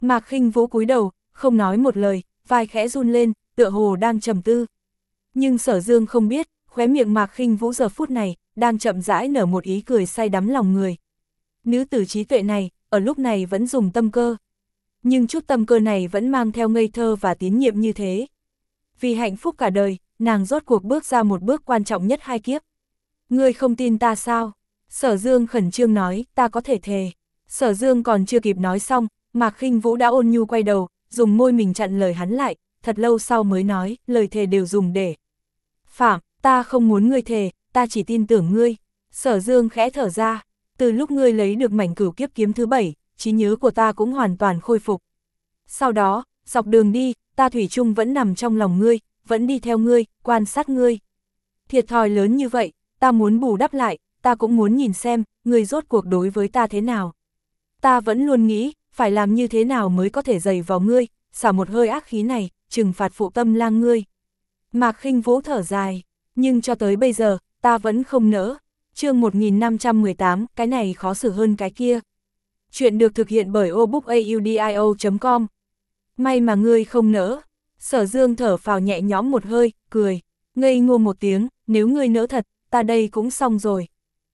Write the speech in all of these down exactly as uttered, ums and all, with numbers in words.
Mạc Khinh Vũ cúi đầu, không nói một lời, vai khẽ run lên, tựa hồ đang trầm tư. Nhưng Sở Dương không biết, khóe miệng Mạc Khinh Vũ giờ phút này, đang chậm rãi nở một ý cười say đắm lòng người. Nữ tử trí tuệ này, ở lúc này vẫn dùng tâm cơ. Nhưng chút tâm cơ này vẫn mang theo ngây thơ và tín nhiệm như thế. Vì hạnh phúc cả đời, nàng rốt cuộc bước ra một bước quan trọng nhất hai kiếp. Ngươi không tin ta sao? Sở Dương khẩn trương nói, ta có thể thề. Sở Dương còn chưa kịp nói xong, Mạc Khinh Vũ đã ôn nhu quay đầu, dùng môi mình chặn lời hắn lại, thật lâu sau mới nói, lời thề đều dùng để phạm, ta không muốn ngươi thề, ta chỉ tin tưởng ngươi. Sở Dương khẽ thở ra, từ lúc ngươi lấy được mảnh cửu kiếp kiếm thứ bảy, trí nhớ của ta cũng hoàn toàn khôi phục. Sau đó, dọc đường đi, ta thủy chung vẫn nằm trong lòng ngươi, vẫn đi theo ngươi, quan sát ngươi. Thiệt thòi lớn như vậy, ta muốn bù đắp lại, ta cũng muốn nhìn xem, ngươi rốt cuộc đối với ta thế nào. Ta vẫn luôn nghĩ, phải làm như thế nào mới có thể dày vào ngươi, xả một hơi ác khí này, trừng phạt phụ tâm lang ngươi. Mạc Khinh Vũ thở dài, nhưng cho tới bây giờ, ta vẫn không nỡ. Chương một nghìn năm trăm mười tám, cái này khó xử hơn cái kia. Chuyện được thực hiện bởi obookaudio chấm com. May mà ngươi không nỡ. Sở Dương thở phào nhẹ nhõm một hơi, cười, ngây ngô một tiếng, nếu ngươi nỡ thật, ta đây cũng xong rồi.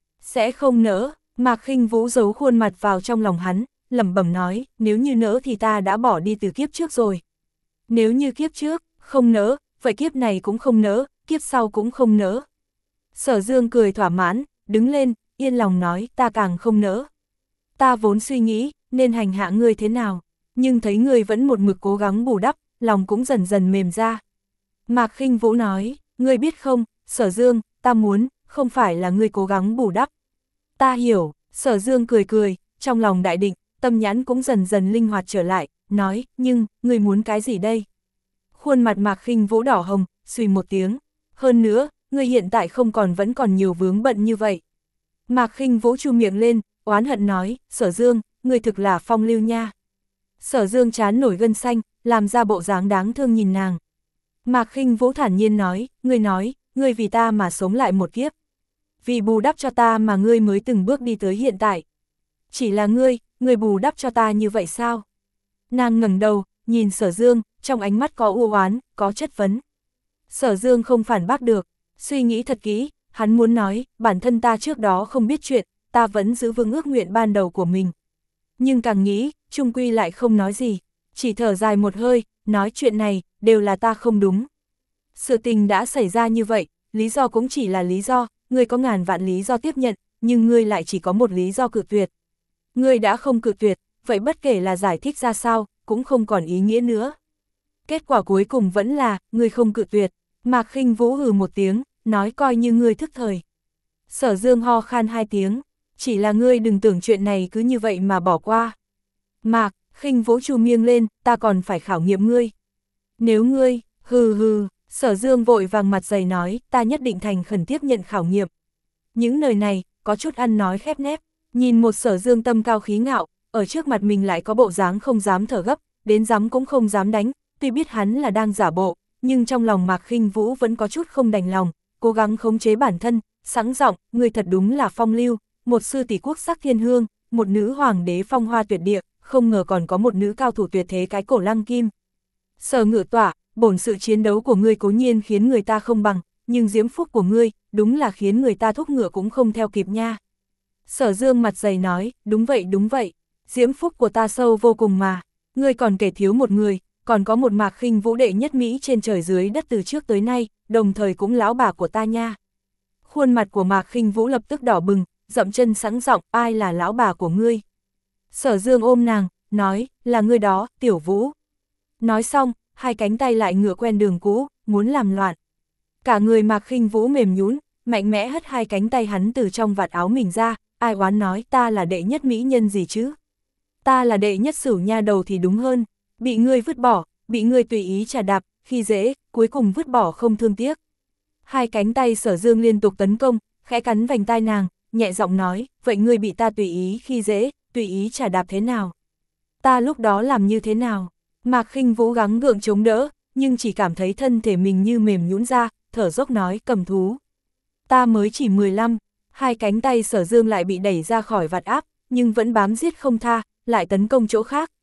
Sẽ không nỡ. Mạc Khinh Vũ giấu khuôn mặt vào trong lòng hắn, lẩm bẩm nói, nếu như nỡ thì ta đã bỏ đi từ kiếp trước rồi. Nếu như kiếp trước, không nỡ, vậy kiếp này cũng không nỡ, kiếp sau cũng không nỡ. Sở Dương cười thỏa mãn, đứng lên, yên lòng nói, ta càng không nỡ. Ta vốn suy nghĩ, nên hành hạ ngươi thế nào, nhưng thấy ngươi vẫn một mực cố gắng bù đắp, lòng cũng dần dần mềm ra. Mạc Khinh Vũ nói, ngươi biết không, Sở Dương, ta muốn, không phải là ngươi cố gắng bù đắp. Ta hiểu. Sở Dương cười cười, trong lòng đại định, tâm nhãn cũng dần dần linh hoạt trở lại, nói, nhưng, ngươi muốn cái gì đây? Khuôn mặt Mạc Khinh Vũ đỏ hồng, suy một tiếng. Hơn nữa, ngươi hiện tại không còn vẫn còn nhiều vướng bận như vậy. Mạc Khinh Vũ chu miệng lên, oán hận nói, Sở Dương, ngươi thực là phong lưu nha. Sở Dương trán nổi gân xanh, làm ra bộ dáng đáng thương nhìn nàng. Mạc Khinh Vũ thản nhiên nói, ngươi nói, ngươi vì ta mà sống lại một kiếp. Vì bù đắp cho ta mà ngươi mới từng bước đi tới hiện tại. Chỉ là ngươi, ngươi bù đắp cho ta như vậy sao? Nàng ngẩng đầu, nhìn Sở Dương, trong ánh mắt có u oán, có chất vấn. Sở Dương không phản bác được, suy nghĩ thật kỹ, hắn muốn nói, bản thân ta trước đó không biết chuyện, ta vẫn giữ vững ước nguyện ban đầu của mình. Nhưng càng nghĩ, chung quy lại không nói gì, chỉ thở dài một hơi, nói chuyện này, đều là ta không đúng. Sự tình đã xảy ra như vậy, lý do cũng chỉ là lý do, ngươi có ngàn vạn lý do tiếp nhận, nhưng ngươi lại chỉ có một lý do cự tuyệt. Ngươi đã không cự tuyệt, vậy bất kể là giải thích ra sao, cũng không còn ý nghĩa nữa. Kết quả cuối cùng vẫn là, ngươi không cự tuyệt. Mạc Khinh Vũ hừ một tiếng, nói coi như ngươi thức thời. Sở Dương ho khan hai tiếng, chỉ là ngươi đừng tưởng chuyện này cứ như vậy mà bỏ qua. Mạc Khinh Vũ chu miệng lên, ta còn phải khảo nghiệm ngươi. Nếu ngươi, hừ hừ, Sở Dương vội vàng mặt dày nói, ta nhất định thành khẩn tiếp nhận khảo nghiệm. Những lời này, có chút ăn nói khép nép, nhìn một Sở Dương tâm cao khí ngạo, ở trước mặt mình lại có bộ dáng không dám thở gấp, đến dám cũng không dám đánh, tuy biết hắn là đang giả bộ, nhưng trong lòng Mạc Khinh Vũ vẫn có chút không đành lòng, cố gắng khống chế bản thân, sẵn giọng, người thật đúng là phong lưu, một sư tỷ quốc sắc thiên hương, một nữ hoàng đế phong hoa tuyệt địa, không ngờ còn có một nữ cao thủ tuyệt thế cái cổ lăng kim. Sở Ngự Tỏa, bổn sự chiến đấu của ngươi cố nhiên khiến người ta không bằng, nhưng diễm phúc của ngươi, đúng là khiến người ta thúc ngựa cũng không theo kịp nha. Sở Dương mặt dày nói, đúng vậy đúng vậy, diễm phúc của ta sâu vô cùng mà, ngươi còn kể thiếu một người, còn có một Mạc Khinh Vũ đệ nhất Mỹ trên trời dưới đất từ trước tới nay, đồng thời cũng lão bà của ta nha. Khuôn mặt của Mạc Khinh Vũ lập tức đỏ bừng, dậm chân sẵn giọng, ai là lão bà của ngươi? Sở Dương ôm nàng, nói, là ngươi đó, Tiểu Vũ. Nói xong, hai cánh tay lại ngựa quen đường cũ, muốn làm loạn. Cả người Mạc Khinh Vũ mềm nhũn, mạnh mẽ hất hai cánh tay hắn từ trong vạt áo mình ra, ai oán nói ta là đệ nhất mỹ nhân gì chứ? Ta là đệ nhất Sửu nha đầu thì đúng hơn, bị ngươi vứt bỏ, bị ngươi tùy ý trà đạp, khi dễ, cuối cùng vứt bỏ không thương tiếc. Hai cánh tay Sở Dương liên tục tấn công, khẽ cắn vành tai nàng, nhẹ giọng nói, vậy ngươi bị ta tùy ý khi dễ, tùy ý trà đạp thế nào? Ta lúc đó làm như thế nào? Mạc Khinh Vũ gắng gượng chống đỡ, nhưng chỉ cảm thấy thân thể mình như mềm nhũn ra, thở dốc nói, cầm thú. Ta mới chỉ mười lăm, hai cánh tay Sở Dương lại bị đẩy ra khỏi vạt áp, nhưng vẫn bám giết không tha, lại tấn công chỗ khác,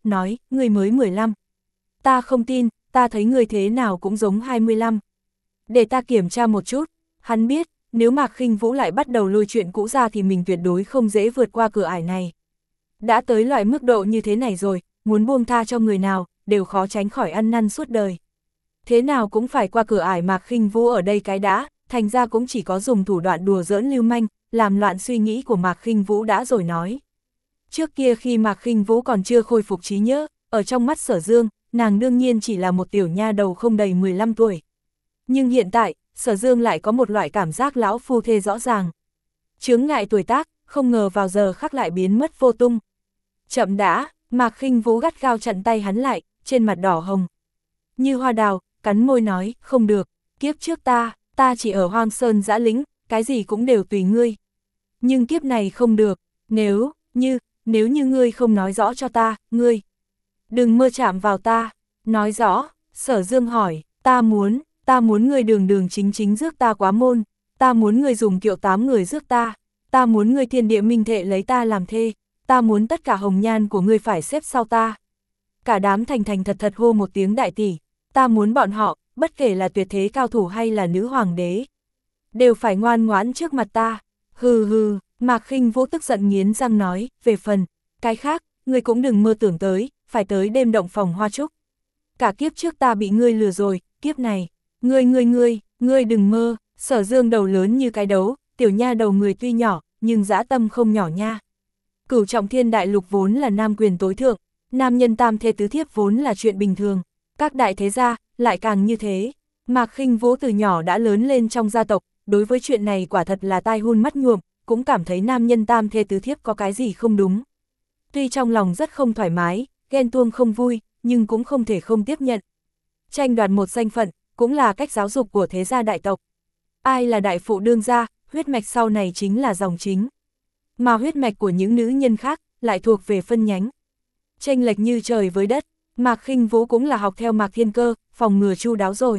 nói, ngươi mới mười lăm. Ta không tin, ta thấy ngươi thế nào cũng giống hai mươi lăm. Để ta kiểm tra một chút. Hắn biết, nếu Mạc Khinh Vũ lại bắt đầu lôi chuyện cũ ra thì mình tuyệt đối không dễ vượt qua cửa ải này. Đã tới loại mức độ như thế này rồi, muốn buông tha cho người nào, đều khó tránh khỏi ăn năn suốt đời. Thế nào cũng phải qua cửa ải Mạc Khinh Vũ ở đây cái đã, thành ra cũng chỉ có dùng thủ đoạn đùa giỡn lưu manh, làm loạn suy nghĩ của Mạc Khinh Vũ đã rồi nói. Trước kia khi Mạc Khinh Vũ còn chưa khôi phục trí nhớ, ở trong mắt Sở Dương, nàng đương nhiên chỉ là một tiểu nha đầu không đầy mười lăm tuổi. Nhưng hiện tại, Sở Dương lại có một loại cảm giác lão phu thê rõ ràng. Chướng ngại tuổi tác, không ngờ vào giờ khắc lại biến mất vô tung. Chậm đã, Mạc Khinh Vũ gắt gao chặn tay hắn lại, trên mặt đỏ hồng. Như hoa đào, cắn môi nói, không được, kiếp trước ta, ta chỉ ở Hoang Sơn Dã Lĩnh, cái gì cũng đều tùy ngươi. Nhưng kiếp này không được, nếu, như, nếu như ngươi không nói rõ cho ta, ngươi. Đừng mơ chạm vào ta, nói rõ, Sở Dương hỏi, ta muốn, ta muốn ngươi đường đường chính chính rước ta quá môn, ta muốn ngươi dùng kiệu tám người rước ta, ta muốn ngươi thiên địa minh thệ lấy ta làm thê, ta muốn tất cả hồng nhan của ngươi phải xếp sau ta. Cả đám thành thành thật thật hô một tiếng đại tỷ, ta muốn bọn họ, bất kể là tuyệt thế cao thủ hay là nữ hoàng đế, đều phải ngoan ngoãn trước mặt ta. Hừ hừ, Mạc Khinh Vũ tức giận nghiến răng nói, về phần, cái khác, ngươi cũng đừng mơ tưởng tới, phải tới đêm động phòng hoa trúc. Cả kiếp trước ta bị ngươi lừa rồi, kiếp này, ngươi ngươi ngươi, ngươi đừng mơ. Sở Dương đầu lớn như cái đấu, tiểu nha đầu người tuy nhỏ, nhưng dã tâm không nhỏ nha. Cửu trọng thiên đại lục vốn là nam quyền tối thượng, nam nhân tam thê tứ thiếp vốn là chuyện bình thường, các đại thế gia lại càng như thế. Mạc Khinh Vũ từ nhỏ đã lớn lên trong gia tộc, đối với chuyện này quả thật là tai hun mắt nhuộm, cũng cảm thấy nam nhân tam thê tứ thiếp có cái gì không đúng. Tuy trong lòng rất không thoải mái, ghen tuông không vui, nhưng cũng không thể không tiếp nhận. Tranh đoạt một danh phận, cũng là cách giáo dục của thế gia đại tộc. Ai là đại phụ đương gia, huyết mạch sau này chính là dòng chính. Mà huyết mạch của những nữ nhân khác, lại thuộc về phân nhánh. Chênh lệch như trời với đất, Mạc Khinh Vũ cũng là học theo Mạc Thiên Cơ, phòng ngừa chu đáo rồi.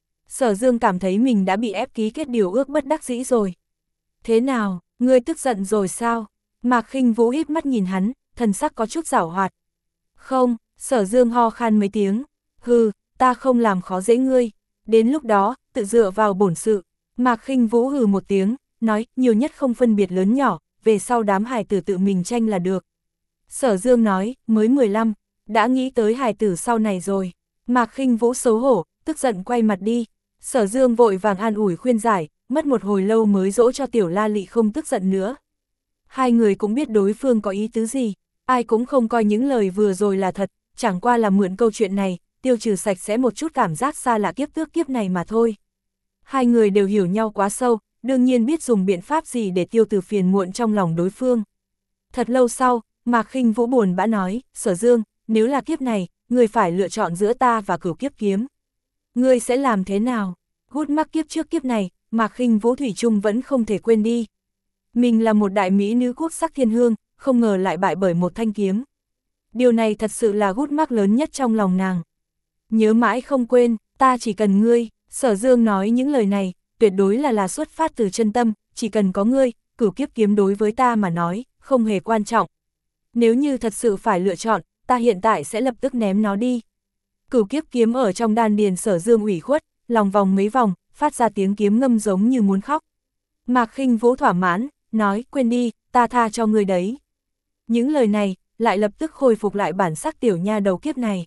Sở Dương cảm thấy mình đã bị ép ký kết điều ước bất đắc dĩ rồi. Thế nào, ngươi tức giận rồi sao? Mạc Khinh Vũ híp mắt nhìn hắn, thần sắc có chút giảo hoạt. Không, Sở Dương ho khan mấy tiếng. Hừ, ta không làm khó dễ ngươi. Đến lúc đó, tự dựa vào bổn sự. Mạc Khinh Vũ hừ một tiếng, nói, nhiều nhất không phân biệt lớn nhỏ, về sau đám hài tử tự mình tranh là được. Sở Dương nói, mới mười lăm, đã nghĩ tới hài tử sau này rồi. Mạc Khinh Vũ xấu hổ, tức giận quay mặt đi. Sở Dương vội vàng an ủi khuyên giải, mất một hồi lâu mới dỗ cho tiểu La Lị không tức giận nữa. Hai người cũng biết đối phương có ý tứ gì, ai cũng không coi những lời vừa rồi là thật, chẳng qua là mượn câu chuyện này, tiêu trừ sạch sẽ một chút cảm giác xa lạ kiếp tước kiếp này mà thôi. Hai người đều hiểu nhau quá sâu, đương nhiên biết dùng biện pháp gì để tiêu trừ phiền muộn trong lòng đối phương. Thật lâu sau, Mạc Khinh Vũ buồn bã nói, Sở Dương, nếu là kiếp này, người phải lựa chọn giữa ta và Cửu Kiếp Kiếm. Ngươi sẽ làm thế nào? Gút mắc kiếp trước kiếp này, Mạc Khinh Vũ thủy chung vẫn không thể quên đi. Mình là một đại mỹ nữ quốc sắc thiên hương, không ngờ lại bại bởi một thanh kiếm. Điều này thật sự là gút mắc lớn nhất trong lòng nàng. Nhớ mãi không quên, ta chỉ cần ngươi. Sở Dương nói những lời này, tuyệt đối là là xuất phát từ chân tâm, chỉ cần có ngươi, Cửu Kiếp Kiếm đối với ta mà nói, không hề quan trọng. Nếu như thật sự phải lựa chọn, ta hiện tại sẽ lập tức ném nó đi. Cửu Kiếp Kiếm ở trong đan điền Sở Dương ủy khuất, lòng vòng mấy vòng, phát ra tiếng kiếm ngâm giống như muốn khóc. Mạc Khinh Vũ thỏa mãn, nói, quên đi, ta tha cho ngươi đấy. Những lời này, lại lập tức khôi phục lại bản sắc tiểu nha đầu kiếp này.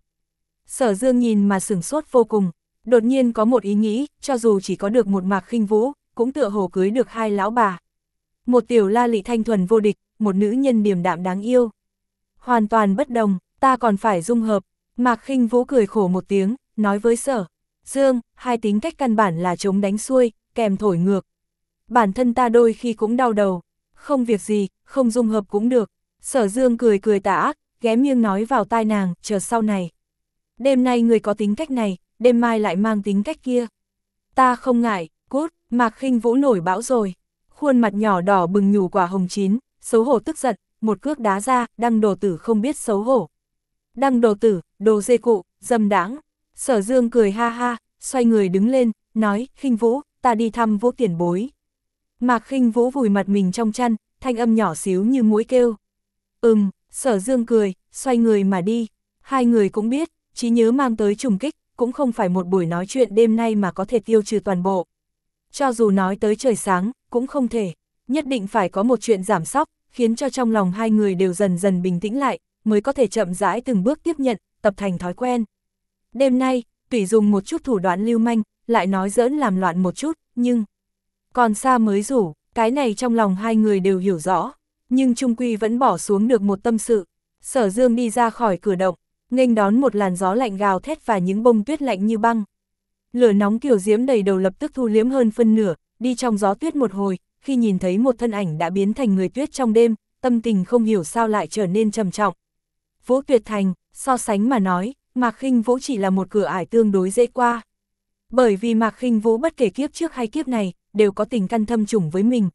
Sở Dương nhìn mà sửng sốt vô cùng, đột nhiên có một ý nghĩ, cho dù chỉ có được một Mạc Khinh Vũ, cũng tựa hồ cưới được hai lão bà. Một tiểu La Lị thanh thuần vô địch, một nữ nhân điềm đạm đáng yêu. Hoàn toàn bất đồng, ta còn phải dung hợp. Mạc Khinh Vũ cười khổ một tiếng, nói với Sở Dương, hai tính cách căn bản là chống đánh xuôi, kèm thổi ngược. Bản thân ta đôi khi cũng đau đầu, không việc gì, không dung hợp cũng được. Sở Dương cười cười tà ác, ghé miệng nói vào tai nàng, chờ sau này. Đêm nay người có tính cách này, đêm mai lại mang tính cách kia. Ta không ngại, cút. Mạc Khinh Vũ nổi bão rồi. Khuôn mặt nhỏ đỏ bừng nhủ quả hồng chín, xấu hổ tức giận, một cước đá ra, Đăng đồ tử không biết xấu hổ. Đăng đồ tử, đồ dê cụ, dâm đãng. Sở Dương cười ha ha, xoay người đứng lên, nói, Khinh Vũ, ta đi thăm Vũ tiền bối. Mạc Khinh Vũ vùi mặt mình trong chăn, thanh âm nhỏ xíu như muỗi kêu. Ừm, Sở Dương cười, xoay người mà đi. Hai người cũng biết, trí nhớ mang tới trùng kích, cũng không phải một buổi nói chuyện đêm nay mà có thể tiêu trừ toàn bộ. Cho dù nói tới trời sáng, cũng không thể, nhất định phải có một chuyện giảm sóc, khiến cho trong lòng hai người đều dần dần bình tĩnh lại, mới có thể chậm rãi từng bước tiếp nhận, tập thành thói quen. Đêm nay, tùy dùng một chút thủ đoạn lưu manh, lại nói giỡn làm loạn một chút, nhưng còn xa mới rủ, cái này trong lòng hai người đều hiểu rõ, nhưng chung quy vẫn bỏ xuống được một tâm sự. Sở Dương đi ra khỏi cửa động, nghênh đón một làn gió lạnh gào thét và những bông tuyết lạnh như băng. Lửa nóng kiều diễm đầy đầu lập tức thu liếm hơn phân nửa, đi trong gió tuyết một hồi, khi nhìn thấy một thân ảnh đã biến thành người tuyết trong đêm, tâm tình không hiểu sao lại trở nên trầm trọng. Vũ Tuyệt Thành, so sánh mà nói, Mạc Khinh Vũ chỉ là một cửa ải tương đối dễ qua. Bởi vì Mạc Khinh Vũ bất kể kiếp trước hay kiếp này, đều có tình căn thâm trùng với mình.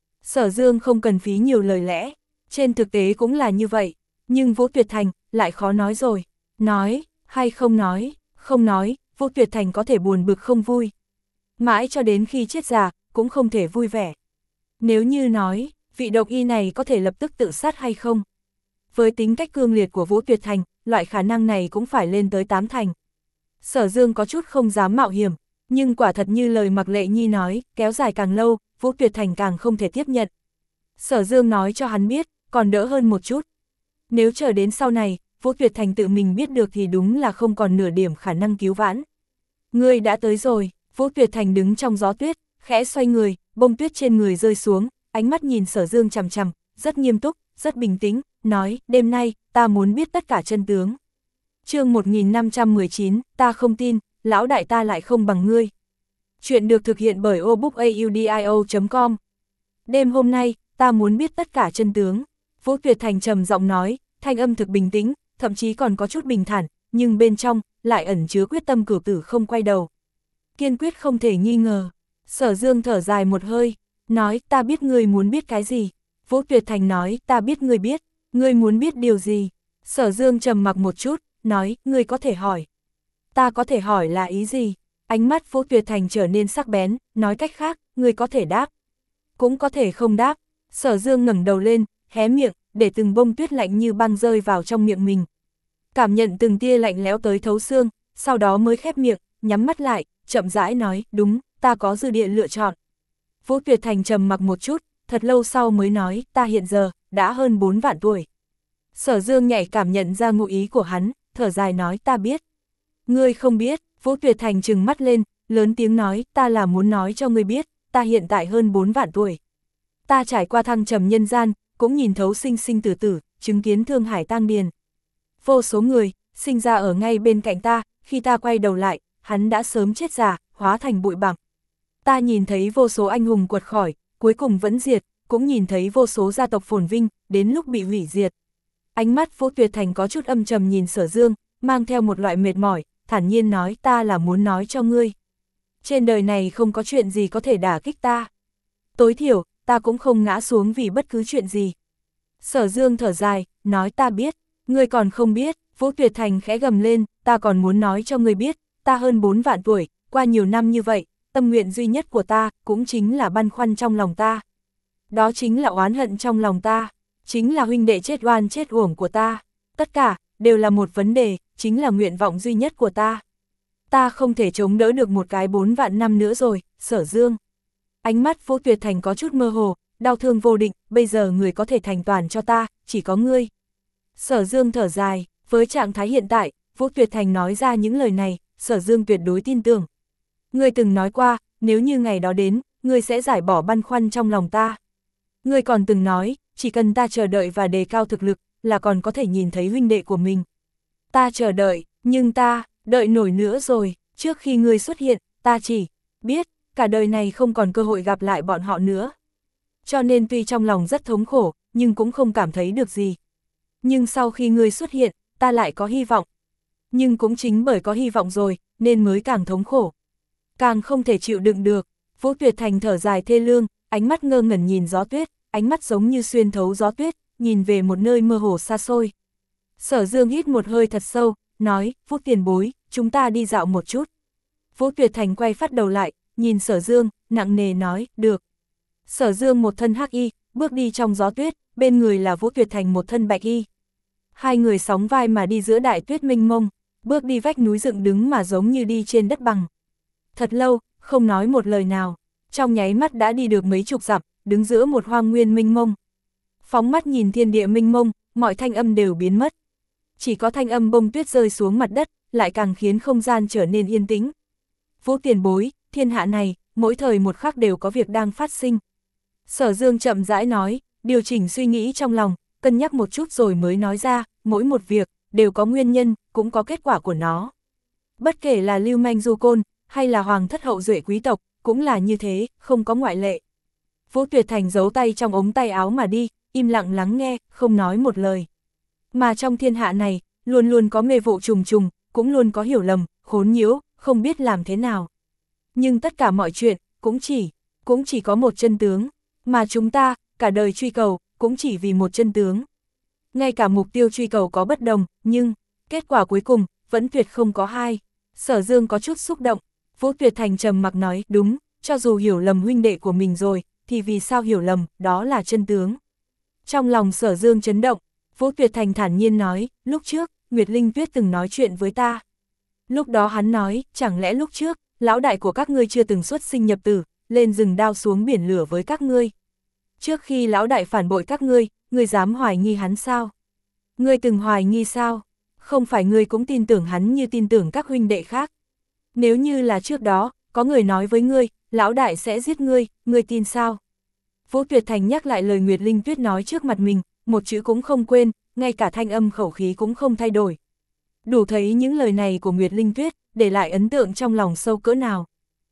Sở Dương không cần phí nhiều lời lẽ, trên thực tế cũng là như vậy, nhưng Vũ Tuyệt Thành lại khó nói rồi, nói hay không nói, không nói, Vũ Tuyệt Thành có thể buồn bực không vui. Mãi cho đến khi chết già, cũng không thể vui vẻ. Nếu như nói, vị độc y này có thể lập tức tự sát hay không? Với tính cách cương liệt của Vũ Tuyệt Thành, loại khả năng này cũng phải lên tới tám thành. Sở Dương có chút không dám mạo hiểm, nhưng quả thật như lời Mạc Lệ Nhi nói, kéo dài càng lâu, Vũ Tuyệt Thành càng không thể tiếp nhận. Sở Dương nói cho hắn biết, còn đỡ hơn một chút. Nếu chờ đến sau này, Vũ Tuyệt Thành tự mình biết được thì đúng là không còn nửa điểm khả năng cứu vãn. Ngươi đã tới rồi, Vũ Tuyệt Thành đứng trong gió tuyết, khẽ xoay người, bông tuyết trên người rơi xuống, ánh mắt nhìn Sở Dương chằm chằm, rất nghiêm túc, rất bình tĩnh, nói, đêm nay, ta muốn biết tất cả chân tướng. Chương một nghìn năm trăm mười chín, ta không tin, lão đại ta lại không bằng ngươi. Chuyện được thực hiện bởi obookaudio chấm com. Đêm hôm nay, ta muốn biết tất cả chân tướng. Vũ Tuyệt Thành trầm giọng nói, thanh âm thực bình tĩnh, thậm chí còn có chút bình thản, nhưng bên trong, lại ẩn chứa quyết tâm cửu tử không quay đầu. Kiên quyết không thể nghi ngờ. Sở Dương thở dài một hơi, nói, ta biết ngươi muốn biết cái gì. Vũ Tuyệt Thành nói, ta biết ngươi biết, ngươi muốn biết điều gì. Sở Dương trầm mặc một chút, nói, ngươi có thể hỏi. Ta có thể hỏi là ý gì? Ánh mắt Vũ Tuyệt Thành trở nên sắc bén, nói cách khác, ngươi có thể đáp. Cũng có thể không đáp. Sở Dương ngẩng đầu lên, hé miệng, để từng bông tuyết lạnh như băng rơi vào trong miệng mình. Cảm nhận từng tia lạnh lẽo tới thấu xương, sau đó mới khép miệng, nhắm mắt lại, chậm rãi nói, đúng, ta có dư địa lựa chọn. Vũ Tuyệt Thành trầm mặc một chút, thật lâu sau mới nói, ta hiện giờ, đã hơn bốn vạn tuổi. Sở Dương nhạy cảm nhận ra ngụ ý của hắn, thở dài nói, ta biết. Ngươi không biết, Vũ Tuyệt Thành trừng mắt lên, lớn tiếng nói, ta là muốn nói cho ngươi biết, ta hiện tại hơn bốn vạn tuổi. Ta trải qua thăng trầm nhân gian, cũng nhìn thấu sinh sinh tử tử, chứng kiến thương hải tang điền. Vô số người, sinh ra ở ngay bên cạnh ta, khi ta quay đầu lại, hắn đã sớm chết già, hóa thành bụi bặm. Ta nhìn thấy vô số anh hùng quật khỏi, cuối cùng vẫn diệt, cũng nhìn thấy vô số gia tộc phồn vinh, đến lúc bị hủy diệt. Ánh mắt Vũ Tuyệt Thành có chút âm trầm nhìn Sở Dương, mang theo một loại mệt mỏi, thản nhiên nói, ta là muốn nói cho ngươi. Trên đời này không có chuyện gì có thể đả kích ta. Tối thiểu, ta cũng không ngã xuống vì bất cứ chuyện gì. Sở Dương thở dài, nói, ta biết, ngươi còn không biết. Vũ Tuyệt Thành khẽ gầm lên, ta còn muốn nói cho ngươi biết, ta hơn bốn vạn tuổi, qua nhiều năm như vậy, tâm nguyện duy nhất của ta, cũng chính là băn khoăn trong lòng ta. Đó chính là oán hận trong lòng ta, chính là huynh đệ chết oan chết uổng của ta. Tất cả, đều là một vấn đề, chính là nguyện vọng duy nhất của ta. Ta không thể chống đỡ được một cái bốn vạn năm nữa rồi, Sở Dương. Ánh mắt Vũ Tuyệt Thành có chút mơ hồ, đau thương vô định, bây giờ người có thể thành toàn cho ta, chỉ có ngươi. Sở Dương thở dài, với trạng thái hiện tại, Vũ Tuyệt Thành nói ra những lời này, Sở Dương tuyệt đối tin tưởng. Ngươi từng nói qua, nếu như ngày đó đến, ngươi sẽ giải bỏ băn khoăn trong lòng ta. Ngươi còn từng nói, chỉ cần ta chờ đợi và đề cao thực lực, là còn có thể nhìn thấy huynh đệ của mình. Ta chờ đợi, nhưng ta, đợi nổi nữa rồi, trước khi ngươi xuất hiện, ta chỉ biết, cả đời này không còn cơ hội gặp lại bọn họ nữa. Cho nên tuy trong lòng rất thống khổ, nhưng cũng không cảm thấy được gì. Nhưng sau khi ngươi xuất hiện, ta lại có hy vọng. Nhưng cũng chính bởi có hy vọng rồi, nên mới càng thống khổ. Càng không thể chịu đựng được. Vũ Tuyệt Thành thở dài thê lương, ánh mắt ngơ ngẩn nhìn gió tuyết, ánh mắt giống như xuyên thấu gió tuyết, nhìn về một nơi mơ hồ xa xôi. Sở Dương hít một hơi thật sâu, nói, Vũ tiền bối, chúng ta đi dạo một chút. Vũ Tuyệt Thành quay phát đầu lại, nhìn Sở Dương, nặng nề nói, được. Sở Dương một thân hắc y, bước đi trong gió tuyết, bên người là Vũ Tuyệt Thành một thân bạch y. Hai người sóng vai mà đi giữa đại tuyết mênh mông, bước đi vách núi dựng đứng mà giống như đi trên đất bằng. Thật lâu, không nói một lời nào, trong nháy mắt đã đi được mấy chục dặm, đứng giữa một hoang nguyên mênh mông. Phóng mắt nhìn thiên địa mênh mông, mọi thanh âm đều biến mất. Chỉ có thanh âm bông tuyết rơi xuống mặt đất, lại càng khiến không gian trở nên yên tĩnh. Vũ tiền bối, thiên hạ này, mỗi thời một khắc đều có việc đang phát sinh. Sở Dương chậm rãi nói, điều chỉnh suy nghĩ trong lòng, cân nhắc một chút rồi mới nói ra, mỗi một việc, đều có nguyên nhân, cũng có kết quả của nó. Bất kể là lưu manh du côn, hay là hoàng thất hậu duệ quý tộc, cũng là như thế, không có ngoại lệ. Vũ Tuyệt Thành giấu tay trong ống tay áo mà đi, im lặng lắng nghe, không nói một lời. Mà trong thiên hạ này, luôn luôn có mê vụ trùng trùng, cũng luôn có hiểu lầm, khốn nhiễu, không biết làm thế nào. Nhưng tất cả mọi chuyện, cũng chỉ, cũng chỉ có một chân tướng, mà chúng ta, cả đời truy cầu, cũng chỉ vì một chân tướng. Ngay cả mục tiêu truy cầu có bất đồng, nhưng, kết quả cuối cùng, vẫn tuyệt không có hai. Sở Dương có chút xúc động, Vũ Tuyệt Thành trầm mặc nói, đúng, cho dù hiểu lầm huynh đệ của mình rồi, thì vì sao hiểu lầm, đó là chân tướng. Trong lòng Sở Dương chấn động, Vũ Tuyệt Thành thản nhiên nói, lúc trước, Nguyệt Linh Tuyết từng nói chuyện với ta. Lúc đó hắn nói, chẳng lẽ lúc trước, lão đại của các ngươi chưa từng xuất sinh nhập tử, lên rừng đao xuống biển lửa với các ngươi. Trước khi lão đại phản bội các ngươi, ngươi dám hoài nghi hắn sao? Ngươi từng hoài nghi sao? Không phải ngươi cũng tin tưởng hắn như tin tưởng các huynh đệ khác. Nếu như là trước đó, có người nói với ngươi, lão đại sẽ giết ngươi, ngươi tin sao? Vũ Tuyệt Thành nhắc lại lời Nguyệt Linh Tuyết nói trước mặt mình, một chữ cũng không quên, ngay cả thanh âm khẩu khí cũng không thay đổi. Đủ thấy những lời này của Nguyệt Linh Tuyết, để lại ấn tượng trong lòng sâu cỡ nào.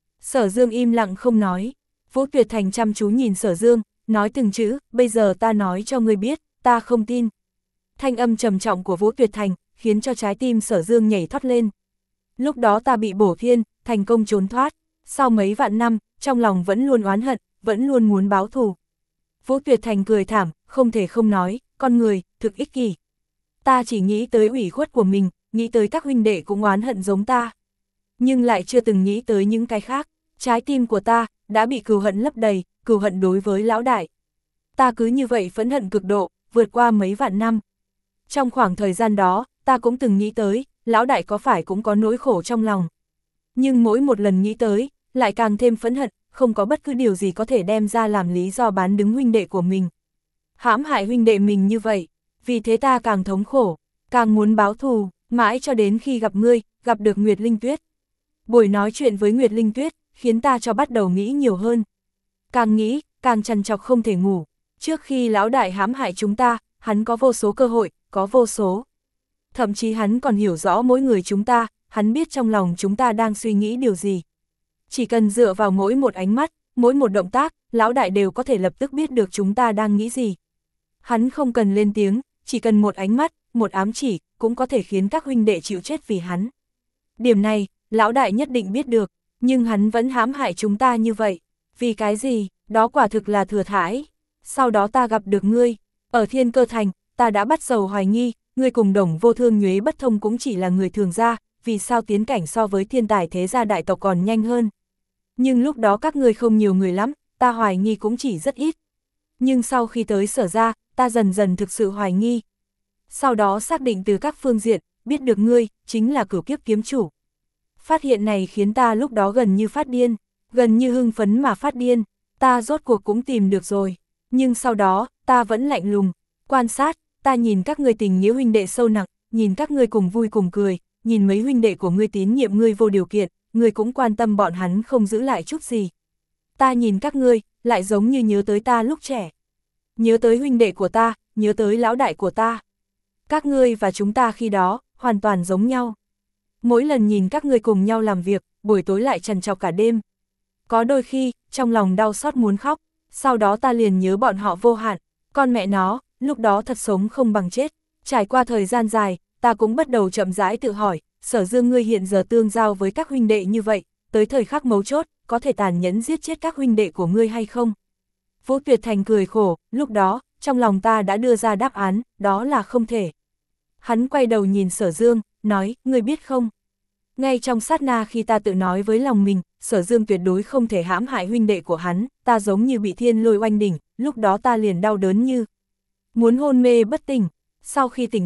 Sở Dương im lặng không nói, Vũ Tuyệt Thành chăm chú nhìn Sở Dương, nói từng chữ, bây giờ ta nói cho ngươi biết, ta không tin. Thanh âm trầm trọng của Vũ Tuyệt Thành, khiến cho trái tim Sở Dương nhảy thoát lên. Lúc đó ta bị bổ thiên, thành công trốn thoát, sau mấy vạn năm, trong lòng vẫn luôn oán hận, vẫn luôn muốn báo thù. Vũ Tuyệt Thành cười thảm, không thể không nói, con người, thực ích kỷ. Ta chỉ nghĩ tới ủy khuất của mình, nghĩ tới các huynh đệ cũng oán hận giống ta. Nhưng lại chưa từng nghĩ tới những cái khác, trái tim của ta, đã bị cừu hận lấp đầy, cừu hận đối với lão đại. Ta cứ như vậy phẫn hận cực độ, vượt qua mấy vạn năm. Trong khoảng thời gian đó, ta cũng từng nghĩ tới, lão đại có phải cũng có nỗi khổ trong lòng. Nhưng mỗi một lần nghĩ tới, lại càng thêm phẫn hận, không có bất cứ điều gì có thể đem ra làm lý do bán đứng huynh đệ của mình. Hãm hại huynh đệ mình như vậy, vì thế ta càng thống khổ, càng muốn báo thù, mãi cho đến khi gặp ngươi, gặp được Nguyệt Linh Tuyết. Buổi nói chuyện với Nguyệt Linh Tuyết, khiến ta cho bắt đầu nghĩ nhiều hơn. Càng nghĩ, càng trằn trọc không thể ngủ. Trước khi lão đại hãm hại chúng ta, hắn có vô số cơ hội, có vô số. Thậm chí hắn còn hiểu rõ mỗi người chúng ta, hắn biết trong lòng chúng ta đang suy nghĩ điều gì. Chỉ cần dựa vào mỗi một ánh mắt, mỗi một động tác, lão đại đều có thể lập tức biết được chúng ta đang nghĩ gì. Hắn không cần lên tiếng, chỉ cần một ánh mắt, một ám chỉ, cũng có thể khiến các huynh đệ chịu chết vì hắn. Điểm này, lão đại nhất định biết được, nhưng hắn vẫn hãm hại chúng ta như vậy. Vì cái gì, đó quả thực là thừa thãi. Sau đó ta gặp được ngươi, ở Thiên Cơ Thành, ta đã bắt đầu hoài nghi, ngươi cùng Đồng Vô Thương Nhuế Bất Thông cũng chỉ là người thường gia, vì sao tiến cảnh so với thiên tài thế gia đại tộc còn nhanh hơn. Nhưng lúc đó các ngươi không nhiều người lắm, ta hoài nghi cũng chỉ rất ít. Nhưng sau khi tới Sở gia, ta dần dần thực sự hoài nghi. Sau đó xác định từ các phương diện, biết được ngươi, chính là Cửu Kiếp kiếm chủ. Phát hiện này khiến ta lúc đó gần như phát điên, gần như hưng phấn mà phát điên, ta rốt cuộc cũng tìm được rồi. Nhưng sau đó, ta vẫn lạnh lùng, quan sát, ta nhìn các ngươi tình nghĩa huynh đệ sâu nặng, nhìn các ngươi cùng vui cùng cười, nhìn mấy huynh đệ của ngươi tín nhiệm ngươi vô điều kiện, ngươi cũng quan tâm bọn hắn không giữ lại chút gì. Ta nhìn các ngươi, lại giống như nhớ tới ta lúc trẻ. Nhớ tới huynh đệ của ta, nhớ tới lão đại của ta. Các ngươi và chúng ta khi đó, hoàn toàn giống nhau. Mỗi lần nhìn các ngươi cùng nhau làm việc, buổi tối lại trằn trọc cả đêm. Có đôi khi, trong lòng đau xót muốn khóc, sau đó ta liền nhớ bọn họ vô hạn. Con mẹ nó, lúc đó thật sống không bằng chết. Trải qua thời gian dài, ta cũng bắt đầu chậm rãi tự hỏi, Sở Dương ngươi hiện giờ tương giao với các huynh đệ như vậy, tới thời khắc mấu chốt, có thể tàn nhẫn giết chết các huynh đệ của ngươi hay không? Vũ Tuyệt Thành cười khổ, lúc đó, trong lòng ta đã đưa ra đáp án, đó là không thể. Hắn quay đầu nhìn Sở Dương, nói, ngươi biết không? Ngay trong sát na khi ta tự nói với lòng mình, Sở Dương tuyệt đối không thể hãm hại huynh đệ của hắn, ta giống như bị thiên lôi oanh đỉnh, lúc đó ta liền đau đớn như muốn hôn mê bất tỉnh. Sau khi tỉnh lại,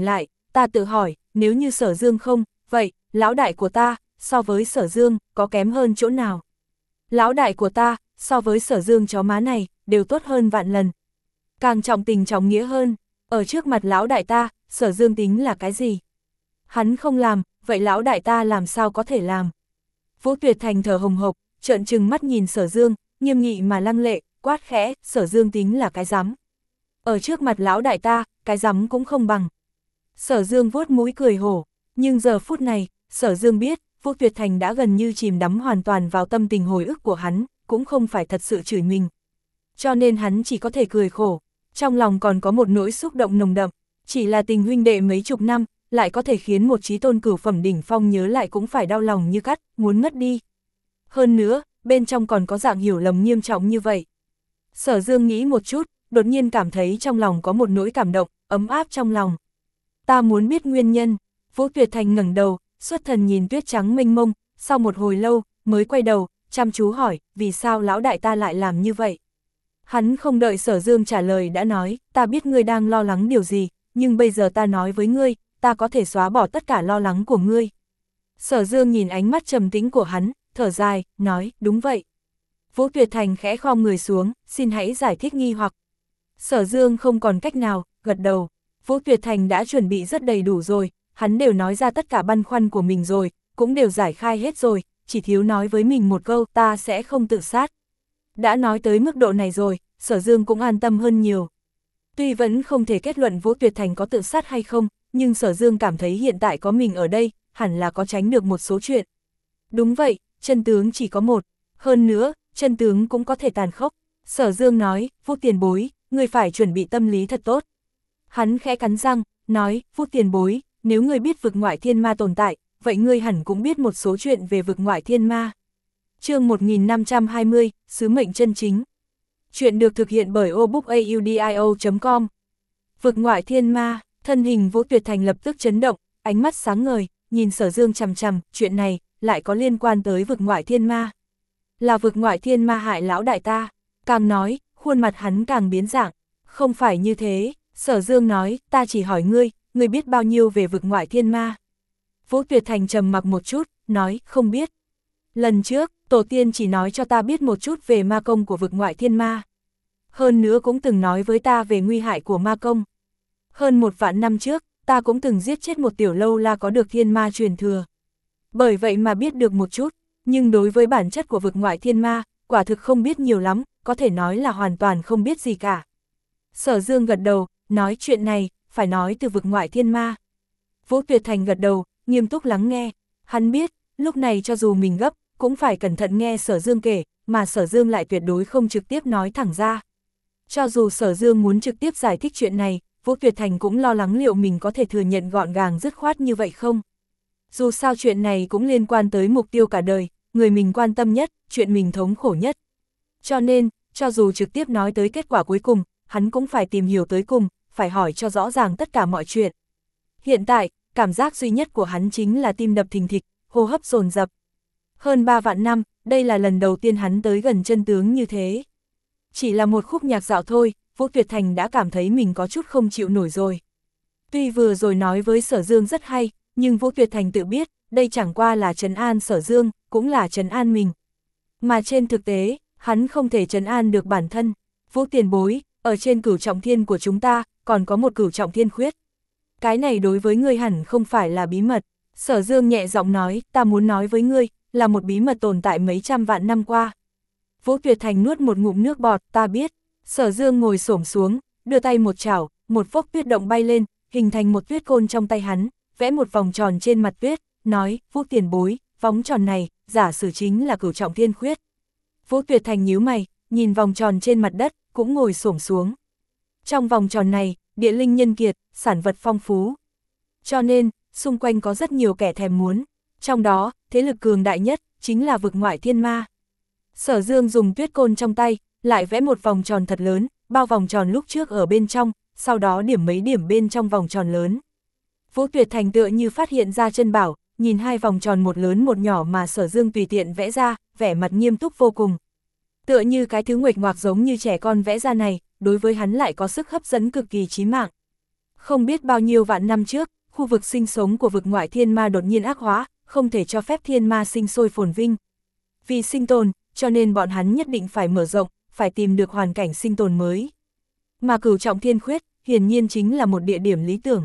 ta tự hỏi, nếu như Sở Dương không, vậy, lão đại của ta, so với Sở Dương, có kém hơn chỗ nào? Lão đại của ta, so với Sở Dương chó má này, đều tốt hơn vạn lần. Càng trọng tình trọng nghĩa hơn, ở trước mặt lão đại ta, Sở Dương tính là cái gì? Hắn không làm, vậy lão đại ta làm sao có thể làm? Vũ Tuyệt Thành thở hồng hộc, trợn trừng mắt nhìn Sở Dương, nghiêm nghị mà lăng lệ, quát khẽ, Sở Dương tính là cái rắm. Ở trước mặt lão đại ta, cái rắm cũng không bằng. Sở Dương vuốt mũi cười hổ, nhưng giờ phút này, Sở Dương biết, Vũ Tuyệt Thành đã gần như chìm đắm hoàn toàn vào tâm tình hồi ức của hắn, cũng không phải thật sự chửi mình. Cho nên hắn chỉ có thể cười khổ, trong lòng còn có một nỗi xúc động nồng đậm, chỉ là tình huynh đệ mấy chục năm, lại có thể khiến một chí tôn cửu phẩm đỉnh phong nhớ lại cũng phải đau lòng như cắt, muốn ngất đi. Hơn nữa, bên trong còn có dạng hiểu lầm nghiêm trọng như vậy. Sở Dương nghĩ một chút, đột nhiên cảm thấy trong lòng có một nỗi cảm động, ấm áp trong lòng. Ta muốn biết nguyên nhân. Vũ Tuyệt Thành ngẩng đầu, xuất thần nhìn tuyết trắng mênh mông, sau một hồi lâu, mới quay đầu, chăm chú hỏi, vì sao lão đại ta lại làm như vậy? Hắn không đợi Sở Dương trả lời đã nói, ta biết ngươi đang lo lắng điều gì, nhưng bây giờ ta nói với ngươi, ta có thể xóa bỏ tất cả lo lắng của ngươi. Sở Dương nhìn ánh mắt trầm tĩnh của hắn, thở dài, nói, đúng vậy. Vũ Tuyệt Thành khẽ khom người xuống, xin hãy giải thích nghi hoặc. Sở Dương không còn cách nào, gật đầu. Vũ Tuyệt Thành đã chuẩn bị rất đầy đủ rồi, hắn đều nói ra tất cả băn khoăn của mình rồi, cũng đều giải khai hết rồi, chỉ thiếu nói với mình một câu, ta sẽ không tự sát. Đã nói tới mức độ này rồi, Sở Dương cũng an tâm hơn nhiều. Tuy vẫn không thể kết luận Vũ Tuyệt Thành có tự sát hay không, nhưng Sở Dương cảm thấy hiện tại có mình ở đây, hẳn là có tránh được một số chuyện. Đúng vậy, chân tướng chỉ có một, hơn nữa, chân tướng cũng có thể tàn khốc. Sở Dương nói, Vũ tiền bối, ngươi phải chuẩn bị tâm lý thật tốt. Hắn khẽ cắn răng, nói, Vũ tiền bối, nếu ngươi biết vực ngoại thiên ma tồn tại, vậy ngươi hẳn cũng biết một số chuyện về vực ngoại thiên ma. Chương một nghìn năm trăm hai mươi, Sứ mệnh chân chính. Chuyện được thực hiện bởi obookaudio chấm com. Vực ngoại thiên ma, thân hình Vũ Tuyệt Thành lập tức chấn động, ánh mắt sáng ngời, nhìn Sở Dương chằm chằm, chuyện này lại có liên quan tới vực ngoại thiên ma. Là vực ngoại thiên ma hại lão đại ta. Càng nói, khuôn mặt hắn càng biến dạng. Không phải như thế, Sở Dương nói, ta chỉ hỏi ngươi, ngươi biết bao nhiêu về vực ngoại thiên ma? Vũ Tuyệt Thành trầm mặc một chút, nói, không biết. Lần trước, tổ tiên chỉ nói cho ta biết một chút về ma công của vực ngoại thiên ma. Hơn nữa cũng từng nói với ta về nguy hại của ma công. Hơn một vạn năm trước, ta cũng từng giết chết một tiểu lâu la có được thiên ma truyền thừa. Bởi vậy mà biết được một chút, nhưng đối với bản chất của vực ngoại thiên ma, quả thực không biết nhiều lắm, có thể nói là hoàn toàn không biết gì cả. Sở Dương gật đầu, nói chuyện này, phải nói từ vực ngoại thiên ma. Vũ Tuyệt Thành gật đầu, nghiêm túc lắng nghe, hắn biết, lúc này cho dù mình gấp, cũng phải cẩn thận nghe Sở Dương kể, mà Sở Dương lại tuyệt đối không trực tiếp nói thẳng ra. Cho dù Sở Dương muốn trực tiếp giải thích chuyện này, Vũ Tuyệt Thành cũng lo lắng liệu mình có thể thừa nhận gọn gàng dứt khoát như vậy không. Dù sao chuyện này cũng liên quan tới mục tiêu cả đời, người mình quan tâm nhất, chuyện mình thống khổ nhất. Cho nên, cho dù trực tiếp nói tới kết quả cuối cùng, hắn cũng phải tìm hiểu tới cùng, phải hỏi cho rõ ràng tất cả mọi chuyện. Hiện tại, cảm giác duy nhất của hắn chính là tim đập thình thịch, hô hấp dồn dập. Hơn ba vạn năm, đây là lần đầu tiên hắn tới gần chân tướng như thế. Chỉ là một khúc nhạc dạo thôi, Vũ Tuyệt Thành đã cảm thấy mình có chút không chịu nổi rồi. Tuy vừa rồi nói với Sở Dương rất hay, nhưng Vũ Tuyệt Thành tự biết, đây chẳng qua là trấn an Sở Dương, cũng là trấn an mình. Mà trên thực tế, hắn không thể trấn an được bản thân. Vũ tiền bối, ở trên cửu trọng thiên của chúng ta, còn có một cửu trọng thiên khuyết. Cái này đối với ngươi hẳn không phải là bí mật. Sở Dương nhẹ giọng nói, ta muốn nói với ngươi, là một bí mật tồn tại mấy trăm vạn năm qua. Vũ Tuyệt Thành nuốt một ngụm nước bọt, ta biết. Sở Dương ngồi xổm xuống, đưa tay một chảo, một vốc tuyết động bay lên, hình thành một tuyết côn trong tay hắn, vẽ một vòng tròn trên mặt tuyết, nói, Vũ tiền bối, vòng tròn này, giả sử chính là cửu trọng thiên khuyết. Vũ Tuyệt Thành nhíu mày, nhìn vòng tròn trên mặt đất, cũng ngồi xổm xuống. Trong vòng tròn này, địa linh nhân kiệt, sản vật phong phú. Cho nên, xung quanh có rất nhiều kẻ thèm muốn. Trong đó, thế lực cường đại nhất, chính là vực ngoại thiên ma. Sở Dương dùng tuyết côn trong tay, lại vẽ một vòng tròn thật lớn, bao vòng tròn lúc trước ở bên trong, sau đó điểm mấy điểm bên trong vòng tròn lớn. Vũ Tuyệt Thành tựa như phát hiện ra chân bảo, nhìn hai vòng tròn một lớn một nhỏ mà Sở Dương tùy tiện vẽ ra, vẻ mặt nghiêm túc vô cùng. Tựa như cái thứ nguệch ngoạc giống như trẻ con vẽ ra này, đối với hắn lại có sức hấp dẫn cực kỳ chí mạng. Không biết bao nhiêu vạn năm trước, khu vực sinh sống của vực ngoại thiên ma đột nhiên ác hóa, không thể cho phép thiên ma sinh sôi phồn vinh. Vì sinh tồn, cho nên bọn hắn nhất định phải mở rộng, phải tìm được hoàn cảnh sinh tồn mới. Mà Cửu Trọng Thiên Khuyết, hiển nhiên chính là một địa điểm lý tưởng.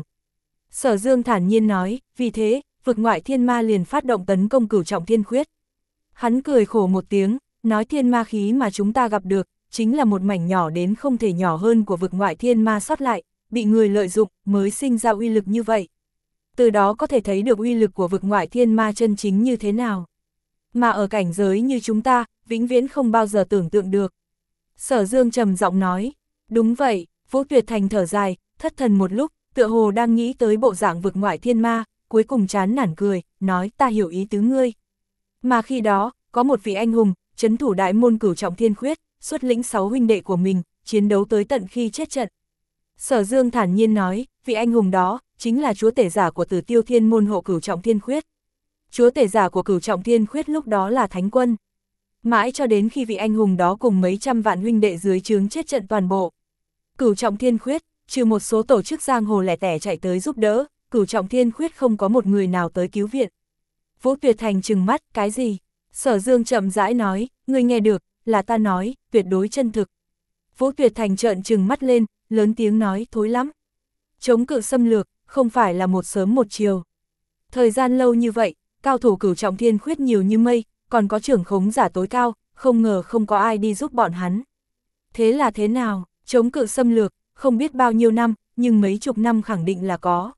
Sở Dương thản nhiên nói, vì thế, vực ngoại thiên ma liền phát động tấn công Cửu Trọng Thiên Khuyết. Hắn cười khổ một tiếng, nói thiên ma khí mà chúng ta gặp được, chính là một mảnh nhỏ đến không thể nhỏ hơn của vực ngoại thiên ma sót lại, bị người lợi dụng mới sinh ra uy lực như vậy. Từ đó có thể thấy được uy lực của vực ngoại thiên ma chân chính như thế nào. Mà ở cảnh giới như chúng ta, vĩnh viễn không bao giờ tưởng tượng được. Sở Dương trầm giọng nói, đúng vậy. Vũ Tuyệt Thành thở dài, thất thần một lúc, tựa hồ đang nghĩ tới bộ dạng vực ngoại thiên ma, cuối cùng chán nản cười, nói ta hiểu ý tứ ngươi. Mà khi đó, có một vị anh hùng, trấn thủ đại môn Cửu Trọng Thiên Khuyết, xuất lĩnh sáu huynh đệ của mình, chiến đấu tới tận khi chết trận. Sở Dương thản nhiên nói, vị anh hùng đó, chính là chúa tể giả của Tử Tiêu Thiên môn hộ Cửu Trọng Thiên Khuyết. Chúa tể giả của Cửu Trọng Thiên Khuyết lúc đó là Thánh Quân. Mãi cho đến khi vị anh hùng đó cùng mấy trăm vạn huynh đệ dưới trướng chết trận toàn bộ. Cửu Trọng Thiên Khuyết, trừ một số tổ chức giang hồ lẻ tẻ chạy tới giúp đỡ, Cửu Trọng Thiên Khuyết không có một người nào tới cứu viện. Vũ Tuyệt Thành trừng mắt, cái gì? Sở Dương chậm rãi nói, ngươi nghe được, là ta nói, tuyệt đối chân thực. Vũ Tuyệt Thành trợn trừng mắt lên, lớn tiếng nói, thối lắm. Chống cự xâm lược, không phải là một sớm một chiều. Thời gian lâu như vậy, cao thủ Cửu Trọng Thiên Khuyết nhiều như mây, còn có trưởng khống giả tối cao, không ngờ không có ai đi giúp bọn hắn. Thế là thế nào? Chống cự xâm lược, không biết bao nhiêu năm, nhưng mấy chục năm khẳng định là có.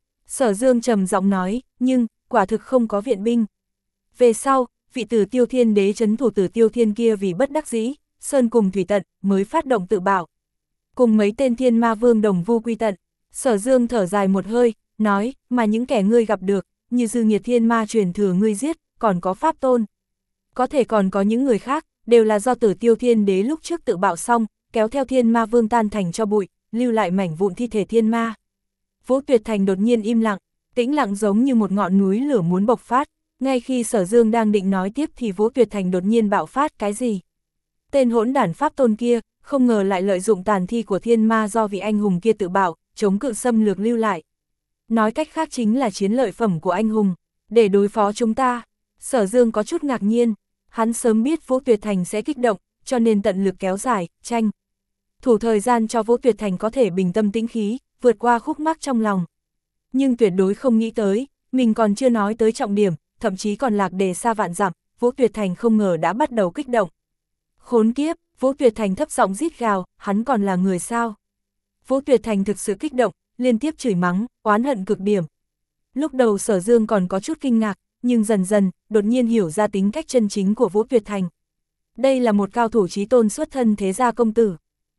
Sở Dương trầm giọng nói, nhưng, quả thực không có viện binh. Về sau, vị Tử Tiêu Thiên đế trấn thủ Tử Tiêu Thiên kia vì bất đắc dĩ, sơn cùng thủy tận, mới phát động tự bảo. Cùng mấy tên thiên ma vương đồng vu quy tận, Sở Dương thở dài một hơi, nói, mà những kẻ ngươi gặp được, như Dư Nghiệt thiên ma truyền thừa ngươi giết, còn có Pháp Tôn. Có thể còn có những người khác, đều là do Tử Tiêu Thiên đế lúc trước tự bạo xong, kéo theo thiên ma vương tan thành cho bụi, lưu lại mảnh vụn thi thể thiên ma. Vũ Tuyệt Thành đột nhiên im lặng, tĩnh lặng giống như một ngọn núi lửa muốn bộc phát. Ngay khi Sở Dương đang định nói tiếp thì Vũ Tuyệt Thành đột nhiên bạo phát, cái gì? Tên hỗn đản Pháp Tôn kia, không ngờ lại lợi dụng tàn thi của thiên ma do vị anh hùng kia tự bạo, chống cự xâm lược lưu lại. Nói cách khác chính là chiến lợi phẩm của anh hùng, để đối phó chúng ta. Sở Dương có chút ngạc nhiên, hắn sớm biết Vũ Tuyệt Thành sẽ kích động, cho nên tận lực kéo dài, tranh thủ thời gian cho Vũ Tuyệt Thành có thể bình tâm tĩnh khí, vượt qua khúc mắc trong lòng. Nhưng tuyệt đối không nghĩ tới, mình còn chưa nói tới trọng điểm, thậm chí còn lạc đề xa vạn dặm, Vũ Tuyệt Thành không ngờ đã bắt đầu kích động. Khốn kiếp, Vũ Tuyệt Thành thấp giọng rít gào, hắn còn là người sao? Vũ Tuyệt Thành thực sự kích động, liên tiếp chửi mắng, oán hận cực điểm. Lúc đầu Sở Dương còn có chút kinh ngạc, nhưng dần dần, đột nhiên hiểu ra tính cách chân chính của Vũ Tuyệt Thành. Đây là một cao thủ chí tôn xuất thân thế gia công tử.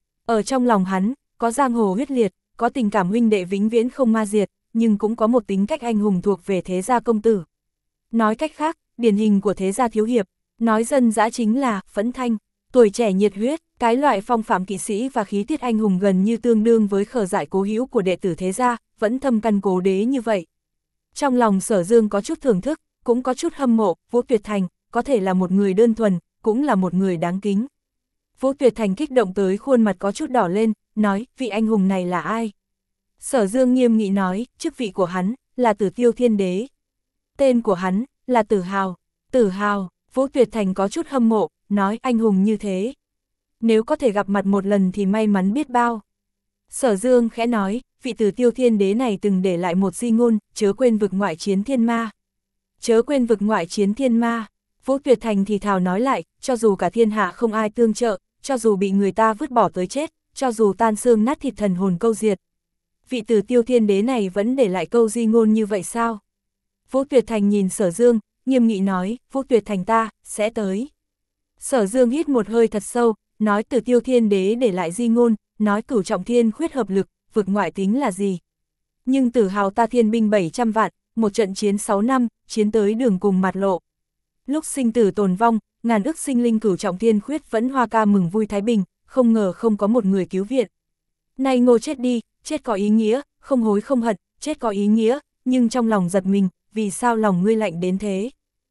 Ở trong lòng hắn, có giang hồ huyết liệt, có tình cảm huynh đệ vĩnh viễn không ma diệt, nhưng cũng có một tính cách anh hùng thuộc về thế gia công tử. Nói cách khác, điển hình của thế gia thiếu hiệp, nói dân dã chính là phẫn thanh, tuổi trẻ nhiệt huyết, cái loại phong phạm kỵ sĩ và khí tiết anh hùng gần như tương đương với khờ dại cố hữu của đệ tử thế gia, vẫn thâm căn cố đế như vậy. Trong lòng Sở Dương có chút thưởng thức, cũng có chút hâm mộ, Vũ Tuyệt Thành, có thể là một người đơn thuần, cũng là một người đáng kính. Vũ Tuyệt Thành kích động tới khuôn mặt có chút đỏ lên, nói, vị anh hùng này là ai? Sở Dương nghiêm nghị nói, chức vị của hắn, là Tử Tiêu Thiên đế. Tên của hắn, là Tử Hào. Tử Hào, Vũ Tuyệt Thành có chút hâm mộ, nói anh hùng như thế. Nếu có thể gặp mặt một lần thì may mắn biết bao. Sở Dương khẽ nói, vị Tử Tiêu Thiên đế này từng để lại một di ngôn, chớ quên vực ngoại chiến thiên ma. Chớ quên vực ngoại chiến thiên ma. Vũ Tuyệt Thành thì thào nói lại, cho dù cả thiên hạ không ai tương trợ, cho dù bị người ta vứt bỏ tới chết, cho dù tan xương nát thịt thần hồn câu diệt. Vị Tử Tiêu Thiên đế này vẫn để lại câu di ngôn như vậy sao? Vũ Tuyệt Thành nhìn Sở Dương, nghiêm nghị nói, Vũ Tuyệt Thành ta, sẽ tới. Sở Dương hít một hơi thật sâu, nói Tử Tiêu Thiên đế để lại di ngôn, nói Cửu Trọng Thiên Khuyết hợp lực, vực ngoại tính là gì? Nhưng Tử Hào ta thiên binh bảy trăm vạn, một trận chiến sáu năm, chiến tới đường cùng mặt lộ. Lúc sinh tử tồn vong, ngàn ức sinh linh Cửu Trọng Thiên Khuyết vẫn hoa ca mừng vui thái bình, không ngờ không có một người cứu viện. Nay Ngô chết đi, chết có ý nghĩa, không hối không hận, chết có ý nghĩa, nhưng trong lòng giật mình, vì sao lòng ngươi lạnh đến thế?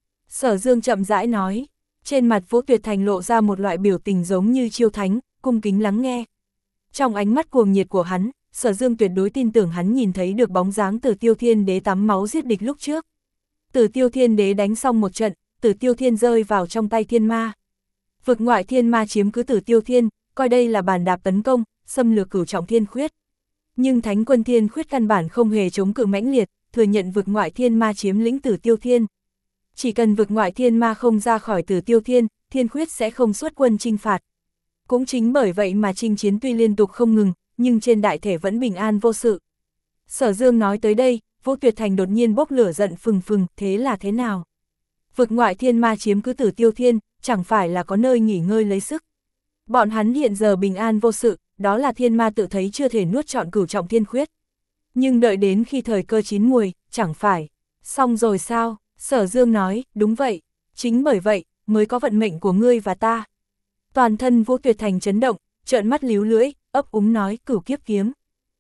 Sở Dương chậm rãi nói, trên mặt Vũ Tuyệt Thành lộ ra một loại biểu tình giống như chiêu thánh, cung kính lắng nghe. Trong ánh mắt cuồng nhiệt của hắn, Sở Dương tuyệt đối tin tưởng hắn nhìn thấy được bóng dáng Tử Tiêu Thiên Đế tắm máu giết địch lúc trước. Tử Tiêu Thiên Đế đánh xong một trận, Tử Tiêu Thiên rơi vào trong tay thiên ma. Vực ngoại thiên ma chiếm cứ Tử Tiêu Thiên, coi đây là bàn đạp tấn công, xâm lược cửu trọng thiên khuyết. Nhưng Thánh quân Thiên Khuyết căn bản không hề chống cự mãnh liệt, thừa nhận vực ngoại thiên ma chiếm lĩnh Tử Tiêu Thiên. Chỉ cần vực ngoại thiên ma không ra khỏi Tử Tiêu Thiên, Thiên Khuyết sẽ không xuất quân chinh phạt. Cũng chính bởi vậy mà chinh chiến tuy liên tục không ngừng, nhưng trên đại thể vẫn bình an vô sự. Sở Dương nói tới đây, Vũ Tuyệt Thành đột nhiên bốc lửa giận phừng phừng, thế là thế nào? Vực ngoại thiên ma chiếm cứ Tử Tiêu Thiên, chẳng phải là có nơi nghỉ ngơi lấy sức. Bọn hắn hiện giờ bình an vô sự, đó là thiên ma tự thấy chưa thể nuốt trọn cửu trọng thiên khuyết. Nhưng đợi đến khi thời cơ chín muồi, chẳng phải. Xong rồi sao? Sở Dương nói, đúng vậy. Chính bởi vậy, mới có vận mệnh của ngươi và ta. Toàn thân Vũ Tuyệt Thành chấn động, trợn mắt líu lưỡi, ấp úng nói cửu kiếp kiếm.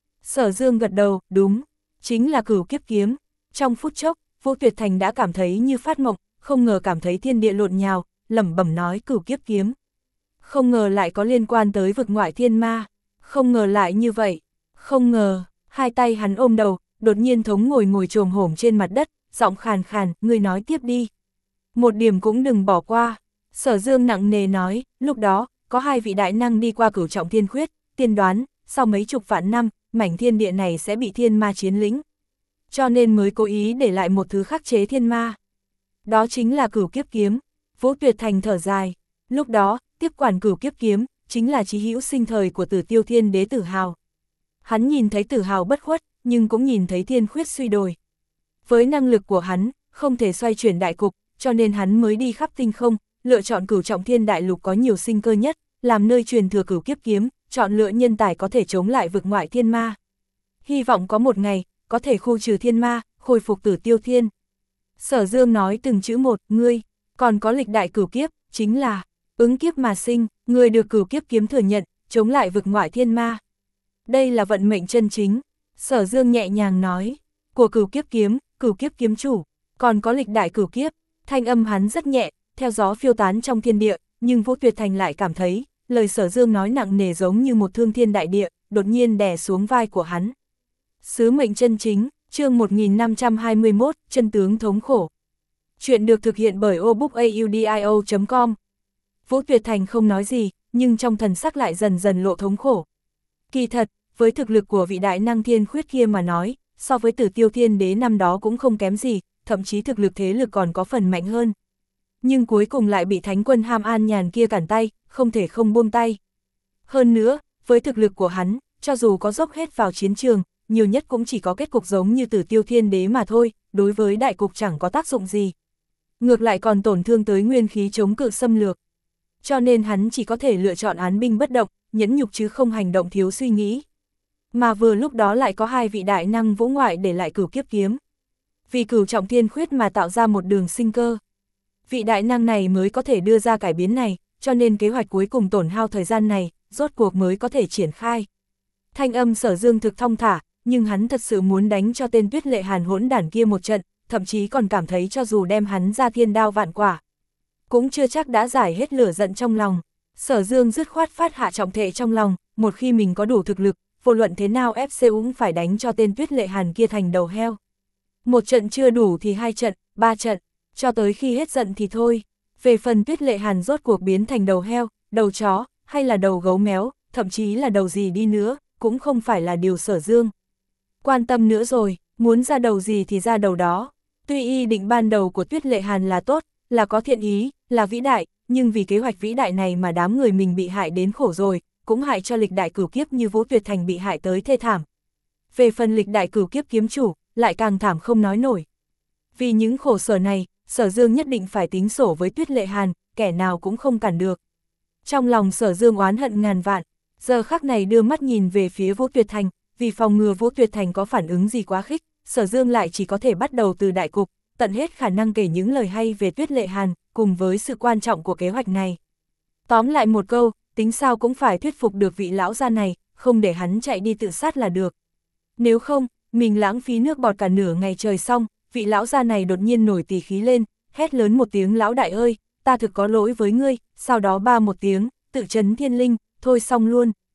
Sở Dương gật đầu, đúng, chính là cửu kiếp kiếm. Trong phút chốc, Vũ Tuyệt Thành đã cảm thấy như phát mộng, không ngờ cảm thấy thiên địa lộn nhào, lẩm bẩm nói cửu kiếp kiếm. Không ngờ lại có liên quan tới vực ngoại thiên ma, không ngờ lại như vậy, không ngờ, hai tay hắn ôm đầu, đột nhiên thống ngồi ngồi chồm hổm trên mặt đất, giọng khàn khàn, ngươi nói tiếp đi. Một điểm cũng đừng bỏ qua. Sở Dương nặng nề nói, lúc đó, có hai vị đại năng đi qua cửu trọng thiên khuyết, tiên đoán, sau mấy chục vạn năm, mảnh thiên địa này sẽ bị thiên ma chiếm lĩnh. Cho nên mới cố ý để lại một thứ khắc chế thiên ma. Đó chính là cửu kiếp kiếm. Vũ Tuyệt Thành thở dài. Lúc đó, tiếp quản cửu kiếp kiếm, chính là chí hữu sinh thời của Tử Tiêu Thiên Đế Tử Hào. Hắn nhìn thấy Tử Hào bất khuất, nhưng cũng nhìn thấy thiên khuyết suy đồi. Với năng lực của hắn, không thể xoay chuyển đại cục, cho nên hắn mới đi khắp tinh không, lựa chọn cửu trọng thiên đại lục có nhiều sinh cơ nhất, làm nơi truyền thừa cửu kiếp kiếm, chọn lựa nhân tài có thể chống lại vực ngoại thiên ma. Hy vọng có một ngày, có thể khu trừ thiên ma, khôi phục Tử Tiêu Thiên. Sở Dương nói từng chữ một, ngươi, còn có lịch đại cửu kiếp, chính là ứng kiếp mà sinh, ngươi được cửu kiếp kiếm thừa nhận, chống lại vực ngoại thiên ma. Đây là vận mệnh chân chính. Sở Dương nhẹ nhàng nói, của cửu kiếp kiếm, cửu kiếp kiếm chủ, còn có lịch đại cửu kiếp. Thanh âm hắn rất nhẹ, theo gió phiêu tán trong thiên địa, nhưng Vũ Tuyệt Thành lại cảm thấy, lời Sở Dương nói nặng nề giống như một thương thiên đại địa, đột nhiên đè xuống vai của hắn. Sứ mệnh chân chính, chương một nghìn năm trăm hai mươi mốt, chân tướng thống khổ. Chuyện được thực hiện bởi obookaudio chấm com. Vũ Tuyệt Thành không nói gì, nhưng trong thần sắc lại dần dần lộ thống khổ. Kỳ thật, với thực lực của vị đại năng thiên khuyết kia mà nói, so với Tử Tiêu Thiên Đế năm đó cũng không kém gì, thậm chí thực lực thế lực còn có phần mạnh hơn. Nhưng cuối cùng lại bị Thánh quân Ham An Nhàn kia cản tay, không thể không buông tay. Hơn nữa, với thực lực của hắn, cho dù có dốc hết vào chiến trường, nhiều nhất cũng chỉ có kết cục giống như Tử Tiêu Thiên Đế mà thôi, đối với đại cục chẳng có tác dụng gì. Ngược lại còn tổn thương tới nguyên khí chống cự xâm lược. Cho nên hắn chỉ có thể lựa chọn án binh bất động, nhẫn nhục chứ không hành động thiếu suy nghĩ. Mà vừa lúc đó lại có hai vị đại năng vũ ngoại để lại cửu kiếp kiếm. Vì cửu trọng thiên khuyết mà tạo ra một đường sinh cơ. Vị đại năng này mới có thể đưa ra cải biến này, cho nên kế hoạch cuối cùng tổn hao thời gian này, rốt cuộc mới có thể triển khai. Thanh âm Sở Dương thực thong thả, nhưng hắn thật sự muốn đánh cho tên Tuyết Lệ Hàn hỗn đản kia một trận, thậm chí còn cảm thấy cho dù đem hắn ra thiên đao vạn quả, cũng chưa chắc đã giải hết lửa giận trong lòng. Sở Dương dứt khoát phát hạ trọng thệ trong lòng, một khi mình có đủ thực lực, vô luận thế nào ép xê cũng phải đánh cho tên Tuyết Lệ Hàn kia thành đầu heo. Một trận chưa đủ thì hai trận, ba trận, cho tới khi hết giận thì thôi. Về phần Tuyết Lệ Hàn rốt cuộc biến thành đầu heo, đầu chó, hay là đầu gấu méo, thậm chí là đầu gì đi nữa, cũng không phải là điều Sở Dương quan tâm nữa rồi, muốn ra đầu gì thì ra đầu đó. Tuy ý định ban đầu của Tuyết Lệ Hàn là tốt, là có thiện ý, là vĩ đại, nhưng vì kế hoạch vĩ đại này mà đám người mình bị hại đến khổ rồi, cũng hại cho lịch đại cửu kiếp như Vũ Tuyệt Thành bị hại tới thê thảm. Về phần lịch đại cửu kiếp kiếm chủ, lại càng thảm không nói nổi. Vì những khổ sở này, Sở Dương nhất định phải tính sổ với Tuyết Lệ Hàn, kẻ nào cũng không cản được. Trong lòng Sở Dương oán hận ngàn vạn, giờ khắc này đưa mắt nhìn về phía Vũ Tuyệt Thành, vì phòng ngừa Vũ Tuyệt Thành có phản ứng gì quá khích, Sở Dương lại chỉ có thể bắt đầu từ đại cục, tận hết khả năng kể những lời hay về Tuyết Lệ Hàn, cùng với sự quan trọng của kế hoạch này. Tóm lại một câu, tính sao cũng phải thuyết phục được vị lão gia này, không để hắn chạy đi tự sát là được. Nếu không, mình lãng phí nước bọt cả nửa ngày trời xong, vị lão gia này đột nhiên nổi tỳ khí lên, hét lớn một tiếng lão đại ơi, ta thực có lỗi với ngươi, sau đó ba một tiếng, tự trấn thiên linh, thôi xong luôn.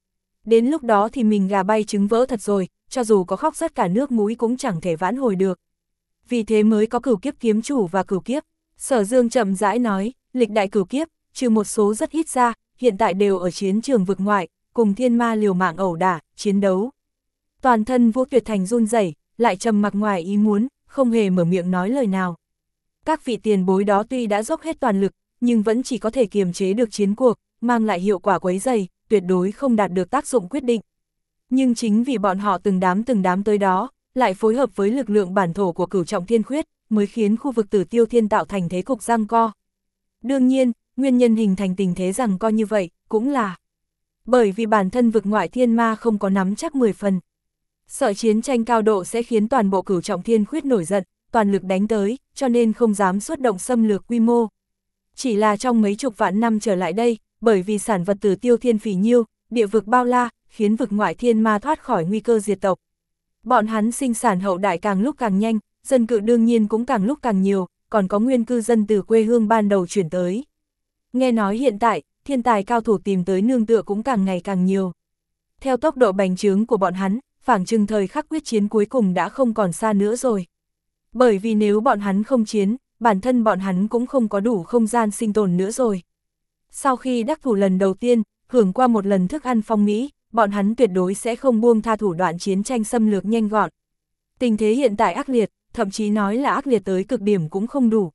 Đến lúc đó thì mình gà bay trứng vỡ thật rồi, cho dù có khóc rớt cả nước mũi cũng chẳng thể vãn hồi được. Vì thế mới có cửu kiếp kiếm chủ và cửu kiếp. Sở Dương chậm rãi nói, lịch đại cửu kiếp, trừ một số rất ít ra, hiện tại đều ở chiến trường vực ngoại, cùng thiên ma liều mạng ẩu đả, chiến đấu. Toàn thân Vũ Tuyệt Thành run rẩy, lại trầm mặc ngoài ý muốn, không hề mở miệng nói lời nào. Các vị tiền bối đó tuy đã dốc hết toàn lực, nhưng vẫn chỉ có thể kiềm chế được chiến cuộc, mang lại hiệu quả quấy dày, tuyệt đối không đạt được tác dụng quyết định. Nhưng chính vì bọn họ từng đám từng đám tới đó, lại phối hợp với lực lượng bản thổ của Cửu Trọng Thiên Khuyết, mới khiến khu vực Tử Tiêu Thiên tạo thành thế cục giằng co. Đương nhiên, nguyên nhân hình thành tình thế giằng co như vậy, cũng là bởi vì bản thân vực ngoại thiên ma không có nắm chắc mười phần. Sợ chiến tranh cao độ sẽ khiến toàn bộ Cửu Trọng Thiên Khuyết nổi giận, toàn lực đánh tới, cho nên không dám xuất động xâm lược quy mô. Chỉ là trong mấy chục vạn năm trở lại đây, bởi vì sản vật Tử Tiêu Thiên phỉ nhiêu, địa vực bao la, khiến vực ngoại thiên ma thoát khỏi nguy cơ diệt tộc. Bọn hắn sinh sản hậu đại càng lúc càng nhanh, dân cự đương nhiên cũng càng lúc càng nhiều, còn có nguyên cư dân từ quê hương ban đầu chuyển tới. Nghe nói hiện tại, thiên tài cao thủ tìm tới nương tựa cũng càng ngày càng nhiều. Theo tốc độ bành trướng của bọn hắn, phảng chừng thời khắc quyết chiến cuối cùng đã không còn xa nữa rồi. Bởi vì nếu bọn hắn không chiến, bản thân bọn hắn cũng không có đủ không gian sinh tồn nữa rồi. Sau khi đắc thủ lần đầu tiên, hưởng qua một lần thức ăn phong mỹ, bọn hắn tuyệt đối sẽ không buông tha thủ đoạn chiến tranh xâm lược nhanh gọn. Tình thế hiện tại ác liệt, thậm chí nói là ác liệt tới cực điểm cũng không đủ.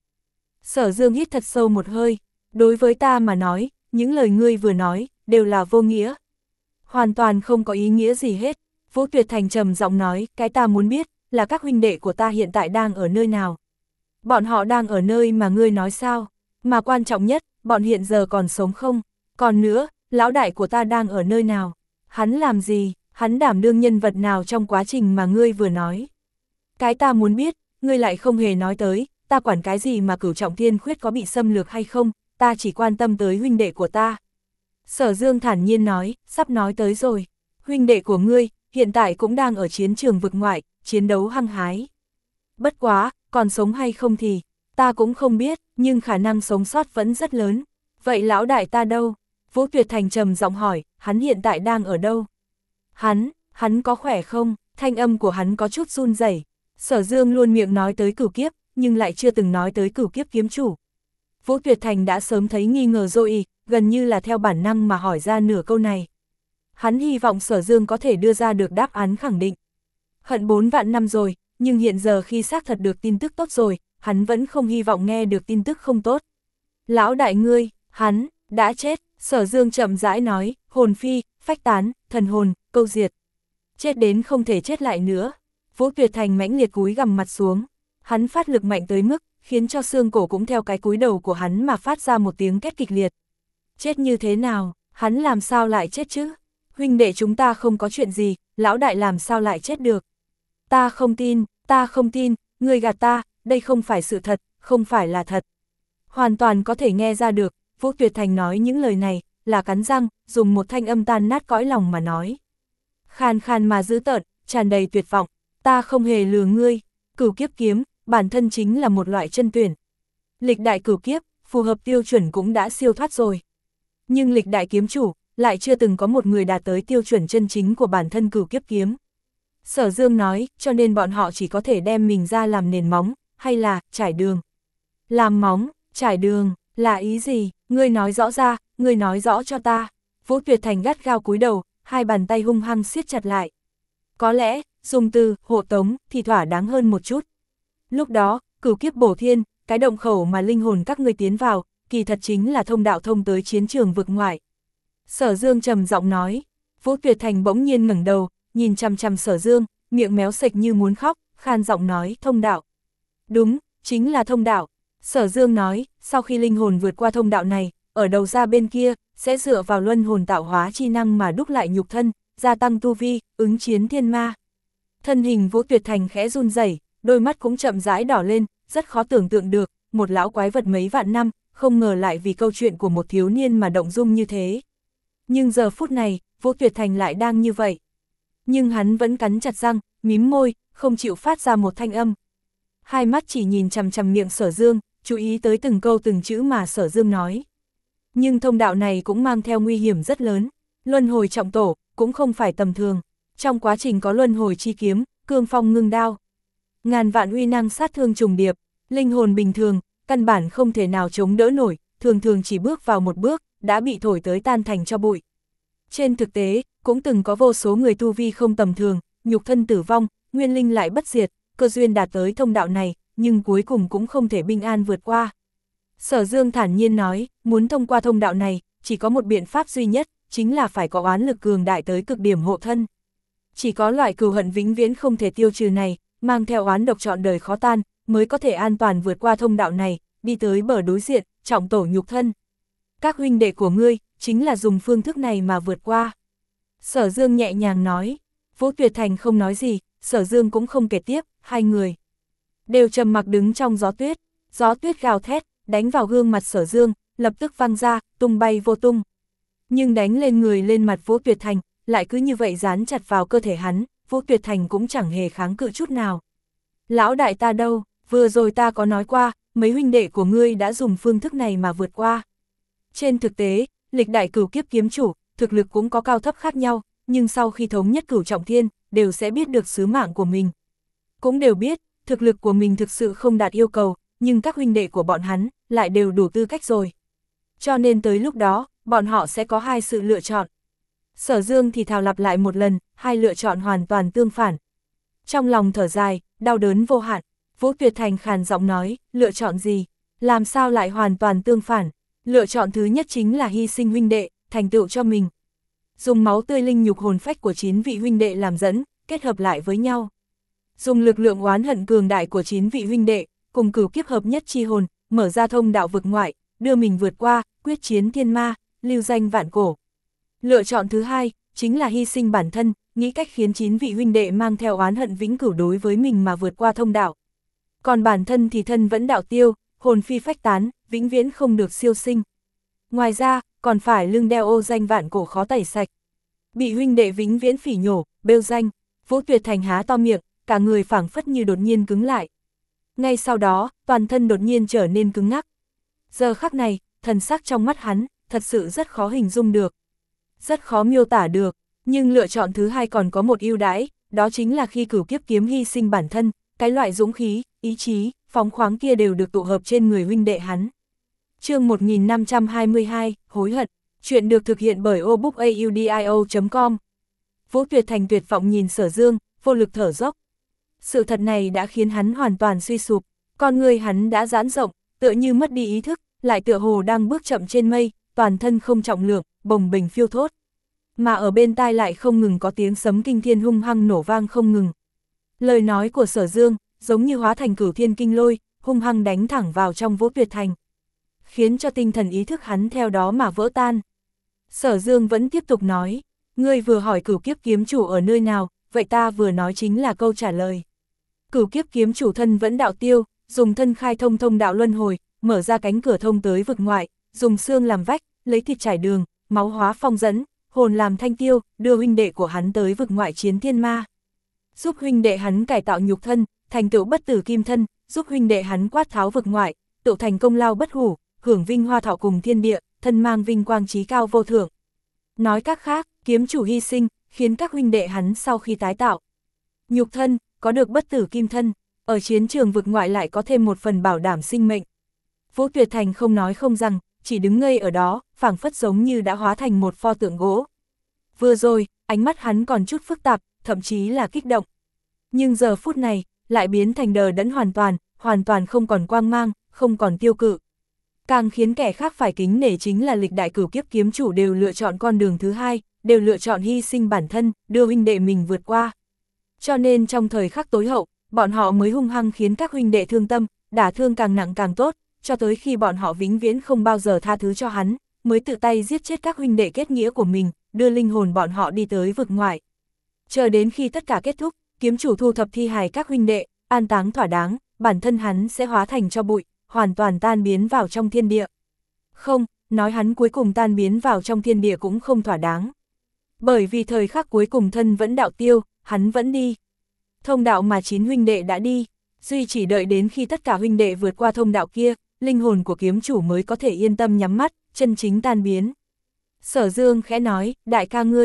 Sở Dương hít thật sâu một hơi, đối với ta mà nói, những lời ngươi vừa nói, đều là vô nghĩa. Hoàn toàn không có ý nghĩa gì hết. Vũ Tuyệt Thành trầm giọng nói, cái ta muốn biết, là các huynh đệ của ta hiện tại đang ở nơi nào. Bọn họ đang ở nơi mà ngươi nói sao, mà quan trọng nhất, bọn hiện giờ còn sống không, còn nữa, lão đại của ta đang ở nơi nào, hắn làm gì, hắn đảm đương nhân vật nào trong quá trình mà ngươi vừa nói. Cái ta muốn biết, ngươi lại không hề nói tới, ta quản cái gì mà Cửu Trọng Thiên Khuyết có bị xâm lược hay không, ta chỉ quan tâm tới huynh đệ của ta. Sở Dương thản nhiên nói, sắp nói tới rồi, huynh đệ của ngươi, hiện tại cũng đang ở chiến trường vực ngoại, chiến đấu hăng hái. Bất quá, còn sống hay không thì, ta cũng không biết, nhưng khả năng sống sót vẫn rất lớn. Vậy lão đại ta đâu? Vũ Tuyệt Thành trầm giọng hỏi, hắn hiện tại đang ở đâu? Hắn, hắn có khỏe không? Thanh âm của hắn có chút run rẩy. Sở Dương luôn miệng nói tới cửu kiếp, nhưng lại chưa từng nói tới cửu kiếp kiếm chủ. Vũ Tuyệt Thành đã sớm thấy nghi ngờ rồi, gần như là theo bản năng mà hỏi ra nửa câu này. Hắn hy vọng Sở Dương có thể đưa ra được đáp án khẳng định. Hận bốn vạn năm rồi, nhưng hiện giờ khi xác thật được tin tức tốt rồi, hắn vẫn không hy vọng nghe được tin tức không tốt. Lão đại ngươi, hắn, đã chết, Sở Dương chậm rãi nói, hồn phi, phách tán, thần hồn, câu diệt. Chết đến không thể chết lại nữa. Vũ Tuyệt Thành mãnh liệt cúi gằm mặt xuống. Hắn phát lực mạnh tới mức, khiến cho xương cổ cũng theo cái cúi đầu của hắn mà phát ra một tiếng két kịch liệt. Chết như thế nào, hắn làm sao lại chết chứ? Huynh đệ chúng ta không có chuyện gì, lão đại làm sao lại chết được? Ta không tin, ta không tin, ngươi gạt ta, đây không phải sự thật, không phải là thật. Hoàn toàn có thể nghe ra được, Vũ Tuyệt Thành nói những lời này, là cắn răng, dùng một thanh âm tan nát cõi lòng mà nói. Khan khan mà dữ tợn, tràn đầy tuyệt vọng, ta không hề lừa ngươi, cửu kiếp kiếm, bản thân chính là một loại chân tuyển. Lịch đại cửu kiếp, phù hợp tiêu chuẩn cũng đã siêu thoát rồi. Nhưng lịch đại kiếm chủ, lại chưa từng có một người đạt tới tiêu chuẩn chân chính của bản thân cửu kiếp kiếm. Sở Dương nói, cho nên bọn họ chỉ có thể đem mình ra làm nền móng, hay là, trải đường. Làm móng, trải đường, là ý gì, ngươi nói rõ ra, ngươi nói rõ cho ta. Vũ Tuyệt Thành gắt gao cúi đầu, hai bàn tay hung hăng siết chặt lại. Có lẽ, dùng từ, hộ tống, thì thỏa đáng hơn một chút. Lúc đó, cửu kiếp bổ thiên, cái động khẩu mà linh hồn các ngươi tiến vào, kỳ thật chính là thông đạo thông tới chiến trường vực ngoại. Sở Dương trầm giọng nói, Vũ Tuyệt Thành bỗng nhiên ngẩng đầu, nhìn chằm chằm Sở Dương, miệng méo sệch như muốn khóc, khan giọng nói, thông đạo. Đúng, chính là thông đạo. Sở Dương nói, sau khi linh hồn vượt qua thông đạo này, ở đầu ra bên kia, sẽ dựa vào luân hồn tạo hóa chi năng mà đúc lại nhục thân, gia tăng tu vi, ứng chiến thiên ma. Thân hình Vũ Tuyệt Thành khẽ run rẩy, đôi mắt cũng chậm rãi đỏ lên, rất khó tưởng tượng được, một lão quái vật mấy vạn năm, không ngờ lại vì câu chuyện của một thiếu niên mà động dung như thế. Nhưng giờ phút này, Vũ Tuyệt Thành lại đang như vậy. Nhưng hắn vẫn cắn chặt răng, mím môi, không chịu phát ra một thanh âm. Hai mắt chỉ nhìn chằm chằm miệng Sở Dương, chú ý tới từng câu từng chữ mà Sở Dương nói. Nhưng thông đạo này cũng mang theo nguy hiểm rất lớn. Luân hồi trọng tổ, cũng không phải tầm thường. Trong quá trình có luân hồi chi kiếm, cương phong ngưng đao. Ngàn vạn uy năng sát thương trùng điệp, linh hồn bình thường, căn bản không thể nào chống đỡ nổi, thường thường chỉ bước vào một bước, đã bị thổi tới tan thành cho bụi. Trên thực tế, cũng từng có vô số người tu vi không tầm thường, nhục thân tử vong, nguyên linh lại bất diệt, cơ duyên đạt tới thông đạo này, nhưng cuối cùng cũng không thể bình an vượt qua. Sở Dương thản nhiên nói, muốn thông qua thông đạo này, chỉ có một biện pháp duy nhất, chính là phải có oán lực cường đại tới cực điểm hộ thân. Chỉ có loại cừu hận vĩnh viễn không thể tiêu trừ này, mang theo oán độc trọn đời khó tan, mới có thể an toàn vượt qua thông đạo này, đi tới bờ đối diện, trọng tổ nhục thân. Các huynh đệ của ngươi, chính là dùng phương thức này mà vượt qua. Sở Dương nhẹ nhàng nói, Vũ Tuyệt Thành không nói gì, Sở Dương cũng không kể tiếp, hai người đều trầm mặc đứng trong gió tuyết, gió tuyết gào thét, đánh vào gương mặt Sở Dương, lập tức văng ra, tung bay vô tung. Nhưng đánh lên người lên mặt Vũ Tuyệt Thành, lại cứ như vậy dán chặt vào cơ thể hắn, Vũ Tuyệt Thành cũng chẳng hề kháng cự chút nào. Lão đại ta đâu, vừa rồi ta có nói qua, mấy huynh đệ của ngươi đã dùng phương thức này mà vượt qua. Trên thực tế, lịch đại cửu kiếp kiếm chủ, thực lực cũng có cao thấp khác nhau, nhưng sau khi thống nhất cửu trọng thiên, đều sẽ biết được sứ mạng của mình. Cũng đều biết, thực lực của mình thực sự không đạt yêu cầu, nhưng các huynh đệ của bọn hắn lại đều đủ tư cách rồi. Cho nên tới lúc đó, bọn họ sẽ có hai sự lựa chọn. Sở Dương thì thào lặp lại một lần, hai lựa chọn hoàn toàn tương phản. Trong lòng thở dài, đau đớn vô hạn, Vũ Tuyệt Thành khàn giọng nói, lựa chọn gì? Làm sao lại hoàn toàn tương phản? Lựa chọn thứ nhất chính là hy sinh huynh đệ, thành tựu cho mình. Dùng máu tươi linh nhục hồn phách của chín vị huynh đệ làm dẫn, kết hợp lại với nhau. Dùng lực lượng oán hận cường đại của chín vị huynh đệ, cùng cửu kiếp hợp nhất chi hồn, mở ra thông đạo vực ngoại, đưa mình vượt qua, quyết chiến thiên ma, lưu danh vạn cổ. Lựa chọn thứ hai, chính là hy sinh bản thân, nghĩ cách khiến chín vị huynh đệ mang theo oán hận vĩnh cửu đối với mình mà vượt qua thông đạo. Còn bản thân thì thân vẫn đạo tiêu, hồn phi phách tán, vĩnh viễn không được siêu sinh. Ngoài ra, còn phải lưng đeo ô danh vạn cổ khó tẩy sạch. Bị huynh đệ vĩnh viễn phỉ nhổ, bêu danh, Vũ Tuyệt Thành há to miệng, cả người phảng phất như đột nhiên cứng lại. Ngay sau đó, toàn thân đột nhiên trở nên cứng ngắc. Giờ khắc này, thần sắc trong mắt hắn, thật sự rất khó hình dung được. Rất khó miêu tả được, nhưng lựa chọn thứ hai còn có một ưu đãi, đó chính là khi cửu kiếp kiếm hy sinh bản thân, cái loại dũng khí, ý chí, phóng khoáng kia đều được tụ hợp trên người huynh đệ hắn. Chương một nghìn năm trăm hai mươi hai, hối hận, chuyện được thực hiện bởi obookaudio chấm com. Vũ Tuyệt Thành tuyệt vọng nhìn Sở Dương, vô lực thở dốc. Sự thật này đã khiến hắn hoàn toàn suy sụp, con người hắn đã giãn rộng, tựa như mất đi ý thức, lại tựa hồ đang bước chậm trên mây, toàn thân không trọng lượng, bồng bềnh phiêu thốt. Mà ở bên tai lại không ngừng có tiếng sấm kinh thiên hung hăng nổ vang không ngừng. Lời nói của Sở Dương, giống như hóa thành cửu thiên kinh lôi, hung hăng đánh thẳng vào trong Vũ Tuyệt Thành, khiến cho tinh thần ý thức hắn theo đó mà vỡ tan. Sở Dương vẫn tiếp tục nói, ngươi vừa hỏi cửu kiếp kiếm chủ ở nơi nào, vậy ta vừa nói chính là câu trả lời. Cửu kiếp kiếm chủ thân vẫn đạo tiêu, dùng thân khai thông thông đạo luân hồi, mở ra cánh cửa thông tới vực ngoại, dùng xương làm vách, lấy thịt trải đường, máu hóa phong dẫn, hồn làm thanh tiêu, đưa huynh đệ của hắn tới vực ngoại chiến thiên ma. Giúp huynh đệ hắn cải tạo nhục thân, thành tựu bất tử kim thân, giúp huynh đệ hắn quát tháo vực ngoại, tựu thành công lao bất hủ, hưởng vinh hoa thọ cùng thiên địa, thân mang vinh quang trí cao vô thượng. Nói cách khác, kiếm chủ hy sinh, khiến các huynh đệ hắn sau khi tái tạo nhục thân, có được bất tử kim thân, ở chiến trường vực ngoại lại có thêm một phần bảo đảm sinh mệnh. Vũ Tuyệt Thành không nói không rằng, chỉ đứng ngây ở đó, phảng phất giống như đã hóa thành một pho tượng gỗ. Vừa rồi, ánh mắt hắn còn chút phức tạp, thậm chí là kích động. Nhưng giờ phút này, lại biến thành đờ đẫn hoàn toàn, hoàn toàn không còn quang mang, không còn tiêu cự. Càng khiến kẻ khác phải kính nể chính là lịch đại cửu kiếp kiếm chủ đều lựa chọn con đường thứ hai, đều lựa chọn hy sinh bản thân, đưa huynh đệ mình vượt qua. Cho nên trong thời khắc tối hậu, bọn họ mới hung hăng khiến các huynh đệ thương tâm, đả thương càng nặng càng tốt, cho tới khi bọn họ vĩnh viễn không bao giờ tha thứ cho hắn, mới tự tay giết chết các huynh đệ kết nghĩa của mình, đưa linh hồn bọn họ đi tới vực ngoại. Chờ đến khi tất cả kết thúc, kiếm chủ thu thập thi hài các huynh đệ, an táng thỏa đáng, bản thân hắn sẽ hóa thành cho bụi, hoàn toàn tan biến vào trong thiên địa. Không, nói hắn cuối cùng tan biến vào trong thiên địa cũng không thỏa đáng. Bởi vì thời khắc cuối cùng thân vẫn đạo tiêu, hắn vẫn đi. Thông đạo mà chín huynh đệ đã đi, duy chỉ đợi đến khi tất cả huynh đệ vượt qua thông đạo kia, linh hồn của kiếm chủ mới có thể yên tâm nhắm mắt, chân chính tan biến. Sở Dương khẽ nói, đại ca ngươi,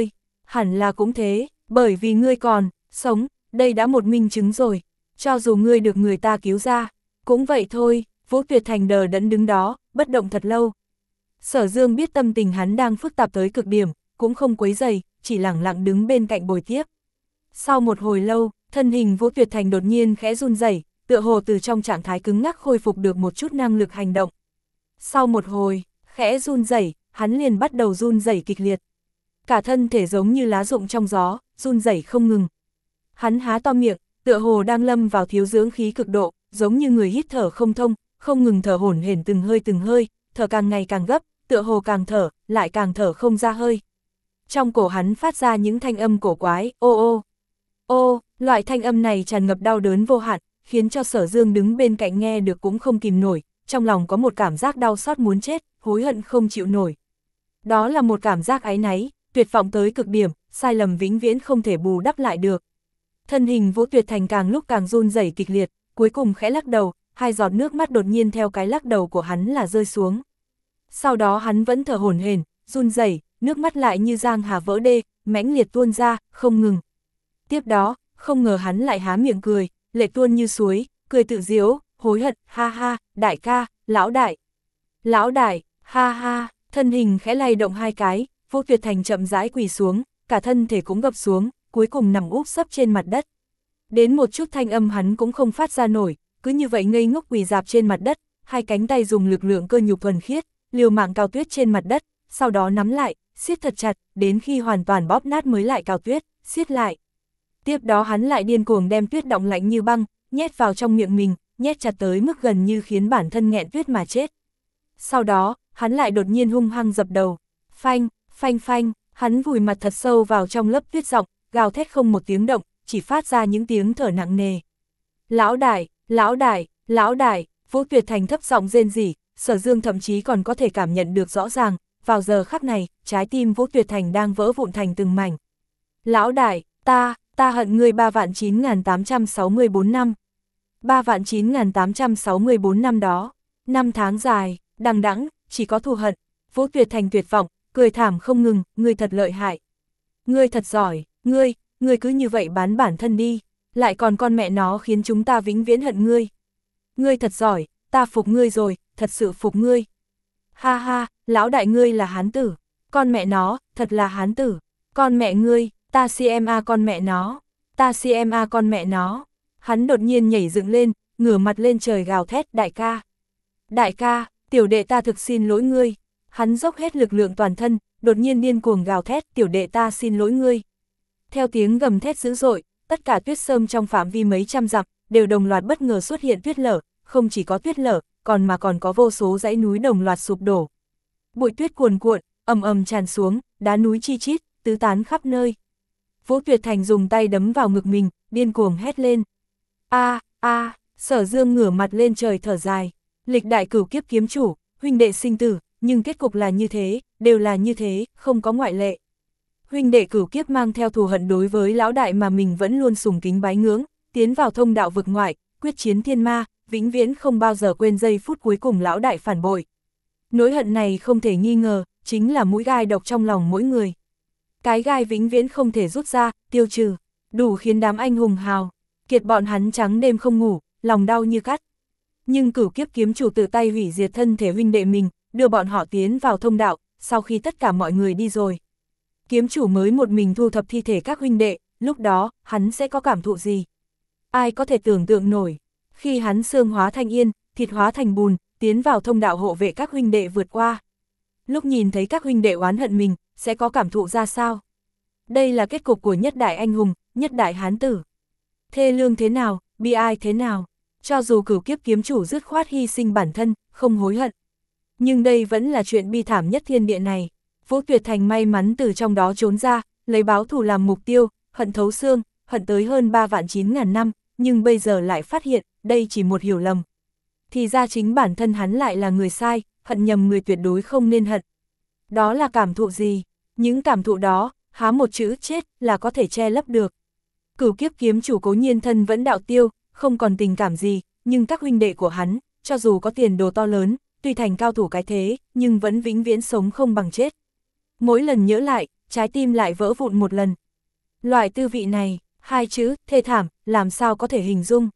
Hẳn là cũng thế, bởi vì ngươi còn sống, đây đã một minh chứng rồi. Cho dù ngươi được người ta cứu ra, cũng vậy thôi. Vũ Tuyệt Thành đờ đẫn đứng đó, bất động thật lâu. Sở Dương biết tâm tình hắn đang phức tạp tới cực điểm, cũng không quấy rầy, chỉ lẳng lặng đứng bên cạnh bồi tiếp. Sau một hồi lâu, thân hình Vũ Tuyệt Thành đột nhiên khẽ run rẩy, tựa hồ từ trong trạng thái cứng ngắc khôi phục được một chút năng lực hành động. Sau một hồi, khẽ run rẩy, hắn liền bắt đầu run rẩy kịch liệt. Cả thân thể giống như lá rụng trong gió, run rẩy không ngừng. Hắn há to miệng, tựa hồ đang lâm vào thiếu dưỡng khí cực độ, giống như người hít thở không thông, không ngừng thở hổn hển từng hơi từng hơi, thở càng ngày càng gấp, tựa hồ càng thở, lại càng thở không ra hơi. Trong cổ hắn phát ra những thanh âm cổ quái, ô ô, ô, loại thanh âm này tràn ngập đau đớn vô hạn, khiến cho Sở Dương đứng bên cạnh nghe được cũng không kìm nổi, trong lòng có một cảm giác đau xót muốn chết, hối hận không chịu nổi. Đó là một cảm giác áy náy, tuyệt vọng tới cực điểm, sai lầm vĩnh viễn không thể bù đắp lại được. Thân hình Vũ Tuyệt Thành càng lúc càng run rẩy kịch liệt, cuối cùng khẽ lắc đầu, hai giọt nước mắt đột nhiên theo cái lắc đầu của hắn là rơi xuống. Sau đó hắn vẫn thở hổn hển, run rẩy, nước mắt lại như giang hà vỡ đê, mãnh liệt tuôn ra, không ngừng. Tiếp đó, không ngờ hắn lại há miệng cười, lệ tuôn như suối, cười tự giễu, hối hận, ha ha, đại ca, lão đại. Lão đại, ha ha, thân hình khẽ lay động hai cái, Vũ Tuyệt Thành chậm rãi quỳ xuống, cả thân thể cũng gập xuống, cuối cùng nằm úp sấp trên mặt đất. Đến một chút thanh âm hắn cũng không phát ra nổi, cứ như vậy ngây ngốc quỳ dạp trên mặt đất, hai cánh tay dùng lực lượng cơ nhục thuần khiết, liều mạng cào tuyết trên mặt đất, sau đó nắm lại, siết thật chặt, đến khi hoàn toàn bóp nát mới lại cào tuyết, siết lại. Tiếp đó hắn lại điên cuồng đem tuyết động lạnh như băng, nhét vào trong miệng mình, nhét chặt tới mức gần như khiến bản thân nghẹn tuyết mà chết. Sau đó, hắn lại đột nhiên hung hăng dập đầu, phanh, phanh phanh, hắn vùi mặt thật sâu vào trong lớp tuyết rộng, gào thét không một tiếng động, chỉ phát ra những tiếng thở nặng nề. Lão đại, lão đại, lão đại, Vũ Tuyệt Thành thấp giọng rên rỉ, Sở Dương thậm chí còn có thể cảm nhận được rõ ràng, vào giờ khắc này, trái tim Vũ Tuyệt Thành đang vỡ vụn thành từng mảnh. Lão đại, ta, ta hận ngươi ba vạn chín nghìn tám trăm sáu mươi bốn năm. ba vạn chín nghìn tám trăm sáu mươi bốn năm đó, năm tháng dài, đằng đẵng, chỉ có thù hận. Vũ Tuyệt Thành tuyệt vọng, cười thảm không ngừng, ngươi thật lợi hại. Ngươi thật giỏi, ngươi, ngươi cứ như vậy bán bản thân đi, lại còn con mẹ nó khiến chúng ta vĩnh viễn hận ngươi. Ngươi thật giỏi, ta phục ngươi rồi, thật sự phục ngươi. Ha ha, lão đại ngươi là hán tử, con mẹ nó, thật là hán tử, con mẹ ngươi, ta cma con mẹ nó, ta cma con mẹ nó. Hắn đột nhiên nhảy dựng lên, ngửa mặt lên trời gào thét, đại ca. Đại ca, tiểu đệ ta thực xin lỗi ngươi. Hắn dốc hết lực lượng toàn thân, đột nhiên điên cuồng gào thét, tiểu đệ ta xin lỗi ngươi. Theo tiếng gầm thét dữ dội, tất cả tuyết sơm trong phạm vi mấy trăm dặm đều đồng loạt bất ngờ xuất hiện tuyết lở, không chỉ có tuyết lở, còn mà còn có vô số dãy núi đồng loạt sụp đổ. Bụi tuyết cuồn cuộn, ầm ầm tràn xuống, đá núi chi chít, tứ tán khắp nơi. Vũ Tuyệt Thành dùng tay đấm vào ngực mình, điên cuồng hét lên. A, a, Sở Dương ngửa mặt lên trời thở dài, lịch đại cửu kiếp kiếm chủ, huynh đệ sinh tử, nhưng kết cục là như thế, đều là như thế, không có ngoại lệ. Huynh đệ cửu kiếp mang theo thù hận đối với lão đại mà mình vẫn luôn sùng kính bái ngưỡng, tiến vào thông đạo vực ngoại, quyết chiến thiên ma, vĩnh viễn không bao giờ quên giây phút cuối cùng lão đại phản bội. Nỗi hận này không thể nghi ngờ, chính là mũi gai độc trong lòng mỗi người. Cái gai vĩnh viễn không thể rút ra, tiêu trừ, đủ khiến đám anh hùng hào kiệt bọn hắn trắng đêm không ngủ, lòng đau như cắt. Nhưng cửu kiếp kiếm chủ tự tay hủy diệt thân thể huynh đệ mình, đưa bọn họ tiến vào thông đạo, sau khi tất cả mọi người đi rồi. Kiếm chủ mới một mình thu thập thi thể các huynh đệ, lúc đó, hắn sẽ có cảm thụ gì? Ai có thể tưởng tượng nổi, khi hắn xương hóa thành yên, thịt hóa thành bùn, tiến vào thông đạo hộ vệ các huynh đệ vượt qua. Lúc nhìn thấy các huynh đệ oán hận mình, sẽ có cảm thụ ra sao? Đây là kết cục của nhất đại anh hùng, nhất đại hán tử. Thê lương thế nào, bi ai thế nào? Cho dù cửu kiếp kiếm chủ dứt khoát hy sinh bản thân, không hối hận. Nhưng đây vẫn là chuyện bi thảm nhất thiên địa này. Vũ Tuyệt Thành may mắn từ trong đó trốn ra, lấy báo thù làm mục tiêu, hận thấu xương, hận tới hơn ba vạn chín ngàn năm, nhưng bây giờ lại phát hiện, đây chỉ một hiểu lầm. Thì ra chính bản thân hắn lại là người sai, hận nhầm người tuyệt đối không nên hận. Đó là cảm thụ gì? Những cảm thụ đó, há một chữ chết là có thể che lấp được. Cửu kiếp kiếm chủ Cố Nhiên thân vẫn đạo tiêu, không còn tình cảm gì, nhưng các huynh đệ của hắn, cho dù có tiền đồ to lớn, tuy thành cao thủ cái thế, nhưng vẫn vĩnh viễn sống không bằng chết. Mỗi lần nhớ lại, trái tim lại vỡ vụn một lần. Loại tư vị này, hai chữ, thê thảm, làm sao có thể hình dung.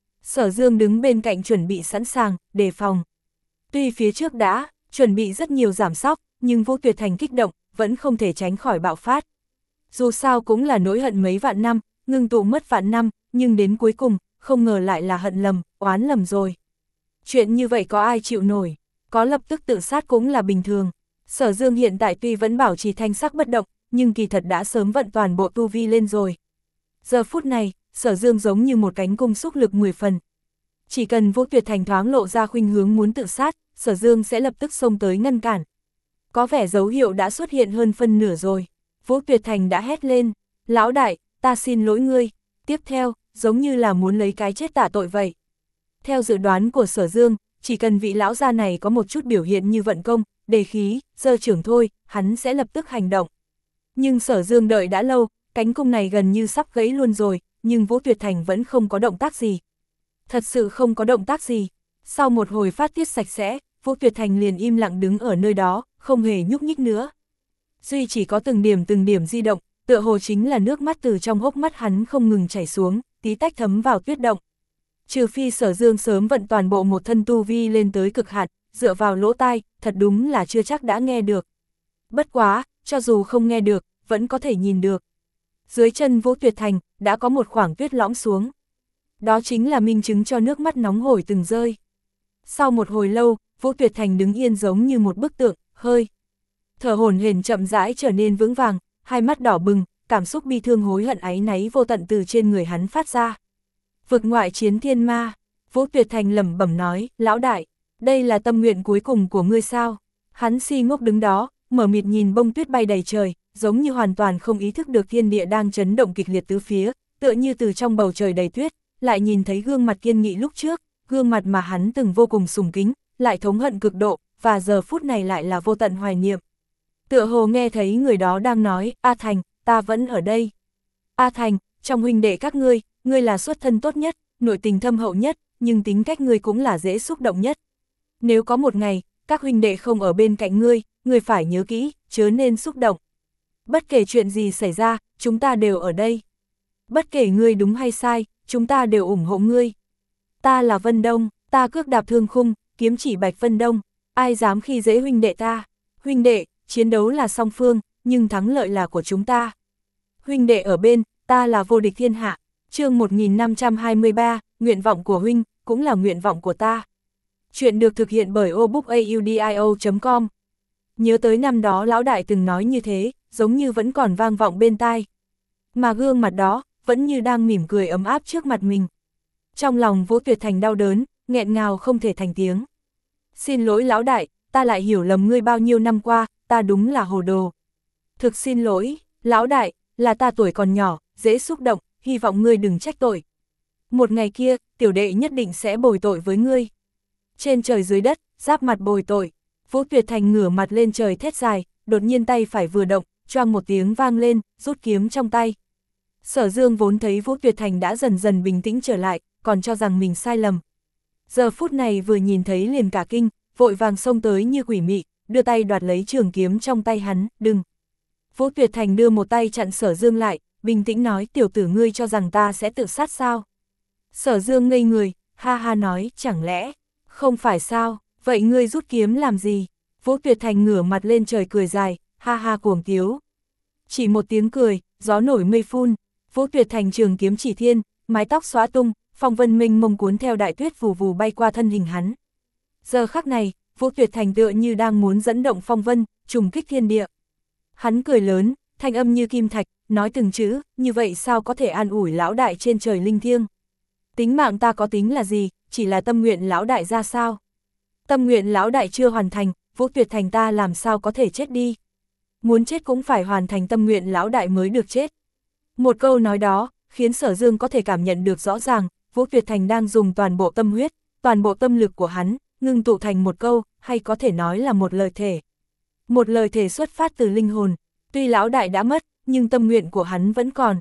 Sở Dương đứng bên cạnh chuẩn bị sẵn sàng, đề phòng. Tuy phía trước đã, chuẩn bị rất nhiều giảm sóc, nhưng Vũ Tuyệt Thành kích động, vẫn không thể tránh khỏi bạo phát. Dù sao cũng là nỗi hận mấy vạn năm, ngưng tụ mất vạn năm, nhưng đến cuối cùng, không ngờ lại là hận lầm, oán lầm rồi. Chuyện như vậy có ai chịu nổi, có lập tức tự sát cũng là bình thường. Sở Dương hiện tại tuy vẫn bảo trì thanh sắc bất động, nhưng kỳ thật đã sớm vận toàn bộ tu vi lên rồi. Giờ phút này, Sở Dương giống như một cánh cung xúc lực mười phần. Chỉ cần Vũ Tuyệt Thành thoáng lộ ra khuynh hướng muốn tự sát, Sở Dương sẽ lập tức xông tới ngăn cản. Có vẻ dấu hiệu đã xuất hiện hơn phân nửa rồi. Vũ Tuyệt Thành đã hét lên, lão đại, ta xin lỗi ngươi. Tiếp theo, giống như là muốn lấy cái chết tạ tội vậy. Theo dự đoán của Sở Dương, chỉ cần vị lão gia này có một chút biểu hiện như vận công, đề khí, giơ trưởng thôi, hắn sẽ lập tức hành động. Nhưng Sở Dương đợi đã lâu, cánh cung này gần như sắp gãy luôn rồi, nhưng Vũ Tuyệt Thành vẫn không có động tác gì. Thật sự không có động tác gì. Sau một hồi phát tiết sạch sẽ, Vũ Tuyệt Thành liền im lặng đứng ở nơi đó, không hề nhúc nhích nữa. Duy chỉ có từng điểm từng điểm di động, tựa hồ chính là nước mắt từ trong hốc mắt hắn không ngừng chảy xuống, tí tách thấm vào tuyết động. Trừ phi Sở Dương sớm vận toàn bộ một thân tu vi lên tới cực hạn, dựa vào lỗ tai, thật đúng là chưa chắc đã nghe được. Bất quá, cho dù không nghe được, vẫn có thể nhìn được. Dưới chân Vũ Tuyệt Thành, đã có một khoảng tuyết lõm xuống. Đó chính là minh chứng cho nước mắt nóng hổi từng rơi. Sau một hồi lâu, Vũ Tuyệt Thành đứng yên giống như một bức tượng, hơi thở hổn hển chậm rãi trở nên vững vàng, hai mắt đỏ bừng, cảm xúc bi thương hối hận áy náy vô tận từ trên người hắn phát ra. Vực ngoại chiến thiên ma, Vũ Tuyệt Thành lẩm bẩm nói, lão đại, đây là tâm nguyện cuối cùng của ngươi sao? Hắn si ngốc đứng đó, mở mịt nhìn bông tuyết bay đầy trời, giống như hoàn toàn không ý thức được thiên địa đang chấn động kịch liệt tứ phía, tựa như từ trong bầu trời đầy tuyết, lại nhìn thấy gương mặt kiên nghị lúc trước, gương mặt mà hắn từng vô cùng sùng kính, lại thống hận cực độ, và giờ phút này lại là vô tận hoài niệm. Tựa hồ nghe thấy người đó đang nói, A Thành, ta vẫn ở đây. A Thành, trong huynh đệ các ngươi, ngươi là xuất thân tốt nhất, nội tình thâm hậu nhất, nhưng tính cách ngươi cũng là dễ xúc động nhất. Nếu có một ngày, các huynh đệ không ở bên cạnh ngươi, ngươi phải nhớ kỹ, chớ nên xúc động. Bất kể chuyện gì xảy ra, chúng ta đều ở đây. Bất kể ngươi đúng hay sai, chúng ta đều ủng hộ ngươi. Ta là Vân Đông, ta cước đạp thương khung, kiếm chỉ Bạch Vân Đông, ai dám khi dễ huynh đệ ta. Huynh đệ, chiến đấu là song phương, nhưng thắng lợi là của chúng ta. Huynh đệ ở bên, ta là vô địch thiên hạ. Chương một nghìn năm trăm hai mươi ba, nguyện vọng của huynh, cũng là nguyện vọng của ta. Chuyện được thực hiện bởi obookaudio chấm com. Nhớ tới năm đó lão đại từng nói như thế, giống như vẫn còn vang vọng bên tai. Mà gương mặt đó, vẫn như đang mỉm cười ấm áp trước mặt mình. Trong lòng Vũ Tuyệt Thành đau đớn, nghẹn ngào không thể thành tiếng. Xin lỗi lão đại, ta lại hiểu lầm ngươi bao nhiêu năm qua, ta đúng là hồ đồ. Thực xin lỗi, lão đại, là ta tuổi còn nhỏ, dễ xúc động, hy vọng ngươi đừng trách tội. Một ngày kia, tiểu đệ nhất định sẽ bồi tội với ngươi. Trên trời dưới đất, giáp mặt bồi tội. Vũ Tuyệt Thành ngửa mặt lên trời thét dài, đột nhiên tay phải vừa động, choang một tiếng vang lên, rút kiếm trong tay. Sở Dương vốn thấy Vũ Tuyệt Thành đã dần dần bình tĩnh trở lại, còn cho rằng mình sai lầm. Giờ phút này vừa nhìn thấy liền cả kinh, vội vàng xông tới như quỷ mị, đưa tay đoạt lấy trường kiếm trong tay hắn, đừng. Vũ Tuyệt Thành đưa một tay chặn Sở Dương lại, bình tĩnh nói, tiểu tử ngươi cho rằng ta sẽ tự sát sao? Sở Dương ngây người, ha ha nói, chẳng lẽ, không phải sao, vậy ngươi rút kiếm làm gì? Vũ Tuyệt Thành ngửa mặt lên trời cười dài, ha ha cuồng tiếu. Chỉ một tiếng cười, gió nổi mây phun, Vũ Tuyệt Thành trường kiếm chỉ thiên, mái tóc xóa tung, phong vân mênh mông cuốn theo đại tuyết vù vù bay qua thân hình hắn. Giờ khắc này, Vũ Tuyệt Thành tựa như đang muốn dẫn động phong vân, trùng kích thiên địa. Hắn cười lớn, thanh âm như kim thạch, nói từng chữ, như vậy sao có thể an ủi lão đại trên trời linh thiêng. Tính mạng ta có tính là gì, chỉ là tâm nguyện lão đại ra sao. Tâm nguyện lão đại chưa hoàn thành, Vũ Tuyệt Thành ta làm sao có thể chết đi. Muốn chết cũng phải hoàn thành tâm nguyện lão đại mới được chết. Một câu nói đó, khiến Sở Dương có thể cảm nhận được rõ ràng, Vũ Tuyệt Thành đang dùng toàn bộ tâm huyết, toàn bộ tâm lực của hắn, ngưng tụ thành một câu, hay có thể nói là một lời thể. Một lời thể xuất phát từ linh hồn, tuy lão đại đã mất, nhưng tâm nguyện của hắn vẫn còn.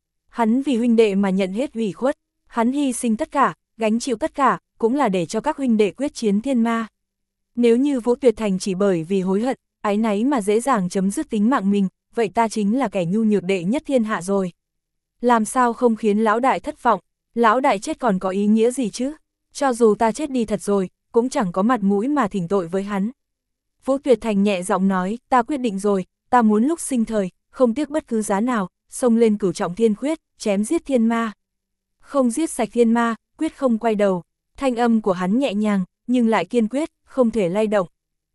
Hắn vì huynh đệ mà nhận hết ủy khuất, hắn hy sinh tất cả, gánh chịu tất cả, cũng là để cho các huynh đệ quyết chiến thiên ma. Nếu như Vũ Tuyệt Thành chỉ bởi vì hối hận, áy náy mà dễ dàng chấm dứt tính mạng mình, vậy ta chính là kẻ nhu nhược đệ nhất thiên hạ rồi. Làm sao không khiến lão đại thất vọng, lão đại chết còn có ý nghĩa gì chứ, cho dù ta chết đi thật rồi, cũng chẳng có mặt mũi mà thỉnh tội với hắn. Vũ Tuyệt Thành nhẹ giọng nói, ta quyết định rồi, ta muốn lúc sinh thời, không tiếc bất cứ giá nào, xông lên cửu trọng thiên khuyết, chém giết thiên ma. Không giết sạch thiên ma, quyết không quay đầu. Thanh âm của hắn nhẹ nhàng, nhưng lại kiên quyết, không thể lay động.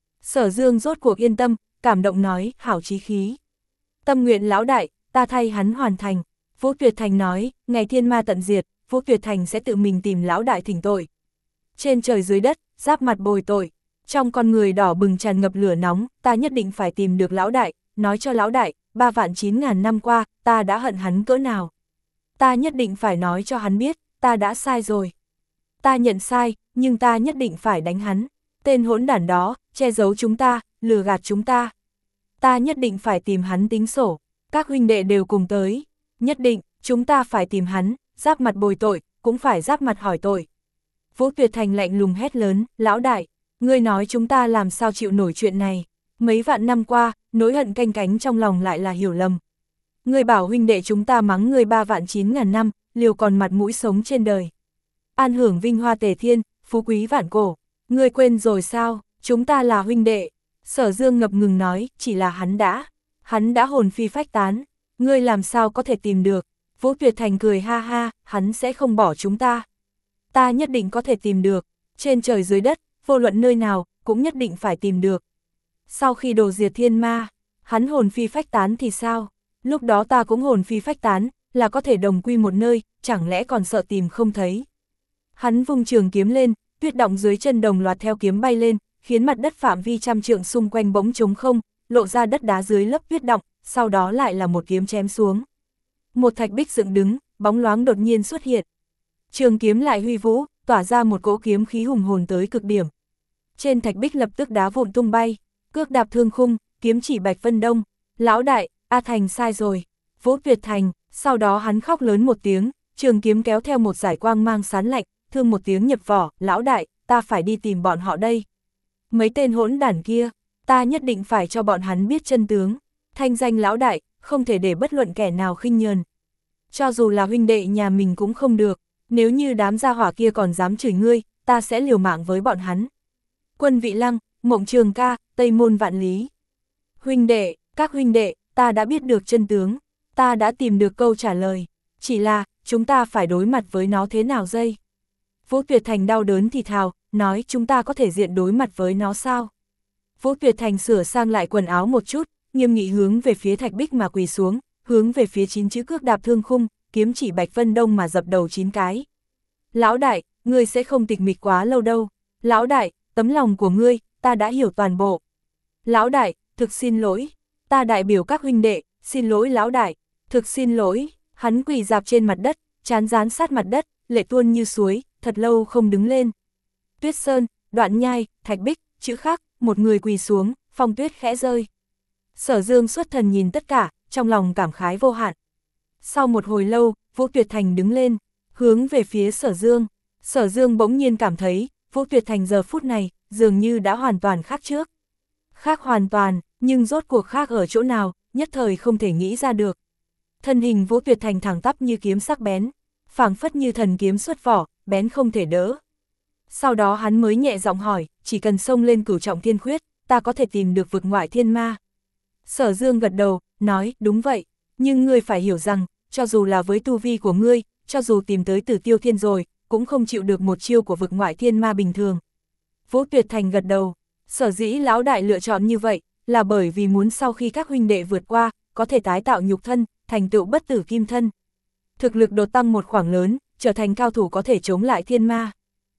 Sở Dương rốt cuộc yên tâm, cảm động nói, hảo chí khí. Tâm nguyện lão đại, ta thay hắn hoàn thành. Vũ Tuyệt Thành nói, ngày thiên ma tận diệt, Vũ Tuyệt Thành sẽ tự mình tìm lão đại thỉnh tội. Trên trời dưới đất, giáp mặt bồi tội. Trong con người đỏ bừng tràn ngập lửa nóng, ta nhất định phải tìm được lão đại, nói cho lão đại, ba vạn chín ngàn năm qua, ta đã hận hắn cỡ nào. Ta nhất định phải nói cho hắn biết, ta đã sai rồi. Ta nhận sai, nhưng ta nhất định phải đánh hắn. Tên hỗn đản đó, che giấu chúng ta, lừa gạt chúng ta. Ta nhất định phải tìm hắn tính sổ. Các huynh đệ đều cùng tới. Nhất định, chúng ta phải tìm hắn, giáp mặt bồi tội, cũng phải giáp mặt hỏi tội. Vũ Tuyệt Thành lạnh lùng hét lớn, lão đại, ngươi nói chúng ta làm sao chịu nổi chuyện này. Mấy vạn năm qua, nỗi hận canh cánh trong lòng lại là hiểu lầm. Ngươi bảo huynh đệ chúng ta mắng ngươi ba vạn chín ngàn năm, liều còn mặt mũi sống trên đời. An hưởng vinh hoa tề thiên, phú quý vạn cổ. Ngươi quên rồi sao, chúng ta là huynh đệ. Sở Dương ngập ngừng nói, chỉ là hắn đã. Hắn đã hồn phi phách tán. Ngươi làm sao có thể tìm được. Vũ Tuyệt Thành cười ha ha, hắn sẽ không bỏ chúng ta. Ta nhất định có thể tìm được. Trên trời dưới đất, vô luận nơi nào, cũng nhất định phải tìm được. Sau khi đồ diệt thiên ma, hắn hồn phi phách tán thì sao? Lúc đó ta cũng hồn phi phách tán, là có thể đồng quy một nơi, chẳng lẽ còn sợ tìm không thấy. Hắn vung trường kiếm lên, tuyết động dưới chân đồng loạt theo kiếm bay lên, khiến mặt đất phạm vi trăm trượng xung quanh bỗng trống không, lộ ra đất đá dưới lớp tuyết động, sau đó lại là một kiếm chém xuống. Một thạch bích dựng đứng, bóng loáng đột nhiên xuất hiện. Trường kiếm lại huy vũ, tỏa ra một cỗ kiếm khí hùng hồn tới cực điểm. Trên thạch bích lập tức đá vụn tung bay, cước đạp thương khung, kiếm chỉ Bạch Vân Đông. Lão đại, A Thành sai rồi. Vũ Tuyệt Thành, sau đó hắn khóc lớn một tiếng, trường kiếm kéo theo một dải quang mang sán lạnh, thương một tiếng nhập vỏ, lão đại, ta phải đi tìm bọn họ đây. Mấy tên hỗn đản kia, ta nhất định phải cho bọn hắn biết chân tướng. Thanh danh lão đại, không thể để bất luận kẻ nào khinh nhờn. Cho dù là huynh đệ nhà mình cũng không được, nếu như đám gia hỏa kia còn dám chửi ngươi, ta sẽ liều mạng với bọn hắn. Quân Vị Lăng, Mộng Trường Ca, Tây Môn Vạn Lý. Huynh đệ, các huynh đệ, ta đã biết được chân tướng, ta đã tìm được câu trả lời, chỉ là, chúng ta phải đối mặt với nó thế nào đây? Vũ Tuyệt Thành đau đớn thì thào, nói chúng ta có thể diện đối mặt với nó sao? Vũ Tuyệt Thành sửa sang lại quần áo một chút, nghiêm nghị hướng về phía thạch bích mà quỳ xuống, hướng về phía chín chữ cước đạp thương khung, kiếm chỉ Bạch Vân Đông mà dập đầu chín cái. Lão đại, ngươi sẽ không tịch mịch quá lâu đâu. Lão đại, tấm lòng của ngươi, ta đã hiểu toàn bộ. Lão đại, thực xin lỗi. Ta đại biểu các huynh đệ, xin lỗi lão đại, thực xin lỗi. Hắn quỳ dạp trên mặt đất, trán dán sát mặt đất, lệ tuôn như suối, thật lâu không đứng lên. Tuyết Sơn, Đoạn Nhai, Thạch Bích, chữ khắc, một người quỳ xuống, phong tuyết khẽ rơi. Sở Dương xuất thần nhìn tất cả, trong lòng cảm khái vô hạn. Sau một hồi lâu, Vũ Tuyệt Thành đứng lên, hướng về phía Sở Dương. Sở Dương bỗng nhiên cảm thấy, Vũ Tuyệt Thành giờ phút này, dường như đã hoàn toàn khác trước. Khác hoàn toàn, nhưng rốt cuộc khác ở chỗ nào, nhất thời không thể nghĩ ra được. Thân hình Vũ Tuyệt Thành thẳng tắp như kiếm sắc bén, phảng phất như thần kiếm xuất vỏ, bén không thể đỡ. Sau đó hắn mới nhẹ giọng hỏi, chỉ cần xông lên cửu trọng thiên khuyết, ta có thể tìm được vực ngoại thiên ma. Sở Dương gật đầu, nói, đúng vậy, nhưng ngươi phải hiểu rằng, cho dù là với tu vi của ngươi, cho dù tìm tới Tử Tiêu Thiên rồi, cũng không chịu được một chiêu của vực ngoại thiên ma bình thường. Vũ Tuyệt Thành gật đầu, sở dĩ lão đại lựa chọn như vậy, là bởi vì muốn sau khi các huynh đệ vượt qua, có thể tái tạo nhục thân, thành tựu bất tử kim thân. Thực lực đột tăng một khoảng lớn, trở thành cao thủ có thể chống lại thiên ma.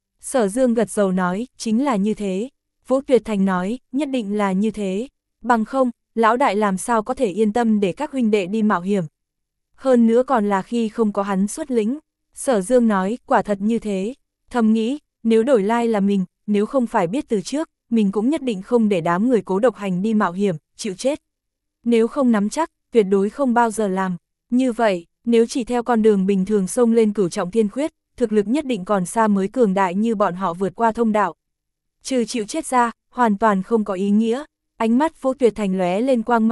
Sở Dương gật đầu nói, chính là như thế. Vũ Tuyệt Thành nói, nhất định là như thế. Bằng không, lão đại làm sao có thể yên tâm để các huynh đệ đi mạo hiểm. Hơn nữa còn là khi không có hắn xuất lĩnh. Sở Dương nói, quả thật như thế. Thầm nghĩ, nếu đổi lai là mình, nếu không phải biết từ trước, mình cũng nhất định không để đám người Cố Độc Hành đi mạo hiểm, chịu chết. Nếu không nắm chắc, tuyệt đối không bao giờ làm. Như vậy, nếu chỉ theo con đường bình thường xông lên cửu trọng thiên khuyết, thực lực nhất định còn xa mới cường đại như bọn họ vượt qua thông đạo. Trừ chịu chết ra, hoàn toàn không có ý nghĩa. Ánh mắt Vũ Tuyệt Thành lóe lên quang mang,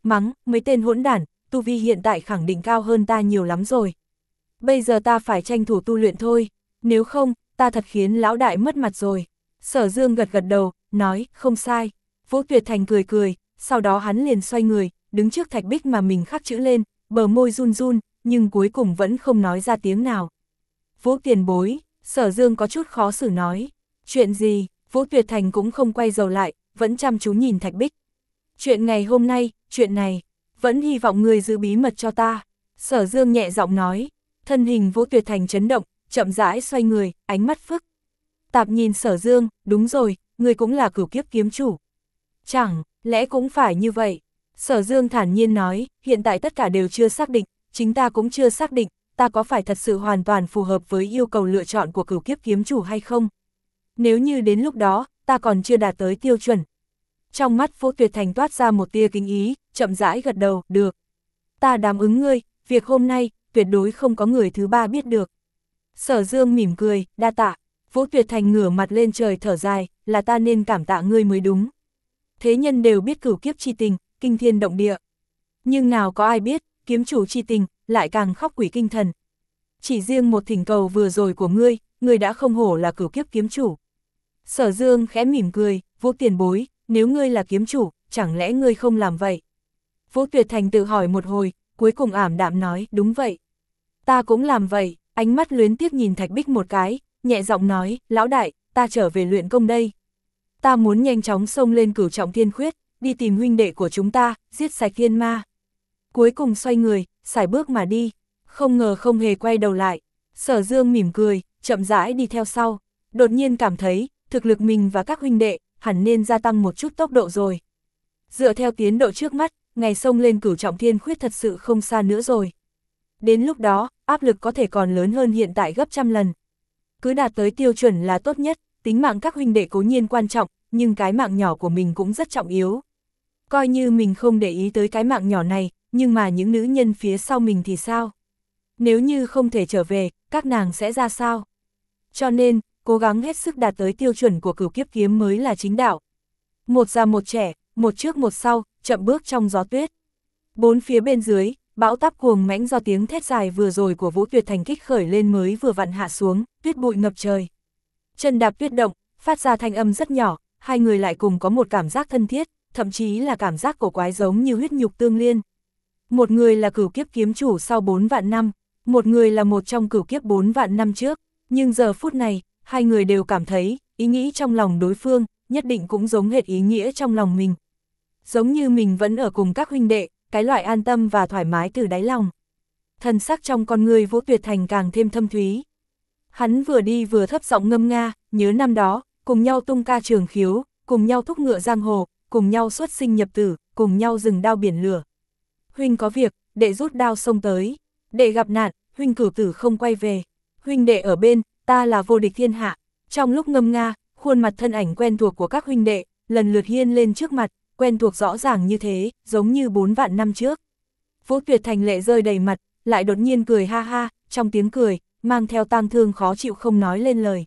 mắng, mấy tên hỗn đản, tu vi hiện tại khẳng định cao hơn ta nhiều lắm rồi. Bây giờ ta phải tranh thủ tu luyện thôi, nếu không, ta thật khiến lão đại mất mặt rồi. Sở Dương gật gật đầu, nói, không sai. Vũ Tuyệt Thành cười cười, sau đó hắn liền xoay người, đứng trước thạch bích mà mình khắc chữ lên, bờ môi run run, nhưng cuối cùng vẫn không nói ra tiếng nào. Vũ tiền bối, Sở Dương có chút khó xử nói. Chuyện gì? Vũ Tuyệt Thành cũng không quay đầu lại, vẫn chăm chú nhìn thạch bích. Chuyện ngày hôm nay, chuyện này, vẫn hy vọng người giữ bí mật cho ta. Sở Dương nhẹ giọng nói, thân hình Vũ Tuyệt Thành chấn động, chậm rãi xoay người, ánh mắt phức tạp nhìn Sở Dương, đúng rồi, người cũng là cửu kiếp kiếm chủ. Chẳng lẽ cũng phải như vậy? Sở Dương thản nhiên nói, hiện tại tất cả đều chưa xác định, chính ta cũng chưa xác định, ta có phải thật sự hoàn toàn phù hợp với yêu cầu lựa chọn của cửu kiếp kiếm chủ hay không? Nếu như đến lúc đó, ta còn chưa đạt tới tiêu chuẩn. Trong mắt Vũ Tuyệt Thành toát ra một tia kính ý, chậm rãi gật đầu, được. Ta đáp ứng ngươi, việc hôm nay, tuyệt đối không có người thứ ba biết được. Sở Dương mỉm cười, đa tạ. Vũ Tuyệt Thành ngửa mặt lên trời thở dài, là ta nên cảm tạ ngươi mới đúng. Thế nhân đều biết cửu kiếp chi tình, kinh thiên động địa. Nhưng nào có ai biết, kiếm chủ chi tình, lại càng khóc quỷ kinh thần. Chỉ riêng một thỉnh cầu vừa rồi của ngươi, ngươi đã không hổ là cửu kiếp kiếm chủ. Sở Dương khẽ mỉm cười, Vũ tiền bối, nếu ngươi là kiếm chủ, chẳng lẽ ngươi không làm vậy? Vũ Tuyệt Thành tự hỏi một hồi, cuối cùng ảm đạm nói, đúng vậy. Ta cũng làm vậy, ánh mắt luyến tiếc nhìn thạch bích một cái, nhẹ giọng nói, lão đại, ta trở về luyện công đây. Ta muốn nhanh chóng xông lên cửu trọng thiên khuyết, đi tìm huynh đệ của chúng ta, giết sạch thiên ma. Cuối cùng xoay người, sải bước mà đi, không ngờ không hề quay đầu lại. Sở Dương mỉm cười, chậm rãi đi theo sau, đột nhiên cảm thấy, thực lực mình và các huynh đệ, hẳn nên gia tăng một chút tốc độ rồi. Dựa theo tiến độ trước mắt, ngày xông lên cửu trọng thiên khuyết thật sự không xa nữa rồi. Đến lúc đó, áp lực có thể còn lớn hơn hiện tại gấp trăm lần. Cứ đạt tới tiêu chuẩn là tốt nhất, tính mạng các huynh đệ cố nhiên quan trọng, nhưng cái mạng nhỏ của mình cũng rất trọng yếu. Coi như mình không để ý tới cái mạng nhỏ này, nhưng mà những nữ nhân phía sau mình thì sao? Nếu như không thể trở về, các nàng sẽ ra sao? Cho nên, cố gắng hết sức đạt tới tiêu chuẩn của cửu kiếp kiếm mới là chính đạo. Một già một trẻ, một trước một sau, chậm bước trong gió tuyết. Bốn phía bên dưới, bão táp cuồng mãnh do tiếng thét dài vừa rồi của Vũ Tuyệt Thành kích khởi lên mới vừa vặn hạ xuống, tuyết bụi ngập trời. Chân đạp tuyết động, phát ra thanh âm rất nhỏ, hai người lại cùng có một cảm giác thân thiết, thậm chí là cảm giác cổ quái giống như huyết nhục tương liên. Một người là cửu kiếp kiếm chủ sau bốn vạn năm, một người là một trong cửu kiếp bốn vạn năm trước, nhưng giờ phút này, hai người đều cảm thấy, ý nghĩ trong lòng đối phương, nhất định cũng giống hệt ý nghĩa trong lòng mình. Giống như mình vẫn ở cùng các huynh đệ, cái loại an tâm và thoải mái từ đáy lòng. Thần sắc trong con người Vũ Tuyệt Thành càng thêm thâm thúy. Hắn vừa đi vừa thấp giọng ngâm nga, nhớ năm đó, cùng nhau tung ca trường khiếu, cùng nhau thúc ngựa giang hồ, cùng nhau xuất sinh nhập tử, cùng nhau rừng đao biển lửa. Huynh có việc, đệ rút đao xông tới, đệ gặp nạn, huynh cửu tử không quay về, huynh đệ ở bên, ta là vô địch thiên hạ. Trong lúc ngâm nga, khuôn mặt thân ảnh quen thuộc của các huynh đệ, lần lượt hiên lên trước mặt, quen thuộc rõ ràng như thế, giống như bốn vạn năm trước. Vũ Tuyệt Thành lệ rơi đầy mặt, lại đột nhiên cười ha ha, trong tiếng cười, mang theo tang thương khó chịu không nói lên lời.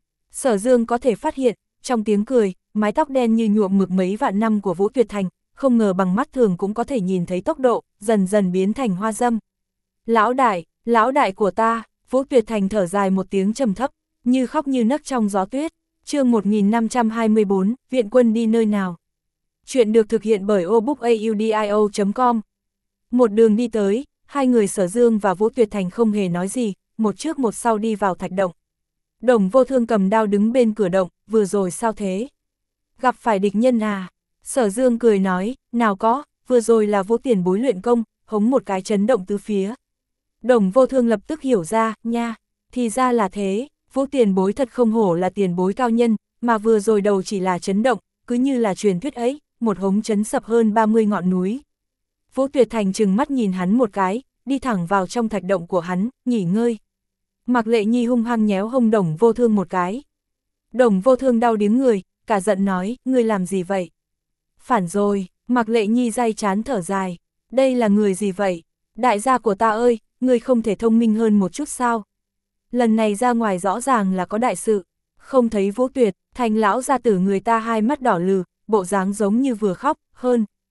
Sở Dương có thể phát hiện, trong tiếng cười, mái tóc đen như nhuộm mực mấy vạn năm của Vũ Tuyệt Thành, không ngờ bằng mắt thường cũng có thể nhìn thấy tốc độ, dần dần biến thành hoa dâm. Lão đại, lão đại của ta, Vũ Tuyệt Thành thở dài một tiếng trầm thấp, như khóc như nấc trong gió tuyết. Chương một nghìn năm trăm hai mươi bốn, viện quân đi nơi nào? Chuyện được thực hiện bởi obookaudio chấm com. Một đường đi tới, hai người Sở Dương và Vũ Tuyệt Thành không hề nói gì, một trước một sau đi vào thạch động. Đồng Vô Thương cầm đao đứng bên cửa động, vừa rồi sao thế? Gặp phải địch nhân à? Sở Dương cười nói, nào có, vừa rồi là Vũ tiền bối luyện công, hống một cái chấn động tứ phía. Đồng Vô Thương lập tức hiểu ra, nha, thì ra là thế, Vũ tiền bối thật không hổ là tiền bối cao nhân, mà vừa rồi đầu chỉ là chấn động, cứ như là truyền thuyết ấy, một hống chấn sập hơn ba mươi ngọn núi. Vũ Tuyệt Thành trừng mắt nhìn hắn một cái, đi thẳng vào trong thạch động của hắn, nghỉ ngơi. Mạc Lệ Nhi hung hăng nhéo hông Đồng Vô Thương một cái. Đồng Vô Thương đau điếng người, cả giận nói, ngươi làm gì vậy? Phản rồi, Mạc Lệ Nhi day chán thở dài, đây là người gì vậy? Đại gia của ta ơi, ngươi không thể thông minh hơn một chút sao? Lần này ra ngoài rõ ràng là có đại sự, không thấy Vũ Tuyệt, Thành lão gia tử người ta hai mắt đỏ lừ, bộ dáng giống như vừa khóc, hơn.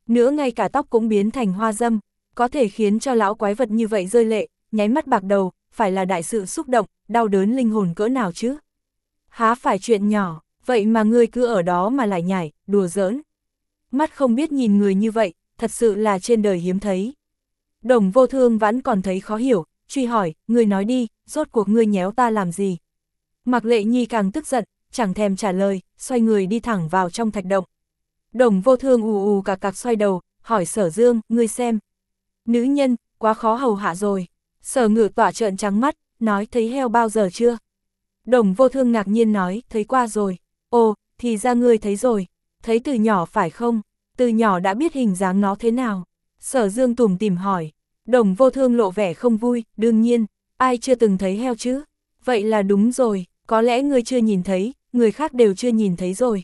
nữa ngay cả tóc cũng biến thành hoa dâm, có thể khiến cho lão quái vật như vậy rơi lệ, nháy mắt bạc đầu, phải là đại sự xúc động, đau đớn linh hồn cỡ nào chứ? Há phải chuyện nhỏ, vậy mà ngươi cứ ở đó mà lại nhảy, đùa giỡn. Mắt không biết nhìn người như vậy, thật sự là trên đời hiếm thấy. Đồng Vô Thương vẫn còn thấy khó hiểu, truy hỏi, ngươi nói đi, rốt cuộc ngươi nhéo ta làm gì? Mạc Lệ Nhi càng tức giận, chẳng thèm trả lời, xoay người đi thẳng vào trong thạch động. Đồng Vô Thương ù ù cạc cạc xoay đầu, hỏi Sở Dương, ngươi xem. Nữ nhân, quá khó hầu hạ rồi. Sở Ngự Tọa trợn trắng mắt, nói thấy heo bao giờ chưa? Đồng Vô Thương ngạc nhiên nói, thấy qua rồi. Ồ, thì ra ngươi thấy rồi. Thấy từ nhỏ phải không? Từ nhỏ đã biết hình dáng nó thế nào? Sở Dương tủm tỉm hỏi. Đồng Vô Thương lộ vẻ không vui, đương nhiên, ai chưa từng thấy heo chứ? Vậy là đúng rồi, có lẽ ngươi chưa nhìn thấy, người khác đều chưa nhìn thấy rồi.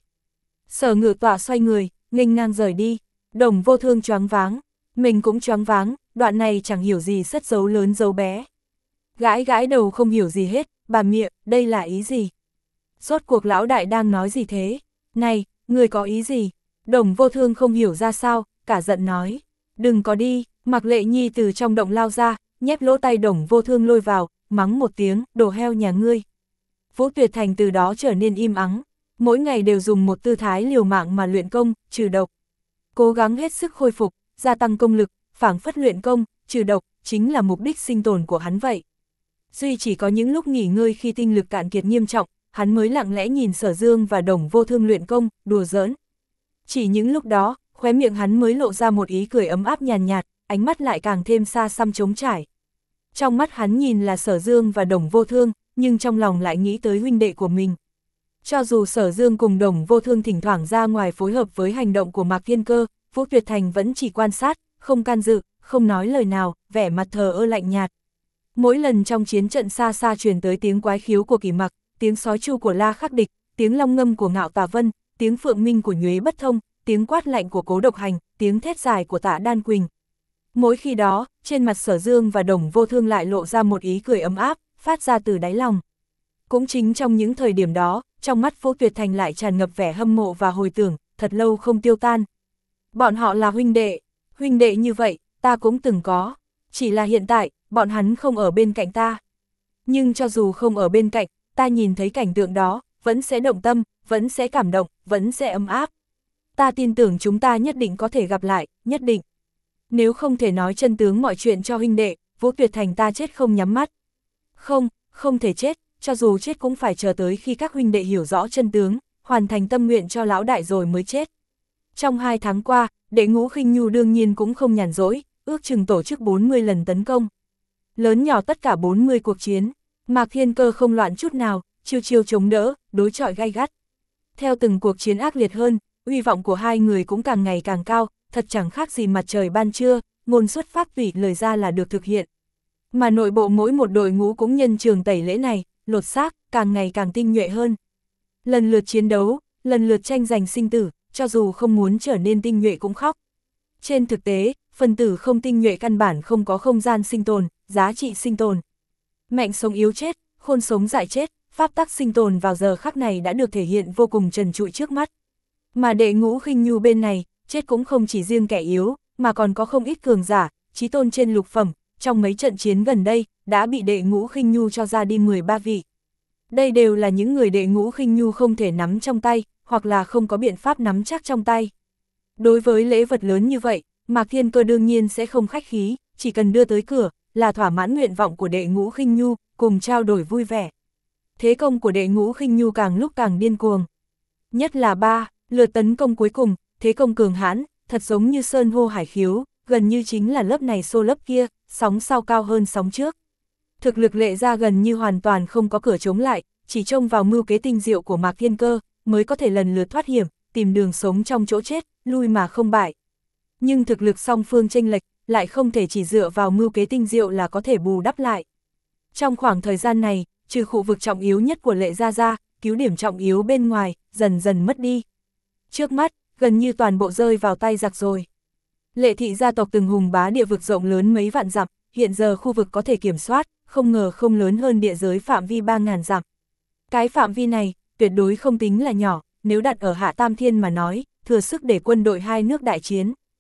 Sở Ngự Tọa xoay người, nghênh ngang rời đi. Đồng Vô Thương choáng váng, mình cũng choáng váng, đoạn này chẳng hiểu gì sất dấu lớn dấu bé. Gãi gãi đầu không hiểu gì hết, bà miệng, đây là ý gì? Rốt cuộc lão đại đang nói gì thế? Này, người có ý gì? Đồng Vô Thương không hiểu ra sao, cả giận nói. Đừng có đi, Mạc Lệ Nhi từ trong động lao ra, nhét lỗ tay Đồng Vô Thương lôi vào, mắng một tiếng, đồ heo nhà ngươi. Vũ Tuyệt Thành từ đó trở nên im ắng, mỗi ngày đều dùng một tư thái liều mạng mà luyện công, trừ độc. Cố gắng hết sức khôi phục, gia tăng công lực, phảng phất luyện công, trừ độc, chính là mục đích sinh tồn của hắn vậy. Duy chỉ có những lúc nghỉ ngơi khi tinh lực cạn kiệt nghiêm trọng, hắn mới lặng lẽ nhìn Sở Dương và Đồng Vô Thương luyện công, đùa giỡn. Chỉ những lúc đó, khóe miệng hắn mới lộ ra một ý cười ấm áp nhàn nhạt, ánh mắt lại càng thêm xa xăm trống trải. Trong mắt hắn nhìn là Sở Dương và Đồng Vô Thương, nhưng trong lòng lại nghĩ tới huynh đệ của mình. Cho dù Sở Dương cùng Đồng Vô Thương thỉnh thoảng ra ngoài phối hợp với hành động của Mạc Thiên Cơ, Vũ Tuyệt Thành vẫn chỉ quan sát, không can dự, không nói lời nào, vẻ mặt thờ ơ lạnh nhạt. Mỗi lần trong chiến trận xa xa truyền tới tiếng quái khiếu của Kỷ Mặc, tiếng sói chu của La Khắc Địch, tiếng long ngâm của Ngạo Tà Vân, tiếng phượng minh của Nhuế Bất Thông, tiếng quát lạnh của Cố Độc Hành, tiếng thét dài của Tạ Đan Quỳnh. Mỗi khi đó, trên mặt Sở Dương và Đồng Vô Thương lại lộ ra một ý cười ấm áp, phát ra từ đáy lòng. Cũng chính trong những thời điểm đó, trong mắt Vũ Tuyệt Thành lại tràn ngập vẻ hâm mộ và hồi tưởng, thật lâu không tiêu tan. Bọn họ là huynh đệ, huynh đệ như vậy, ta cũng từng có. Chỉ là hiện tại, bọn hắn không ở bên cạnh ta. Nhưng cho dù không ở bên cạnh, ta nhìn thấy cảnh tượng đó, vẫn sẽ động tâm, vẫn sẽ cảm động, vẫn sẽ ấm áp. Ta tin tưởng chúng ta nhất định có thể gặp lại, nhất định. Nếu không thể nói chân tướng mọi chuyện cho huynh đệ, Vũ Tuyệt Thành ta chết không nhắm mắt. Không, không thể chết, cho dù chết cũng phải chờ tới khi các huynh đệ hiểu rõ chân tướng, hoàn thành tâm nguyện cho lão đại rồi mới chết. Trong hai tháng qua, Đệ Ngũ Khinh Nhu đương nhiên cũng không nhàn rỗi, ước chừng tổ chức bốn mươi lần tấn công. Lớn nhỏ tất cả bốn mươi cuộc chiến, Mạc Thiên Cơ không loạn chút nào, chiêu chiêu chống đỡ, đối chọi gay gắt. Theo từng cuộc chiến ác liệt hơn, uy vọng của hai người cũng càng ngày càng cao, thật chẳng khác gì mặt trời ban trưa, ngôn xuất phát tùy lời ra là được thực hiện. Mà nội bộ mỗi một đội ngũ cũng nhân trường tẩy lễ này, lột xác, càng ngày càng tinh nhuệ hơn. Lần lượt chiến đấu, lần lượt tranh giành sinh tử, cho dù không muốn trở nên tinh nhuệ cũng khóc. Trên thực tế, phần tử không tinh nhuệ căn bản không có không gian sinh tồn, giá trị sinh tồn. Mạnh sống yếu chết, khôn sống dại chết, pháp tắc sinh tồn vào giờ khắc này đã được thể hiện vô cùng trần trụi trước mắt. Mà Đệ Ngũ Khinh Nhu bên này, chết cũng không chỉ riêng kẻ yếu, mà còn có không ít cường giả, chí tôn trên lục phẩm, trong mấy trận chiến gần đây, đã bị Đệ Ngũ Khinh Nhu cho ra đi mười ba vị. Đây đều là những người Đệ Ngũ Khinh Nhu không thể nắm trong tay, hoặc là không có biện pháp nắm chắc trong tay. Đối với lễ vật lớn như vậy, Mạc Thiên Cơ đương nhiên sẽ không khách khí, chỉ cần đưa tới cửa, là thỏa mãn nguyện vọng của Đệ Ngũ Khinh Nhu, cùng trao đổi vui vẻ. Thế công của Đệ Ngũ Khinh Nhu càng lúc càng điên cuồng. Nhất là ba, lượt tấn công cuối cùng, thế công cường hãn, thật giống như sơn hô hải khiếu, gần như chính là lớp này xô lớp kia, sóng sau cao hơn sóng trước. Thực lực Lệ Gia gần như hoàn toàn không có cửa chống lại, chỉ trông vào mưu kế tinh diệu của Mạc Thiên Cơ, mới có thể lần lượt thoát hiểm, tìm đường sống trong chỗ chết, lui mà không bại. Nhưng thực lực song phương chênh lệch, lại không thể chỉ dựa vào mưu kế tinh diệu là có thể bù đắp lại. Trong khoảng thời gian này, trừ khu vực trọng yếu nhất của Lệ Gia ra, cứu điểm trọng yếu bên ngoài, dần dần mất đi. Trước mắt, gần như toàn bộ rơi vào tay giặc rồi. Lệ thị gia tộc từng hùng bá địa vực rộng lớn mấy vạn dặm, hiện giờ khu vực có thể kiểm soát, không ngờ không lớn hơn địa giới phạm vi ba ngàn dặm. Cái phạm vi này, tuyệt đối không tính là nhỏ, nếu đặt ở Hạ Tam Thiên mà nói, thừa sức để quân đội hai nước đại chiến.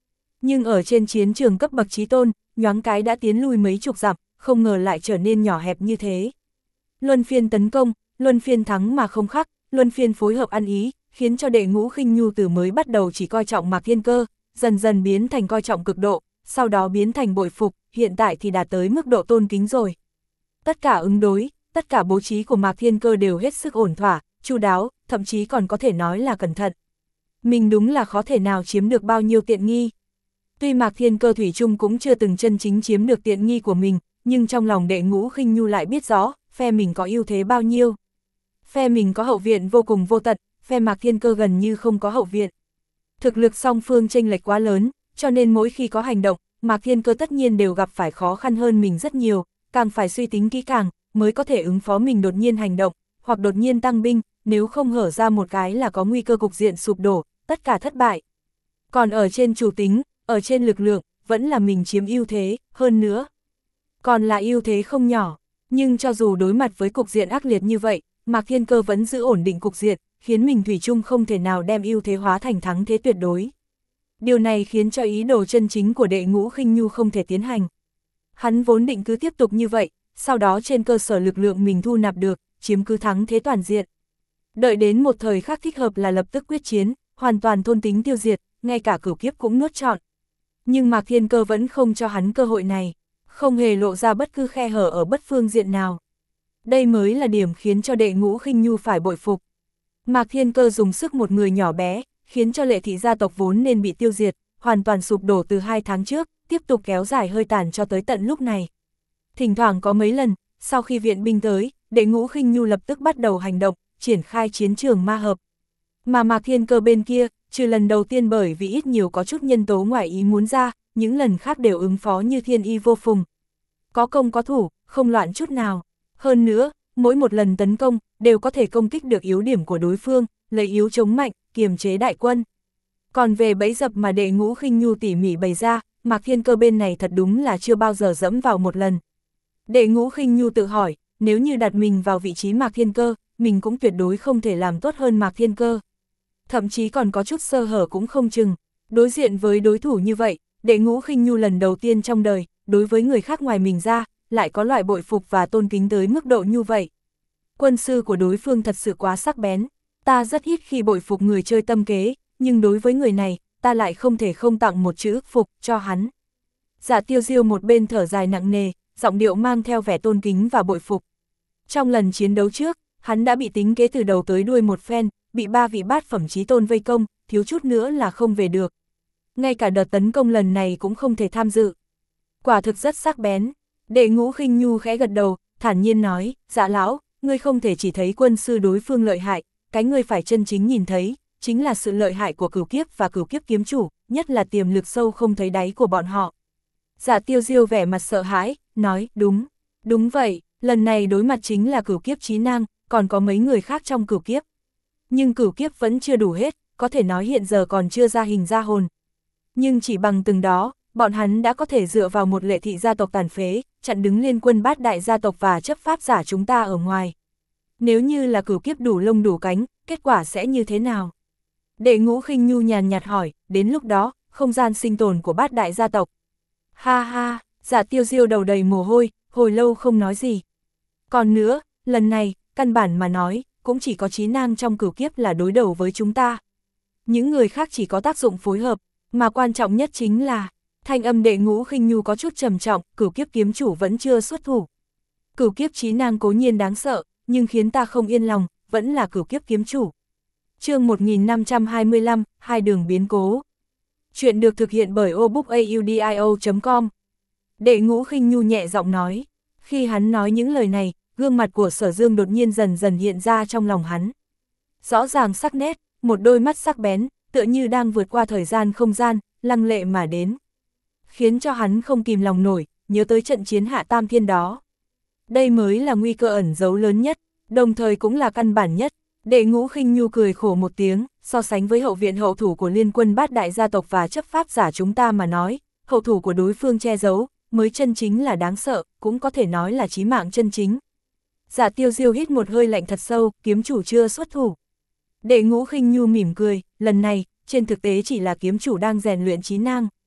Nhưng ở trên chiến trường cấp bậc chí tôn, nhoáng cái đã tiến lui mấy chục dặm, không ngờ lại trở nên nhỏ hẹp như thế. Luân phiên tấn công, luân phiên thắng mà không khắc, luân phiên phối hợp ăn ý, khiến cho Đệ Ngũ Khinh Nhu từ mới bắt đầu chỉ coi trọng Mạc Thiên Cơ, dần dần biến thành coi trọng cực độ, sau đó biến thành bội phục, hiện tại thì đạt tới mức độ tôn kính rồi. Tất cả ứng đối, tất cả bố trí của Mạc Thiên Cơ đều hết sức ổn thỏa, chu đáo, thậm chí còn có thể nói là cẩn thận. Mình đúng là khó thể nào chiếm được bao nhiêu tiện nghi. Tuy Mạc Thiên Cơ thủy chung cũng chưa từng chân chính chiếm được tiện nghi của mình, nhưng trong lòng Đệ Ngũ Khinh Nhu lại biết rõ, phe mình có ưu thế bao nhiêu. Phe mình có hậu viện vô cùng vô tận, phe Mạc Thiên Cơ gần như không có hậu viện. Thực lực song phương chênh lệch quá lớn, cho nên mỗi khi có hành động, Mạc Thiên Cơ tất nhiên đều gặp phải khó khăn hơn mình rất nhiều, càng phải suy tính kỹ càng, mới có thể ứng phó mình đột nhiên hành động, hoặc đột nhiên tăng binh, nếu không hở ra một cái là có nguy cơ cục diện sụp đổ, tất cả thất bại. Còn ở trên chủ tính, ở trên lực lượng, vẫn là mình chiếm ưu thế, hơn nữa. Còn là ưu thế không nhỏ, nhưng cho dù đối mặt với cục diện ác liệt như vậy, Mạc Thiên Cơ vẫn giữ ổn định cục diện, khiến mình thủy chung không thể nào đem ưu thế hóa thành thắng thế tuyệt đối. Điều này khiến cho ý đồ chân chính của Đệ Ngũ Khinh Nhu không thể tiến hành. Hắn vốn định cứ tiếp tục như vậy, sau đó trên cơ sở lực lượng mình thu nạp được, chiếm cứ thắng thế toàn diện. Đợi đến một thời khắc thích hợp là lập tức quyết chiến, hoàn toàn thôn tính tiêu diệt, ngay cả cửu kiếp cũng nuốt trọn. Nhưng Mạc Thiên Cơ vẫn không cho hắn cơ hội này, không hề lộ ra bất cứ khe hở ở bất phương diện nào. Đây mới là điểm khiến cho Đệ Ngũ Khinh Nhu phải bội phục. Mạc Thiên Cơ dùng sức một người nhỏ bé, khiến cho Lệ thị gia tộc vốn nên bị tiêu diệt, hoàn toàn sụp đổ từ hai tháng trước, tiếp tục kéo dài hơi tàn cho tới tận lúc này. Thỉnh thoảng có mấy lần, sau khi viện binh tới, Đệ Ngũ Khinh Nhu lập tức bắt đầu hành động, triển khai chiến trường ma hợp. Mà Mạc Thiên Cơ bên kia, trừ lần đầu tiên bởi vì ít nhiều có chút nhân tố ngoại ý muốn ra, những lần khác đều ứng phó như thiên y vô phùng. Có công có thủ, không loạn chút nào. Hơn nữa, mỗi một lần tấn công, đều có thể công kích được yếu điểm của đối phương, lấy yếu chống mạnh, kiềm chế đại quân. Còn về bẫy dập mà Đệ Ngũ Khinh Nhu tỉ mỉ bày ra, Mạc Thiên Cơ bên này thật đúng là chưa bao giờ dẫm vào một lần. Đệ Ngũ Khinh Nhu tự hỏi, nếu như đặt mình vào vị trí Mạc Thiên Cơ, mình cũng tuyệt đối không thể làm tốt hơn Mạc Thiên Cơ. Thậm chí còn có chút sơ hở cũng không chừng. Đối diện với đối thủ như vậy, Đệ Ngũ Khinh Nhu lần đầu tiên trong đời, đối với người khác ngoài mình ra, lại có loại bội phục và tôn kính tới mức độ như vậy. Quân sư của đối phương thật sự quá sắc bén, ta rất ít khi bội phục người chơi tâm kế, nhưng đối với người này, ta lại không thể không tặng một chữ phục cho hắn. Dạ Tiêu Diêu một bên thở dài nặng nề, giọng điệu mang theo vẻ tôn kính và bội phục. Trong lần chiến đấu trước, hắn đã bị tính kế từ đầu tới đuôi một phen, bị ba vị bát phẩm chí tôn vây công, thiếu chút nữa là không về được. Ngay cả đợt tấn công lần này cũng không thể tham dự. Quả thực rất sắc bén. Đệ Ngũ Khinh Nhu khẽ gật đầu, thản nhiên nói, dạ lão, ngươi không thể chỉ thấy quân sư đối phương lợi hại, cái ngươi phải chân chính nhìn thấy, chính là sự lợi hại của cửu kiếp và cửu kiếp kiếm chủ, nhất là tiềm lực sâu không thấy đáy của bọn họ. Dạ Tiêu Diêu vẻ mặt sợ hãi, nói, đúng, đúng vậy, lần này đối mặt chính là cửu kiếp chí nang, còn có mấy người khác trong cửu kiếp. Nhưng cửu kiếp vẫn chưa đủ hết, có thể nói hiện giờ còn chưa ra hình ra hồn. Nhưng chỉ bằng từng đó, bọn hắn đã có thể dựa vào một Lệ thị gia tộc tàn phế, chặn đứng liên quân bát đại gia tộc và chấp pháp giả chúng ta ở ngoài. Nếu như là cửu kiếp đủ lông đủ cánh, kết quả sẽ như thế nào? Đệ Ngũ Khinh Nhu nhàn nhạt hỏi, đến lúc đó, không gian sinh tồn của bát đại gia tộc. Ha ha, Dạ Tiêu Diêu đầu đầy mồ hôi, hồi lâu không nói gì. Còn nữa, lần này, căn bản mà nói, cũng chỉ có Chí Nang trong cửu kiếp là đối đầu với chúng ta. Những người khác chỉ có tác dụng phối hợp, mà quan trọng nhất chính là, thanh âm Đệ Ngũ Khinh Nhu có chút trầm trọng, cửu kiếp kiếm chủ vẫn chưa xuất thủ. Cửu kiếp Chí Nang cố nhiên đáng sợ, nhưng khiến ta không yên lòng, vẫn là cửu kiếp kiếm chủ. Chương một nghìn năm trăm hai mươi lăm, hai đường biến cố. Chuyện được thực hiện bởi obookaudio chấm com. Đệ Ngũ Khinh Nhu nhẹ giọng nói. Khi hắn nói những lời này, gương mặt của Sở Dương đột nhiên dần dần hiện ra trong lòng hắn. Rõ ràng sắc nét, một đôi mắt sắc bén, tựa như đang vượt qua thời gian không gian, lăng lệ mà đến. Khiến cho hắn không kìm lòng nổi, nhớ tới trận chiến hạ tam thiên đó. Đây mới là nguy cơ ẩn giấu lớn nhất, đồng thời cũng là căn bản nhất. Đệ Ngũ Khinh Nhu cười khổ một tiếng, so sánh với hậu viện hậu thủ của liên quân bát đại gia tộc và chấp pháp giả chúng ta mà nói, hậu thủ của đối phương che giấu, mới chân chính là đáng sợ, cũng có thể nói là chí mạng chân chính. Dạ Tiêu Diêu hít một hơi lạnh thật sâu, kiếm chủ chưa xuất thủ. Đệ Ngũ Khinh Nhu mỉm cười, lần này, trên thực tế chỉ là kiếm chủ đang rèn luyện Chí Nang.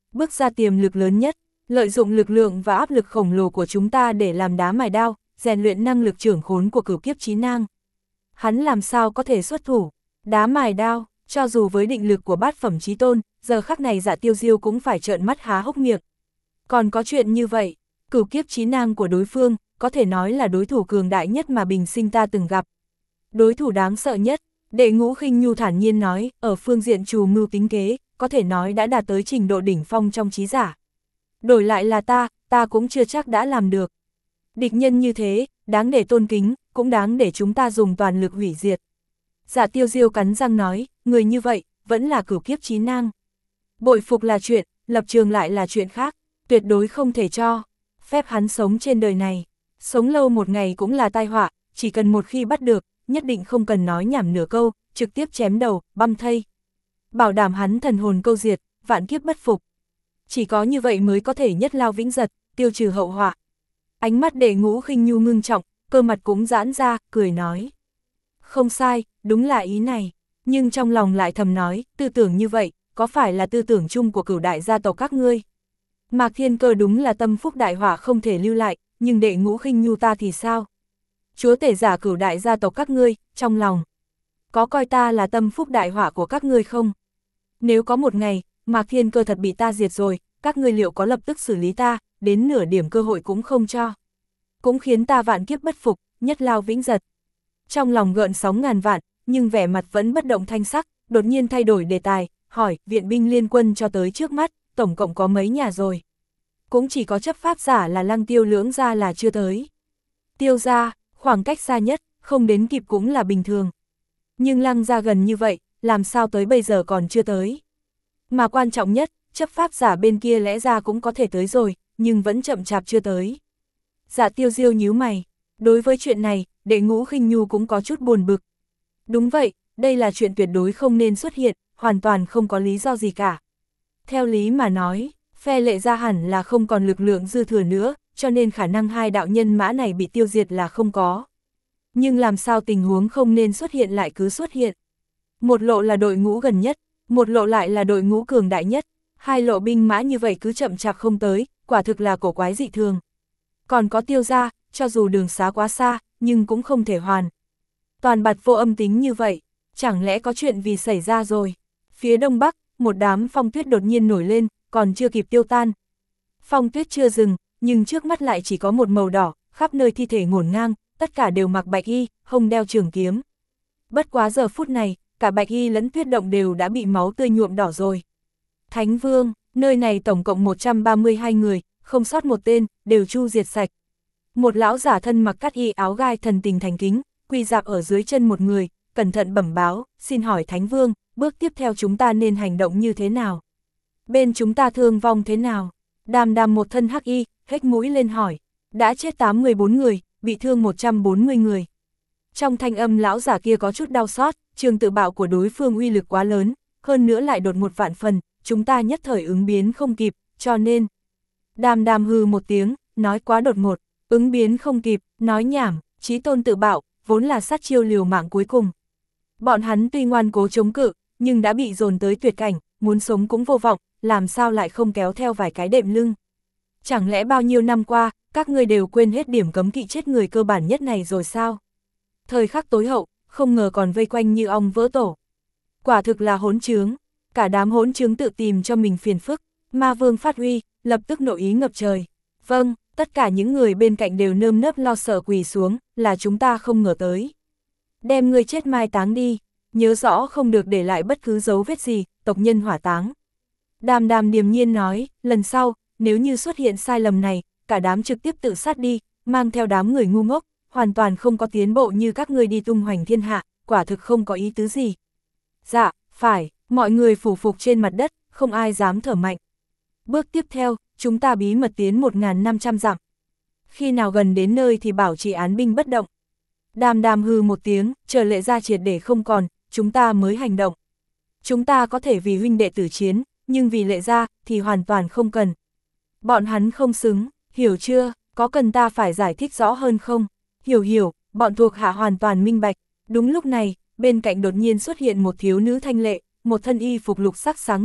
bước ra tiềm lực lớn nhất, lợi dụng lực lượng và áp lực khổng lồ của chúng ta để làm đá mài đao, rèn luyện năng lực trưởng khốn của cửu kiếp chí nang. Hắn làm sao có thể xuất thủ? Đá mài đao, cho dù với định lực của bát phẩm chí tôn, giờ khắc này Dạ Tiêu Diêu cũng phải trợn mắt há hốc miệng. Còn có chuyện như vậy, cửu kiếp chí nang của đối phương, có thể nói là đối thủ cường đại nhất mà bình sinh ta từng gặp. Đối thủ đáng sợ nhất, Đệ Ngũ Khinh Nhu thản nhiên nói, ở phương diện trù mưu tính kế, có thể nói đã đạt tới trình độ đỉnh phong trong trí giả. Đổi lại là ta, ta cũng chưa chắc đã làm được. Địch nhân như thế, đáng để tôn kính, cũng đáng để chúng ta dùng toàn lực hủy diệt. Dạ Tiêu Diêu cắn răng nói, người như vậy, vẫn là cửu kiếp chí nang. Bội phục là chuyện, lập trường lại là chuyện khác, tuyệt đối không thể cho phép hắn sống trên đời này. Sống lâu một ngày cũng là tai họa, chỉ cần một khi bắt được, nhất định không cần nói nhảm nửa câu, trực tiếp chém đầu, băm thây. Bảo đảm hắn thần hồn câu diệt, vạn kiếp bất phục. Chỉ có như vậy mới có thể nhất lao vĩnh giật, tiêu trừ hậu họa. Ánh mắt Đệ Ngũ Khinh Nhu ngưng trọng, cơ mặt cũng giãn ra, cười nói. Không sai, đúng là ý này. Nhưng trong lòng lại thầm nói, tư tưởng như vậy, có phải là tư tưởng chung của cửu đại gia tộc các ngươi? Mạc Thiên Cơ đúng là tâm phúc đại họa không thể lưu lại, nhưng Đệ Ngũ Khinh Nhu ta thì sao? Chúa tể giả cửu đại gia tộc các ngươi, trong lòng, có coi ta là tâm phúc đại họa của các ngươi không? Nếu có một ngày, Mạc Thiên Cơ thật bị ta diệt rồi, các ngươi liệu có lập tức xử lý ta, đến nửa điểm cơ hội cũng không cho. Cũng khiến ta vạn kiếp bất phục, nhất lao vĩnh giật. Trong lòng gợn sóng ngàn vạn, nhưng vẻ mặt vẫn bất động thanh sắc, đột nhiên thay đổi đề tài, hỏi, viện binh liên quân cho tới trước mắt, tổng cộng có mấy nhà rồi? Cũng chỉ có chấp pháp giả là Lăng Tiêu Lưỡng gia là chưa tới. Tiêu gia, khoảng cách xa nhất, không đến kịp cũng là bình thường. Nhưng Lăng gia gần như vậy, làm sao tới bây giờ còn chưa tới? Mà quan trọng nhất, chấp pháp giả bên kia lẽ ra cũng có thể tới rồi, nhưng vẫn chậm chạp chưa tới. Dạ Tiêu Diêu nhíu mày, đối với chuyện này, Đệ Ngũ Khinh Nhu cũng có chút buồn bực. Đúng vậy, đây là chuyện tuyệt đối không nên xuất hiện, hoàn toàn không có lý do gì cả. Theo lý mà nói, phe Lệ gia hẳn là không còn lực lượng dư thừa nữa, cho nên khả năng hai đạo nhân mã này bị tiêu diệt là không có. Nhưng làm sao tình huống không nên xuất hiện lại cứ xuất hiện. Một lộ là đội ngũ gần nhất, một lộ lại là đội ngũ cường đại nhất, hai lộ binh mã như vậy cứ chậm chạp không tới, quả thực là cổ quái dị thường. Còn có Tiêu gia, cho dù đường xá quá xa, nhưng cũng không thể hoàn toàn bạt vô âm tính như vậy, chẳng lẽ có chuyện vì xảy ra rồi. Phía đông bắc, một đám phong tuyết đột nhiên nổi lên, còn chưa kịp tiêu tan. Phong tuyết chưa dừng, nhưng trước mắt lại chỉ có một màu đỏ, khắp nơi thi thể ngổn ngang, tất cả đều mặc bạch y, hông đeo trường kiếm. Bất quá giờ phút này, cả bạch y lẫn tuyết động đều đã bị máu tươi nhuộm đỏ rồi. Thánh Vương, nơi này tổng cộng một trăm ba mươi hai người, không sót một tên, đều chu diệt sạch. Một lão giả thân mặc cát y áo gai thần tình thành kính, quỳ dạp ở dưới chân một người, cẩn thận bẩm báo, xin hỏi Thánh Vương, bước tiếp theo chúng ta nên hành động như thế nào? Bên chúng ta thương vong thế nào? Đàm Đàm một thân hắc y, hếch mũi lên hỏi, đã chết tám mươi bốn người, bị thương một trăm bốn mươi người. Trong thanh âm lão giả kia có chút đau xót, trường tự bạo của đối phương uy lực quá lớn, hơn nữa lại đột một vạn phần, chúng ta nhất thời ứng biến không kịp, cho nên. Đàm Đàm hừ một tiếng, nói quá đột ngột, ứng biến không kịp, nói nhảm, chí tôn tự bạo, vốn là sát chiêu liều mạng cuối cùng. Bọn hắn tuy ngoan cố chống cự, nhưng đã bị dồn tới tuyệt cảnh, muốn sống cũng vô vọng, làm sao lại không kéo theo vài cái đệm lưng. Chẳng lẽ bao nhiêu năm qua, các ngươi đều quên hết điểm cấm kỵ chết người cơ bản nhất này rồi sao? Thời khắc tối hậu, không ngờ còn vây quanh như ong vỡ tổ. Quả thực là hỗn trướng, cả đám hỗn trướng tự tìm cho mình phiền phức. Ma Vương phát huy, lập tức nội ý ngập trời. Vâng, tất cả những người bên cạnh đều nơm nớp lo sợ quỳ xuống, là chúng ta không ngờ tới. Đem người chết mai táng đi, nhớ rõ không được để lại bất cứ dấu vết gì, tộc nhân hỏa táng. Đàm Đàm điềm nhiên nói, lần sau, nếu như xuất hiện sai lầm này, cả đám trực tiếp tự sát đi, mang theo đám người ngu ngốc, hoàn toàn không có tiến bộ như các ngươi đi tung hoành thiên hạ, quả thực không có ý tứ gì. Dạ, phải, mọi người phủ phục trên mặt đất, không ai dám thở mạnh. Bước tiếp theo, chúng ta bí mật tiến một nghìn năm trăm dặm. Khi nào gần đến nơi thì bảo trì án binh bất động. Đàm Đàm hừ một tiếng, chờ Lệ gia triệt để không còn, chúng ta mới hành động. Chúng ta có thể vì huynh đệ tử chiến, nhưng vì Lệ gia thì hoàn toàn không cần. Bọn hắn không xứng, hiểu chưa, có cần ta phải giải thích rõ hơn không? Hiểu hiểu, bọn thuộc hạ hoàn toàn minh bạch. Đúng lúc này, bên cạnh đột nhiên xuất hiện một thiếu nữ thanh lệ, một thân y phục lục sắc sáng ngời,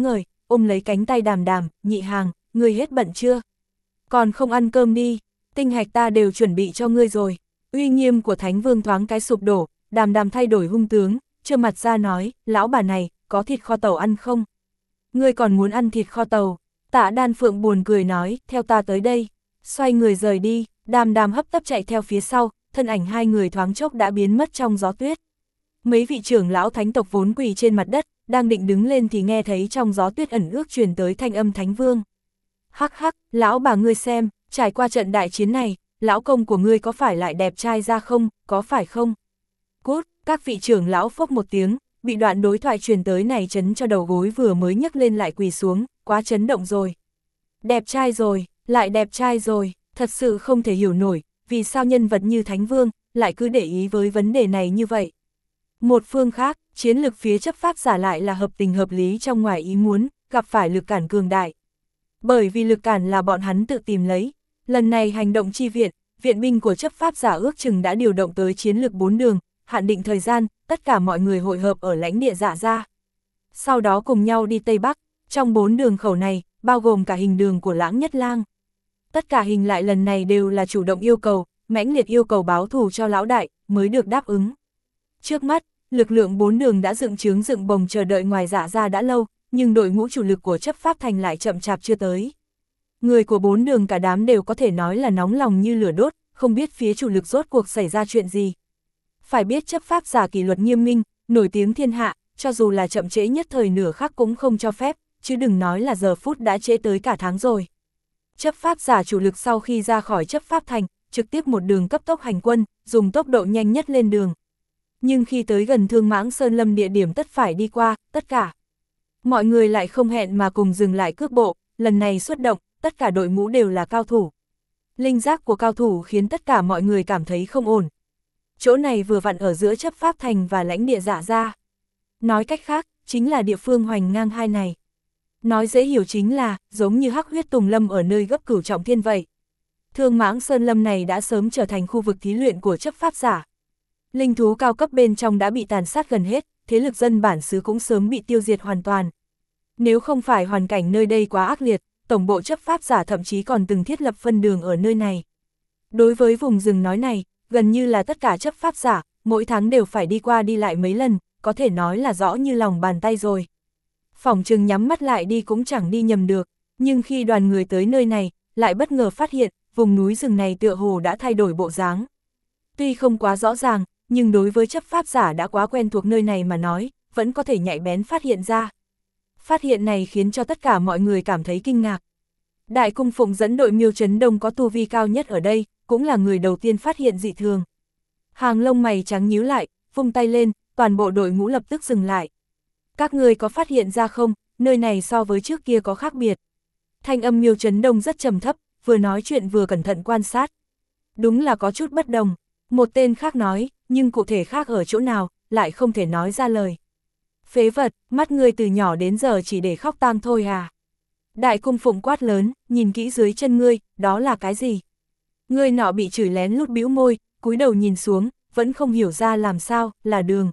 ôm lấy cánh tay Đàm Đàm, nhị hàng, ngươi hết bận chưa? Còn không ăn cơm đi, tinh hạch ta đều chuẩn bị cho ngươi rồi. Uy nghiêm của Thánh Vương thoáng cái sụp đổ, Đàm Đàm thay đổi hung tướng, trơ mặt ra nói, lão bà này, có thịt kho tàu ăn không? Ngươi còn muốn ăn thịt kho tàu? Tạ Đan Phượng buồn cười nói, theo ta tới đây. Xoay người rời đi, Đàm Đàm hấp tấp chạy theo phía sau, thân ảnh hai người thoáng chốc đã biến mất trong gió tuyết. Mấy vị trưởng lão thánh tộc vốn quỳ trên mặt đất, đang định đứng lên thì nghe thấy trong gió tuyết ẩn ước truyền tới thanh âm Thánh Vương. Hắc hắc, lão bà ngươi xem, trải qua trận đại chiến này, lão công của ngươi có phải lại đẹp trai ra không, có phải không? Cút, các vị trưởng lão phốc một tiếng, bị đoạn đối thoại truyền tới này chấn cho đầu gối vừa mới nhấc lên lại quỳ xuống, quá chấn động rồi. Đẹp trai rồi, lại đẹp trai rồi, thật sự không thể hiểu nổi, vì sao nhân vật như Thánh Vương lại cứ để ý với vấn đề này như vậy. Một phương khác, chiến lực phía chấp pháp giả lại là hợp tình hợp lý trong ngoài ý muốn, gặp phải lực cản cường đại. Bởi vì lực cản là bọn hắn tự tìm lấy, lần này hành động chi viện, viện binh của chấp pháp giả ước chừng đã điều động tới chiến lực bốn đường, hạn định thời gian, tất cả mọi người hội hợp ở lãnh địa Dạ Gia. Sau đó cùng nhau đi Tây Bắc, trong bốn đường khẩu này, bao gồm cả hình đường của Lãng Nhất Lang. Tất cả hình lại lần này đều là chủ động yêu cầu, mãnh liệt yêu cầu báo thù cho lão đại, mới được đáp ứng. Trước mắt, lực lượng bốn đường đã dựng trướng dựng bồng chờ đợi ngoài Dạ Gia đã lâu, nhưng đội ngũ chủ lực của chấp pháp thành lại chậm chạp chưa tới. Người của bốn đường cả đám đều có thể nói là nóng lòng như lửa đốt, không biết phía chủ lực rốt cuộc xảy ra chuyện gì. Phải biết chấp pháp giả kỷ luật nghiêm minh, nổi tiếng thiên hạ, cho dù là chậm trễ nhất thời nửa khắc cũng không cho phép, chứ đừng nói là giờ phút đã trễ tới cả tháng rồi. Chấp pháp giả chủ lực sau khi ra khỏi chấp pháp thành, trực tiếp một đường cấp tốc hành quân, dùng tốc độ nhanh nhất lên đường. Nhưng khi tới gần Thương Mãng Sơn Lâm địa điểm tất phải đi qua, tất cả mọi người lại không hẹn mà cùng dừng lại cước bộ, lần này xuất động, tất cả đội ngũ đều là cao thủ. Linh giác của cao thủ khiến tất cả mọi người cảm thấy không ổn. Chỗ này vừa vặn ở giữa chấp pháp thành và lãnh địa Dạ Gia. Nói cách khác, chính là địa phương hoành ngang hai này. Nói dễ hiểu chính là, giống như Hắc Huyết Tùng Lâm ở nơi gấp cửu trọng thiên vậy. Thương Mãng Sơn Lâm này đã sớm trở thành khu vực thí luyện của chấp pháp giả. Linh thú cao cấp bên trong đã bị tàn sát gần hết, thế lực dân bản xứ cũng sớm bị tiêu diệt hoàn toàn. Nếu không phải hoàn cảnh nơi đây quá ác liệt, tổng bộ chấp pháp giả thậm chí còn từng thiết lập phân đường ở nơi này. Đối với vùng rừng nói này, gần như là tất cả chấp pháp giả, mỗi tháng đều phải đi qua đi lại mấy lần, có thể nói là rõ như lòng bàn tay rồi. Phỏng chừng nhắm mắt lại đi cũng chẳng đi nhầm được, nhưng khi đoàn người tới nơi này, lại bất ngờ phát hiện, vùng núi rừng này tựa hồ đã thay đổi bộ dáng. Tuy không quá rõ ràng, nhưng đối với chấp pháp giả đã quá quen thuộc nơi này mà nói, vẫn có thể nhạy bén phát hiện ra. Phát hiện này khiến cho tất cả mọi người cảm thấy kinh ngạc. Đại Cung Phụng dẫn đội Miêu Trấn Đông có tu vi cao nhất ở đây, cũng là người đầu tiên phát hiện dị thường. Hàng lông mày trắng nhíu lại, vung tay lên, toàn bộ đội ngũ lập tức dừng lại. Các người có phát hiện ra không, nơi này so với trước kia có khác biệt. Thanh âm Miêu Trấn Đông rất trầm thấp, vừa nói chuyện vừa cẩn thận quan sát. Đúng là có chút bất đồng. Một tên khác nói, nhưng cụ thể khác ở chỗ nào, lại không thể nói ra lời. Phế vật, mắt ngươi từ nhỏ đến giờ chỉ để khóc tang thôi à. Đại Cung Phụng quát lớn, nhìn kỹ dưới chân ngươi, đó là cái gì? Ngươi nọ bị chửi lén lút bĩu môi, cúi đầu nhìn xuống, vẫn không hiểu ra làm sao, là đường.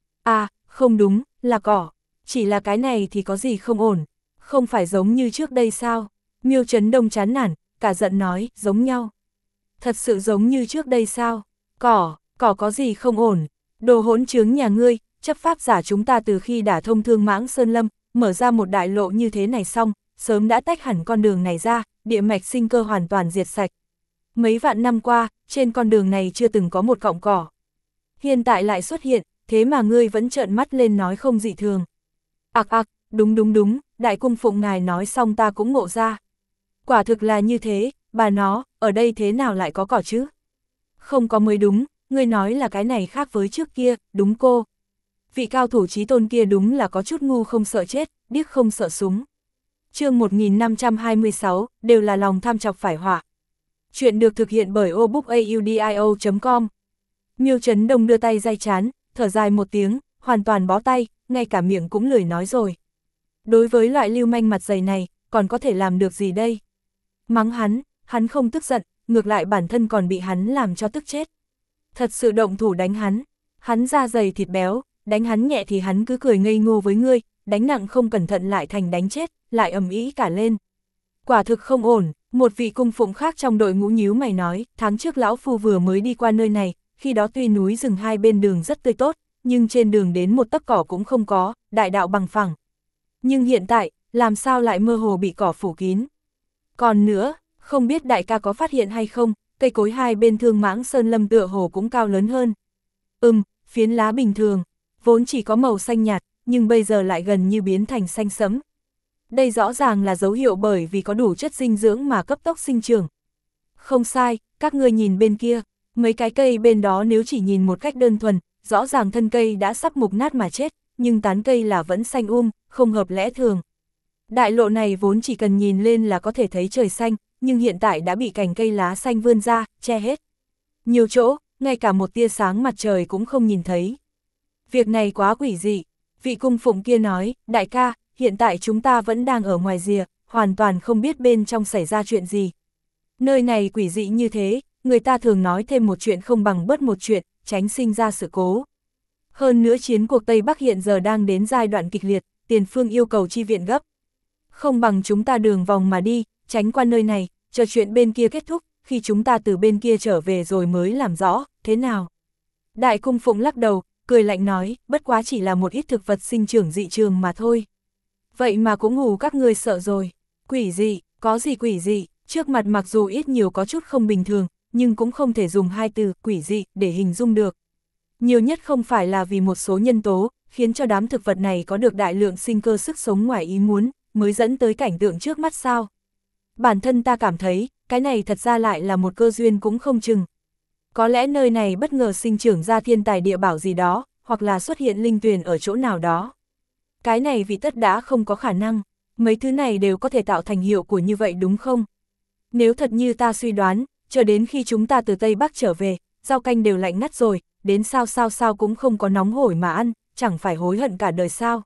À, không đúng, là cỏ. Chỉ là cái này thì có gì không ổn. Không phải giống như trước đây sao? Miêu Trấn Đông chán nản, cả giận nói, giống nhau. Thật sự giống như trước đây sao? Cỏ, cỏ có gì không ổn? Đồ hỗn trướng nhà ngươi, chấp pháp giả chúng ta từ khi đả thông Thương Mãng Sơn Lâm, mở ra một đại lộ như thế này xong, sớm đã tách hẳn con đường này ra, địa mạch sinh cơ hoàn toàn diệt sạch. Mấy vạn năm qua, trên con đường này chưa từng có một cọng cỏ. Hiện tại lại xuất hiện, thế mà ngươi vẫn trợn mắt lên nói không dị thường. Ặc ặc, đúng đúng đúng, Đại Cung Phụng ngài nói xong ta cũng ngộ ra. Quả thực là như thế, bà nó, ở đây thế nào lại có cỏ chứ? Không có mới đúng, ngươi nói là cái này khác với trước kia, đúng cô. Vị cao thủ chí tôn kia đúng là có chút ngu không sợ chết, điếc không sợ súng. Chương một nghìn năm trăm hai mươi sáu, đều là lòng tham chọc phải họa. Chuyện được thực hiện bởi obookaudio chấm com. Miêu Trấn Đông đưa tay day chán, thở dài một tiếng, hoàn toàn bó tay, ngay cả miệng cũng lười nói rồi. Đối với loại lưu manh mặt dày này, còn có thể làm được gì đây? Mắng hắn, hắn không tức giận, ngược lại bản thân còn bị hắn làm cho tức chết. Thật sự động thủ đánh hắn, hắn da dày thịt béo, đánh hắn nhẹ thì hắn cứ cười ngây ngô với ngươi, đánh nặng không cẩn thận lại thành đánh chết, lại ầm ĩ cả lên. Quả thực không ổn, một vị cung phụng khác trong đội ngũ nhíu mày nói, tháng trước lão phu vừa mới đi qua nơi này, khi đó tuy núi rừng hai bên đường rất tươi tốt, nhưng trên đường đến một tấc cỏ cũng không có, đại đạo bằng phẳng. Nhưng hiện tại, làm sao lại mơ hồ bị cỏ phủ kín? Còn nữa, không biết đại ca có phát hiện hay không, cây cối hai bên Thương Mãng Sơn Lâm tựa hồ cũng cao lớn hơn. Ừm, phiến lá bình thường, vốn chỉ có màu xanh nhạt, nhưng bây giờ lại gần như biến thành xanh sẫm. Đây rõ ràng là dấu hiệu bởi vì có đủ chất dinh dưỡng mà cấp tốc sinh trưởng. Không sai, các ngươi nhìn bên kia, mấy cái cây bên đó nếu chỉ nhìn một cách đơn thuần, rõ ràng thân cây đã sắp mục nát mà chết, nhưng tán cây là vẫn xanh um, không hợp lẽ thường. Đại lộ này vốn chỉ cần nhìn lên là có thể thấy trời xanh, nhưng hiện tại đã bị cành cây lá xanh vươn ra, che hết. Nhiều chỗ, ngay cả một tia sáng mặt trời cũng không nhìn thấy. Việc này quá quỷ dị, vị cung phụng kia nói, đại ca, hiện tại chúng ta vẫn đang ở ngoài rìa, hoàn toàn không biết bên trong xảy ra chuyện gì. Nơi này quỷ dị như thế, người ta thường nói thêm một chuyện không bằng bớt một chuyện, tránh sinh ra sự cố. Hơn nữa chiến cuộc Tây Bắc hiện giờ đang đến giai đoạn kịch liệt, tiền phương yêu cầu chi viện gấp. Không bằng chúng ta đường vòng mà đi, tránh qua nơi này, chờ chuyện bên kia kết thúc, khi chúng ta từ bên kia trở về rồi mới làm rõ, thế nào? Đại cung phụng lắc đầu, cười lạnh nói, bất quá chỉ là một ít thực vật sinh trưởng dị trường mà thôi. Vậy mà cũng hù các ngươi sợ rồi. Quỷ dị, có gì quỷ dị, trước mặt mặc dù ít nhiều có chút không bình thường, nhưng cũng không thể dùng hai từ quỷ dị để hình dung được. Nhiều nhất không phải là vì một số nhân tố, khiến cho đám thực vật này có được đại lượng sinh cơ sức sống ngoài ý muốn, mới dẫn tới cảnh tượng trước mắt sao. Bản thân ta cảm thấy, cái này thật ra lại là một cơ duyên cũng không chừng. Có lẽ nơi này bất ngờ sinh trưởng ra thiên tài địa bảo gì đó, hoặc là xuất hiện linh tuyền ở chỗ nào đó. Cái này vì tất đã không có khả năng, mấy thứ này đều có thể tạo thành hiệu của như vậy đúng không? Nếu thật như ta suy đoán, chờ đến khi chúng ta từ Tây Bắc trở về, rau canh đều lạnh ngắt rồi, đến sao sao sao cũng không có nóng hổi mà ăn, chẳng phải hối hận cả đời sao.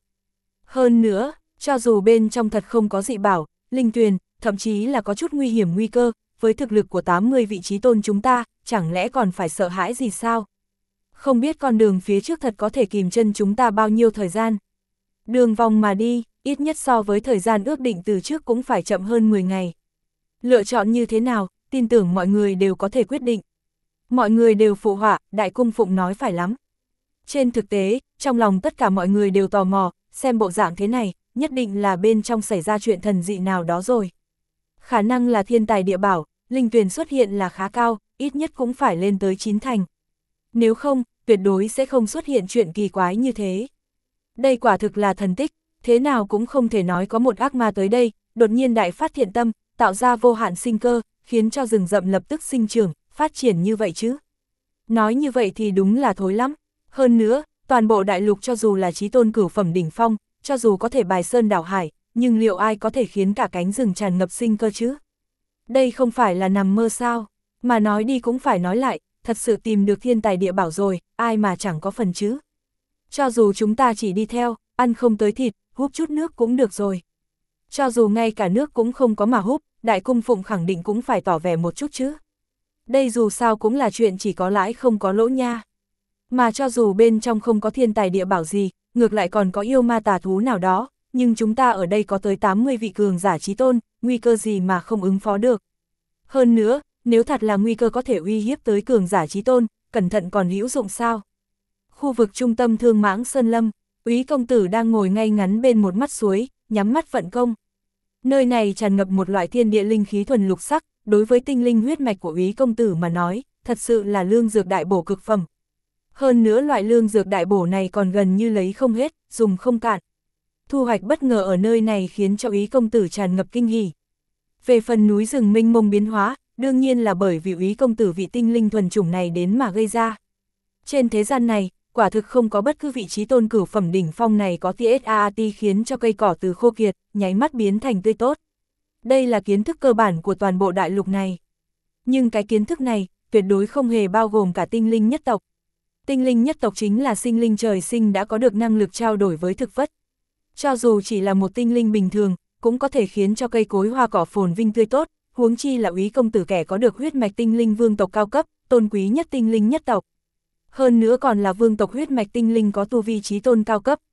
Hơn nữa, cho dù bên trong thật không có dị bảo, linh tuyền, thậm chí là có chút nguy hiểm nguy cơ, với thực lực của tám mươi vị trí tôn chúng ta, chẳng lẽ còn phải sợ hãi gì sao? Không biết con đường phía trước thật có thể kìm chân chúng ta bao nhiêu thời gian. Đường vòng mà đi, ít nhất so với thời gian ước định từ trước cũng phải chậm hơn mười ngày. Lựa chọn như thế nào, tin tưởng mọi người đều có thể quyết định. Mọi người đều phụ họa, đại cung phụng nói phải lắm. Trên thực tế, trong lòng tất cả mọi người đều tò mò, xem bộ dạng thế này, nhất định là bên trong xảy ra chuyện thần dị nào đó rồi. Khả năng là thiên tài địa bảo, linh tuyền xuất hiện là khá cao, ít nhất cũng phải lên tới chín thành. Nếu không, tuyệt đối sẽ không xuất hiện chuyện kỳ quái như thế. Đây quả thực là thần tích, thế nào cũng không thể nói có một ác ma tới đây, đột nhiên đại phát thiện tâm, tạo ra vô hạn sinh cơ, khiến cho rừng rậm lập tức sinh trưởng, phát triển như vậy chứ. Nói như vậy thì đúng là thối lắm. Hơn nữa, toàn bộ đại lục cho dù là chí tôn cửu phẩm đỉnh phong, cho dù có thể bài sơn đảo hải, nhưng liệu ai có thể khiến cả cánh rừng tràn ngập sinh cơ chứ? Đây không phải là nằm mơ sao, mà nói đi cũng phải nói lại, thật sự tìm được thiên tài địa bảo rồi, ai mà chẳng có phần chứ. Cho dù chúng ta chỉ đi theo, ăn không tới thịt, húp chút nước cũng được rồi. Cho dù ngay cả nước cũng không có mà húp, đại cung phụng khẳng định cũng phải tỏ vẻ một chút chứ. Đây dù sao cũng là chuyện chỉ có lãi không có lỗ nha. Mà cho dù bên trong không có thiên tài địa bảo gì, ngược lại còn có yêu ma tà thú nào đó, nhưng chúng ta ở đây có tới tám mươi vị cường giả chí tôn, nguy cơ gì mà không ứng phó được. Hơn nữa, nếu thật là nguy cơ có thể uy hiếp tới cường giả chí tôn, cẩn thận còn hữu dụng sao? Khu vực trung tâm Thương Mãng Sơn Lâm, Úy công tử đang ngồi ngay ngắn bên một mắt suối, nhắm mắt vận công. Nơi này tràn ngập một loại thiên địa linh khí thuần lục sắc, đối với tinh linh huyết mạch của Úy công tử mà nói, thật sự là lương dược đại bổ cực phẩm. Hơn nữa loại lương dược đại bổ này còn gần như lấy không hết, dùng không cạn. Thu hoạch bất ngờ ở nơi này khiến cho Úy công tử tràn ngập kinh hỉ. Về phần núi rừng mênh mông biến hóa, đương nhiên là bởi vì Úy công tử vị tinh linh thuần chủng này đến mà gây ra. Trên thế gian này, quả thực không có bất cứ vị trí tôn cửu phẩm đỉnh phong này có tê ét a a tê khiến cho cây cỏ từ khô kiệt, nháy mắt biến thành tươi tốt. Đây là kiến thức cơ bản của toàn bộ đại lục này. Nhưng cái kiến thức này, tuyệt đối không hề bao gồm cả tinh linh nhất tộc. Tinh linh nhất tộc chính là sinh linh trời sinh đã có được năng lực trao đổi với thực vật. Cho dù chỉ là một tinh linh bình thường, cũng có thể khiến cho cây cối hoa cỏ phồn vinh tươi tốt, huống chi là Úy công tử kẻ có được huyết mạch tinh linh vương tộc cao cấp, tôn quý nhất tinh linh nhất tộc. Hơn nữa còn là vương tộc huyết mạch tinh linh có tu vi chí tôn cao cấp.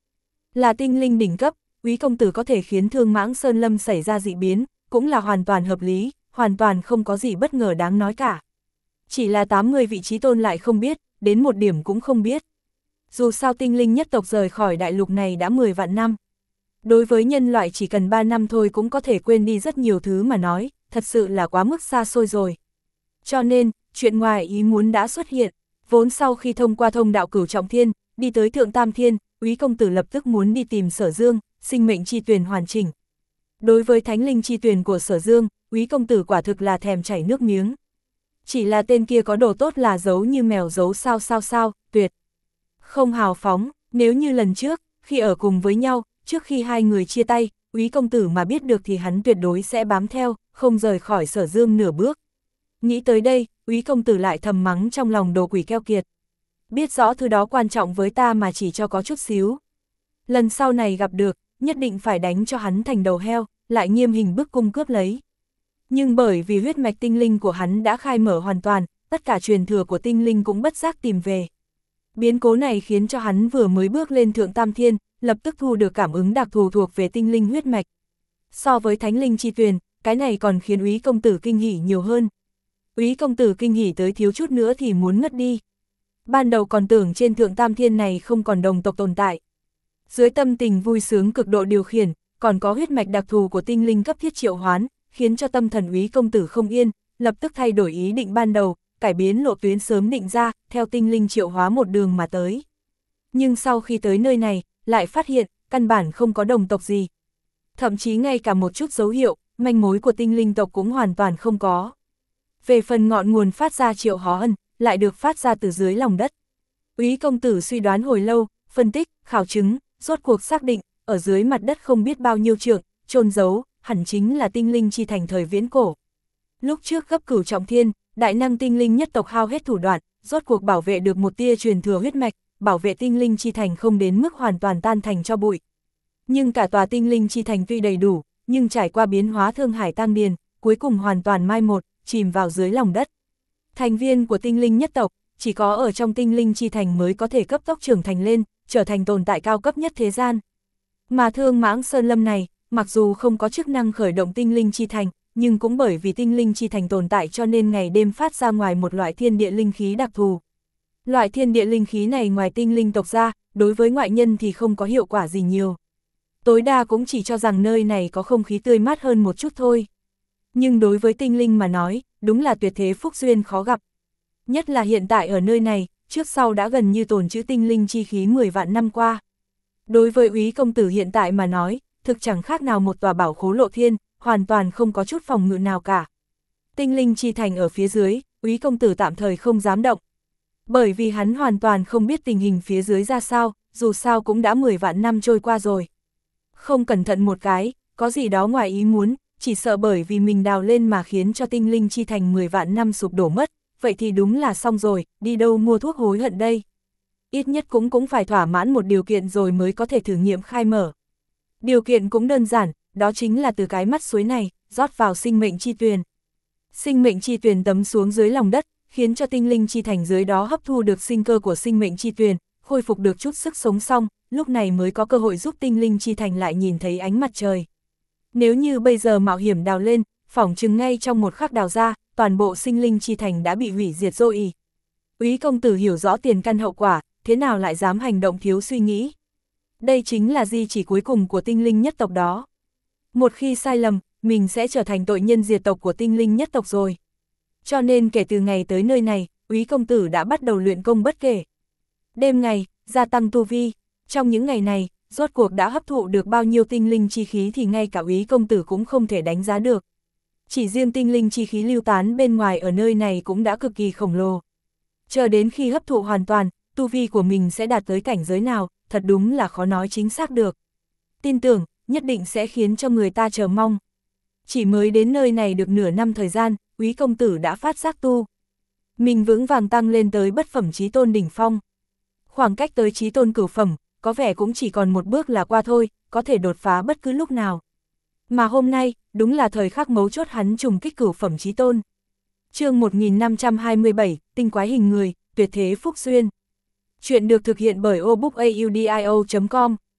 Là tinh linh đỉnh cấp, Úy công tử có thể khiến Thương Mãng Sơn Lâm xảy ra dị biến, cũng là hoàn toàn hợp lý, hoàn toàn không có gì bất ngờ đáng nói cả. Chỉ là tám mươi vị trí tôn lại không biết, đến một điểm cũng không biết. Dù sao tinh linh nhất tộc rời khỏi đại lục này đã mười vạn năm. Đối với nhân loại chỉ cần ba năm thôi cũng có thể quên đi rất nhiều thứ mà nói, thật sự là quá mức xa xôi rồi. Cho nên, chuyện ngoài ý muốn đã xuất hiện, vốn sau khi thông qua thông đạo Cửu Trọng Thiên, đi tới Thượng Tam Thiên, Úy công tử lập tức muốn đi tìm Sở Dương, sinh mệnh chi tuyền hoàn chỉnh. Đối với thánh linh chi tuyền của Sở Dương, Úy công tử quả thực là thèm chảy nước miếng. Chỉ là tên kia có đồ tốt là giấu như mèo giấu sao sao sao, tuyệt. Không hào phóng, nếu như lần trước, khi ở cùng với nhau, trước khi hai người chia tay, Úy công tử mà biết được thì hắn tuyệt đối sẽ bám theo, không rời khỏi Sở Dương nửa bước. Nghĩ tới đây, Úy công tử lại thầm mắng trong lòng đồ quỷ keo kiệt. Biết rõ thứ đó quan trọng với ta mà chỉ cho có chút xíu. Lần sau này gặp được, nhất định phải đánh cho hắn thành đầu heo, lại nghiêm hình bức cung cướp lấy. Nhưng bởi vì huyết mạch tinh linh của hắn đã khai mở hoàn toàn, tất cả truyền thừa của tinh linh cũng bất giác tìm về. Biến cố này khiến cho hắn vừa mới bước lên Thượng Tam Thiên, lập tức thu được cảm ứng đặc thù thuộc về tinh linh huyết mạch. So với thánh linh chi tuyền, cái này còn khiến Úy công tử kinh hỉ nhiều hơn. Úy công tử kinh hỉ tới thiếu chút nữa thì muốn ngất đi. Ban đầu còn tưởng trên Thượng Tam Thiên này không còn đồng tộc tồn tại. Dưới tâm tình vui sướng cực độ điều khiển, còn có huyết mạch đặc thù của tinh linh cấp thiết triệu hoán, khiến cho tâm thần Úy công tử không yên, lập tức thay đổi ý định ban đầu, cải biến lộ tuyến sớm định ra, theo tinh linh triệu hóa một đường mà tới. Nhưng sau khi tới nơi này, lại phát hiện, căn bản không có đồng tộc gì. Thậm chí ngay cả một chút dấu hiệu, manh mối của tinh linh tộc cũng hoàn toàn không có. Về phần ngọn nguồn phát ra triệu hóa ân, lại được phát ra từ dưới lòng đất. Úy công tử suy đoán hồi lâu, phân tích, khảo chứng, rốt cuộc xác định, ở dưới mặt đất không biết bao nhiêu trượng, chôn giấu, hẳn chính là tinh linh chi thành thời viễn cổ. Lúc trước gấp Cửu Trọng Thiên, đại năng tinh linh nhất tộc hao hết thủ đoạn, rốt cuộc bảo vệ được một tia truyền thừa huyết mạch, bảo vệ tinh linh chi thành không đến mức hoàn toàn tan thành cho bụi. Nhưng cả tòa tinh linh chi thành tuy đầy đủ, nhưng trải qua biến hóa Thương Hải Tăng Điền, cuối cùng hoàn toàn mai một, chìm vào dưới lòng đất. Thành viên của tinh linh nhất tộc, chỉ có ở trong tinh linh chi thành mới có thể cấp tốc trưởng thành lên, trở thành tồn tại cao cấp nhất thế gian. Mà Thương Mãng Sơn Lâm này, mặc dù không có chức năng khởi động tinh linh chi thành, nhưng cũng bởi vì tinh linh chi thành tồn tại cho nên ngày đêm phát ra ngoài một loại thiên địa linh khí đặc thù. Loại thiên địa linh khí này ngoài tinh linh tộc ra, đối với ngoại nhân thì không có hiệu quả gì nhiều. Tối đa cũng chỉ cho rằng nơi này có không khí tươi mát hơn một chút thôi. Nhưng đối với tinh linh mà nói, đúng là tuyệt thế phúc duyên khó gặp. Nhất là hiện tại ở nơi này, trước sau đã gần như tồn trữ tinh linh chi khí mười vạn năm qua. Đối với Úy công tử hiện tại mà nói, thực chẳng khác nào một tòa bảo khố lộ thiên, hoàn toàn không có chút phòng ngự nào cả. Tinh linh chi thành ở phía dưới, Úy công tử tạm thời không dám động. Bởi vì hắn hoàn toàn không biết tình hình phía dưới ra sao, dù sao cũng đã mười vạn năm trôi qua rồi. Không cẩn thận một cái, có gì đó ngoài ý muốn, chỉ sợ bởi vì mình đào lên mà khiến cho tinh linh chi thành mười vạn năm sụp đổ mất, vậy thì đúng là xong rồi, đi đâu mua thuốc hối hận đây. Ít nhất cũng cũng phải thỏa mãn một điều kiện rồi mới có thể thử nghiệm khai mở. Điều kiện cũng đơn giản, đó chính là từ cái mắt suối này, rót vào sinh mệnh chi tuyền. Sinh mệnh chi tuyền tấm xuống dưới lòng đất, khiến cho tinh linh chi thành dưới đó hấp thu được sinh cơ của sinh mệnh chi tuyền, khôi phục được chút sức sống xong, lúc này mới có cơ hội giúp tinh linh chi thành lại nhìn thấy ánh mặt trời. Nếu như bây giờ mạo hiểm đào lên, phỏng chừng ngay trong một khắc đào ra, toàn bộ sinh linh chi thành đã bị hủy diệt rồi. Úy công tử hiểu rõ tiền căn hậu quả, thế nào lại dám hành động thiếu suy nghĩ. Đây chính là di chỉ cuối cùng của tinh linh nhất tộc đó. Một khi sai lầm, mình sẽ trở thành tội nhân diệt tộc của tinh linh nhất tộc rồi. Cho nên kể từ ngày tới nơi này, Úy công tử đã bắt đầu luyện công bất kể. Đêm ngày, gia tăng tu vi, trong những ngày này, rốt cuộc đã hấp thụ được bao nhiêu tinh linh chi khí thì ngay cả Úy công tử cũng không thể đánh giá được. Chỉ riêng tinh linh chi khí lưu tán bên ngoài ở nơi này cũng đã cực kỳ khổng lồ. Chờ đến khi hấp thụ hoàn toàn, tu vi của mình sẽ đạt tới cảnh giới nào, thật đúng là khó nói chính xác được. Tin tưởng, nhất định sẽ khiến cho người ta chờ mong. Chỉ mới đến nơi này được nửa năm thời gian, Úy công tử đã phát giác tu. Mình vững vàng tăng lên tới bất phẩm chí tôn đỉnh phong. Khoảng cách tới chí tôn cửu phẩm, có vẻ cũng chỉ còn một bước là qua thôi, có thể đột phá bất cứ lúc nào. Mà hôm nay, đúng là thời khắc mấu chốt hắn trùng kích cửu phẩm chí tôn. Chương một nghìn năm trăm hai mươi bảy, tinh quái hình người, tuyệt thế phúc duyên. Chuyện được thực hiện bởi obookaudio chấm com.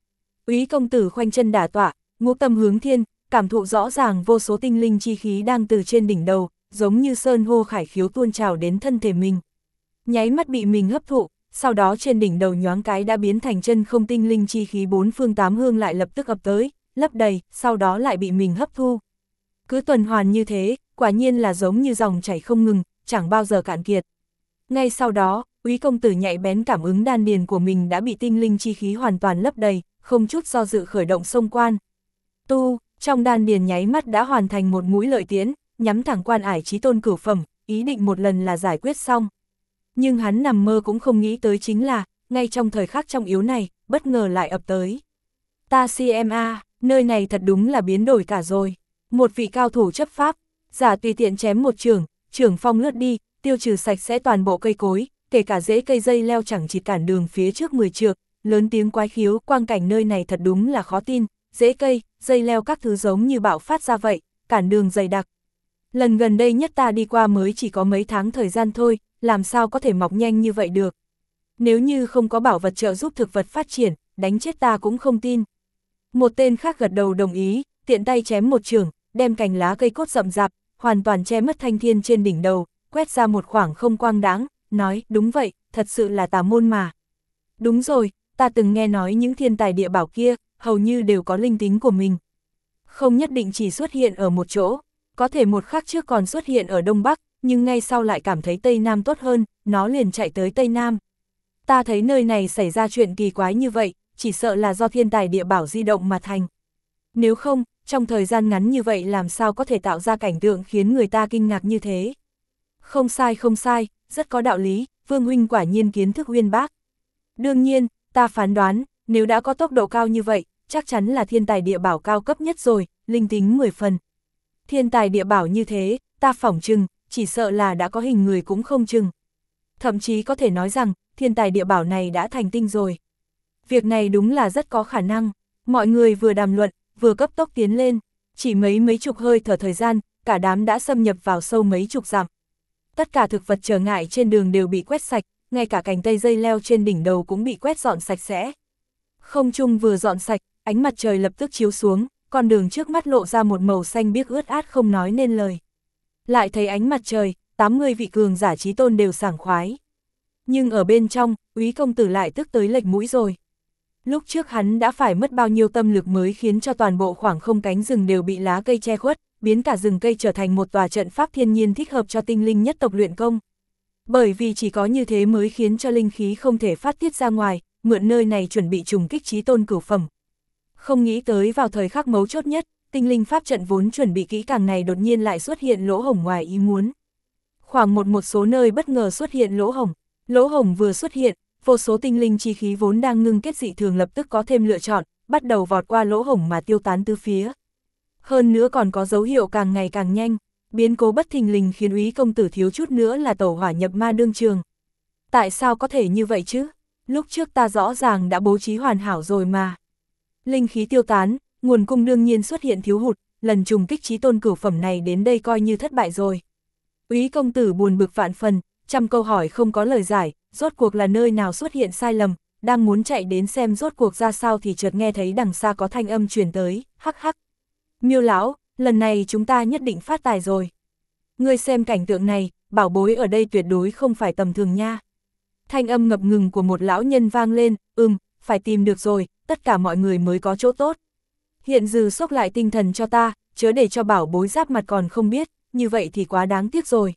Úy công tử khoanh chân đả tọa, ngũ tâm hướng thiên, cảm thụ rõ ràng vô số tinh linh chi khí đang từ trên đỉnh đầu, giống như sơn hô khải khiếu tuôn trào đến thân thể mình. Nháy mắt bị mình hấp thụ, sau đó trên đỉnh đầu nhoáng cái đã biến thành chân không tinh linh chi khí bốn phương tám hương lại lập tức ập tới, lấp đầy, sau đó lại bị mình hấp thu. Cứ tuần hoàn như thế, quả nhiên là giống như dòng chảy không ngừng, chẳng bao giờ cạn kiệt. Ngay sau đó, Úy công tử nhạy bén cảm ứng đan điền của mình đã bị tinh linh chi khí hoàn toàn lấp đầy, không chút do dự khởi động xông quan. Tu, trong đan điền nháy mắt đã hoàn thành một mũi lợi tiễn, nhắm thẳng quan ải chí tôn cửu phẩm, ý định một lần là giải quyết xong. Nhưng hắn nằm mơ cũng không nghĩ tới chính là, ngay trong thời khắc trọng yếu này, bất ngờ lại ập tới. Ta xem a, nơi này thật đúng là biến đổi cả rồi. Một vị cao thủ chấp pháp, giả tùy tiện chém một trường, trường phong lướt đi, tiêu trừ sạch sẽ toàn bộ cây cối, kể cả rễ cây dây leo chẳng chỉ cản đường phía trước mười trượng, lớn tiếng quái khiếu, quang cảnh nơi này thật đúng là khó tin, rễ cây, dây leo các thứ giống như bạo phát ra vậy, cản đường dày đặc. Lần gần đây nhất ta đi qua mới chỉ có mấy tháng thời gian thôi, làm sao có thể mọc nhanh như vậy được. Nếu như không có bảo vật trợ giúp thực vật phát triển, đánh chết ta cũng không tin. Một tên khác gật đầu đồng ý, tiện tay chém một trường, đem cành lá cây cốt rậm rạp, hoàn toàn che mất thanh thiên trên đỉnh đầu, quét ra một khoảng không quang đáng, nói, đúng vậy, thật sự là tà môn mà. Đúng rồi, ta từng nghe nói những thiên tài địa bảo kia, hầu như đều có linh tính của mình. Không nhất định chỉ xuất hiện ở một chỗ, có thể một khắc trước còn xuất hiện ở Đông Bắc, nhưng ngay sau lại cảm thấy Tây Nam tốt hơn, nó liền chạy tới Tây Nam. Ta thấy nơi này xảy ra chuyện kỳ quái như vậy, chỉ sợ là do thiên tài địa bảo di động mà thành. Nếu không, trong thời gian ngắn như vậy làm sao có thể tạo ra cảnh tượng khiến người ta kinh ngạc như thế. Không sai không sai, rất có đạo lý, Vương huynh quả nhiên kiến thức uyên bác. Đương nhiên, ta phán đoán, nếu đã có tốc độ cao như vậy, chắc chắn là thiên tài địa bảo cao cấp nhất rồi, linh tính mười phần. Thiên tài địa bảo như thế, ta phỏng chừng, chỉ sợ là đã có hình người cũng không chừng. Thậm chí có thể nói rằng, thiên tài địa bảo này đã thành tinh rồi. Việc này đúng là rất có khả năng, mọi người vừa đàm luận, vừa cấp tốc tiến lên, chỉ mấy mấy chục hơi thở thời gian, cả đám đã xâm nhập vào sâu mấy chục dặm. Tất cả thực vật trở ngại trên đường đều bị quét sạch, ngay cả cành cây dây leo trên đỉnh đầu cũng bị quét dọn sạch sẽ. Không trung vừa dọn sạch, ánh mặt trời lập tức chiếu xuống, con đường trước mắt lộ ra một màu xanh biếc ướt át không nói nên lời. Lại thấy ánh mặt trời, tám mươi vị cường giả chí tôn đều sảng khoái. Nhưng ở bên trong, Úy công tử lại tức tới lệch mũi rồi. Lúc trước hắn đã phải mất bao nhiêu tâm lực mới khiến cho toàn bộ khoảng không cánh rừng đều bị lá cây che khuất, biến cả rừng cây trở thành một tòa trận pháp thiên nhiên thích hợp cho tinh linh nhất tộc luyện công. Bởi vì chỉ có như thế mới khiến cho linh khí không thể phát tiết ra ngoài, mượn nơi này chuẩn bị trùng kích chí tôn cửu phẩm. Không nghĩ tới vào thời khắc mấu chốt nhất, tinh linh pháp trận vốn chuẩn bị kỹ càng này đột nhiên lại xuất hiện lỗ hổng ngoài ý muốn. Khoảng một một số nơi bất ngờ xuất hiện lỗ hổng, lỗ hổng vừa xuất hiện, vô số tinh linh chi khí vốn đang ngưng kết dị thường lập tức có thêm lựa chọn, bắt đầu vọt qua lỗ hổng mà tiêu tán tứ phía. Hơn nữa còn có dấu hiệu càng ngày càng nhanh, biến cố bất thình lình khiến Úy công tử thiếu chút nữa là tẩu hỏa nhập ma đương trường. Tại sao có thể như vậy chứ? Lúc trước ta rõ ràng đã bố trí hoàn hảo rồi mà. Linh khí tiêu tán, nguồn cung đương nhiên xuất hiện thiếu hụt, lần trùng kích chí tôn cửu phẩm này đến đây coi như thất bại rồi. Úy công tử buồn bực vạn phần, trăm câu hỏi không có lời giải, rốt cuộc là nơi nào xuất hiện sai lầm, đang muốn chạy đến xem rốt cuộc ra sao thì chợt nghe thấy đằng xa có thanh âm truyền tới, hắc hắc. Miêu lão, lần này chúng ta nhất định phát tài rồi. Ngươi xem cảnh tượng này, bảo bối ở đây tuyệt đối không phải tầm thường nha. Thanh âm ngập ngừng của một lão nhân vang lên, ừm, phải tìm được rồi, tất cả mọi người mới có chỗ tốt. Hiện dư sốc lại tinh thần cho ta, chớ để cho bảo bối giáp mặt còn không biết, như vậy thì quá đáng tiếc rồi.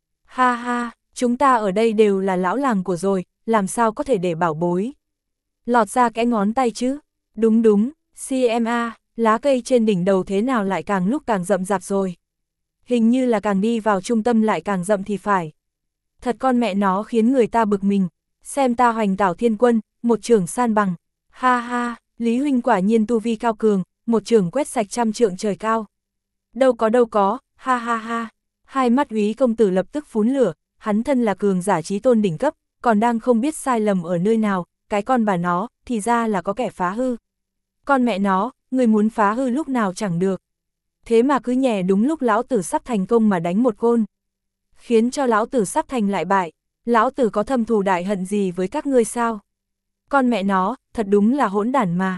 Ha ha, chúng ta ở đây đều là lão làng của rồi, làm sao có thể để bảo bối. Lọt ra cái ngón tay chứ, đúng đúng, xê em a, lá cây trên đỉnh đầu thế nào lại càng lúc càng rậm rạp rồi. Hình như là càng đi vào trung tâm lại càng rậm thì phải. Thật con mẹ nó khiến người ta bực mình, xem ta hoành tảo thiên quân, một trưởng san bằng. Ha ha, Lý huynh quả nhiên tu vi cao cường, một trưởng quét sạch trăm trượng trời cao. Đâu có đâu có, ha ha ha. Hai mắt Úy công tử lập tức phún lửa, hắn thân là cường giả chí tôn đỉnh cấp, còn đang không biết sai lầm ở nơi nào, cái con bà nó, thì ra là có kẻ phá hư. Con mẹ nó, người muốn phá hư lúc nào chẳng được. Thế mà cứ nhè đúng lúc lão tử sắp thành công mà đánh một côn. Khiến cho lão tử sắp thành lại bại, lão tử có thâm thù đại hận gì với các ngươi sao? Con mẹ nó, thật đúng là hỗn đản mà.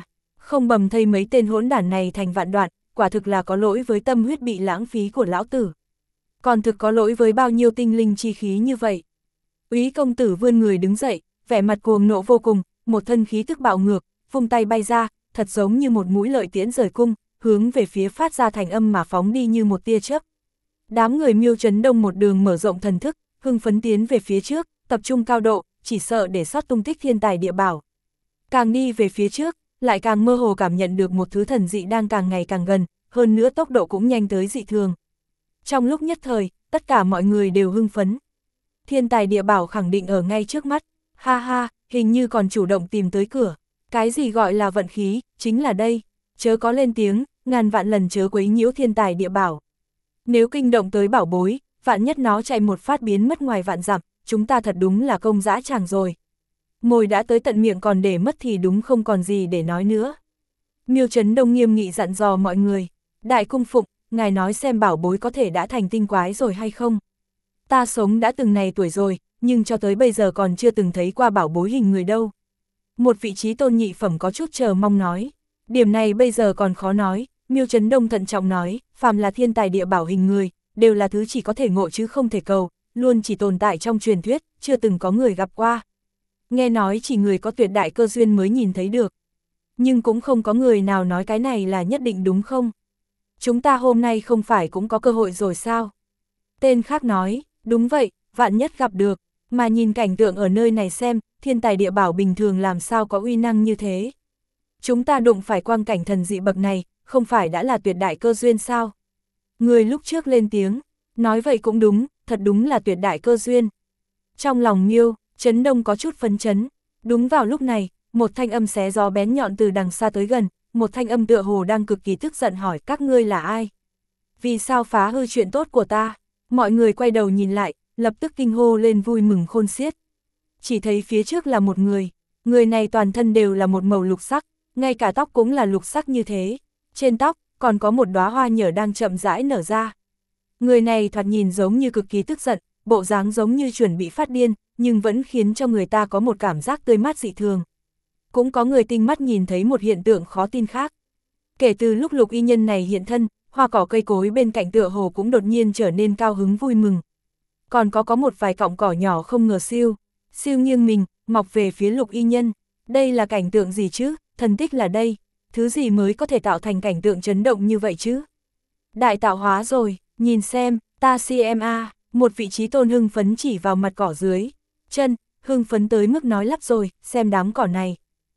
Không bầm thây mấy tên hỗn đản này thành vạn đoạn, quả thực là có lỗi với tâm huyết bị lãng phí của lão tử. Còn thực có lỗi với bao nhiêu tinh linh chi khí như vậy. Úy công tử vươn người đứng dậy, vẻ mặt cuồng nộ vô cùng, một thân khí tức bạo ngược, vung tay bay ra, thật giống như một mũi lợi tiễn rời cung, hướng về phía phát ra thành âm mà phóng đi như một tia chớp. Đám người Miêu Chấn Đông một đường mở rộng thần thức, hưng phấn tiến về phía trước, tập trung cao độ, chỉ sợ để sót tung tích thiên tài địa bảo. Càng đi về phía trước, lại càng mơ hồ cảm nhận được một thứ thần dị đang càng ngày càng gần, hơn nữa tốc độ cũng nhanh tới dị thường. Trong lúc nhất thời, tất cả mọi người đều hưng phấn. Thiên tài địa bảo khẳng định ở ngay trước mắt, ha ha, hình như còn chủ động tìm tới cửa. Cái gì gọi là vận khí, chính là đây, chớ có lên tiếng, ngàn vạn lần chớ quấy nhiễu thiên tài địa bảo. Nếu kinh động tới bảo bối, vạn nhất nó chạy một phát biến mất ngoài vạn dặm, chúng ta thật đúng là công dã tràng rồi. Mồi đã tới tận miệng còn để mất thì đúng không còn gì để nói nữa. Miêu Chấn Đông nghiêm nghị dặn dò mọi người, đại cung phụng, ngài nói xem bảo bối có thể đã thành tinh quái rồi hay không? Ta sống đã từng này tuổi rồi, nhưng cho tới bây giờ còn chưa từng thấy qua bảo bối hình người đâu. Một vị trí tôn nhị phẩm có chút chờ mong nói, điểm này bây giờ còn khó nói. Miêu Chấn Đông thận trọng nói, phàm là thiên tài địa bảo hình người, đều là thứ chỉ có thể ngộ chứ không thể cầu, luôn chỉ tồn tại trong truyền thuyết, chưa từng có người gặp qua. Nghe nói chỉ người có tuyệt đại cơ duyên mới nhìn thấy được. Nhưng cũng không có người nào nói cái này là nhất định đúng không? Chúng ta hôm nay không phải cũng có cơ hội rồi sao? Tên khác nói, đúng vậy, vạn nhất gặp được, mà nhìn cảnh tượng ở nơi này xem, thiên tài địa bảo bình thường làm sao có uy năng như thế. Chúng ta đụng phải quang cảnh thần dị bậc này, không phải đã là tuyệt đại cơ duyên sao? Người lúc trước lên tiếng, nói vậy cũng đúng, thật đúng là tuyệt đại cơ duyên. Trong lòng Miêu Chấn Đông có chút phấn chấn, đúng vào lúc này, một thanh âm xé gió bén nhọn từ đằng xa tới gần, một thanh âm tựa hồ đang cực kỳ tức giận hỏi các ngươi là ai? Vì sao phá hư chuyện tốt của ta? Mọi người quay đầu nhìn lại, lập tức kinh hô lên vui mừng khôn xiết. Chỉ thấy phía trước là một người, người này toàn thân đều là một màu lục sắc, ngay cả tóc cũng là lục sắc như thế. Trên tóc, còn có một đóa hoa nhở đang chậm rãi nở ra. Người này thoạt nhìn giống như cực kỳ tức giận, bộ dáng giống như chuẩn bị phát điên, nhưng vẫn khiến cho người ta có một cảm giác tươi mát dị thường. Cũng có người tinh mắt nhìn thấy một hiện tượng khó tin khác. Kể từ lúc lục y nhân này hiện thân, hoa cỏ cây cối bên cạnh tựa hồ cũng đột nhiên trở nên cao hứng vui mừng. Còn có có một vài cọng cỏ nhỏ không ngờ siêu, siêu nghiêng mình, mọc về phía lục y nhân. Đây là cảnh tượng gì chứ, thần tích là đây. Thứ gì mới có thể tạo thành cảnh tượng chấn động như vậy chứ? Đại tạo hóa rồi, nhìn xem, ta xê em a, một vị trí tôn hưng phấn chỉ vào mặt cỏ dưới. Chân, hưng phấn tới mức nói lắp rồi, xem đám cỏ này.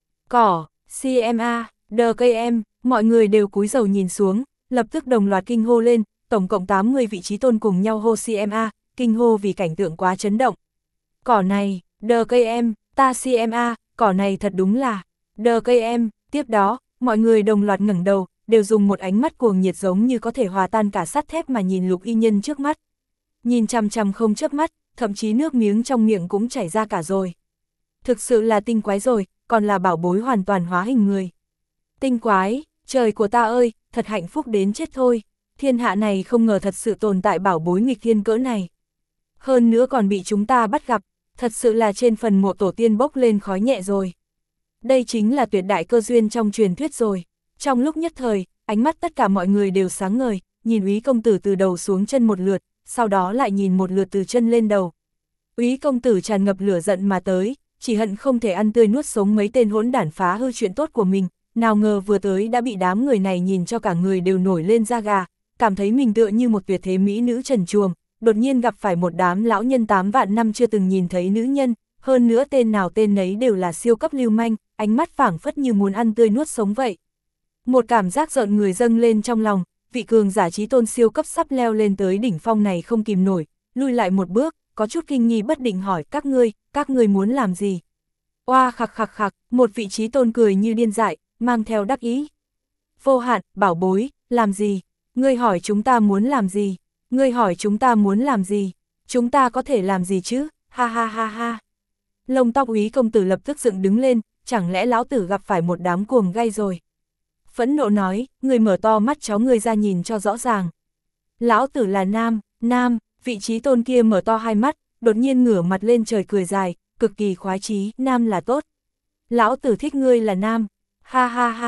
Cỏ, xê em a, đờ cây em, mọi người đều cúi đầu nhìn xuống, lập tức đồng loạt kinh hô lên, tổng cộng tám mươi vị trí tôn cùng nhau hô xê em a, kinh hô vì cảnh tượng quá chấn động. Cỏ này, đờ cây em, ta xê em a, cỏ này thật đúng là, đờ cây em, tiếp đó. Mọi người đồng loạt ngẩng đầu, đều dùng một ánh mắt cuồng nhiệt giống như có thể hòa tan cả sắt thép mà nhìn lục y nhân trước mắt. Nhìn chằm chằm không chớp mắt, thậm chí nước miếng trong miệng cũng chảy ra cả rồi. Thực sự là tinh quái rồi, còn là bảo bối hoàn toàn hóa hình người. Tinh quái, trời của ta ơi, thật hạnh phúc đến chết thôi. Thiên hạ này không ngờ thật sự tồn tại bảo bối nghịch thiên cỡ này. Hơn nữa còn bị chúng ta bắt gặp, thật sự là trên phần mộ tổ tiên bốc lên khói nhẹ rồi. Đây chính là tuyệt đại cơ duyên trong truyền thuyết rồi. Trong lúc nhất thời, ánh mắt tất cả mọi người đều sáng ngời, nhìn Úy công tử từ đầu xuống chân một lượt, sau đó lại nhìn một lượt từ chân lên đầu. Úy công tử tràn ngập lửa giận mà tới, chỉ hận không thể ăn tươi nuốt sống mấy tên hỗn đản phá hư chuyện tốt của mình, nào ngờ vừa tới đã bị đám người này nhìn cho cả người đều nổi lên da gà, cảm thấy mình tựa như một tuyệt thế mỹ nữ trần truồng, đột nhiên gặp phải một đám lão nhân tám vạn năm chưa từng nhìn thấy nữ nhân, hơn nữa tên nào tên nấy đều là siêu cấp lưu manh, ánh mắt phảng phất như muốn ăn tươi nuốt sống vậy. Một cảm giác giận người dâng lên trong lòng, vị cường giả trí tôn siêu cấp sắp leo lên tới đỉnh phong này không kìm nổi, lui lại một bước, có chút kinh nghi bất định hỏi các ngươi, các ngươi muốn làm gì? Oa khặc khặc khặc, một vị trí tôn cười như điên dại, mang theo đắc ý. Vô hạn, bảo bối, làm gì? Ngươi hỏi chúng ta muốn làm gì? Ngươi hỏi chúng ta muốn làm gì? Chúng ta có thể làm gì chứ? Ha ha ha ha. Lông tóc Úy công tử lập tức dựng đứng lên, chẳng lẽ lão tử gặp phải một đám cuồng gay rồi? Phẫn nộ nói, người mở to mắt cháu người ra nhìn cho rõ ràng. Lão tử là nam, nam, vị trí tôn kia mở to hai mắt, đột nhiên ngửa mặt lên trời cười dài, cực kỳ khoái chí, nam là tốt. Lão tử thích ngươi là nam, ha ha ha,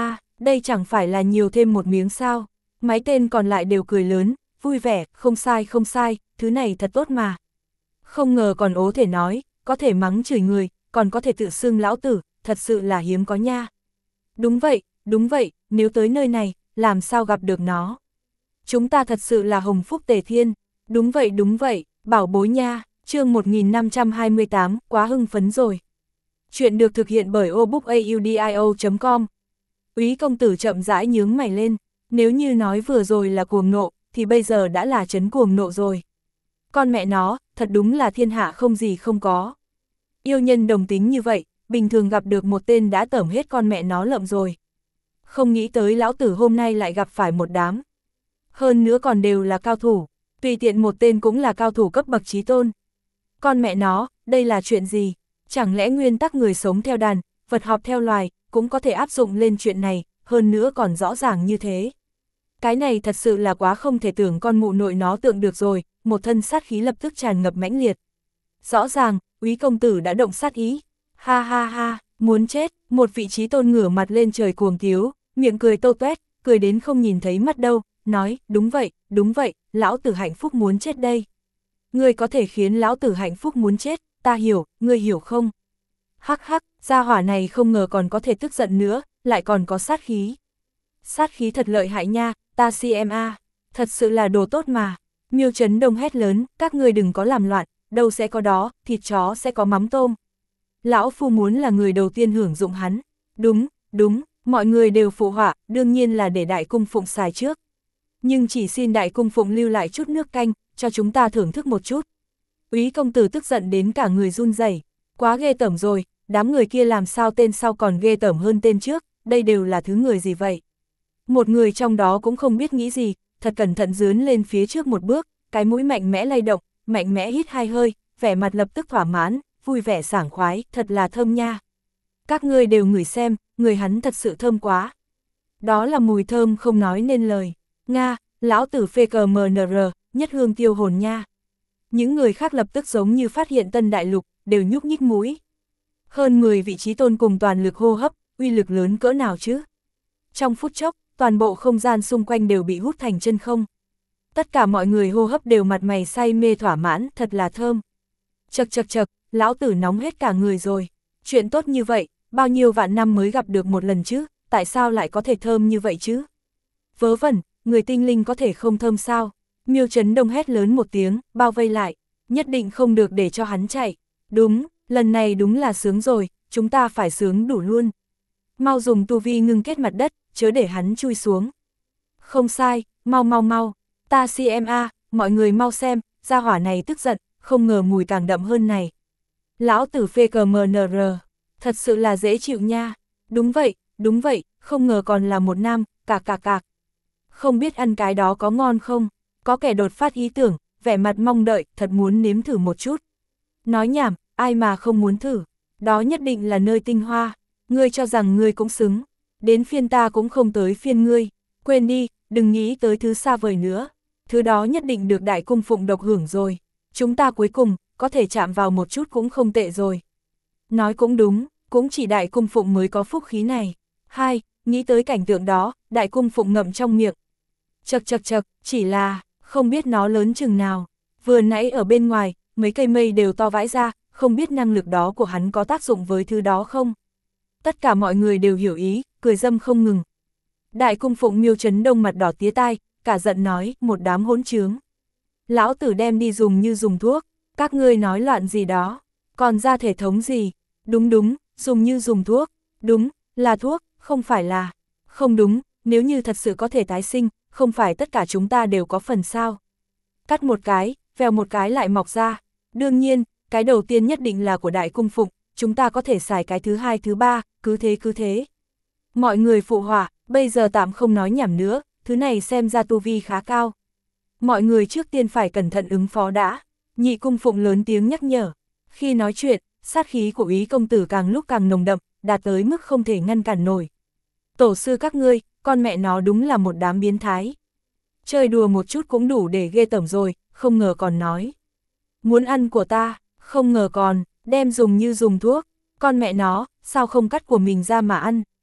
đây chẳng phải là nhiều thêm một miếng sao, mấy tên còn lại đều cười lớn, vui vẻ, không sai không sai, thứ này thật tốt mà. Không ngờ còn ố thể nói, có thể mắng chửi người, còn có thể tự xưng lão tử, thật sự là hiếm có nha. Đúng vậy, đúng vậy, nếu tới nơi này, làm sao gặp được nó. Chúng ta thật sự là hồng phúc tề thiên, đúng vậy đúng vậy, bảo bối nha, chương một nghìn năm trăm hai mươi tám, quá hưng phấn rồi. Chuyện được thực hiện bởi obookaudio chấm com. Úy công tử chậm rãi nhướng mày lên, nếu như nói vừa rồi là cuồng nộ, thì bây giờ đã là trấn cuồng nộ rồi. Con mẹ nó, thật đúng là thiên hạ không gì không có. Yêu nhân đồng tính như vậy, bình thường gặp được một tên đã tởm hết con mẹ nó lợm rồi. Không nghĩ tới lão tử hôm nay lại gặp phải một đám. Hơn nữa còn đều là cao thủ, tùy tiện một tên cũng là cao thủ cấp bậc chí tôn. Con mẹ nó, đây là chuyện gì? Chẳng lẽ nguyên tắc người sống theo đàn, vật họp theo loài, cũng có thể áp dụng lên chuyện này, hơn nữa còn rõ ràng như thế. Cái này thật sự là quá không thể tưởng con mụ nội nó tượng được rồi, một thân sát khí lập tức tràn ngập mãnh liệt. Rõ ràng, úy công tử đã động sát ý. Ha ha ha, muốn chết, một vị trí tôn ngửa mặt lên trời cuồng tiếu, miệng cười tô tuét, cười đến không nhìn thấy mắt đâu, nói, đúng vậy, đúng vậy, lão tử hạnh phúc muốn chết đây. Ngươi có thể khiến lão tử hạnh phúc muốn chết, ta hiểu, ngươi hiểu không? Hắc hắc, gia hỏa này không ngờ còn có thể tức giận nữa, lại còn có sát khí. Sát khí thật lợi hại nha, ta xem a, thật sự là đồ tốt mà. Miêu Trấn Đông hét lớn, các ngươi đừng có làm loạn, đâu sẽ có đó, thịt chó sẽ có mắm tôm. Lão phu muốn là người đầu tiên hưởng dụng hắn. Đúng, đúng, mọi người đều phụ họa, đương nhiên là để đại cung phụng xài trước. Nhưng chỉ xin đại cung phụng lưu lại chút nước canh, cho chúng ta thưởng thức một chút. Úy công tử tức giận đến cả người run rẩy, quá ghê tởm rồi, đám người kia làm sao tên sau còn ghê tởm hơn tên trước, đây đều là thứ người gì vậy? Một người trong đó cũng không biết nghĩ gì, thật cẩn thận dướn lên phía trước một bước, cái mũi mạnh mẽ lay động, mạnh mẽ hít hai hơi, vẻ mặt lập tức thỏa mãn, vui vẻ sảng khoái, thật là thơm nha. Các ngươi đều ngửi xem, người hắn thật sự thơm quá. Đó là mùi thơm không nói nên lời. Nga, lão tử phê cờ em en rờ, nhất hương tiêu hồn nha. Những người khác lập tức giống như phát hiện tân đại lục, đều nhúc nhích mũi. Hơn mười vị trí tôn cùng toàn lực hô hấp, uy lực lớn cỡ nào chứ? Trong phút chốc, toàn bộ không gian xung quanh đều bị hút thành chân không. Tất cả mọi người hô hấp đều mặt mày say mê thỏa mãn, thật là thơm. Chật chật chật, lão tử nóng hết cả người rồi. Chuyện tốt như vậy, bao nhiêu vạn năm mới gặp được một lần chứ, tại sao lại có thể thơm như vậy chứ? Vớ vẩn, người tinh linh có thể không thơm sao? Miêu Trấn Đông hét lớn một tiếng, bao vây lại, nhất định không được để cho hắn chạy. Đúng, lần này đúng là sướng rồi, chúng ta phải sướng đủ luôn. Mau dùng tu vi ngưng kết mặt đất, chớ để hắn chui xuống. Không sai, mau mau mau, ta xem a, mọi người mau xem, gia hỏa này tức giận, không ngờ mùi càng đậm hơn này. Lão tử phê cờ em en rờ, thật sự là dễ chịu nha. Đúng vậy, đúng vậy, không ngờ còn là một nam, cạc cạc cạc. Không biết ăn cái đó có ngon không? Có kẻ đột phát ý tưởng, vẻ mặt mong đợi, thật muốn nếm thử một chút. Nói nhảm, ai mà không muốn thử, đó nhất định là nơi tinh hoa. Ngươi cho rằng ngươi cũng xứng, đến phiên ta cũng không tới phiên ngươi. Quên đi, đừng nghĩ tới thứ xa vời nữa. Thứ đó nhất định được đại cung phụng độc hưởng rồi. Chúng ta cuối cùng, có thể chạm vào một chút cũng không tệ rồi. Nói cũng đúng, cũng chỉ đại cung phụng mới có phúc khí này. Hai, nghĩ tới cảnh tượng đó, đại cung phụng ngậm trong miệng. Chật chật chật, chỉ là, không biết nó lớn chừng nào. Vừa nãy ở bên ngoài, mấy cây mây đều to vãi ra, không biết năng lực đó của hắn có tác dụng với thứ đó không? Tất cả mọi người đều hiểu ý, cười râm không ngừng. Đại cung phụng Miêu Trấn Đông mặt đỏ tía tai, cả giận nói, một đám hỗn trướng. Lão tử đem đi dùng như dùng thuốc, các ngươi nói loạn gì đó, còn ra thể thống gì? Đúng đúng, dùng như dùng thuốc, đúng, là thuốc, không phải là, không đúng, nếu như thật sự có thể tái sinh, không phải tất cả chúng ta đều có phần sao. Cắt một cái, vèo một cái lại mọc ra, đương nhiên, cái đầu tiên nhất định là của đại cung phụng, chúng ta có thể xài cái thứ hai thứ ba, cứ thế cứ thế. Mọi người phụ họa, bây giờ tạm không nói nhảm nữa, thứ này xem ra tu vi khá cao. Mọi người trước tiên phải cẩn thận ứng phó đã. Nhị cung phụng lớn tiếng nhắc nhở. Khi nói chuyện, sát khí của Úy công tử càng lúc càng nồng đậm, đạt tới mức không thể ngăn cản nổi. Tổ sư các ngươi, con mẹ nó đúng là một đám biến thái. Chơi đùa một chút cũng đủ để ghê tởm rồi, không ngờ còn nói. Muốn ăn của ta, không ngờ còn, đem dùng như dùng thuốc. Con mẹ nó, sao không cắt của mình ra mà ăn?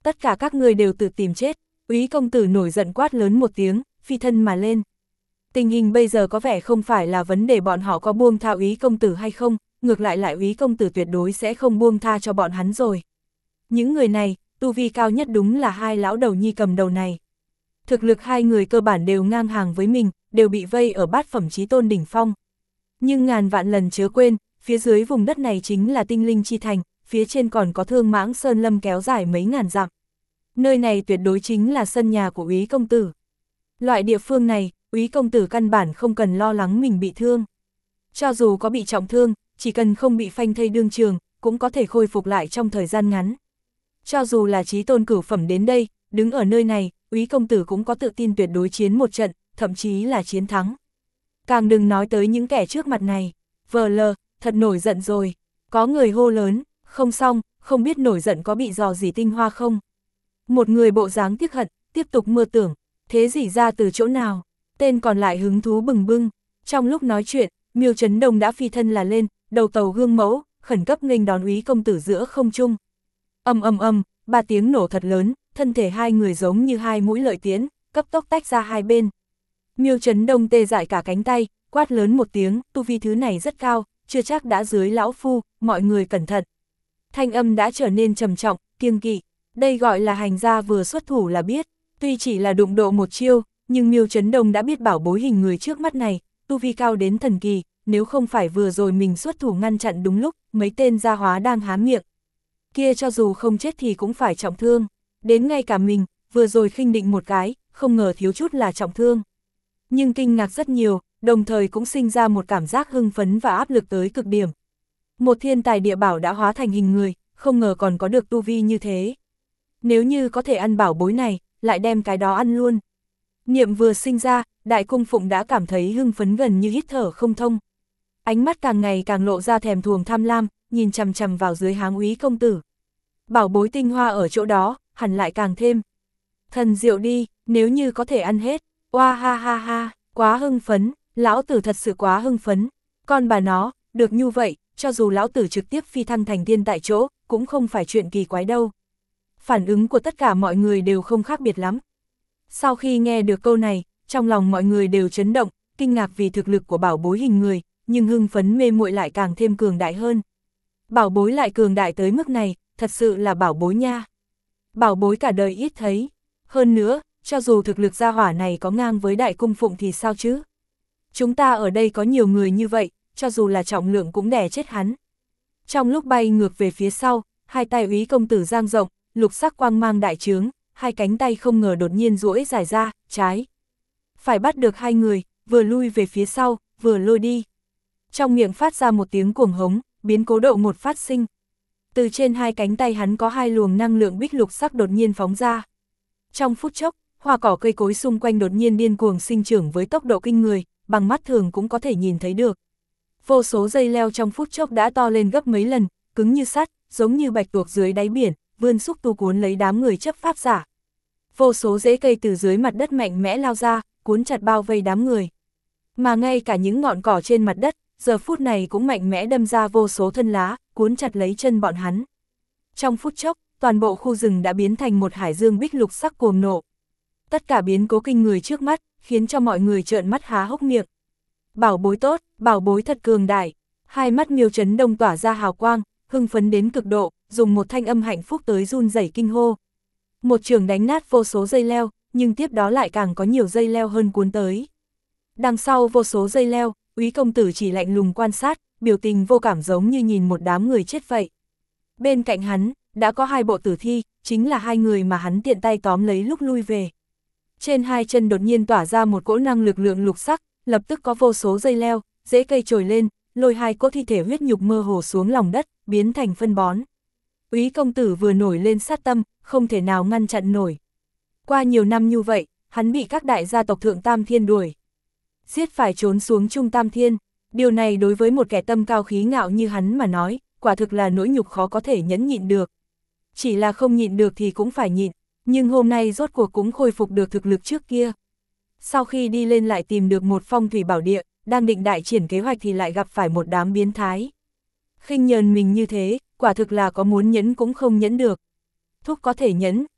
Tất cả các ngươi đều tự tìm chết. Úy công tử nổi giận quát lớn một tiếng, phi thân mà lên. Tình hình bây giờ có vẻ không phải là vấn đề bọn họ có buông tha úy công tử hay không, ngược lại lại úy công tử tuyệt đối sẽ không buông tha cho bọn hắn rồi. Những người này, tu vi cao nhất đúng là hai lão đầu nhi cầm đầu này. Thực lực hai người cơ bản đều ngang hàng với mình, đều bị vây ở bát phẩm chí tôn đỉnh phong. Nhưng ngàn vạn lần chớ quên, phía dưới vùng đất này chính là tinh linh chi thành, phía trên còn có Thương Mãng Sơn Lâm kéo dài mấy ngàn dặm. Nơi này tuyệt đối chính là sân nhà của úy công tử. Loại địa phương này, úy công tử căn bản không cần lo lắng mình bị thương. Cho dù có bị trọng thương, chỉ cần không bị phanh thây đương trường, cũng có thể khôi phục lại trong thời gian ngắn. Cho dù là chí tôn cửu phẩm đến đây, đứng ở nơi này, úy công tử cũng có tự tin tuyệt đối chiến một trận, thậm chí là chiến thắng. Càng đừng nói tới những kẻ trước mặt này. Vờ lờ, thật nổi giận rồi. Có người hô lớn, không xong, không biết nổi giận có bị dò gì tinh hoa không. Một người bộ dáng tiếc hận, tiếp tục mơ tưởng, thế gì ra từ chỗ nào. Tên còn lại hứng thú bừng bừng. Trong lúc nói chuyện, Miêu Chấn Đông đã phi thân là lên, đầu tàu gương mẫu, khẩn cấp nghênh đón úy công tử giữa không trung. Ầm ầm ầm, ba tiếng nổ thật lớn, thân thể hai người giống như hai mũi lợi tiễn, cấp tốc tách ra hai bên. Miêu Chấn Đông tê dại cả cánh tay, quát lớn một tiếng, tu vi thứ này rất cao, chưa chắc đã dưới lão phu, mọi người cẩn thận. Thanh âm đã trở nên trầm trọng, kiêng kỵ, đây gọi là hành gia vừa xuất thủ là biết, tuy chỉ là đụng độ một chiêu, nhưng Miêu Chấn Đông đã biết bảo bối hình người trước mắt này, tu vi cao đến thần kỳ, nếu không phải vừa rồi mình xuất thủ ngăn chặn đúng lúc, mấy tên gia hóa đang há miệng. Kia cho dù không chết thì cũng phải trọng thương, đến ngay cả mình, vừa rồi khinh định một cái, không ngờ thiếu chút là trọng thương. Nhưng kinh ngạc rất nhiều, đồng thời cũng sinh ra một cảm giác hưng phấn và áp lực tới cực điểm. Một thiên tài địa bảo đã hóa thành hình người, không ngờ còn có được tu vi như thế. Nếu như có thể ăn bảo bối này, lại đem cái đó ăn luôn. Niệm vừa sinh ra, Đại Cung Phụng đã cảm thấy hưng phấn gần như hít thở không thông. Ánh mắt càng ngày càng lộ ra thèm thuồng tham lam, nhìn chằm chằm vào dưới háng úy công tử. Bảo bối tinh hoa ở chỗ đó, hẳn lại càng thêm. Thần diệu đi, nếu như có thể ăn hết. Oa ha ha ha, quá hưng phấn, lão tử thật sự quá hưng phấn. Con bà nó, được như vậy, cho dù lão tử trực tiếp phi thăng thành tiên tại chỗ, cũng không phải chuyện kỳ quái đâu. Phản ứng của tất cả mọi người đều không khác biệt lắm. Sau khi nghe được câu này, trong lòng mọi người đều chấn động, kinh ngạc vì thực lực của bảo bối hình người, nhưng hưng phấn mê muội lại càng thêm cường đại hơn. Bảo bối lại cường đại tới mức này, thật sự là bảo bối nha. Bảo bối cả đời ít thấy. Hơn nữa, cho dù thực lực gia hỏa này có ngang với Đại Cung Phụng thì sao chứ? Chúng ta ở đây có nhiều người như vậy, cho dù là trọng lượng cũng đè chết hắn. Trong lúc bay ngược về phía sau, hai tay úy công tử giang rộng, lục sắc quang mang đại trướng, hai cánh tay không ngờ đột nhiên duỗi dài ra, trái. Phải bắt được hai người, vừa lui về phía sau, vừa lôi đi. Trong miệng phát ra một tiếng cuồng hống, biến cố độ một phát sinh. Từ trên hai cánh tay hắn có hai luồng năng lượng bích lục sắc đột nhiên phóng ra. Trong phút chốc, hoa cỏ cây cối xung quanh đột nhiên điên cuồng sinh trưởng với tốc độ kinh người, bằng mắt thường cũng có thể nhìn thấy được. Vô số dây leo trong phút chốc đã to lên gấp mấy lần, cứng như sắt, giống như bạch tuộc dưới đáy biển, vươn xúc tu cuốn lấy đám người chấp pháp giả. Vô số rễ cây từ dưới mặt đất mạnh mẽ lao ra, cuốn chặt bao vây đám người. Mà ngay cả những ngọn cỏ trên mặt đất, giờ phút này cũng mạnh mẽ đâm ra vô số thân lá, cuốn chặt lấy chân bọn hắn. Trong phút chốc, toàn bộ khu rừng đã biến thành một hải dương bích lục sắc cuồng nộ. Tất cả biến cố kinh người trước mắt, khiến cho mọi người trợn mắt há hốc miệng. Bảo bối tốt, bảo bối thật cường đại. Hai mắt Miêu Chấn Đông tỏa ra hào quang, hưng phấn đến cực độ, dùng một thanh âm hạnh phúc tới run rẩy kinh hô. Một trường đánh nát vô số dây leo, nhưng tiếp đó lại càng có nhiều dây leo hơn cuốn tới. Đằng sau vô số dây leo, úy công tử chỉ lạnh lùng quan sát, biểu tình vô cảm giống như nhìn một đám người chết vậy. Bên cạnh hắn, đã có hai bộ tử thi, chính là hai người mà hắn tiện tay tóm lấy lúc lui về. Trên hai chân đột nhiên tỏa ra một cỗ năng lực lượng lục sắc, lập tức có vô số dây leo, rễ cây trồi lên, lôi hai cỗ thi thể huyết nhục mơ hồ xuống lòng đất, biến thành phân bón. Úy công tử vừa nổi lên sát tâm, không thể nào ngăn chặn nổi. Qua nhiều năm như vậy, hắn bị các đại gia tộc Thượng Tam Thiên đuổi. Giết phải trốn xuống Trung Tam Thiên, điều này đối với một kẻ tâm cao khí ngạo như hắn mà nói, quả thực là nỗi nhục khó có thể nhẫn nhịn được. Chỉ là không nhịn được thì cũng phải nhịn, nhưng hôm nay rốt cuộc cũng khôi phục được thực lực trước kia. Sau khi đi lên lại tìm được một phong thủy bảo địa, đang định đại triển kế hoạch thì lại gặp phải một đám biến thái. Khinh nhờn mình như thế, quả thực là có muốn nhẫn cũng không nhẫn được. Thúc có thể nhẫn,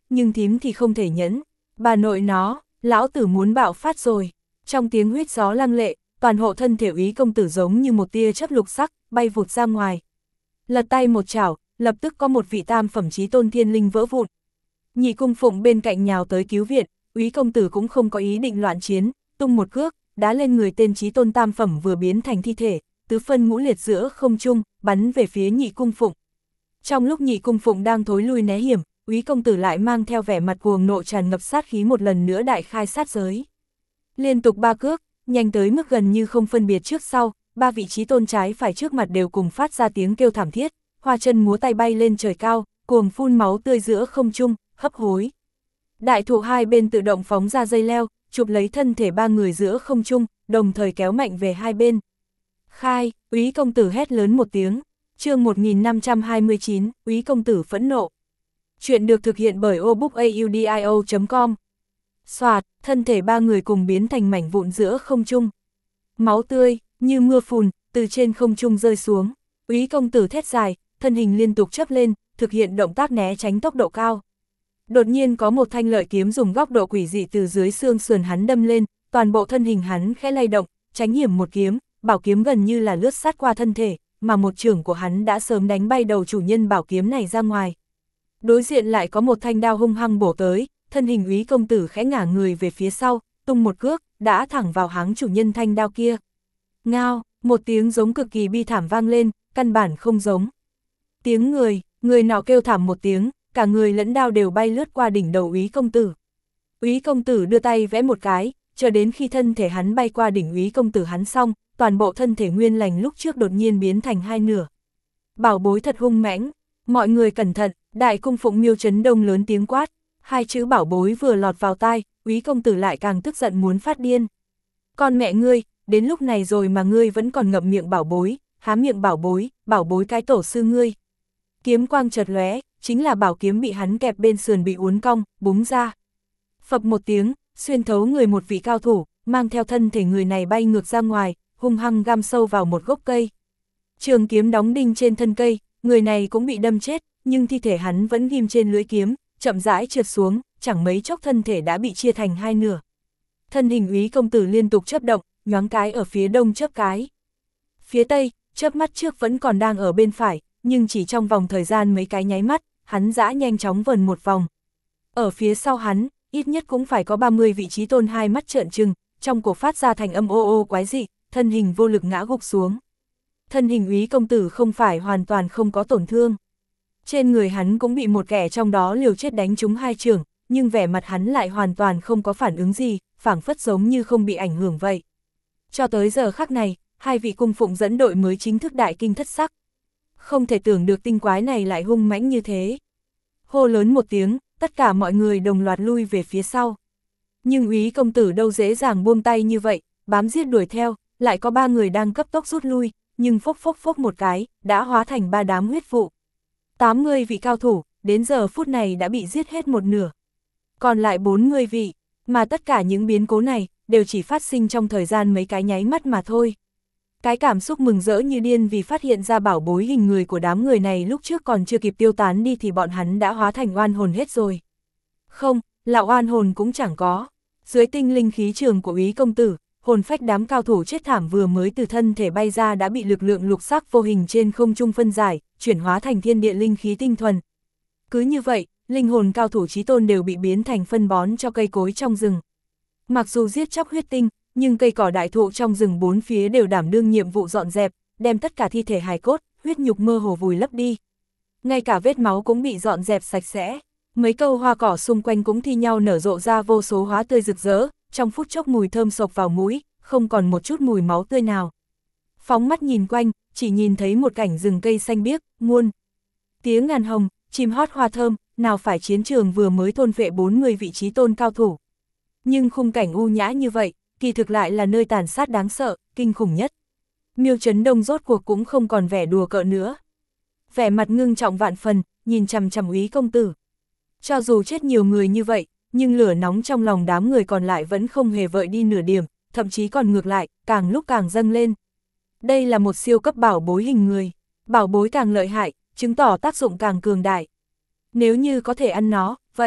nhưng thím thì không thể nhẫn. Bà nội nó, lão tử muốn bạo phát rồi. Trong tiếng huýt gió lăng lệ, toàn hộ thân thể úy công tử giống như một tia chớp lục sắc, bay vụt ra ngoài. Lật tay một chảo, lập tức có một vị tam phẩm chí tôn thiên linh vỡ vụn. Nhị cung phụng bên cạnh nhào tới cứu viện, úy công tử cũng không có ý định loạn chiến, tung một cước, đá lên người tên chí tôn tam phẩm vừa biến thành thi thể, tứ phân ngũ liệt giữa không trung, bắn về phía nhị cung phụng. Trong lúc nhị cung phụng đang thối lui né hiểm, úy công tử lại mang theo vẻ mặt cuồng nộ tràn ngập sát khí một lần nữa đại khai sát giới. Liên tục ba cước, nhanh tới mức gần như không phân biệt trước sau, ba vị chí tôn trái phải trước mặt đều cùng phát ra tiếng kêu thảm thiết, hoa chân múa tay bay lên trời cao, cuồng phun máu tươi giữa không trung, hấp hối. Đại thụ hai bên tự động phóng ra dây leo, chụp lấy thân thể ba người giữa không trung, đồng thời kéo mạnh về hai bên. Khai, úy công tử hét lớn một tiếng. Chương một nghìn năm trăm hai mươi chín, úy công tử phẫn nộ. Chuyện được thực hiện bởi obookaudio chấm com. Soạt, thân thể ba người cùng biến thành mảnh vụn giữa không trung. Máu tươi, như mưa phùn, từ trên không trung rơi xuống. Úy công tử thét dài, thân hình liên tục chớp lên, thực hiện động tác né tránh tốc độ cao. Đột nhiên có một thanh lợi kiếm dùng góc độ quỷ dị từ dưới xương sườn hắn đâm lên, toàn bộ thân hình hắn khẽ lay động, tránh hiểm một kiếm, bảo kiếm gần như là lướt sát qua thân thể, mà một chưởng của hắn đã sớm đánh bay đầu chủ nhân bảo kiếm này ra ngoài. Đối diện lại có một thanh đao hung hăng bổ tới, thân hình úy công tử khẽ ngả người về phía sau, tung một cước, đã thẳng vào háng chủ nhân thanh đao kia. Ngao, một tiếng giống cực kỳ bi thảm vang lên, căn bản không giống. Tiếng người, người nọ kêu thảm một tiếng, cả người lẫn đao đều bay lướt qua đỉnh đầu úy công tử. Úy công tử đưa tay vẽ một cái, cho đến khi thân thể hắn bay qua đỉnh úy công tử hắn xong, toàn bộ thân thể nguyên lành lúc trước đột nhiên biến thành hai nửa. Bảo bối thật hung mãnh, mọi người cẩn thận, đại cung phụng Miêu Chấn Đông lớn tiếng quát, hai chữ bảo bối vừa lọt vào tai, úy công tử lại càng tức giận muốn phát điên. Con mẹ ngươi, đến lúc này rồi mà ngươi vẫn còn ngậm miệng bảo bối, há miệng bảo bối, bảo bối cái tổ sư ngươi. Kiếm quang chợt lóe, chính là bảo kiếm bị hắn kẹp bên sườn bị uốn cong, búng ra. Phập một tiếng, xuyên thấu người một vị cao thủ, mang theo thân thể người này bay ngược ra ngoài, hung hăng găm sâu vào một gốc cây. Trường kiếm đóng đinh trên thân cây, người này cũng bị đâm chết, nhưng thi thể hắn vẫn ghim trên lưỡi kiếm, chậm rãi trượt xuống, chẳng mấy chốc thân thể đã bị chia thành hai nửa. Thân hình úy công tử liên tục chớp động, nhoáng cái ở phía đông chớp cái. Phía tây, chớp mắt trước vẫn còn đang ở bên phải, nhưng chỉ trong vòng thời gian mấy cái nháy mắt, hắn dã nhanh chóng vần một vòng. Ở phía sau hắn, ít nhất cũng phải có ba mươi vị chí tôn hai mắt trợn trừng, trong cổ phát ra thành âm ô ô quái dị, thân hình vô lực ngã gục xuống. Thân hình úy công tử không phải hoàn toàn không có tổn thương. Trên người hắn cũng bị một kẻ trong đó liều chết đánh trúng hai chưởng, nhưng vẻ mặt hắn lại hoàn toàn không có phản ứng gì, phảng phất giống như không bị ảnh hưởng vậy. Cho tới giờ khắc này, hai vị cung phụng dẫn đội mới chính thức đại kinh thất sắc. Không thể tưởng được tinh quái này lại hung mãnh như thế. Hô lớn một tiếng, tất cả mọi người đồng loạt lui về phía sau. Nhưng úy công tử đâu dễ dàng buông tay như vậy, bám giết đuổi theo, lại có ba người đang cấp tốc rút lui, nhưng phốc phốc phốc một cái, đã hóa thành ba đám huyết vụ. tám mươi vị cao thủ, đến giờ phút này đã bị giết hết một nửa. Còn lại bốn mươi vị, mà tất cả những biến cố này, đều chỉ phát sinh trong thời gian mấy cái nháy mắt mà thôi. Cái cảm xúc mừng rỡ như điên vì phát hiện ra bảo bối hình người của đám người này lúc trước còn chưa kịp tiêu tán đi thì bọn hắn đã hóa thành oan hồn hết rồi. Không, là oan hồn cũng chẳng có. Dưới tinh linh khí trường của úy công tử, hồn phách đám cao thủ chết thảm vừa mới từ thân thể bay ra đã bị lực lượng lục sắc vô hình trên không trung phân giải, chuyển hóa thành thiên địa linh khí tinh thuần. Cứ như vậy, linh hồn cao thủ chí tôn đều bị biến thành phân bón cho cây cối trong rừng. Mặc dù giết chóc huyết tinh, nhưng cây cỏ đại thụ trong rừng bốn phía đều đảm đương nhiệm vụ dọn dẹp, đem tất cả thi thể hài cốt, huyết nhục mơ hồ vùi lấp đi. Ngay cả vết máu cũng bị dọn dẹp sạch sẽ. Mấy câu hoa cỏ xung quanh cũng thi nhau nở rộ ra vô số hóa tươi rực rỡ, trong phút chốc mùi thơm sộc vào mũi, không còn một chút mùi máu tươi nào. Phóng mắt nhìn quanh, chỉ nhìn thấy một cảnh rừng cây xanh biếc, muôn tiếng ngàn hồng, chim hót hoa thơm, nào phải chiến trường vừa mới thôn vệ bốn mươi vị trí tôn cao thủ. Nhưng khung cảnh u nhã như vậy, kỳ thực lại là nơi tàn sát đáng sợ, kinh khủng nhất. Miêu Chấn Đông rốt cuộc cũng không còn vẻ đùa cợt nữa. Vẻ mặt ngưng trọng vạn phần, nhìn chằm chằm úy công tử. Cho dù chết nhiều người như vậy, nhưng lửa nóng trong lòng đám người còn lại vẫn không hề vợi đi nửa điểm, thậm chí còn ngược lại, càng lúc càng dâng lên. Đây là một siêu cấp bảo bối hình người. Bảo bối càng lợi hại, chứng tỏ tác dụng càng cường đại. Nếu như có thể ăn nó, vậy,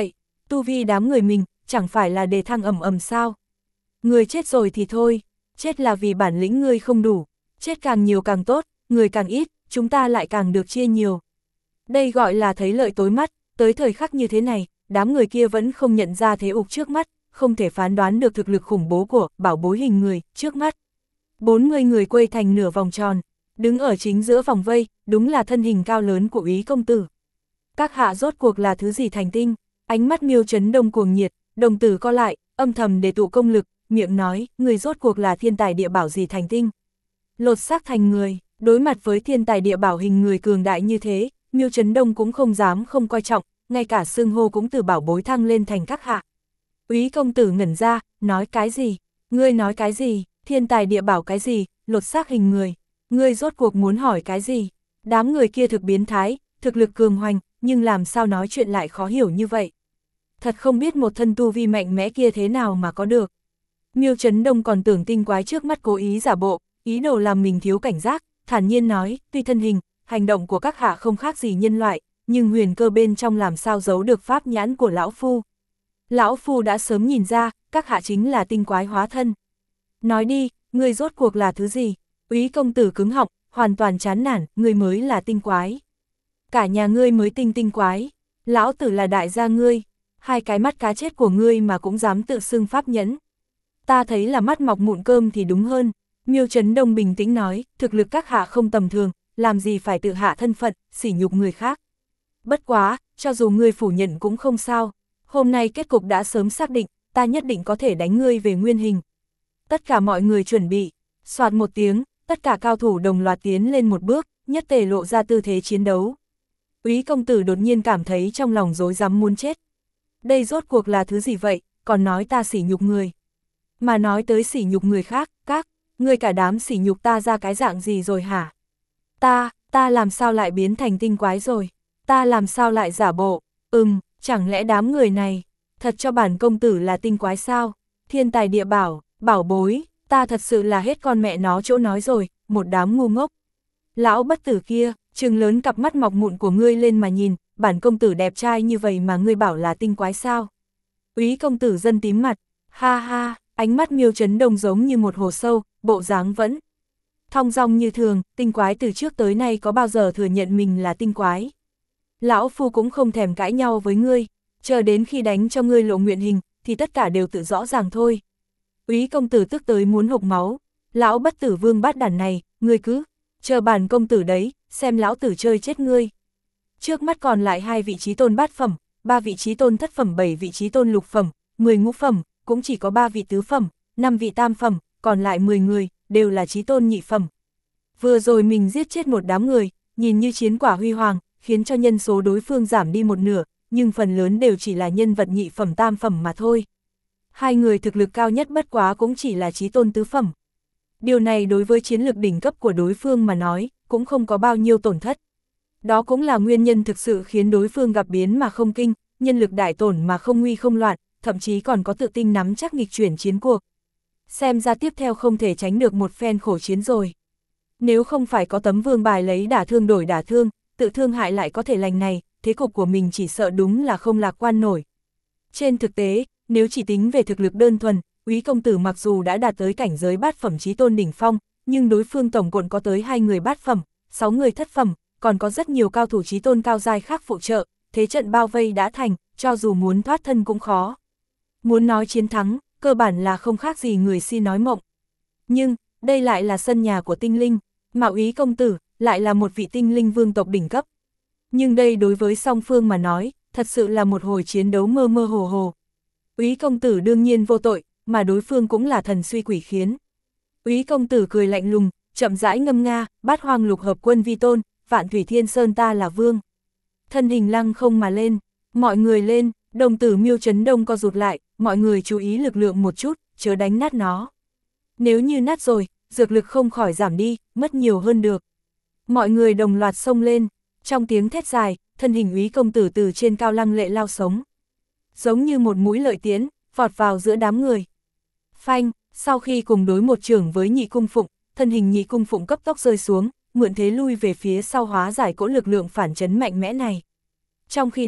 tu vi đám người mình, chẳng phải là đề thăng ầm ầm sao? Người chết rồi thì thôi, chết là vì bản lĩnh ngươi không đủ, chết càng nhiều càng tốt, người càng ít, chúng ta lại càng được chia nhiều. Đây gọi là thấy lợi tối mắt, tới thời khắc như thế này, đám người kia vẫn không nhận ra thế ục trước mắt, không thể phán đoán được thực lực khủng bố của bảo bối hình người trước mắt. bốn mươi người quây thành nửa vòng tròn, đứng ở chính giữa vòng vây, đúng là thân hình cao lớn của Úy công tử. Các hạ rốt cuộc là thứ gì thành tinh? Ánh mắt Miêu Chấn Đông cuồng nhiệt, đồng tử co lại, âm thầm để tụ công lực, miệng nói, người rốt cuộc là thiên tài địa bảo gì thành tinh? Lột xác thành người, đối mặt với thiên tài địa bảo hình người cường đại như thế, Miêu Chấn Đông cũng không dám không coi trọng, ngay cả xưng hô cũng từ bảo bối thăng lên thành các hạ. Úy công tử ngẩn ra, nói cái gì? Ngươi nói cái gì? Thiên tài địa bảo cái gì? Lột xác hình người. Ngươi rốt cuộc muốn hỏi cái gì? Đám người kia thực biến thái, thực lực cường hoành, nhưng làm sao nói chuyện lại khó hiểu như vậy? Thật không biết một thân tu vi mạnh mẽ kia thế nào mà có được. Miêu Chấn Đông còn tưởng tinh quái trước mắt cố ý giả bộ, ý đồ làm mình thiếu cảnh giác, thản nhiên nói, tuy thân hình, hành động của các hạ không khác gì nhân loại, nhưng huyền cơ bên trong làm sao giấu được pháp nhãn của lão phu. Lão phu đã sớm nhìn ra, các hạ chính là tinh quái hóa thân. Nói đi, ngươi rốt cuộc là thứ gì? Úy công tử cứng họng, hoàn toàn chán nản, ngươi mới là tinh quái. Cả nhà ngươi mới tinh tinh quái, lão tử là đại gia ngươi, hai cái mắt cá chết của ngươi mà cũng dám tự xưng pháp nhẫn. Ta thấy là mắt mọc mụn cơm thì đúng hơn. Miêu Chấn Đông bình tĩnh nói, thực lực các hạ không tầm thường, làm gì phải tự hạ thân phận, sỉ nhục người khác. Bất quá, cho dù ngươi phủ nhận cũng không sao, hôm nay kết cục đã sớm xác định, ta nhất định có thể đánh ngươi về nguyên hình. Tất cả mọi người chuẩn bị, soạt một tiếng, tất cả cao thủ đồng loạt tiến lên một bước, nhất tề lộ ra tư thế chiến đấu. Úy công tử đột nhiên cảm thấy trong lòng rối rắm muốn chết. Đây rốt cuộc là thứ gì vậy, còn nói ta sỉ nhục người. Mà nói tới sỉ nhục người khác, các, ngươi cả đám sỉ nhục ta ra cái dạng gì rồi hả? Ta, ta làm sao lại biến thành tinh quái rồi? Ta làm sao lại giả bộ? Ừm, chẳng lẽ đám người này, thật cho bản công tử là tinh quái sao? Thiên tài địa bảo, bảo bối, ta thật sự là hết con mẹ nó chỗ nói rồi, một đám ngu ngốc. Lão bất tử kia, trừng lớn cặp mắt mọc mụn của ngươi lên mà nhìn, bản công tử đẹp trai như vậy mà ngươi bảo là tinh quái sao? Úy công tử dân tím mặt, ha ha, ánh mắt Miêu Chấn Đông giống như một hồ sâu, bộ dáng vẫn thong dong như thường, tinh quái từ trước tới nay có bao giờ thừa nhận mình là tinh quái. Lão phu cũng không thèm cãi nhau với ngươi, chờ đến khi đánh cho ngươi lộ nguyện hình, thì tất cả đều tự rõ ràng thôi. Úy công tử tức tới muốn hộc máu, lão bất tử vương bát đản này, ngươi cứ chờ bản công tử đấy, xem lão tử chơi chết ngươi. Trước mắt còn lại hai vị trí tôn bát phẩm, ba vị trí tôn thất phẩm, bảy vị trí tôn lục phẩm, mười ngũ phẩm, cũng chỉ có ba vị tứ phẩm, năm vị tam phẩm, còn lại mười người, đều là trí tôn nhị phẩm. Vừa rồi mình giết chết một đám người, nhìn như chiến quả huy hoàng, khiến cho nhân số đối phương giảm đi một nửa, nhưng phần lớn đều chỉ là nhân vật nhị phẩm tam phẩm mà thôi. Hai người thực lực cao nhất bất quá cũng chỉ là trí tôn tứ phẩm. Điều này đối với chiến lược đỉnh cấp của đối phương mà nói, cũng không có bao nhiêu tổn thất. Đó cũng là nguyên nhân thực sự khiến đối phương gặp biến mà không kinh, nhân lực đại tổn mà không nguy không loạn, thậm chí còn có tự tin nắm chắc nghịch chuyển chiến cuộc. Xem ra tiếp theo không thể tránh được một phen khổ chiến rồi. Nếu không phải có tấm vương bài lấy đả thương đổi đả thương, tự thương hại lại có thể lành này, thế cục của mình chỉ sợ đúng là không lạc quan nổi. Trên thực tế, nếu chỉ tính về thực lực đơn thuần, Úy công tử mặc dù đã đạt tới cảnh giới bát phẩm chí tôn đỉnh phong, nhưng đối phương tổng cộng có tới hai người bát phẩm, sáu người thất phẩm, còn có rất nhiều cao thủ chí tôn cao giai khác phụ trợ, thế trận bao vây đã thành, cho dù muốn thoát thân cũng khó. Muốn nói chiến thắng, cơ bản là không khác gì người si nói mộng. Nhưng, đây lại là sân nhà của tinh linh, mà Úy công tử lại là một vị tinh linh vương tộc đỉnh cấp. Nhưng đây đối với song phương mà nói, thật sự là một hồi chiến đấu mơ mơ hồ hồ. Úy công tử đương nhiên vô tội, mà đối phương cũng là thần suy quỷ khiến. Úy công tử cười lạnh lùng, chậm rãi ngâm nga, bát hoang lục hợp quân vi tôn, vạn thủy thiên sơn ta là vương. Thân hình lăng không mà lên, mọi người lên, đồng tử Miêu Chấn Đông co rụt lại, mọi người chú ý lực lượng một chút, chớ đánh nát nó. Nếu như nát rồi, dược lực không khỏi giảm đi, mất nhiều hơn được. Mọi người đồng loạt xông lên, trong tiếng thét dài, thân hình Úy công tử từ trên cao lăng lệ lao sống. Giống như một mũi lợi tiễn, vọt vào giữa đám người. Phanh, sau khi cùng đối một trưởng với Nhị Cung Phụng, thân hình Nhị Cung Phụng cấp tốc rơi xuống, mượn thế lui về phía sau hóa giải cỗ lực lượng phản chấn mạnh mẽ này. Trong khi đó,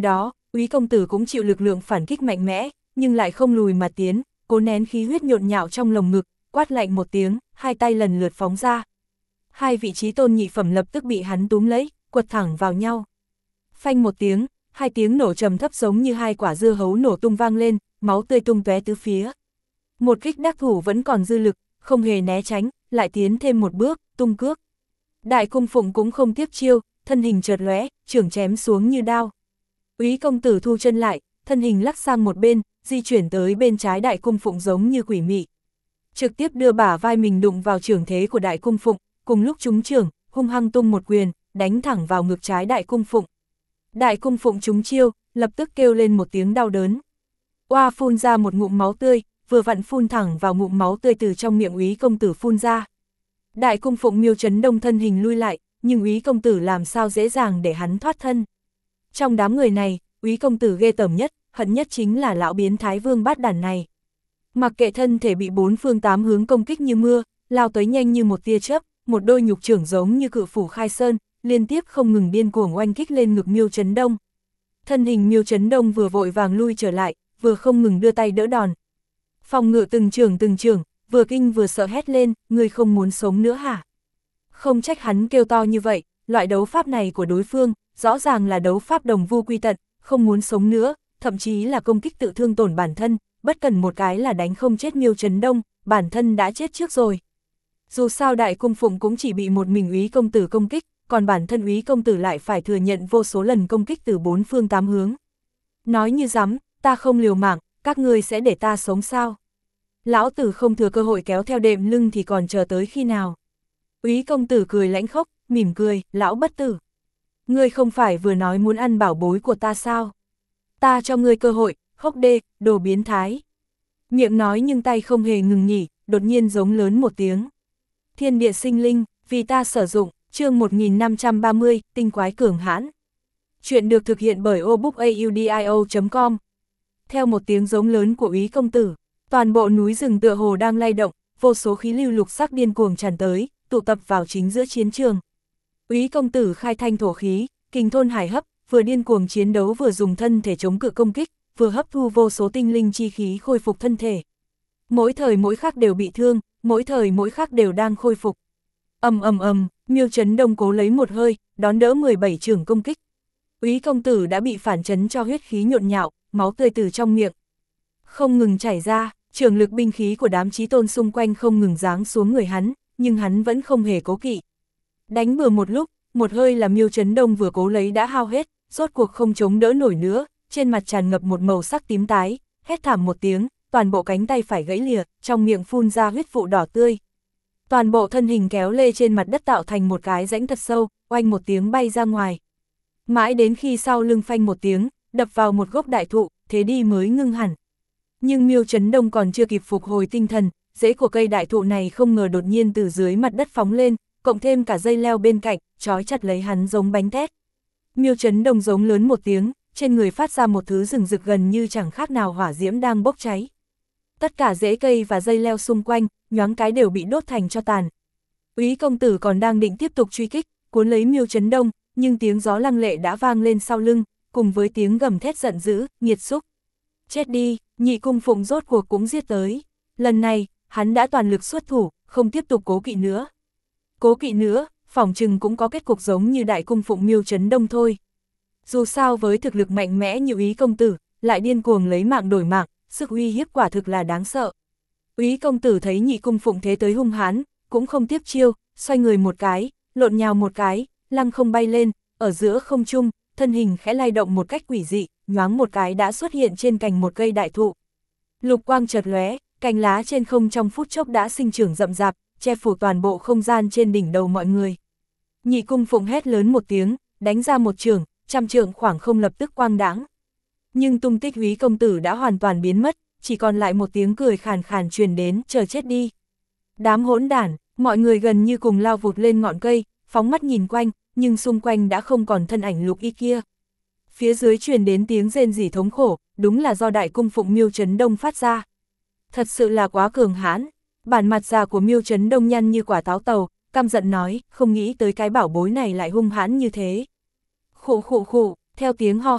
Úy công tử cũng chịu lực lượng phản kích mạnh mẽ, nhưng lại không lùi mà tiến, cố nén khí huyết nhộn nhạo trong lồng ngực, quát lạnh một tiếng, hai tay lần lượt phóng ra. Hai vị trí tôn nhị phẩm lập tức bị hắn túm lấy, quật thẳng vào nhau. Phanh một tiếng, hai tiếng nổ trầm thấp giống như hai quả dưa hấu nổ tung vang lên, máu tươi tung tóe tứ phía. Một kích đắc thủ vẫn còn dư lực, không hề né tránh, lại tiến thêm một bước, tung cước. Đại cung phụng cũng không tiếp chiêu, thân hình chợt lóe, chưởng chém xuống như đao. Úy công tử thu chân lại, thân hình lắc sang một bên, di chuyển tới bên trái đại cung phụng giống như quỷ mị. Trực tiếp đưa bả vai mình đụng vào chưởng thế của đại cung phụng, cùng lúc trúng chưởng, hung hăng tung một quyền, đánh thẳng vào ngực trái đại cung phụng. Đại cung phụng trúng chiêu, lập tức kêu lên một tiếng đau đớn. Oa phun ra một ngụm máu tươi, vừa vặn phun thẳng vào ngụm máu tươi từ trong miệng Úy công tử phun ra. Đại cung phụng Miêu Chấn Đông thân hình lui lại, nhưng Úy công tử làm sao dễ dàng để hắn thoát thân. Trong đám người này, Úy công tử ghê tởm nhất, hận nhất chính là lão biến thái vương bát đản này. Mặc kệ thân thể bị bốn phương tám hướng công kích như mưa, lao tới nhanh như một tia chớp, một đôi nhục chưởng giống như cự phủ khai sơn, liên tiếp không ngừng điên cuồng oanh kích lên ngực Miêu Chấn Đông. Thân hình Miêu Chấn Đông vừa vội vàng lui trở lại, vừa không ngừng đưa tay đỡ đòn. Phòng ngự từng trường từng trường, vừa kinh vừa sợ hét lên, ngươi không muốn sống nữa hả? Không trách hắn kêu to như vậy, loại đấu pháp này của đối phương, rõ ràng là đấu pháp đồng vu quy tận, không muốn sống nữa, thậm chí là công kích tự thương tổn bản thân, bất cần một cái là đánh không chết Miêu Chấn Đông, bản thân đã chết trước rồi. Dù sao đại cung phụng cũng chỉ bị một mình Úy công tử công kích, còn bản thân Úy công tử lại phải thừa nhận vô số lần công kích từ bốn phương tám hướng. Nói như rắm, ta không liều mạng, các ngươi sẽ để ta sống sao? Lão tử không thừa cơ hội kéo theo đệm lưng thì còn chờ tới khi nào? Úy công tử cười lãnh khốc, mỉm cười, lão bất tử. Ngươi không phải vừa nói muốn ăn bảo bối của ta sao? Ta cho ngươi cơ hội, khốc đê, đồ biến thái. Miệng nói nhưng tay không hề ngừng nghỉ, đột nhiên giống lớn một tiếng. Thiên địa sinh linh, vì ta sử dụng, chương một nghìn năm trăm ba mươi, tinh quái cường hãn. Chuyện được thực hiện bởi obookaudio chấm com. Theo một tiếng giống lớn của Úy công tử, toàn bộ núi rừng tựa hồ đang lay động, vô số khí lưu lục sắc điên cuồng tràn tới, tụ tập vào chính giữa chiến trường. Úy công tử khai thanh thổ khí, kình thôn hải hấp, vừa điên cuồng chiến đấu vừa dùng thân thể chống cự công kích, vừa hấp thu vô số tinh linh chi khí khôi phục thân thể. Mỗi thời mỗi khắc đều bị thương, mỗi thời mỗi khắc đều đang khôi phục. Ầm ầm ầm, Miêu Chấn Đông cố lấy một hơi, đón đỡ mười bảy chưởng công kích. Úy công tử đã bị phản chấn cho huyết khí nhộn nhạo, máu tươi từ trong miệng không ngừng chảy ra, trường lực binh khí của đám chí tôn xung quanh không ngừng giáng xuống người hắn, nhưng hắn vẫn không hề cố kỵ. Đánh bừa một lúc, một hơi là Miêu Chấn Đông vừa cố lấy đã hao hết, rốt cuộc không chống đỡ nổi nữa, trên mặt tràn ngập một màu sắc tím tái, hét thảm một tiếng, toàn bộ cánh tay phải gãy lìa, trong miệng phun ra huyết vụ đỏ tươi. Toàn bộ thân hình kéo lê trên mặt đất tạo thành một cái rãnh thật sâu, oanh một tiếng bay ra ngoài. Mãi đến khi sau lưng phanh một tiếng, đập vào một gốc đại thụ, thế đi mới ngưng hẳn. Nhưng Miêu Chấn Đông còn chưa kịp phục hồi tinh thần, rễ của cây đại thụ này không ngờ đột nhiên từ dưới mặt đất phóng lên, cộng thêm cả dây leo bên cạnh, trói chặt lấy hắn giống bánh tét. Miêu Chấn Đông giống lớn một tiếng, trên người phát ra một thứ rừng rực gần như chẳng khác nào hỏa diễm đang bốc cháy. Tất cả rễ cây và dây leo xung quanh, nhoáng cái đều bị đốt thành tro tàn. Úy công tử còn đang định tiếp tục truy kích, cuốn lấy Miêu Chấn Đông, nhưng tiếng gió lăng lệ đã vang lên sau lưng, cùng với tiếng gầm thét giận dữ, nghiệt xúc. Chết đi, nhị cung phụng rốt cuộc cũng giết tới. Lần này, hắn đã toàn lực xuất thủ, không tiếp tục cố kỵ nữa. Cố kỵ nữa, phỏng chừng cũng có kết cục giống như đại cung phụng Miêu Chấn Đông thôi. Dù sao với thực lực mạnh mẽ như Úy công tử, lại điên cuồng lấy mạng đổi mạng, sức uy hiếp quả thực là đáng sợ. Úy công tử thấy nhị cung phụng thế tới hung hãn, cũng không tiếp chiêu, xoay người một cái, lộn nhào một cái, lăng không bay lên, ở giữa không trung, thân hình khẽ lay động một cách quỷ dị, nhoáng một cái đã xuất hiện trên cành một cây đại thụ. Lục quang chợt lóe, cành lá trên không trong phút chốc đã sinh trưởng rậm rạp, che phủ toàn bộ không gian trên đỉnh đầu mọi người. Nhị cung phụng hét lớn một tiếng, đánh ra một chưởng, trăm trượng khoảng không lập tức quang đãng. Nhưng tung tích Úy công tử đã hoàn toàn biến mất, chỉ còn lại một tiếng cười khàn khàn truyền đến, chờ chết đi. Đám hỗn đản, mọi người gần như cùng lao vụt lên ngọn cây, phóng mắt nhìn quanh, nhưng xung quanh đã không còn thân ảnh Lục Y kia. Phía dưới truyền đến tiếng rên rỉ thống khổ, đúng là do đại cung phụng Miêu Chấn Đông phát ra. Thật sự là quá cường hãn. Bản mặt già của Miêu Chấn Đông nhăn như quả táo tàu, căm giận nói, không nghĩ tới cái bảo bối này lại hung hãn như thế. Khụ khụ khụ, theo tiếng ho khan,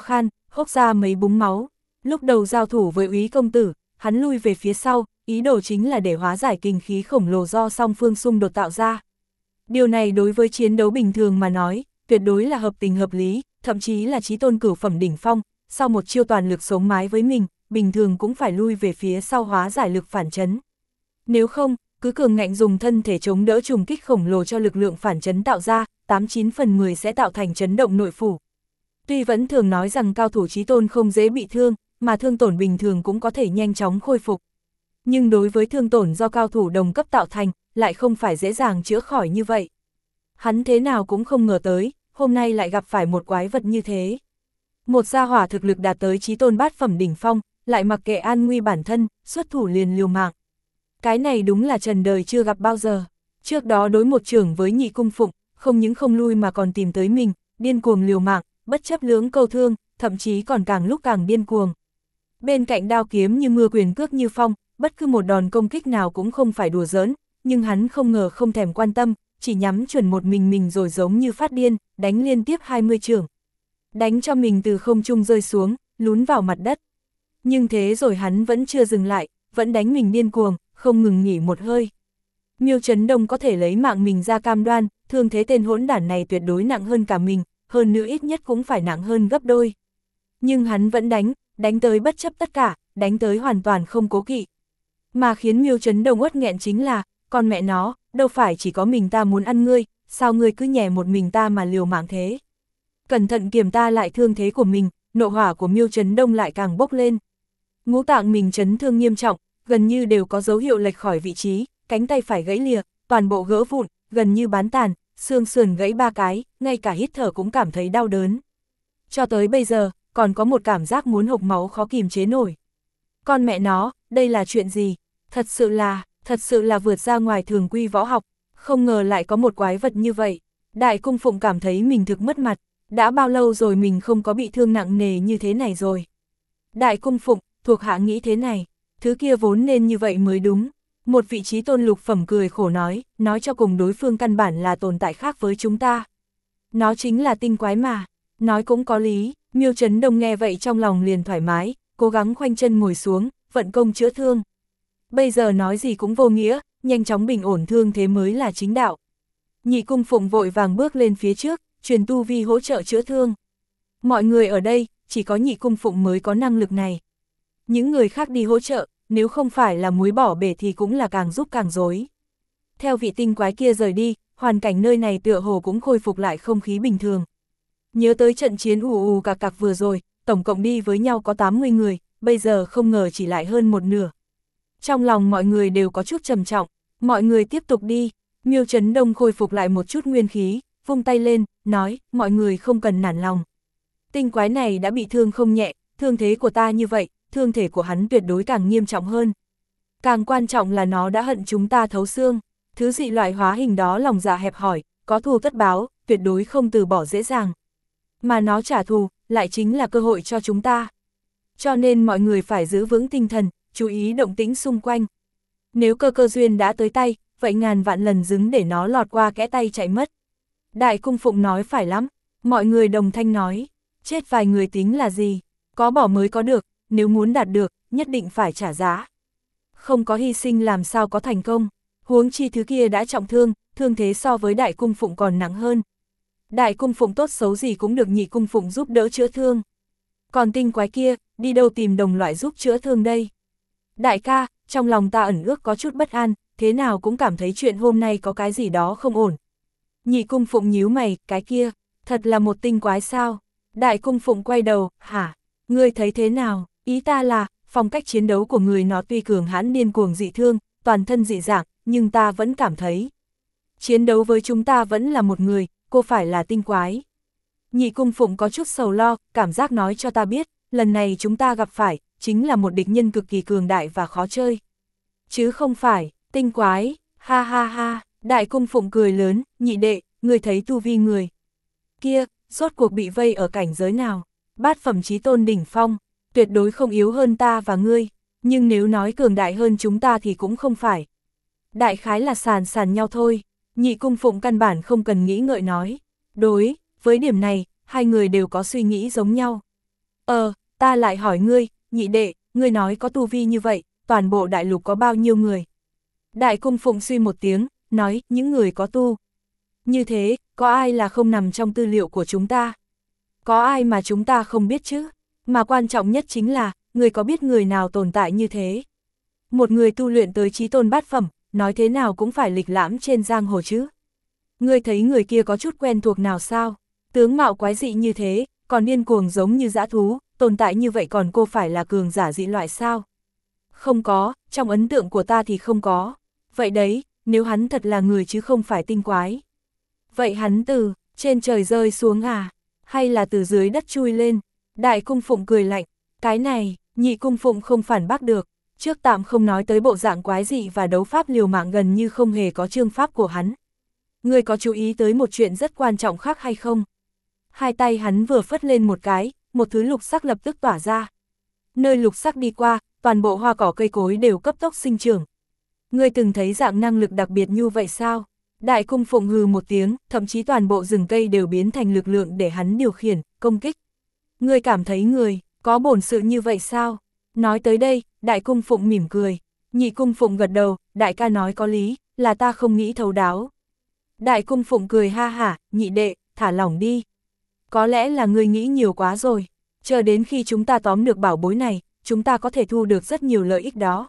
hốc ra mấy búng máu. Lúc đầu giao thủ với Úy công tử, hắn lui về phía sau, ý đồ chính là để hóa giải kinh khí khổng lồ do song phương xung đột tạo ra. Điều này đối với chiến đấu bình thường mà nói, tuyệt đối là hợp tình hợp lý, thậm chí là chí tôn cửu phẩm đỉnh phong, sau một chiêu toàn lực sống mái với mình, bình thường cũng phải lui về phía sau hóa giải lực phản chấn. Nếu không, cứ cường ngạnh dùng thân thể chống đỡ trùng kích khổng lồ cho lực lượng phản chấn tạo ra, tám chín phần mười sẽ tạo thành chấn động nội phủ. Tuy vẫn thường nói rằng cao thủ chí tôn không dễ bị thương, mà thương tổn bình thường cũng có thể nhanh chóng khôi phục. Nhưng đối với thương tổn do cao thủ đồng cấp tạo thành, lại không phải dễ dàng chữa khỏi như vậy. Hắn thế nào cũng không ngờ tới, hôm nay lại gặp phải một quái vật như thế. Một gia hỏa thực lực đạt tới chí tôn bát phẩm đỉnh phong, lại mặc kệ an nguy bản thân, xuất thủ liền liều mạng. Cái này đúng là trần đời chưa gặp bao giờ. Trước đó đối một trưởng với Nhị Cung Phụng, không những không lui mà còn tìm tới mình, điên cuồng liều mạng, bất chấp lưỡng câu thương, thậm chí còn càng lúc càng điên cuồng. Bên cạnh đao kiếm như mưa quyền cước như phong, bất cứ một đòn công kích nào cũng không phải đùa giỡn, nhưng hắn không ngờ không thèm quan tâm, chỉ nhắm chuẩn một mình mình rồi giống như phát điên, đánh liên tiếp hai mươi chưởng. Đánh cho mình từ không trung rơi xuống, lún vào mặt đất. Nhưng thế rồi hắn vẫn chưa dừng lại, vẫn đánh mình điên cuồng, không ngừng nghỉ một hơi. Miêu Trấn Đông có thể lấy mạng mình ra cam đoan, thương thế tên hỗn đản này tuyệt đối nặng hơn cả mình, hơn nữa ít nhất cũng phải nặng hơn gấp đôi. Nhưng hắn vẫn đánh, đánh tới bất chấp tất cả, đánh tới hoàn toàn không cố kỵ. Mà khiến Miêu Trấn Đông uất nghẹn chính là, con mẹ nó, đâu phải chỉ có mình ta muốn ăn ngươi, sao ngươi cứ nhè một mình ta mà liều mạng thế. Cẩn thận kiểm ta lại thương thế của mình, nộ hỏa của Miêu Trấn Đông lại càng bốc lên. Ngũ tạng mình chấn thương nghiêm trọng, gần như đều có dấu hiệu lệch khỏi vị trí, cánh tay phải gãy lìa, toàn bộ gỡ vụn, gần như bán tàn, xương sườn gãy ba cái, ngay cả hít thở cũng cảm thấy đau đớn. Cho tới bây giờ, còn có một cảm giác muốn hộc máu khó kìm chế nổi. Con mẹ nó, đây là chuyện gì? Thật sự là, thật sự là vượt ra ngoài thường quy võ học, không ngờ lại có một quái vật như vậy. Đại Cung Phụng cảm thấy mình thực mất mặt, đã bao lâu rồi mình không có bị thương nặng nề như thế này rồi. Đại Cung Phụng, thuộc hạ nghĩ thế này, thứ kia vốn nên như vậy mới đúng. Một vị trí tôn lục phẩm cười khổ nói, nói cho cùng đối phương căn bản là tồn tại khác với chúng ta. Nó chính là tinh quái mà, nói cũng có lý. Miêu Trấn Đông nghe vậy trong lòng liền thoải mái, cố gắng khoanh chân ngồi xuống, vận công chữa thương. Bây giờ nói gì cũng vô nghĩa, nhanh chóng bình ổn thương thế mới là chính đạo. Nhị Cung Phụng vội vàng bước lên phía trước, truyền tu vi hỗ trợ chữa thương. Mọi người ở đây, chỉ có Nhị Cung Phụng mới có năng lực này. Những người khác đi hỗ trợ, nếu không phải là muối bỏ bể thì cũng là càng giúp càng rối. Theo vị tinh quái kia rời đi, hoàn cảnh nơi này tựa hồ cũng khôi phục lại không khí bình thường. Nhớ tới trận chiến ù ù cạc cạc vừa rồi, tổng cộng đi với nhau có tám mươi người, bây giờ không ngờ chỉ lại hơn một nửa. Trong lòng mọi người đều có chút trầm trọng, mọi người tiếp tục đi. Miêu Trấn Đông khôi phục lại một chút nguyên khí, vung tay lên, nói, mọi người không cần nản lòng. Tinh quái này đã bị thương không nhẹ, thương thế của ta như vậy, thương thể của hắn tuyệt đối càng nghiêm trọng hơn. Càng quan trọng là nó đã hận chúng ta thấu xương, thứ dị loại hóa hình đó lòng dạ hẹp hòi, có thù tất báo, tuyệt đối không từ bỏ dễ dàng. Mà nó trả thù, lại chính là cơ hội cho chúng ta. Cho nên mọi người phải giữ vững tinh thần, chú ý động tĩnh xung quanh. Nếu cơ cơ duyên đã tới tay, vậy ngàn vạn lần dứng để nó lọt qua kẽ tay chạy mất. Đại Cung Phụng nói phải lắm, mọi người đồng thanh nói, chết vài người tính là gì, có bỏ mới có được, nếu muốn đạt được, nhất định phải trả giá. Không có hy sinh làm sao có thành công, huống chi thứ kia đã trọng thương, thương thế so với Đại Cung Phụng còn nặng hơn. Đại Cung Phụng tốt xấu gì cũng được Nhị Cung Phụng giúp đỡ chữa thương. Còn tinh quái kia, đi đâu tìm đồng loại giúp chữa thương đây? Đại ca, trong lòng ta ẩn ước có chút bất an, thế nào cũng cảm thấy chuyện hôm nay có cái gì đó không ổn. Nhị Cung Phụng nhíu mày, cái kia, thật là một tinh quái sao? Đại Cung Phụng quay đầu, hả? Ngươi thấy thế nào? Ý ta là, phong cách chiến đấu của người nó tuy cường hãn điên cuồng dị thương, toàn thân dị dạng, nhưng ta vẫn cảm thấy. Chiến đấu với chúng ta vẫn là một người, cô phải là tinh quái. Nhị Cung Phụng có chút sầu lo, cảm giác nói cho ta biết, lần này chúng ta gặp phải, chính là một địch nhân cực kỳ cường đại và khó chơi. Chứ không phải, tinh quái, ha ha ha, Đại Cung Phụng cười lớn, nhị đệ, người thấy tu vi người. Kia, rốt cuộc bị vây ở cảnh giới nào? Bát phẩm chí tôn đỉnh phong, tuyệt đối không yếu hơn ta và ngươi, nhưng nếu nói cường đại hơn chúng ta thì cũng không phải. Đại khái là sàn sàn nhau thôi, Nhị Cung Phụng căn bản không cần nghĩ ngợi nói. Đối với điểm này, hai người đều có suy nghĩ giống nhau. Ờ, ta lại hỏi ngươi, nhị đệ, ngươi nói có tu vi như vậy, toàn bộ đại lục có bao nhiêu người? Đại Cung Phụng suy một tiếng, nói, những người có tu. Như thế, có ai là không nằm trong tư liệu của chúng ta? Có ai mà chúng ta không biết chứ? Mà quan trọng nhất chính là, người có biết người nào tồn tại như thế? Một người tu luyện tới chí tôn bát phẩm, nói thế nào cũng phải lịch lãm trên giang hồ chứ. Ngươi thấy người kia có chút quen thuộc nào sao? Tướng mạo quái dị như thế, còn điên cuồng giống như dã thú, tồn tại như vậy còn cô phải là cường giả dị loại sao? Không có, trong ấn tượng của ta thì không có. Vậy đấy, nếu hắn thật là người chứ không phải tinh quái. Vậy hắn từ trên trời rơi xuống à? Hay là từ dưới đất chui lên? Đại Cung Phụng cười lạnh, cái này, Nhị Cung Phụng không phản bác được. Trước tạm không nói tới bộ dạng quái dị và đấu pháp liều mạng gần như không hề có chương pháp của hắn. Ngươi có chú ý tới một chuyện rất quan trọng khác hay không? Hai tay hắn vừa phất lên một cái, một thứ lục sắc lập tức tỏa ra. Nơi lục sắc đi qua, toàn bộ hoa cỏ cây cối đều cấp tốc sinh trưởng. Ngươi từng thấy dạng năng lực đặc biệt như vậy sao? Đại Cung Phụng hừ một tiếng, thậm chí toàn bộ rừng cây đều biến thành lực lượng để hắn điều khiển, công kích. Ngươi cảm thấy người, có bổn sự như vậy sao? Nói tới đây, Đại Cung Phụng mỉm cười. Nhị Cung Phụng gật đầu, đại ca nói có lý, là ta không nghĩ thấu đáo. Đại Cung Phụng cười ha hả, nhị đệ, thả lỏng đi. Có lẽ là ngươi nghĩ nhiều quá rồi. Chờ đến khi chúng ta tóm được bảo bối này, chúng ta có thể thu được rất nhiều lợi ích đó.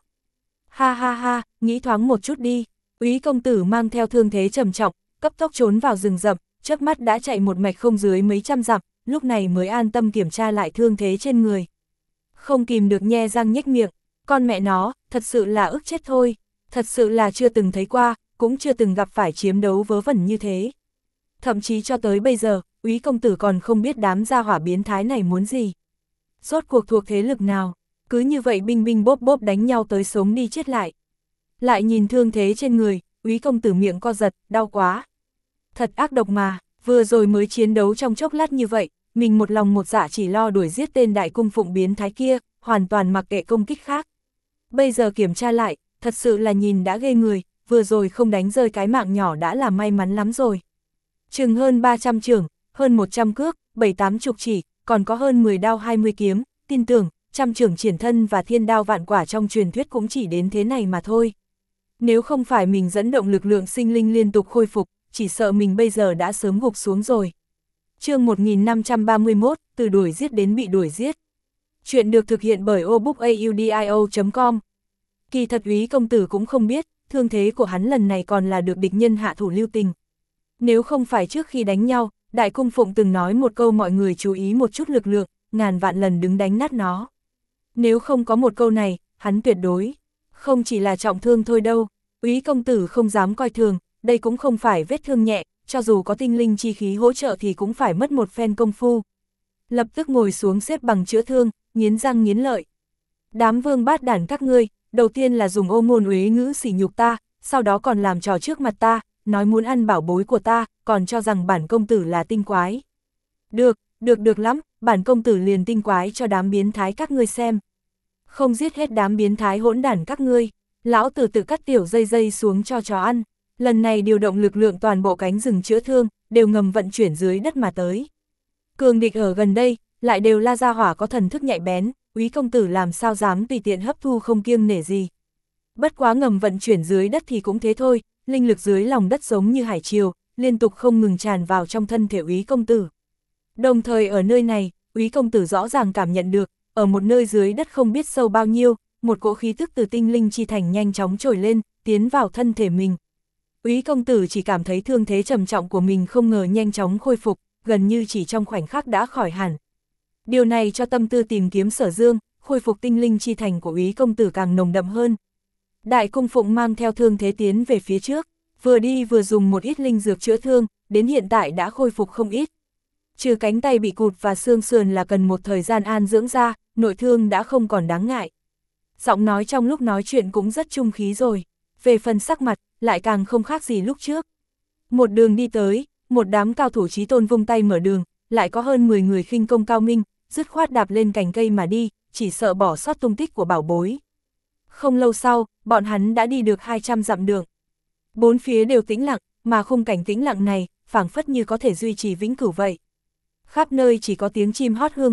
Ha ha ha, nghĩ thoáng một chút đi. Úy công tử mang theo thương thế trầm trọng, cấp tốc trốn vào rừng rậm, chớp mắt đã chạy một mạch không dưới mấy trăm dặm, lúc này mới an tâm kiểm tra lại thương thế trên người. Không kìm được nhe răng nhếch miệng, con mẹ nó, thật sự là ức chết thôi, thật sự là chưa từng thấy qua, cũng chưa từng gặp phải chiếm đấu vớ vẩn như thế. Thậm chí cho tới bây giờ, Úy công tử còn không biết đám gia hỏa biến thái này muốn gì. Rốt cuộc thuộc thế lực nào, cứ như vậy binh binh bốp bốp đánh nhau tới sống đi chết lại. Lại nhìn thương thế trên người, Úy công tử miệng co giật, đau quá. Thật ác độc mà, vừa rồi mới chiến đấu trong chốc lát như vậy, mình một lòng một dạ chỉ lo đuổi giết tên Đại Cung Phụng biến thái kia, hoàn toàn mặc kệ công kích khác. Bây giờ kiểm tra lại, thật sự là nhìn đã ghê người, vừa rồi không đánh rơi cái mạng nhỏ đã là may mắn lắm rồi. Chừng hơn ba trăm chưởng, hơn một trăm cước, bảy tám chục chỉ, còn có hơn mười đao hai mươi kiếm, tin tưởng, trăm chưởng triển thân và thiên đao vạn quả trong truyền thuyết cũng chỉ đến thế này mà thôi. Nếu không phải mình dẫn động lực lượng sinh linh liên tục khôi phục, chỉ sợ mình bây giờ đã sớm gục xuống rồi. Chương một nghìn năm trăm ba mươi mốt, từ đuổi giết đến bị đuổi giết. Chuyện được thực hiện bởi obookaudio chấm com. Kỳ thật Úy công tử cũng không biết, thương thế của hắn lần này còn là được địch nhân hạ thủ lưu tình. Nếu không phải trước khi đánh nhau, Đại Cung Phụng từng nói một câu mọi người chú ý một chút lực lượng, ngàn vạn lần đứng đánh nát nó. Nếu không có một câu này, hắn tuyệt đối không chỉ là trọng thương thôi đâu. Úy công tử không dám coi thường, đây cũng không phải vết thương nhẹ, cho dù có tinh linh chi khí hỗ trợ thì cũng phải mất một phen công phu. Lập tức ngồi xuống xếp bằng chữa thương, nghiến răng nghiến lợi. Đám vương bát đản các ngươi, đầu tiên là dùng ô ngôn uế ngữ sỉ nhục ta, sau đó còn làm trò trước mặt ta, nói muốn ăn bảo bối của ta, còn cho rằng bản công tử là tinh quái. Được, được được lắm, bản công tử liền tinh quái cho đám biến thái các ngươi xem. Không giết hết đám biến thái hỗn đản các ngươi, lão tử tự cắt tiểu dây dây xuống cho chó ăn. Lần này điều động lực lượng toàn bộ cánh rừng chữa thương, đều ngầm vận chuyển dưới đất mà tới. Cường địch ở gần đây, lại đều là gia hỏa có thần thức nhạy bén, Úy công tử làm sao dám tùy tiện hấp thu không kiêng nể gì. Bất quá ngầm vận chuyển dưới đất thì cũng thế thôi, linh lực dưới lòng đất giống như hải triều, liên tục không ngừng tràn vào trong thân thể Úy công tử. Đồng thời ở nơi này, Úy công tử rõ ràng cảm nhận được, ở một nơi dưới đất không biết sâu bao nhiêu, một cỗ khí tức từ tinh linh chi thành nhanh chóng trồi lên, tiến vào thân thể mình. Úy công tử chỉ cảm thấy thương thế trầm trọng của mình không ngờ nhanh chóng khôi phục, gần như chỉ trong khoảnh khắc đã khỏi hẳn. Điều này cho tâm tư tìm kiếm Sở Dương, khôi phục tinh linh chi thành của Úy công tử càng nồng đậm hơn. Đại Cung Phụng mang theo thương thế tiến về phía trước, vừa đi vừa dùng một ít linh dược chữa thương, đến hiện tại đã khôi phục không ít. Trừ cánh tay bị cụt và xương sườn là cần một thời gian an dưỡng ra, nội thương đã không còn đáng ngại. Giọng nói trong lúc nói chuyện cũng rất trung khí rồi, về phần sắc mặt, lại càng không khác gì lúc trước. Một đường đi tới, một đám cao thủ chí tôn vung tay mở đường, lại có hơn mười người khinh công cao minh, dứt khoát đạp lên cành cây mà đi, chỉ sợ bỏ sót tung tích của bảo bối. Không lâu sau, bọn hắn đã đi được hai trăm dặm đường. Bốn phía đều tĩnh lặng, mà khung cảnh tĩnh lặng này, phảng phất như có thể duy trì vĩnh cửu vậy. Khắp nơi chỉ có tiếng chim hót hương hoa,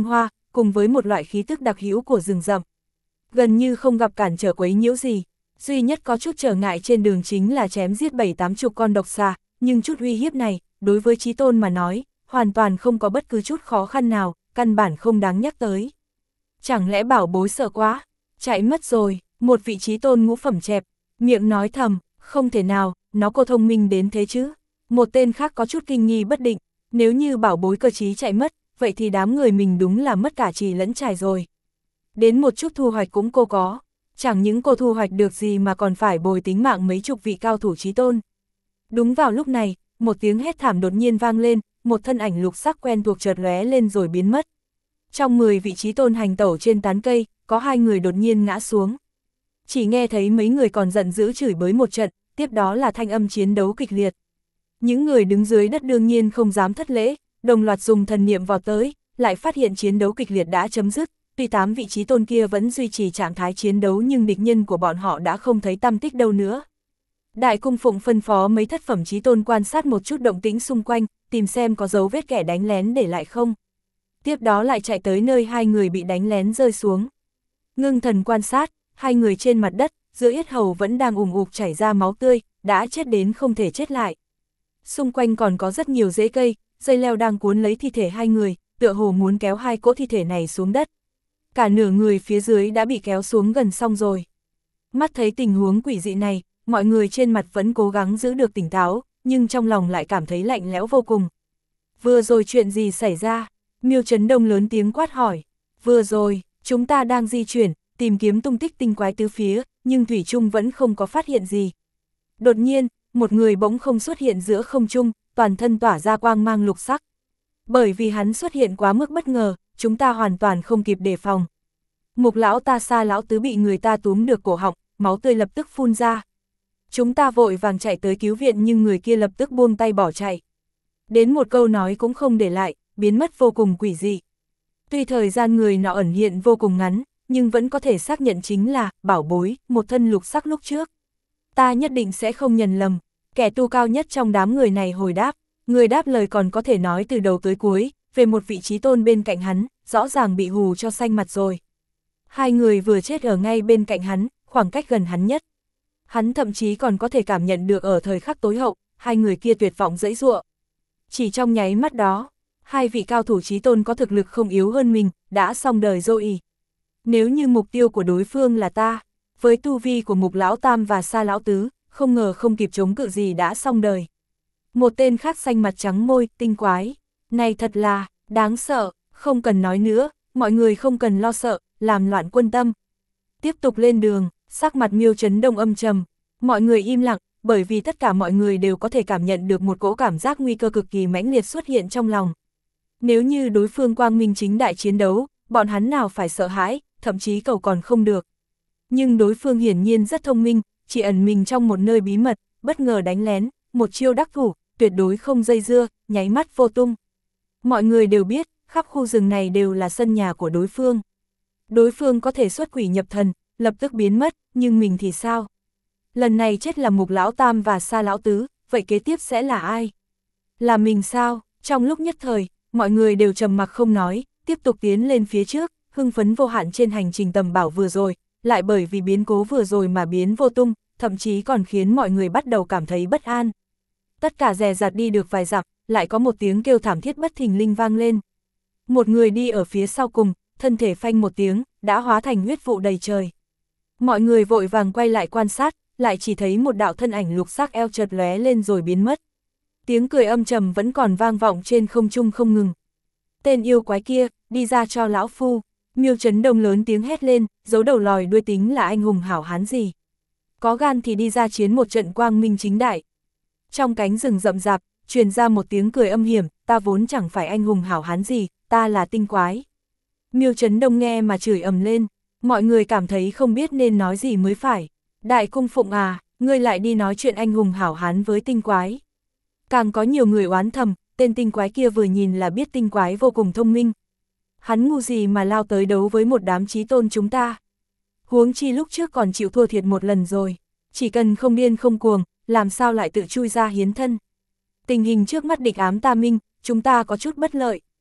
cùng với một loại khí tức đặc hữu của rừng rậm. Gần như không gặp cản trở quấy nhiễu gì, duy nhất có chút trở ngại trên đường chính là chém giết bảy tám chục con độc xà, nhưng chút uy hiếp này, đối với Chí Tôn mà nói, hoàn toàn không có bất cứ chút khó khăn nào, căn bản không đáng nhắc tới. Chẳng lẽ bảo bối sợ quá, chạy mất rồi, một vị Chí Tôn ngũ phẩm chẹp, miệng nói thầm, không thể nào, nó cô thông minh đến thế chứ. Một tên khác có chút kinh nghi bất định, nếu như bảo bối cơ trí chạy mất, vậy thì đám người mình đúng là mất cả trì lẫn trải rồi. Đến một chút thu hoạch cũng cô có, chẳng những cô thu hoạch được gì mà còn phải bồi tính mạng mấy chục vị cao thủ Chí Tôn. Đúng vào lúc này, một tiếng hét thảm đột nhiên vang lên, một thân ảnh lục sắc quen thuộc chợt lóe lên rồi biến mất. Trong mười vị Chí Tôn hành tẩu trên tán cây, có hai người đột nhiên ngã xuống. Chỉ nghe thấy mấy người còn giận dữ chửi bới một trận, tiếp đó là thanh âm chiến đấu kịch liệt. Những người đứng dưới đất đương nhiên không dám thất lễ, đồng loạt dùng thần niệm vào tới, lại phát hiện chiến đấu kịch liệt đã chấm dứt. Tuy tám vị Chí Tôn kia vẫn duy trì trạng thái chiến đấu nhưng địch nhân của bọn họ đã không thấy tăm tích đâu nữa. Đại cung phụng phân phó mấy thất phẩm Chí Tôn quan sát một chút động tĩnh xung quanh, tìm xem có dấu vết kẻ đánh lén để lại không. Tiếp đó lại chạy tới nơi hai người bị đánh lén rơi xuống. Ngưng thần quan sát, hai người trên mặt đất, giữa yết hầu vẫn đang ùm ục chảy ra máu tươi, đã chết đến không thể chết lại. Xung quanh còn có rất nhiều rễ cây, dây leo đang cuốn lấy thi thể hai người, tựa hồ muốn kéo hai cỗ thi thể này xuống đất. Cả nửa người phía dưới đã bị kéo xuống gần xong rồi. Mắt thấy tình huống quỷ dị này, mọi người trên mặt vẫn cố gắng giữ được tỉnh táo, nhưng trong lòng lại cảm thấy lạnh lẽo vô cùng. Vừa rồi chuyện gì xảy ra? Miêu Chấn Đông lớn tiếng quát hỏi. Vừa rồi, chúng ta đang di chuyển, tìm kiếm tung tích tinh quái tứ phía, nhưng thủy chung vẫn không có phát hiện gì. Đột nhiên, một người bỗng không xuất hiện giữa không trung, toàn thân tỏa ra quang mang lục sắc. Bởi vì hắn xuất hiện quá mức bất ngờ, chúng ta hoàn toàn không kịp đề phòng. Mục lão ta Sa lão tứ bị người ta túm được cổ họng, máu tươi lập tức phun ra. Chúng ta vội vàng chạy tới cứu viện nhưng người kia lập tức buông tay bỏ chạy. Đến một câu nói cũng không để lại, biến mất vô cùng quỷ dị. Tuy thời gian người nọ ẩn hiện vô cùng ngắn, nhưng vẫn có thể xác nhận chính là bảo bối, một thân lục sắc lúc trước. Ta nhất định sẽ không nhầm lầm, kẻ tu cao nhất trong đám người này hồi đáp, người đáp lời còn có thể nói từ đầu tới cuối, về một vị Chí Tôn bên cạnh hắn, rõ ràng bị hù cho xanh mặt rồi. Hai người vừa chết ở ngay bên cạnh hắn, khoảng cách gần hắn nhất. Hắn thậm chí còn có thể cảm nhận được ở thời khắc tối hậu, hai người kia tuyệt vọng giãy giụa. Chỉ trong nháy mắt đó, hai vị cao thủ Chí Tôn có thực lực không yếu hơn mình, đã xong đời rồi. Nếu như mục tiêu của đối phương là ta, với tu vi của Mục Lão Tam và Sa Lão Tứ, không ngờ không kịp chống cự gì đã xong đời. Một tên khác xanh mặt trắng môi, tinh quái. Này thật là, đáng sợ, không cần nói nữa, mọi người không cần lo sợ, làm loạn quân tâm. Tiếp tục lên đường, sắc mặt Miêu Chấn Đông âm trầm, mọi người im lặng, bởi vì tất cả mọi người đều có thể cảm nhận được một cỗ cảm giác nguy cơ cực kỳ mãnh liệt xuất hiện trong lòng. Nếu như đối phương quang minh chính đại chiến đấu, bọn hắn nào phải sợ hãi, thậm chí cầu còn không được. Nhưng đối phương hiển nhiên rất thông minh, chỉ ẩn mình trong một nơi bí mật, bất ngờ đánh lén, một chiêu đắc thủ, tuyệt đối không dây dưa, nháy mắt vô tung. Mọi người đều biết, khắp khu rừng này đều là sân nhà của đối phương. Đối phương có thể xuất quỷ nhập thần, lập tức biến mất, nhưng mình thì sao? Lần này chết là Mục Lão Tam và Sa Lão Tứ, vậy kế tiếp sẽ là ai? Là mình sao? Trong lúc nhất thời, mọi người đều trầm mặc không nói, tiếp tục tiến lên phía trước, hưng phấn vô hạn trên hành trình tầm bảo vừa rồi, lại bởi vì biến cố vừa rồi mà biến vô tung, thậm chí còn khiến mọi người bắt đầu cảm thấy bất an. Tất cả dè dặt đi được vài dặm, lại có một tiếng kêu thảm thiết bất thình lình vang lên. Một người đi ở phía sau cùng, thân thể phanh một tiếng, đã hóa thành huyết vụ đầy trời. Mọi người vội vàng quay lại quan sát, lại chỉ thấy một đạo thân ảnh lục sắc eo chợt lóe lên rồi biến mất. Tiếng cười âm trầm vẫn còn vang vọng trên không trung không ngừng. Tên yêu quái kia, đi ra cho lão phu. Miêu Chấn Đông lớn tiếng hét lên, giấu đầu lòi đuôi tính là anh hùng hảo hán gì. Có gan thì đi ra chiến một trận quang minh chính đại. Trong cánh rừng rậm rạp, truyền ra một tiếng cười âm hiểm, ta vốn chẳng phải anh hùng hảo hán gì, ta là tinh quái. Miêu Chấn Đông nghe mà chửi ầm lên, mọi người cảm thấy không biết nên nói gì mới phải. Đại cung phụng à, ngươi lại đi nói chuyện anh hùng hảo hán với tinh quái. Càng có nhiều người oán thầm, tên tinh quái kia vừa nhìn là biết tinh quái vô cùng thông minh. Hắn ngu gì mà lao tới đấu với một đám Chí Tôn chúng ta. Huống chi lúc trước còn chịu thua thiệt một lần rồi, chỉ cần không điên không cuồng, làm sao lại tự chui ra hiến thân. Tình hình trước mắt địch ám ta minh, chúng ta có chút bất lợi.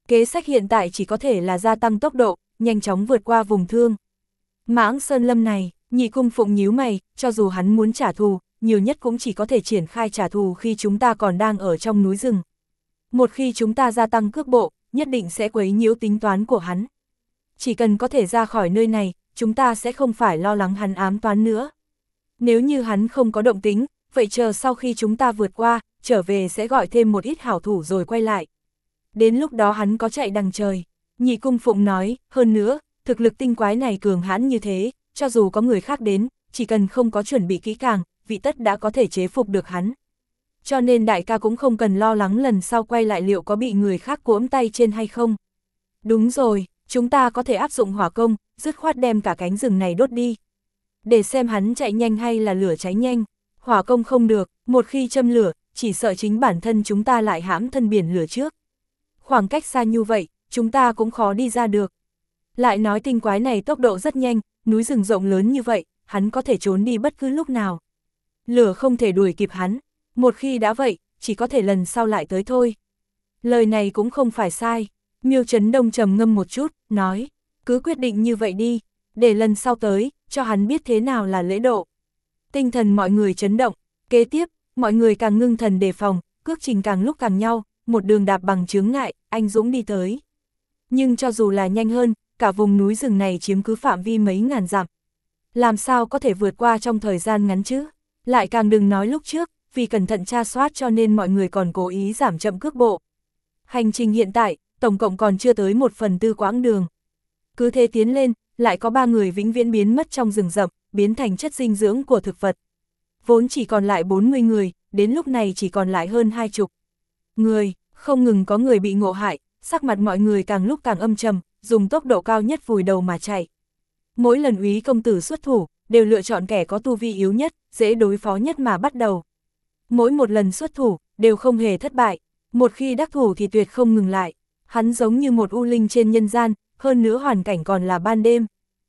Kế sách hiện tại chỉ có thể là gia tăng tốc độ, nhanh chóng vượt qua vùng thương. Mãng Sơn Lâm này, Nhị Cung Phụng nhíu mày, cho dù hắn muốn trả thù, nhiều nhất cũng chỉ có thể triển khai trả thù khi chúng ta còn đang ở trong núi rừng. Một khi chúng ta gia tăng cước bộ, nhất định sẽ quấy nhiễu tính toán của hắn. Chỉ cần có thể ra khỏi nơi này, chúng ta sẽ không phải lo lắng hắn ám toán nữa. Nếu như hắn không có động tính, vậy chờ sau khi chúng ta vượt qua, trở về sẽ gọi thêm một ít hảo thủ rồi quay lại. Đến lúc đó hắn có chạy đằng trời. Nhị Cung Phụng nói, hơn nữa, thực lực tinh quái này cường hãn như thế, cho dù có người khác đến, chỉ cần không có chuẩn bị kỹ càng, vị tất đã có thể chế phục được hắn. Cho nên đại ca cũng không cần lo lắng lần sau quay lại liệu có bị người khác cuỗm tay trên hay không. Đúng rồi, chúng ta có thể áp dụng hỏa công, dứt khoát đem cả cánh rừng này đốt đi. Để xem hắn chạy nhanh hay là lửa cháy nhanh. Hỏa công không được, một khi châm lửa, chỉ sợ chính bản thân chúng ta lại hãm thân biển lửa trước. Khoảng cách xa như vậy, chúng ta cũng khó đi ra được. Lại nói tinh quái này tốc độ rất nhanh, núi rừng rộng lớn như vậy, hắn có thể trốn đi bất cứ lúc nào. Lửa không thể đuổi kịp hắn, một khi đã vậy, chỉ có thể lần sau lại tới thôi. Lời này cũng không phải sai. Miêu Trấn Đông trầm ngâm một chút, nói, cứ quyết định như vậy đi, để lần sau tới, cho hắn biết thế nào là lễ độ. Tinh thần mọi người chấn động, kế tiếp, mọi người càng ngưng thần đề phòng, cước trình càng lúc càng nhau, một đường đạp bằng chướng ngại, anh dũng đi tới. Nhưng cho dù là nhanh hơn, cả vùng núi rừng này chiếm cứ phạm vi mấy ngàn dặm. Làm sao có thể vượt qua trong thời gian ngắn chứ? Lại càng đừng nói lúc trước, vì cẩn thận tra soát cho nên mọi người còn cố ý giảm chậm cước bộ. Hành trình hiện tại, tổng cộng còn chưa tới một phần tư quãng đường. Cứ thế tiến lên, lại có ba người vĩnh viễn biến mất trong rừng rậm, biến thành chất dinh dưỡng của thực vật. Vốn chỉ còn lại bốn mươi người, đến lúc này chỉ còn lại hơn hai chục người, không ngừng có người bị ngộ hại, sắc mặt mọi người càng lúc càng âm trầm, dùng tốc độ cao nhất vùi đầu mà chạy. Mỗi lần úy công tử xuất thủ, đều lựa chọn kẻ có tu vi yếu nhất, dễ đối phó nhất mà bắt đầu. Mỗi một lần xuất thủ, đều không hề thất bại, một khi đắc thủ thì tuyệt không ngừng lại. Hắn giống như một u linh trên nhân gian, hơn nữa hoàn cảnh còn là ban đêm.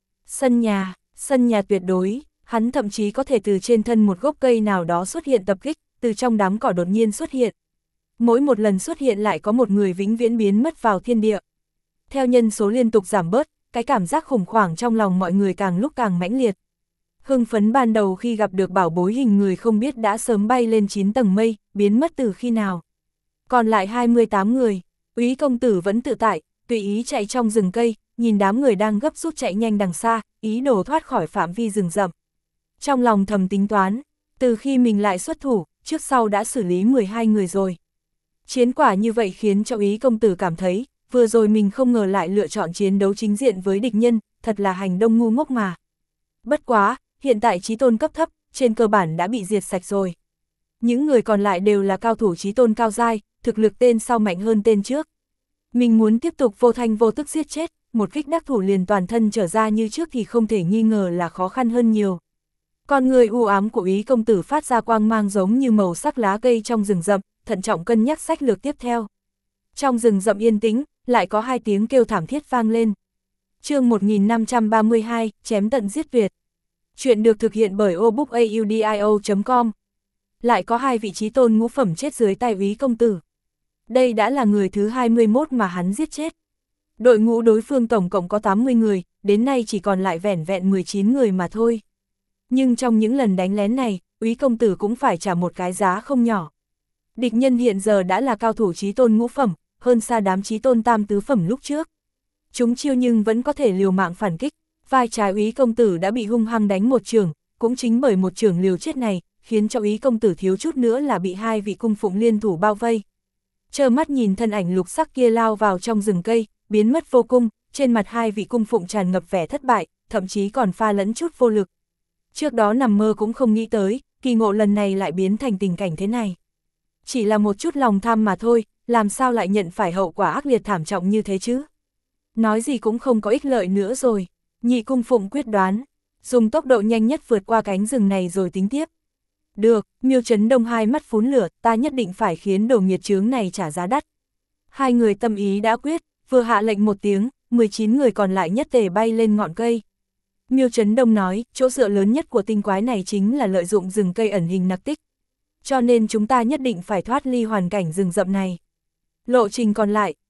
Sân nhà, sân nhà tuyệt đối, hắn thậm chí có thể từ trên thân một gốc cây nào đó xuất hiện tập kích, từ trong đám cỏ đột nhiên xuất hiện. Mỗi một lần xuất hiện lại có một người vĩnh viễn biến mất vào thiên địa. Theo nhân số liên tục giảm bớt, cái cảm giác khủng hoảng trong lòng mọi người càng lúc càng mãnh liệt. Hưng phấn ban đầu khi gặp được bảo bối hình người không biết đã sớm bay lên chín tầng mây, biến mất từ khi nào. Còn lại hai mươi tám người, úy công tử vẫn tự tại, tùy ý chạy trong rừng cây, nhìn đám người đang gấp rút chạy nhanh đằng xa, ý đồ thoát khỏi phạm vi rừng rậm. Trong lòng thầm tính toán, từ khi mình lại xuất thủ, trước sau đã xử lý mười hai người rồi. Chiến quả như vậy khiến cho úy công tử cảm thấy, vừa rồi mình không ngờ lại lựa chọn chiến đấu chính diện với địch nhân, thật là hành động ngu ngốc mà. Bất quá, hiện tại chí tôn cấp thấp, trên cơ bản đã bị diệt sạch rồi. Những người còn lại đều là cao thủ chí tôn cao giai, thực lực tên sau mạnh hơn tên trước. Mình muốn tiếp tục vô thanh vô tức giết chết, một kích đắc thủ liền toàn thân trở ra như trước thì không thể nghi ngờ là khó khăn hơn nhiều. Con người u ám của úy công tử phát ra quang mang giống như màu sắc lá cây trong rừng rậm, thận trọng cân nhắc sách lược tiếp theo. Trong rừng rậm yên tĩnh, lại có hai tiếng kêu thảm thiết vang lên. Chương một nghìn năm trăm ba mươi hai, chém tận giết Việt. Chuyện được thực hiện bởi obookaudio chấm com. Lại có hai vị chí tôn ngũ phẩm chết dưới tay úy công tử. Đây đã là người thứ hai mươi mốt mà hắn giết chết. Đội ngũ đối phương tổng cộng có tám mươi người, đến nay chỉ còn lại vẻn vẹn mười chín người mà thôi. Nhưng trong những lần đánh lén này, úy công tử cũng phải trả một cái giá không nhỏ. Địch nhân hiện giờ đã là cao thủ chí tôn ngũ phẩm, hơn xa đám chí tôn tam tứ phẩm lúc trước. Chúng chiêu nhưng vẫn có thể liều mạng phản kích, vai trái úy công tử đã bị hung hăng đánh một chưởng, cũng chính bởi một chưởng liều chết này, khiến cho úy công tử thiếu chút nữa là bị hai vị cung phụng liên thủ bao vây. Trơ mắt nhìn thân ảnh lục sắc kia lao vào trong rừng cây, biến mất vô cung, trên mặt hai vị cung phụng tràn ngập vẻ thất bại, thậm chí còn pha lẫn chút vô lực. Trước đó nằm mơ cũng không nghĩ tới, kỳ ngộ lần này lại biến thành tình cảnh thế này. Chỉ là một chút lòng tham mà thôi, làm sao lại nhận phải hậu quả ác liệt thảm trọng như thế chứ? Nói gì cũng không có ích lợi nữa rồi. Nhị cung phụng quyết đoán, dùng tốc độ nhanh nhất vượt qua cánh rừng này rồi tính tiếp. Được, Miêu Trấn Đông hai mắt phún lửa, ta nhất định phải khiến đồ nghiệt chướng này trả giá đắt. Hai người tâm ý đã quyết, vừa hạ lệnh một tiếng, mười chín người còn lại nhất tề bay lên ngọn cây. Miêu Trấn Đông nói, chỗ dựa lớn nhất của tinh quái này chính là lợi dụng rừng cây ẩn hình nặc tích. Cho nên chúng ta nhất định phải thoát ly hoàn cảnh rừng rậm này. Lộ trình còn lại,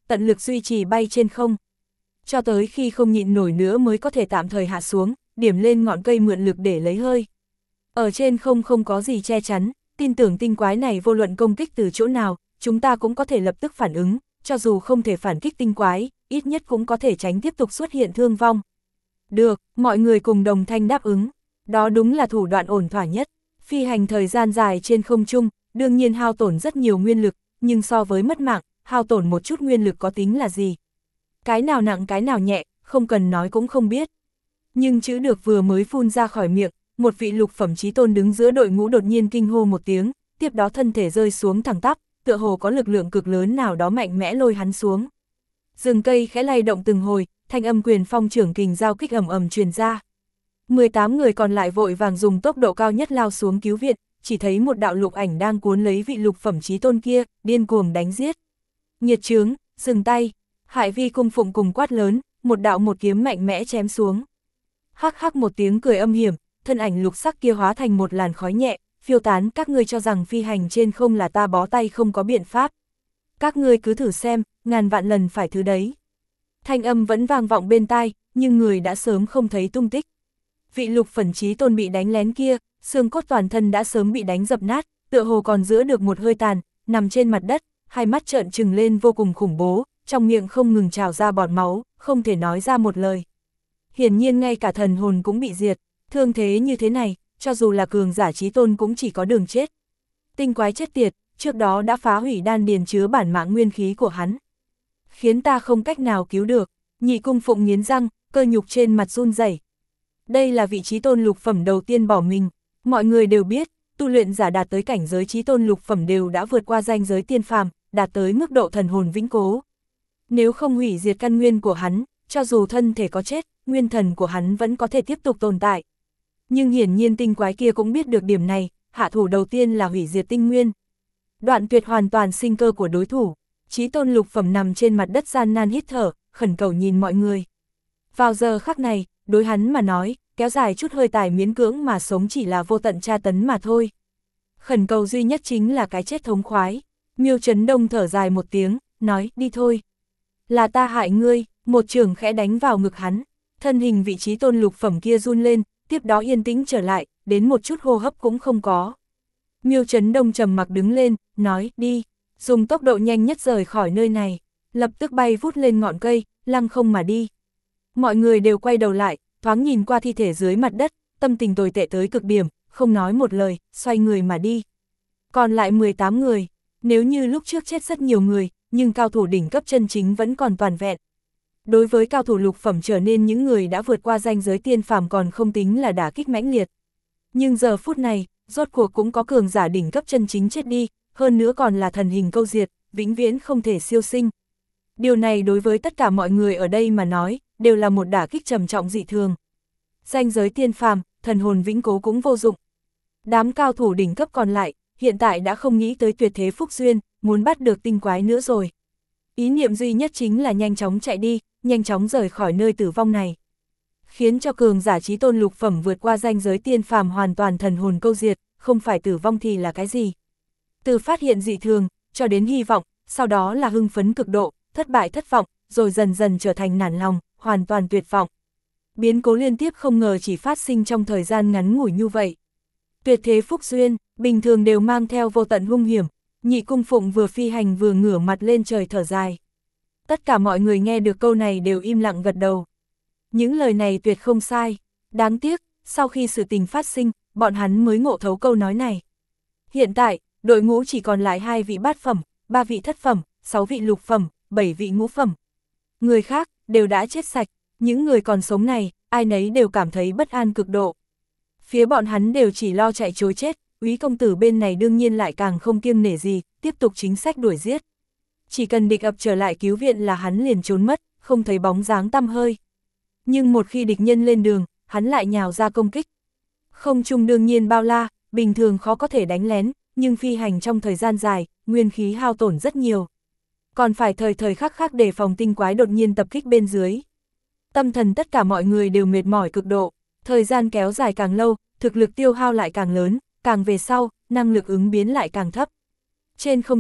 tận lực duy trì bay trên không. Cho tới khi không nhịn nổi nữa mới có thể tạm thời hạ xuống, điểm lên ngọn cây mượn lực để lấy hơi. Ở trên không không có gì che chắn, tin tưởng tinh quái này vô luận công kích từ chỗ nào, chúng ta cũng có thể lập tức phản ứng, cho dù không thể phản kích tinh quái, ít nhất cũng có thể tránh tiếp tục xuất hiện thương vong. Được, mọi người cùng đồng thanh đáp ứng, đó đúng là thủ đoạn ổn thỏa nhất. Phi hành thời gian dài trên không trung, đương nhiên hao tổn rất nhiều nguyên lực, nhưng so với mất mạng, hao tổn một chút nguyên lực có tính là gì? Cái nào nặng cái nào nhẹ, không cần nói cũng không biết. Nhưng chữ được vừa mới phun ra khỏi miệng, một vị lục phẩm chí tôn đứng giữa đội ngũ đột nhiên kinh hô một tiếng, tiếp đó thân thể rơi xuống thẳng tắp, tựa hồ có lực lượng cực lớn nào đó mạnh mẽ lôi hắn xuống. Rừng cây khẽ lay động từng hồi, thanh âm quyền phong trưởng kình giao kích ầm ầm truyền ra. mười tám người còn lại vội vàng dùng tốc độ cao nhất lao xuống cứu viện, chỉ thấy một đạo lục ảnh đang cuốn lấy vị lục phẩm chí tôn kia, điên cuồng đánh giết. Nhiệt chướng, dừng tay, Hải Vi cung phụng cùng quát lớn, một đạo một kiếm mạnh mẽ chém xuống. Hắc hắc một tiếng cười âm hiểm, thân ảnh lục sắc kia hóa thành một làn khói nhẹ, phiêu tán. Các ngươi cho rằng phi hành trên không là ta bó tay không có biện pháp. Các ngươi cứ thử xem, ngàn vạn lần phải thứ đấy. Thanh âm vẫn vang vọng bên tai, nhưng người đã sớm không thấy tung tích. Vị lục phẩm chí tôn bị đánh lén kia, xương cốt toàn thân đã sớm bị đánh dập nát, tựa hồ còn giữ được một hơi tàn, nằm trên mặt đất, hai mắt trợn trừng lên vô cùng khủng bố, trong miệng không ngừng trào ra bọt máu, không thể nói ra một lời. Hiển nhiên ngay cả thần hồn cũng bị diệt, thương thế như thế này, cho dù là cường giả chí tôn cũng chỉ có đường chết. Tinh quái chết tiệt, trước đó đã phá hủy đan điền chứa bản mạng nguyên khí của hắn, khiến ta không cách nào cứu được. Nhị cung phụng nghiến răng, cơ nhục trên mặt run rẩy. Đây là vị chí tôn lục phẩm đầu tiên bỏ mình. Mọi người đều biết, tu luyện giả đạt tới cảnh giới chí tôn lục phẩm đều đã vượt qua ranh giới tiên phàm, đạt tới mức độ thần hồn vĩnh cố. Nếu không hủy diệt căn nguyên của hắn, cho dù thân thể có chết, nguyên thần của hắn vẫn có thể tiếp tục tồn tại. Nhưng hiển nhiên tinh quái kia cũng biết được điểm này, hạ thủ đầu tiên là hủy diệt tinh nguyên. Đoạn tuyệt hoàn toàn sinh cơ của đối thủ, chí tôn lục phẩm nằm trên mặt đất gian nan hít thở, khẩn cầu nhìn mọi người. Vào giờ khắc này, đối hắn mà nói, kéo dài chút hơi tài miễn cưỡng mà sống chỉ là vô tận tra tấn mà thôi. Khẩn cầu duy nhất chính là cái chết thống khoái. Miêu Trấn Đông thở dài một tiếng, nói, đi thôi. Là ta hại ngươi, một trường khẽ đánh vào ngực hắn. Thân hình vị trí tôn lục phẩm kia run lên, tiếp đó yên tĩnh trở lại, đến một chút hô hấp cũng không có. Miêu Trấn Đông trầm mặc đứng lên, nói, đi, dùng tốc độ nhanh nhất rời khỏi nơi này, lập tức bay vút lên ngọn cây, lăng không mà đi. Mọi người đều quay đầu lại, thoáng nhìn qua thi thể dưới mặt đất, tâm tình tồi tệ tới cực điểm, không nói một lời, xoay người mà đi. Còn lại mười tám người, nếu như lúc trước chết rất nhiều người, nhưng cao thủ đỉnh cấp chân chính vẫn còn toàn vẹn. Đối với cao thủ lục phẩm trở nên những người đã vượt qua ranh giới tiên phàm còn không tính là đả kích mãnh liệt. Nhưng giờ phút này, rốt cuộc cũng có cường giả đỉnh cấp chân chính chết đi, hơn nữa còn là thần hình câu diệt, vĩnh viễn không thể siêu sinh. Điều này đối với tất cả mọi người ở đây mà nói, đều là một đả kích trầm trọng dị thường. Ranh giới tiên phàm, thần hồn vĩnh cố cũng vô dụng. Đám cao thủ đỉnh cấp còn lại, hiện tại đã không nghĩ tới tuyệt thế phúc duyên, muốn bắt được tinh quái nữa rồi. Ý niệm duy nhất chính là nhanh chóng chạy đi, nhanh chóng rời khỏi nơi tử vong này. Khiến cho cường giả chí tôn lục phẩm vượt qua ranh giới tiên phàm hoàn toàn thần hồn câu diệt, không phải tử vong thì là cái gì. Từ phát hiện dị thường, cho đến hy vọng, sau đó là hưng phấn cực độ, thất bại thất vọng, rồi dần dần trở thành nản lòng, hoàn toàn tuyệt vọng. Biến cố liên tiếp không ngờ chỉ phát sinh trong thời gian ngắn ngủi như vậy. Tuyệt thế phúc duyên, bình thường đều mang theo vô tận hung hiểm. Nhị cung phụng vừa phi hành vừa ngửa mặt lên trời thở dài. Tất cả mọi người nghe được câu này đều im lặng gật đầu. Những lời này tuyệt không sai. Đáng tiếc, sau khi sự tình phát sinh, bọn hắn mới ngộ thấu câu nói này. Hiện tại, đội ngũ chỉ còn lại hai vị bát phẩm, ba vị thất phẩm, sáu vị lục phẩm, bảy vị ngũ phẩm. Người khác, đều đã chết sạch. Những người còn sống này, ai nấy đều cảm thấy bất an cực độ. Phía bọn hắn đều chỉ lo chạy trối chết, Úy công tử bên này đương nhiên lại càng không kiêng nể gì, tiếp tục chính sách đuổi giết. Chỉ cần địch ập trở lại cứu viện là hắn liền trốn mất, không thấy bóng dáng tăm hơi. Nhưng một khi địch nhân lên đường, hắn lại nhào ra công kích. Không trung đương nhiên bao la, bình thường khó có thể đánh lén, nhưng phi hành trong thời gian dài, nguyên khí hao tổn rất nhiều. Còn phải thời thời khắc khắc đề phòng tinh quái đột nhiên tập kích bên dưới. Tâm thần tất cả mọi người đều mệt mỏi cực độ, thời gian kéo dài càng lâu, thực lực tiêu hao lại càng lớn, càng về sau, năng lực ứng biến lại càng thấp. Trên không trung,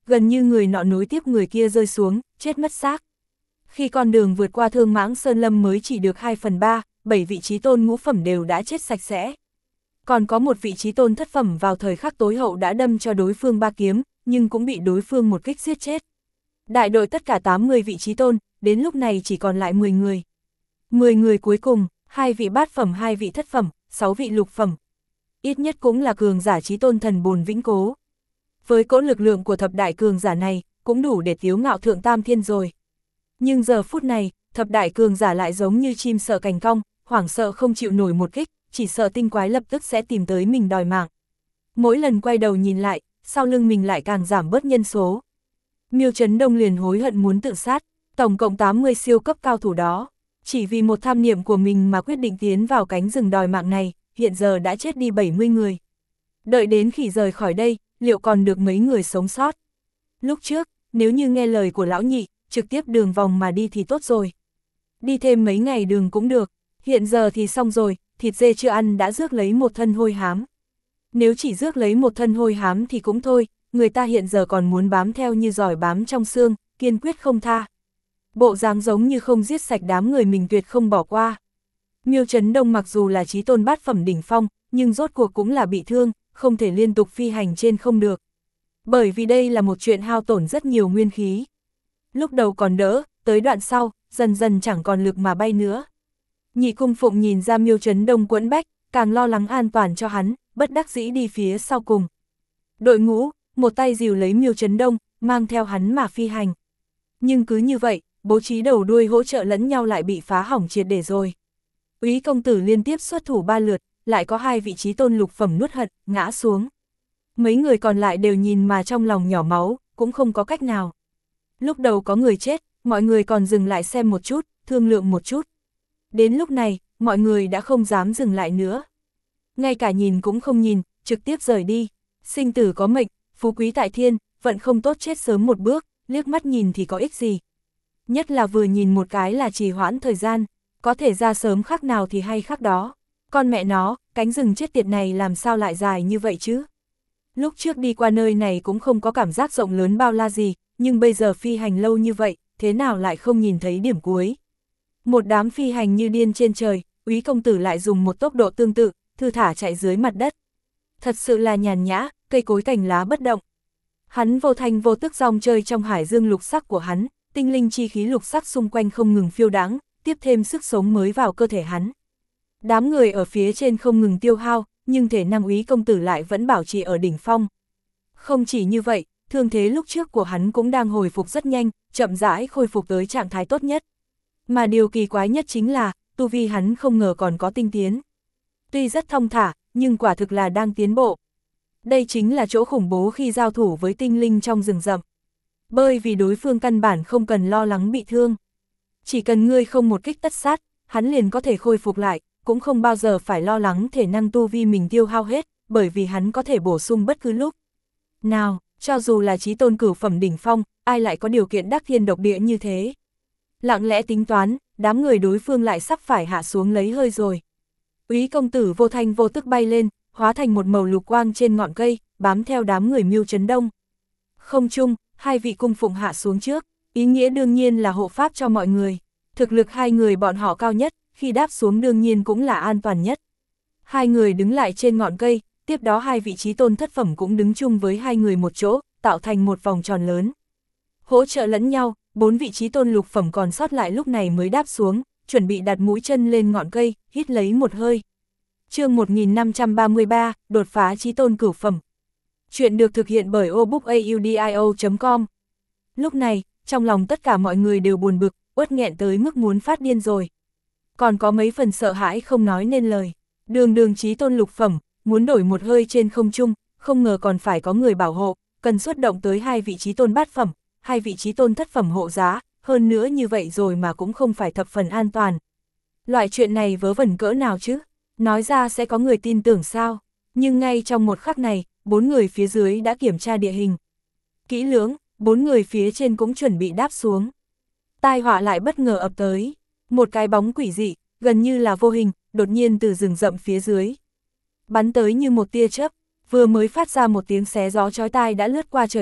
gần như người nọ nối tiếp người kia rơi xuống, chết mất xác. Khi con đường vượt qua Thương Mãng Sơn Lâm mới chỉ được hai phần ba, bảy vị trí tôn ngũ phẩm đều đã chết sạch sẽ. Còn có một vị trí tôn thất phẩm vào thời khắc tối hậu đã đâm cho đối phương ba kiếm, nhưng cũng bị đối phương một kích giết chết. Đại đội tất cả tám mươi vị trí tôn, đến lúc này chỉ còn lại mười người. mười người cuối cùng, hai vị bát phẩm, hai vị thất phẩm, sáu vị lục phẩm. Ít nhất cũng là cường giả trí tôn thần bồn vĩnh cố. Với cỗ lực lượng của thập đại cường giả này, cũng đủ để tiếu ngạo thượng tam thiên rồi. Nhưng giờ phút này, thập đại cường giả lại giống như chim sợ cành cong, hoảng sợ không chịu nổi một kích, chỉ sợ tinh quái lập tức sẽ tìm tới mình đòi mạng. Mỗi lần quay đầu nhìn lại, sau lưng mình lại càng giảm bớt nhân số. Miêu Trấn Đông liền hối hận muốn tự sát, tổng cộng tám mươi siêu cấp cao thủ đó. Chỉ vì một tham niệm của mình mà quyết định tiến vào cánh rừng đòi mạng này, hiện giờ đã chết đi bảy mươi người. Đợi đến khi rời khỏi đây, liệu còn được mấy người sống sót? Lúc trước, nếu như nghe lời của lão nhị, trực tiếp đường vòng mà đi thì tốt rồi. Đi thêm mấy ngày đường cũng được, hiện giờ thì xong rồi, thịt dê chưa ăn đã rước lấy một thân hôi hám. Nếu chỉ rước lấy một thân hôi hám thì cũng thôi, người ta hiện giờ còn muốn bám theo như giỏi bám trong xương, kiên quyết không tha. Bộ dáng giống như không giết sạch đám người mình tuyệt không bỏ qua. Miêu Trấn Đông mặc dù là chí tôn bát phẩm đỉnh phong, nhưng rốt cuộc cũng là bị thương, không thể liên tục phi hành trên không được. Bởi vì đây là một chuyện hao tổn rất nhiều nguyên khí. Lúc đầu còn đỡ, tới đoạn sau, dần dần chẳng còn lực mà bay nữa. Nhị Cung Phụng nhìn ra Miêu Trấn Đông quẫn bách, càng lo lắng an toàn cho hắn, bất đắc dĩ đi phía sau cùng. Đội ngũ, một tay dìu lấy Miêu Trấn Đông, mang theo hắn mà phi hành. Nhưng cứ như vậy, bố trí đầu đuôi hỗ trợ lẫn nhau lại bị phá hỏng triệt để rồi. Úy công tử liên tiếp xuất thủ ba lượt, lại có hai vị trí tôn lục phẩm nuốt hận, ngã xuống. Mấy người còn lại đều nhìn mà trong lòng nhỏ máu, cũng không có cách nào. Lúc đầu có người chết, mọi người còn dừng lại xem một chút, thương lượng một chút. Đến lúc này, mọi người đã không dám dừng lại nữa. Ngay cả nhìn cũng không nhìn, trực tiếp rời đi. Sinh tử có mệnh, phú quý tại thiên, vận không tốt chết sớm một bước, liếc mắt nhìn thì có ích gì. Nhất là vừa nhìn một cái là trì hoãn thời gian, có thể ra sớm khác nào thì hay khác đó. Con mẹ nó, cánh rừng chết tiệt này làm sao lại dài như vậy chứ? Lúc trước đi qua nơi này cũng không có cảm giác rộng lớn bao la gì, nhưng bây giờ phi hành lâu như vậy, thế nào lại không nhìn thấy điểm cuối? Một đám phi hành như điên trên trời, Úy công tử lại dùng một tốc độ tương tự, thư thả chạy dưới mặt đất. Thật sự là nhàn nhã, cây cối cành lá bất động. Hắn vô thanh vô tức rong chơi trong hải dương lục sắc của hắn, tinh linh chi khí lục sắc xung quanh không ngừng phiêu đáng, tiếp thêm sức sống mới vào cơ thể hắn. Đám người ở phía trên không ngừng tiêu hao, nhưng thể năng Úy công tử lại vẫn bảo trì ở đỉnh phong. Không chỉ như vậy, thương thế lúc trước của hắn cũng đang hồi phục rất nhanh, chậm rãi khôi phục tới trạng thái tốt nhất. Mà điều kỳ quái nhất chính là, tu vi hắn không ngờ còn có tinh tiến. Tuy rất thong thả, nhưng quả thực là đang tiến bộ. Đây chính là chỗ khủng bố khi giao thủ với tinh linh trong rừng rậm. Bởi vì đối phương căn bản không cần lo lắng bị thương. Chỉ cần ngươi không một kích tất sát, hắn liền có thể khôi phục lại, cũng không bao giờ phải lo lắng thể năng tu vi mình tiêu hao hết, bởi vì hắn có thể bổ sung bất cứ lúc. Nào, cho dù là chí tôn cửu phẩm đỉnh phong, ai lại có điều kiện đắc thiên độc địa như thế? Lặng lẽ tính toán, đám người đối phương lại sắp phải hạ xuống lấy hơi rồi. Úy công tử vô thanh vô tức bay lên, hóa thành một màu lục quang trên ngọn cây, bám theo đám người Miêu Trấn Đông. Không chung, hai vị cung phụng hạ xuống trước, ý nghĩa đương nhiên là hộ pháp cho mọi người. Thực lực hai người bọn họ cao nhất, khi đáp xuống đương nhiên cũng là an toàn nhất. Hai người đứng lại trên ngọn cây, tiếp đó hai vị trí tôn thất phẩm cũng đứng chung với hai người một chỗ, tạo thành một vòng tròn lớn. Hỗ trợ lẫn nhau, bốn vị trí tôn lục phẩm còn sót lại lúc này mới đáp xuống, chuẩn bị đặt mũi chân lên ngọn cây, hít lấy một hơi. Chương một nghìn năm trăm ba mươi ba, đột phá chí tôn cửu phẩm. Chuyện được thực hiện bởi obookaudio chấm com. Lúc này, trong lòng tất cả mọi người đều buồn bực, uất nghẹn tới mức muốn phát điên rồi. Còn có mấy phần sợ hãi không nói nên lời. Đường đường chí tôn lục phẩm, muốn đổi một hơi trên không trung, không ngờ còn phải có người bảo hộ, cần xuất động tới hai vị chí tôn bát phẩm, hai vị chí tôn thất phẩm hộ giá, hơn nữa như vậy rồi mà cũng không phải thập phần an toàn. Loại chuyện này vớ vẩn cỡ nào chứ? Nói ra sẽ có người tin tưởng sao? Nhưng ngay trong một khắc này, bốn người phía dưới đã kiểm tra địa hình. Kỹ lưỡng, bốn người phía trên cũng chuẩn bị đáp xuống. Tai họa lại bất ngờ ập tới. Một cái bóng quỷ dị, gần như là vô hình, đột nhiên từ rừng rậm phía dưới. Bắn tới như một tia chớp, vừa mới phát ra một tiếng xé gió chói tai đã lướt qua trời cao,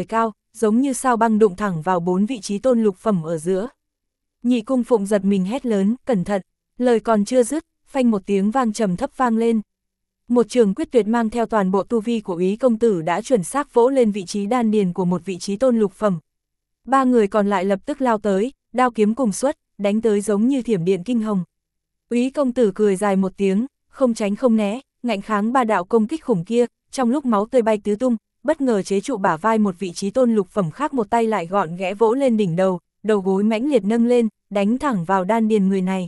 giống như sao băng đụng thẳng vào bốn vị trí tôn lục phẩm ở giữa. Nhị cung phụng giật mình hét lớn, cẩn thận, lời còn chưa dứt, phanh một tiếng vang trầm thấp vang lên. Một trường quyết tuyệt mang theo toàn bộ tu vi của Úy công tử đã chuẩn xác vỗ lên vị trí đan điền của một vị trí tôn lục phẩm. Ba người còn lại lập tức lao tới, đao kiếm cùng xuất, đánh tới giống như thiểm điện kinh hồng. Úy công tử cười dài một tiếng, không tránh không né, ngạnh kháng ba đạo công kích khủng kia, trong lúc máu tươi bay tứ tung, bất ngờ chế trụ bả vai một vị trí tôn lục phẩm khác, một tay lại gọn ghẽ vỗ lên đỉnh đầu, đầu gối mãnh liệt nâng lên, đánh thẳng vào đan điền người này.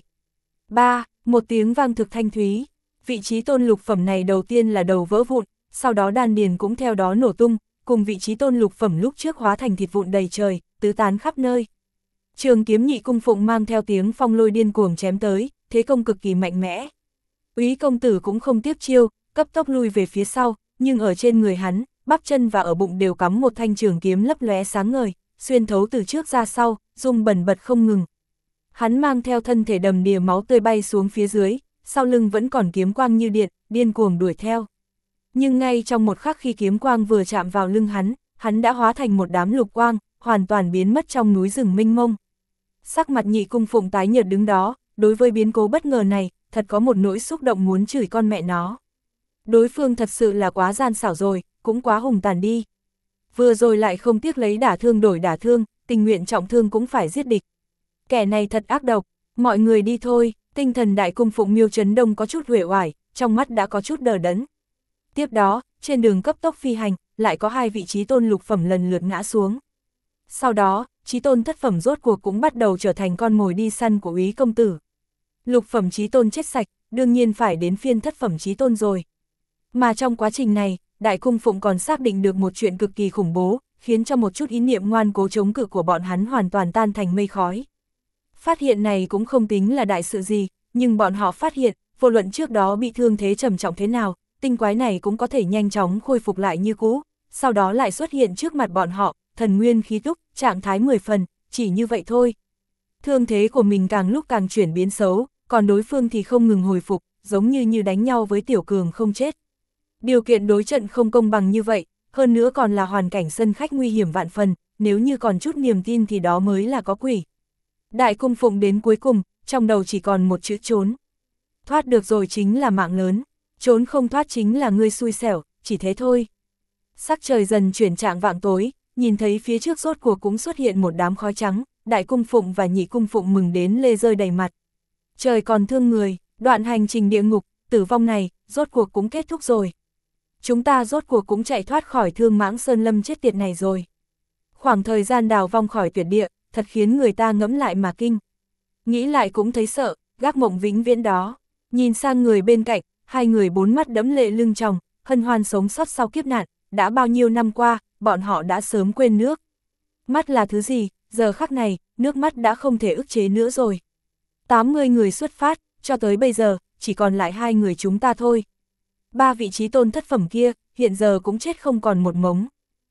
Ba, một tiếng vang thực thanh thúy, vị trí tôn lục phẩm này đầu tiên là đầu vỡ vụn, sau đó đan điền cũng theo đó nổ tung, cùng vị trí tôn lục phẩm lúc trước hóa thành thịt vụn đầy trời, tứ tán khắp nơi. Trường kiếm nhị cung phụng mang theo tiếng phong lôi điên cuồng chém tới, thế công cực kỳ mạnh mẽ. Úy công tử cũng không tiếp chiêu, cấp tốc lui về phía sau, nhưng ở trên người hắn, bắp chân và ở bụng đều cắm một thanh trường kiếm lấp lóe sáng ngời, xuyên thấu từ trước ra sau, rung bần bật không ngừng. Hắn mang theo thân thể đầm đìa máu tươi bay xuống phía dưới, sau lưng vẫn còn kiếm quang như điện, điên cuồng đuổi theo. Nhưng ngay trong một khắc khi kiếm quang vừa chạm vào lưng hắn, hắn đã hóa thành một đám lục quang, hoàn toàn biến mất trong núi rừng mênh mông. Sắc mặt nhị cung phụng tái nhợt đứng đó, đối với biến cố bất ngờ này, thật có một nỗi xúc động muốn chửi con mẹ nó. Đối phương thật sự là quá gian xảo rồi, cũng quá hùng tàn đi. Vừa rồi lại không tiếc lấy đả thương đổi đả thương, tình nguyện trọng thương cũng phải giết địch. Kẻ này thật ác độc, mọi người đi thôi. Tinh thần đại cung phụng Miêu Trấn Đông có chút uể oải, trong mắt đã có chút đờ đẫn. Tiếp đó, trên đường cấp tốc phi hành, lại có hai vị trí tôn lục phẩm lần lượt ngã xuống. Sau đó, trí tôn thất phẩm rốt cuộc cũng bắt đầu trở thành con mồi đi săn của Úy công tử. Lục phẩm trí tôn chết sạch, đương nhiên phải đến phiên thất phẩm trí tôn rồi. Mà trong quá trình này, đại cung phụng còn xác định được một chuyện cực kỳ khủng bố, khiến cho một chút ý niệm ngoan cố chống cự của bọn hắn hoàn toàn tan thành mây khói. Phát hiện này cũng không tính là đại sự gì, nhưng bọn họ phát hiện, vô luận trước đó bị thương thế trầm trọng thế nào, tinh quái này cũng có thể nhanh chóng khôi phục lại như cũ, sau đó lại xuất hiện trước mặt bọn họ, thần nguyên khí túc, trạng thái mười phần, chỉ như vậy thôi. Thương thế của mình càng lúc càng chuyển biến xấu, còn đối phương thì không ngừng hồi phục, giống như như đánh nhau với tiểu cường không chết. Điều kiện đối trận không công bằng như vậy, hơn nữa còn là hoàn cảnh sân khách nguy hiểm vạn phần, nếu như còn chút niềm tin thì đó mới là có quỷ. Đại cung phụng đến cuối cùng, trong đầu chỉ còn một chữ trốn. Thoát được rồi chính là mạng lớn, trốn không thoát chính là ngươi xui xẻo, chỉ thế thôi. Sắc trời dần chuyển trạng vạng tối, nhìn thấy phía trước rốt cuộc cũng xuất hiện một đám khói trắng, đại cung phụng và nhị cung phụng mừng đến lê rơi đầy mặt. Trời còn thương người, đoạn hành trình địa ngục, tử vong này, rốt cuộc cũng kết thúc rồi. Chúng ta rốt cuộc cũng chạy thoát khỏi Thương Mãng Sơn Lâm chết tiệt này rồi. Khoảng thời gian đào vong khỏi tuyệt địa, thật khiến người ta ngẫm lại mà kinh. Nghĩ lại cũng thấy sợ, gác mộng vĩnh viễn đó. Nhìn sang người bên cạnh, hai người bốn mắt đẫm lệ lưng tròng, hân hoan sống sót sau kiếp nạn, đã bao nhiêu năm qua, bọn họ đã sớm quên nước. Mắt là thứ gì, giờ khắc này, nước mắt đã không thể ức chế nữa rồi. tám mươi người xuất phát, cho tới bây giờ, chỉ còn lại hai người chúng ta thôi. Ba vị trí tôn thất phẩm kia, hiện giờ cũng chết không còn một mống.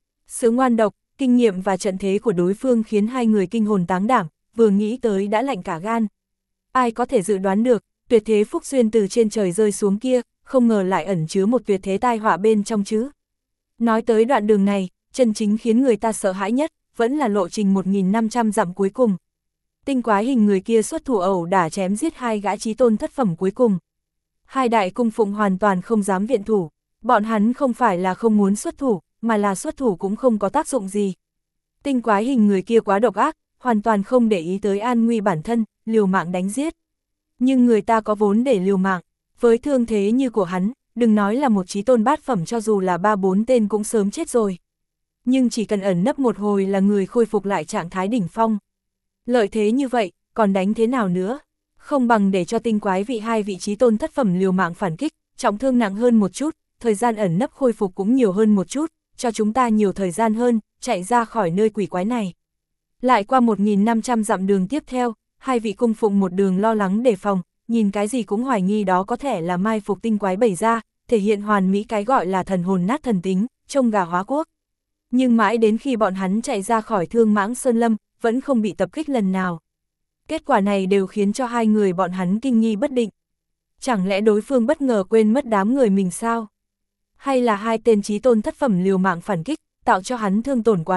Sự ngoan độc, kinh nghiệm và trận thế của đối phương khiến hai người kinh hồn táng đảm, vừa nghĩ tới đã lạnh cả gan. Ai có thể dự đoán được, tuyệt thế phúc duyên từ trên trời rơi xuống kia, không ngờ lại ẩn chứa một tuyệt thế tai họa bên trong chứ. Nói tới đoạn đường này, chân chính khiến người ta sợ hãi nhất, vẫn là lộ trình một nghìn năm trăm dặm cuối cùng. Tinh quái hình người kia xuất thủ ẩu đả chém giết hai gã chí tôn thất phẩm cuối cùng. Hai đại cung phụng hoàn toàn không dám viện thủ, bọn hắn không phải là không muốn xuất thủ, mà là xuất thủ cũng không có tác dụng gì. Tinh quái hình người kia quá độc ác, hoàn toàn không để ý tới an nguy bản thân, liều mạng đánh giết. Nhưng người ta có vốn để liều mạng, với thương thế như của hắn, đừng nói là một chí tôn bát phẩm, cho dù là ba bốn tên cũng sớm chết rồi. Nhưng chỉ cần ẩn nấp một hồi là người khôi phục lại trạng thái đỉnh phong. Lợi thế như vậy, còn đánh thế nào nữa? Không bằng để cho tinh quái vị hai vị chí tôn thất phẩm liều mạng phản kích, trọng thương nặng hơn một chút, thời gian ẩn nấp khôi phục cũng nhiều hơn một chút, cho chúng ta nhiều thời gian hơn, chạy ra khỏi nơi quỷ quái này. Lại qua một nghìn năm trăm dặm đường tiếp theo, hai vị cung phụng một đường lo lắng đề phòng, nhìn cái gì cũng hoài nghi đó có thể là mai phục tinh quái bày ra, thể hiện hoàn mỹ cái gọi là thần hồn nát thần tính, trông gà hóa quốc. Nhưng mãi đến khi bọn hắn chạy ra khỏi Thương Mãng Sơn Lâm, vẫn không bị tập kích lần nào. Kết quả này đều khiến cho hai người bọn hắn kinh nghi bất định. Chẳng lẽ đối phương bất ngờ quên mất đám người mình sao? Hay là hai tên chí tôn thất phẩm liều mạng phản kích, tạo cho hắn thương tổn quá nặng,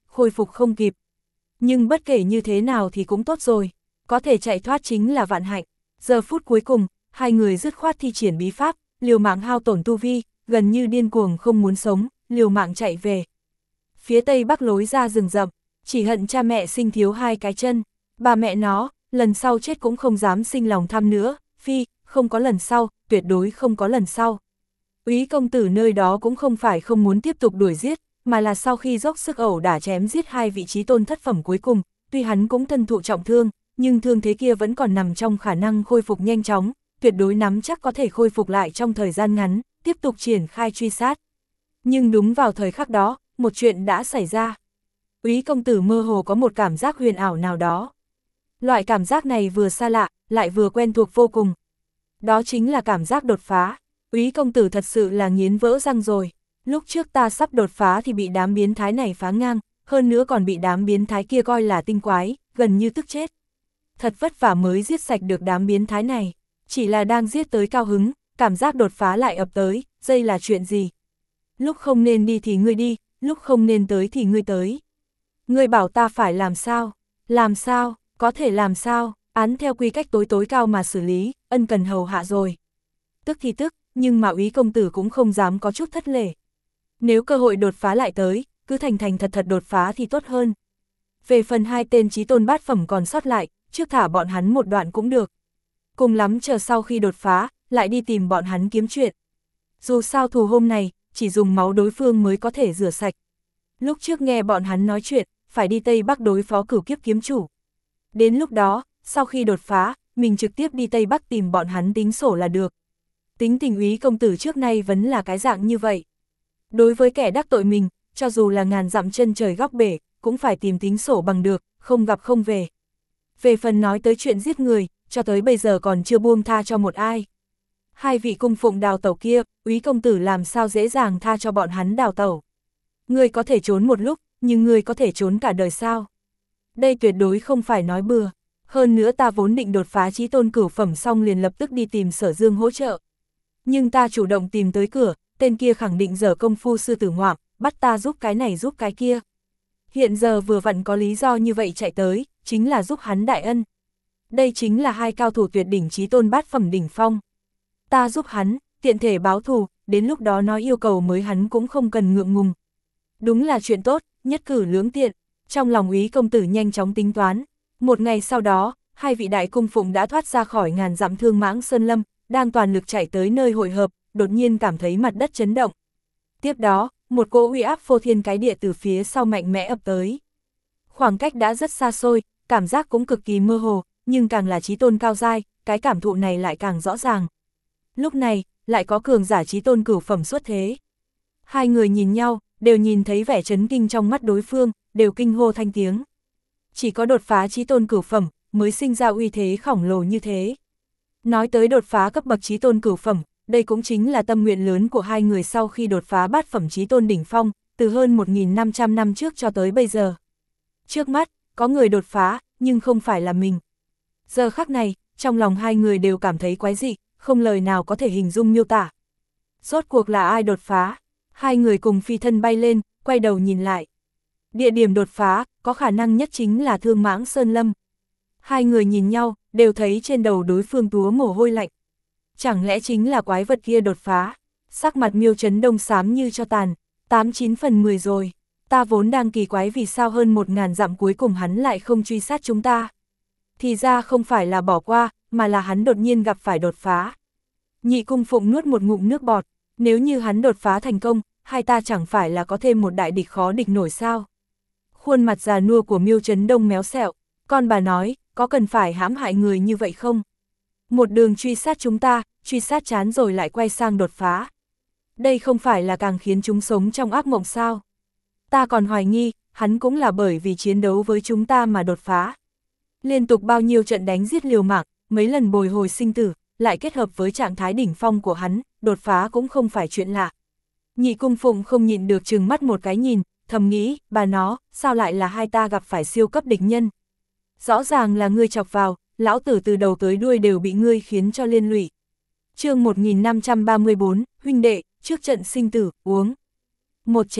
khôi phục không kịp. Nhưng bất kể như thế nào thì cũng tốt rồi, có thể chạy thoát chính là vạn hạnh. Giờ phút cuối cùng, hai người dứt khoát thi triển bí pháp, liều mạng hao tổn tu vi, gần như điên cuồng không muốn sống, liều mạng chạy về. Phía tây bắc lối ra rừng rậm, chỉ hận cha mẹ sinh thiếu hai cái chân, bà mẹ nó, lần sau chết cũng không dám sinh lòng tham nữa, phi, không có lần sau, tuyệt đối không có lần sau. Úy công tử nơi đó cũng không phải không muốn tiếp tục đuổi giết, mà là sau khi dốc sức ẩu đả chém giết hai vị trí tôn thất phẩm cuối cùng, tuy hắn cũng thân thụ trọng thương, nhưng thương thế kia vẫn còn nằm trong khả năng khôi phục nhanh chóng, tuyệt đối nắm chắc có thể khôi phục lại trong thời gian ngắn, tiếp tục triển khai truy sát. Nhưng đúng vào thời khắc đó, một chuyện đã xảy ra. Úy công tử mơ hồ có một cảm giác huyền ảo nào đó. Loại cảm giác này vừa xa lạ, lại vừa quen thuộc vô cùng. Đó chính là cảm giác đột phá. Úy công tử thật sự là nghiến vỡ răng rồi. Lúc trước ta sắp đột phá thì bị đám biến thái này phá ngang, hơn nữa còn bị đám biến thái kia coi là tinh quái, gần như tức chết. Thật vất vả mới giết sạch được đám biến thái này. Chỉ là đang giết tới cao hứng, cảm giác đột phá lại ập tới, đây là chuyện gì? Lúc không nên đi thì ngươi đi, lúc không nên tới thì ngươi tới. Ngươi bảo ta phải làm sao? Làm sao? Có thể làm sao? Án theo quy cách tối tối cao mà xử lý, ân cần hầu hạ rồi. Tức thì tức, nhưng mà Úy công tử cũng không dám có chút thất lễ. Nếu cơ hội đột phá lại tới, cứ thành thành thật thật đột phá thì tốt hơn. Về phần hai tên chí tôn bát phẩm còn sót lại, trước thả bọn hắn một đoạn cũng được. Cùng lắm chờ sau khi đột phá, lại đi tìm bọn hắn kiếm chuyện. Dù sao thù hôm này, chỉ dùng máu đối phương mới có thể rửa sạch. Lúc trước nghe bọn hắn nói chuyện, phải đi Tây Bắc đối phó cửu kiếp kiếm chủ. Đến lúc đó, sau khi đột phá, mình trực tiếp đi Tây Bắc tìm bọn hắn tính sổ là được. Tính tình Úy công tử trước nay vẫn là cái dạng như vậy. Đối với kẻ đắc tội mình, cho dù là ngàn dặm chân trời góc bể, cũng phải tìm tính sổ bằng được, không gặp không về. Về phần nói tới chuyện giết người, cho tới bây giờ còn chưa buông tha cho một ai. Hai vị cung phụng đào tẩu kia, Úy công tử làm sao dễ dàng tha cho bọn hắn đào tẩu. Ngươi có thể trốn một lúc, nhưng ngươi có thể trốn cả đời sao? Đây tuyệt đối không phải nói bừa. Hơn nữa ta vốn định đột phá chí tôn cửu phẩm xong liền lập tức đi tìm Sở Dương hỗ trợ. Nhưng ta chủ động tìm tới cửa, tên kia khẳng định dở công phu sư tử ngoạm, bắt ta giúp cái này giúp cái kia. Hiện giờ vừa vặn có lý do như vậy chạy tới, chính là giúp hắn đại ân. Đây chính là hai cao thủ tuyệt đỉnh chí tôn bát phẩm đỉnh phong. Ta giúp hắn, tiện thể báo thù, đến lúc đó nói yêu cầu mới hắn cũng không cần ngượng ngùng. Đúng là chuyện tốt, nhất cử lưỡng tiện. Trong lòng Úy công tử nhanh chóng tính toán. Một ngày sau đó, hai vị đại cung phụng đã thoát ra khỏi ngàn dặm Thương Mãng Sơn Lâm, đang toàn lực chạy tới nơi hội hợp, đột nhiên cảm thấy mặt đất chấn động. Tiếp đó, một cỗ uy áp phô thiên cái địa từ phía sau mạnh mẽ ập tới. Khoảng cách đã rất xa xôi, cảm giác cũng cực kỳ mơ hồ, nhưng càng là chí tôn cao giai, cái cảm thụ này lại càng rõ ràng. Lúc này, lại có cường giả chí tôn cửu phẩm xuất thế. Hai người nhìn nhau, đều nhìn thấy vẻ chấn kinh trong mắt đối phương, đều kinh hô thanh tiếng. Chỉ có đột phá chí tôn cửu phẩm, mới sinh ra uy thế khổng lồ như thế. Nói tới đột phá cấp bậc chí tôn cửu phẩm, đây cũng chính là tâm nguyện lớn của hai người sau khi đột phá bát phẩm chí tôn đỉnh phong, từ hơn một nghìn năm trăm năm trước cho tới bây giờ. Trước mắt, có người đột phá, nhưng không phải là mình. Giờ khắc này, trong lòng hai người đều cảm thấy quái dị, không lời nào có thể hình dung miêu tả. Rốt cuộc là ai đột phá? Hai người cùng phi thân bay lên, quay đầu nhìn lại. Địa điểm đột phá, có khả năng nhất chính là Thương Mãng Sơn Lâm. Hai người nhìn nhau, đều thấy trên đầu đối phương túa mồ hôi lạnh. Chẳng lẽ chính là quái vật kia đột phá? Sắc mặt Miêu Chấn Đông xám như cho tàn, tám chín phần mười rồi. Ta vốn đang kỳ quái vì sao hơn một ngàn dặm cuối cùng hắn lại không truy sát chúng ta. Thì ra không phải là bỏ qua, mà là hắn đột nhiên gặp phải đột phá. Nhị cung phụng nuốt một ngụm nước bọt, nếu như hắn đột phá thành công, hai ta chẳng phải là có thêm một đại địch khó địch nổi sao. Khuôn mặt già nua của Miêu Chấn Đông méo xẹo, con bà nói, có cần phải hãm hại người như vậy không? Một đường truy sát chúng ta, truy sát chán rồi lại quay sang đột phá. Đây không phải là càng khiến chúng sống trong ác mộng sao? Ta còn hoài nghi, hắn cũng là bởi vì chiến đấu với chúng ta mà đột phá. Liên tục bao nhiêu trận đánh giết liều mạng, mấy lần bồi hồi sinh tử, lại kết hợp với trạng thái đỉnh phong của hắn, đột phá cũng không phải chuyện lạ. Nhị cung phụng không nhịn được trừng mắt một cái nhìn, thầm nghĩ, bà nó, sao lại là hai ta gặp phải siêu cấp địch nhân? Rõ ràng là ngươi chọc vào, lão tử từ đầu tới đuôi đều bị ngươi khiến cho liên lụy. Chương một nghìn năm trăm ba mươi bốn, huynh đệ, trước trận sinh tử, uống một chén,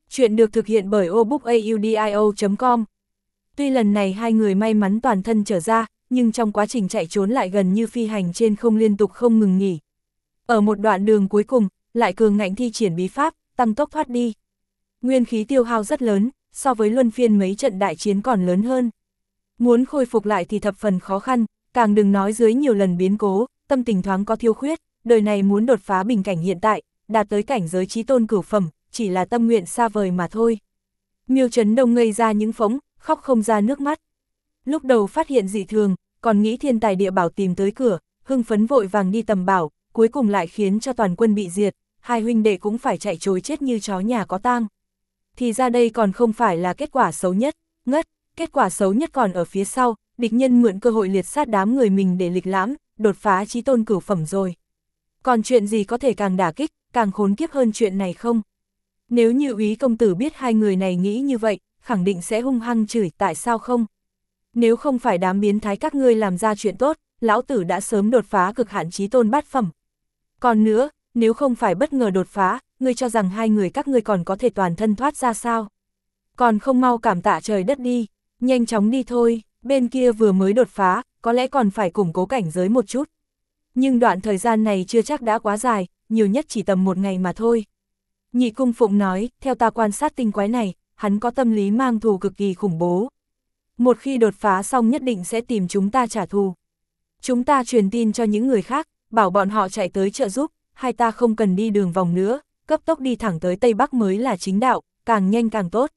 Chuyện được thực hiện bởi obookaudio chấm com. Tuy lần này hai người may mắn toàn thân trở ra, nhưng trong quá trình chạy trốn lại gần như phi hành trên không liên tục không ngừng nghỉ. Ở một đoạn đường cuối cùng, lại cường ngạnh thi triển bí pháp, tăng tốc thoát đi. Nguyên khí tiêu hao rất lớn, so với luân phiên mấy trận đại chiến còn lớn hơn. Muốn khôi phục lại thì thập phần khó khăn, càng đừng nói dưới nhiều lần biến cố, tâm tình thoáng có thiếu khuyết, đời này muốn đột phá bình cảnh hiện tại, đạt tới cảnh giới chí tôn cửu phẩm, chỉ là tâm nguyện xa vời mà thôi. Miêu Trấn Đông ngây ra những phóng, khóc không ra nước mắt. Lúc đầu phát hiện dị thường, còn nghĩ thiên tài địa bảo tìm tới cửa, hưng phấn vội vàng đi tầm bảo, cuối cùng lại khiến cho toàn quân bị diệt, hai huynh đệ cũng phải chạy trối chết như chó nhà có tang. Thì ra đây còn không phải là kết quả xấu nhất, ngất, kết quả xấu nhất còn ở phía sau, địch nhân mượn cơ hội liệt sát đám người mình để lịch lãm, đột phá chí tôn cửu phẩm rồi. Còn chuyện gì có thể càng đả kích, càng khốn kiếp hơn chuyện này không? Nếu như úy công tử biết hai người này nghĩ như vậy, khẳng định sẽ hung hăng chửi tại sao không? Nếu không phải đám biến thái các ngươi làm ra chuyện tốt, lão tử đã sớm đột phá cực hạn chí tôn bát phẩm. Còn nữa, nếu không phải bất ngờ đột phá, ngươi cho rằng hai người các ngươi còn có thể toàn thân thoát ra sao? Còn không mau cảm tạ trời đất đi, nhanh chóng đi thôi, bên kia vừa mới đột phá, có lẽ còn phải củng cố cảnh giới một chút. Nhưng đoạn thời gian này chưa chắc đã quá dài, nhiều nhất chỉ tầm một ngày mà thôi. Nhị Cung Phụng nói, theo ta quan sát tinh quái này, hắn có tâm lý mang thù cực kỳ khủng bố. Một khi đột phá xong nhất định sẽ tìm chúng ta trả thù. Chúng ta truyền tin cho những người khác, bảo bọn họ chạy tới trợ giúp, hai ta không cần đi đường vòng nữa, cấp tốc đi thẳng tới Tây Bắc mới là chính đạo, càng nhanh càng tốt.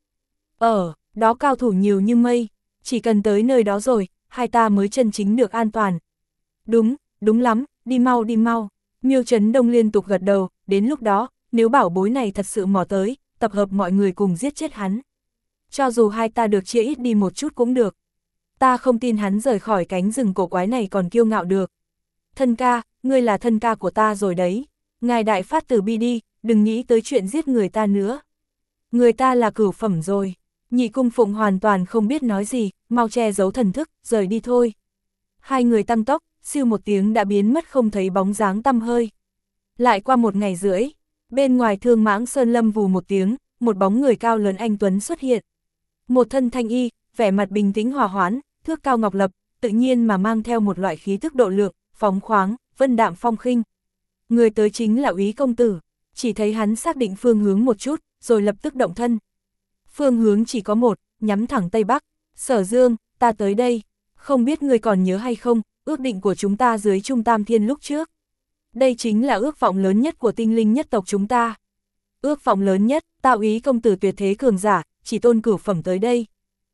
Ở, đó cao thủ nhiều như mây, chỉ cần tới nơi đó rồi, hai ta mới chân chính được an toàn. Đúng, đúng lắm, đi mau đi mau. Miêu Trấn Đông liên tục gật đầu, đến lúc đó, nếu bảo bối này thật sự mò tới, tập hợp mọi người cùng giết chết hắn. Cho dù hai ta được chia ít đi một chút cũng được. Ta không tin hắn rời khỏi cánh rừng cổ quái này còn kiêu ngạo được. Thân ca, ngươi là thân ca của ta rồi đấy. Ngài đại phát từ bi đi, đừng nghĩ tới chuyện giết người ta nữa. Người ta là cửu phẩm rồi. Nhị Cung Phụng hoàn toàn không biết nói gì, mau che giấu thần thức, rời đi thôi. Hai người tăng tốc, siêu một tiếng đã biến mất không thấy bóng dáng tăm hơi. Lại qua một ngày rưỡi, bên ngoài Thương Mãng Sơn Lâm vù một tiếng, một bóng người cao lớn anh tuấn xuất hiện. Một thân thanh y, vẻ mặt bình tĩnh hòa hoãn, thước cao ngọc lập, tự nhiên mà mang theo một loại khí thức độ lượng, phóng khoáng, vân đạm phong khinh. Người tới chính là úy công tử, chỉ thấy hắn xác định phương hướng một chút, rồi lập tức động thân. Phương hướng chỉ có một, nhắm thẳng Tây Bắc. Sở Dương, ta tới đây, không biết người còn nhớ hay không, ước định của chúng ta dưới Trung Tam Thiên lúc trước. Đây chính là ước vọng lớn nhất của tinh linh nhất tộc chúng ta. Ước vọng lớn nhất, tạo úy công tử tuyệt thế cường giả, chỉ tôn cửu phẩm tới đây.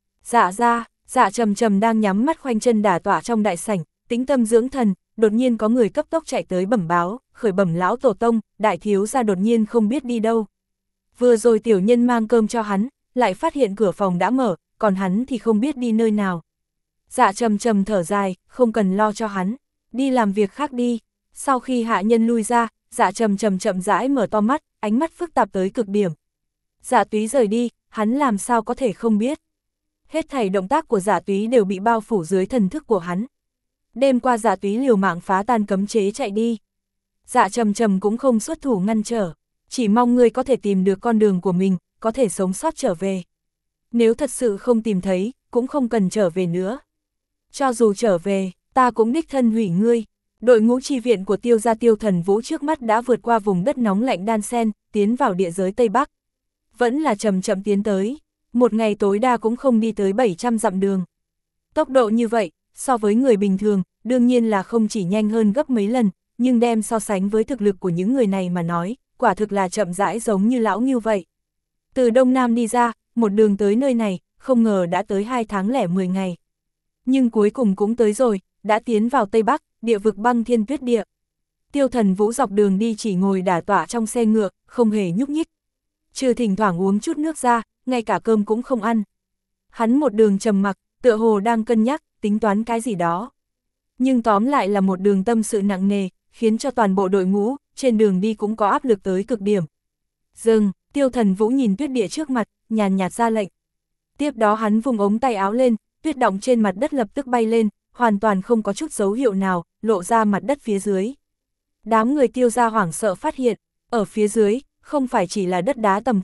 Dạ ra, dạ trầm trầm đang nhắm mắt khoanh chân đả tọa trong đại sảnh, tĩnh tâm dưỡng thần, đột nhiên có người cấp tốc chạy tới bẩm báo, khởi bẩm lão tổ tông, đại thiếu gia đột nhiên không biết đi đâu. Vừa rồi tiểu nhân mang cơm cho hắn, lại phát hiện cửa phòng đã mở, còn hắn thì không biết đi nơi nào. Dạ trầm trầm thở dài, không cần lo cho hắn, đi làm việc khác đi. Sau khi hạ nhân lui ra, dạ trầm trầm chậm rãi mở to mắt, ánh mắt phức tạp tới cực điểm. Dạ túy rời đi, hắn làm sao có thể không biết. Hết thảy động tác của dạ túy đều bị bao phủ dưới thần thức của hắn. Đêm qua dạ túy liều mạng phá tan cấm chế chạy đi. Dạ trầm trầm cũng không xuất thủ ngăn trở, chỉ mong ngươi có thể tìm được con đường của mình, có thể sống sót trở về. Nếu thật sự không tìm thấy, cũng không cần trở về nữa. Cho dù trở về, ta cũng đích thân hủy ngươi. Đội ngũ chi viện của Tiêu gia Tiêu Thần Vũ trước mắt đã vượt qua vùng đất nóng lạnh đan sen, tiến vào địa giới Tây Bắc. Vẫn là chậm chậm tiến tới, một ngày tối đa cũng không đi tới bảy trăm dặm đường. Tốc độ như vậy, so với người bình thường, đương nhiên là không chỉ nhanh hơn gấp mấy lần, nhưng đem so sánh với thực lực của những người này mà nói, quả thực là chậm rãi giống như lão ngưu vậy. Từ Đông Nam đi ra, một đường tới nơi này, không ngờ đã tới hai tháng lẻ mười ngày. Nhưng cuối cùng cũng tới rồi, đã tiến vào Tây Bắc, địa vực băng thiên tuyết địa. Tiêu Thần Vũ dọc đường đi chỉ ngồi đả tọa trong xe ngựa, không hề nhúc nhích. Trừ thỉnh thoảng uống chút nước ra, ngay cả cơm cũng không ăn. Hắn một đường trầm mặc, tựa hồ đang cân nhắc, tính toán cái gì đó. Nhưng tóm lại là một đường tâm sự nặng nề, khiến cho toàn bộ đội ngũ, trên đường đi cũng có áp lực tới cực điểm. Dừng, Tiêu Thần Vũ nhìn tuyết địa trước mặt, nhàn nhạt ra lệnh. Tiếp đó hắn vùng ống tay áo lên, tuyết động trên mặt đất lập tức bay lên, hoàn toàn không có chút dấu hiệu nào, lộ ra mặt đất phía dưới. Đám người Tiêu gia hoảng sợ phát hiện, ở phía dưới, không phải chỉ là đất đá tầm thường,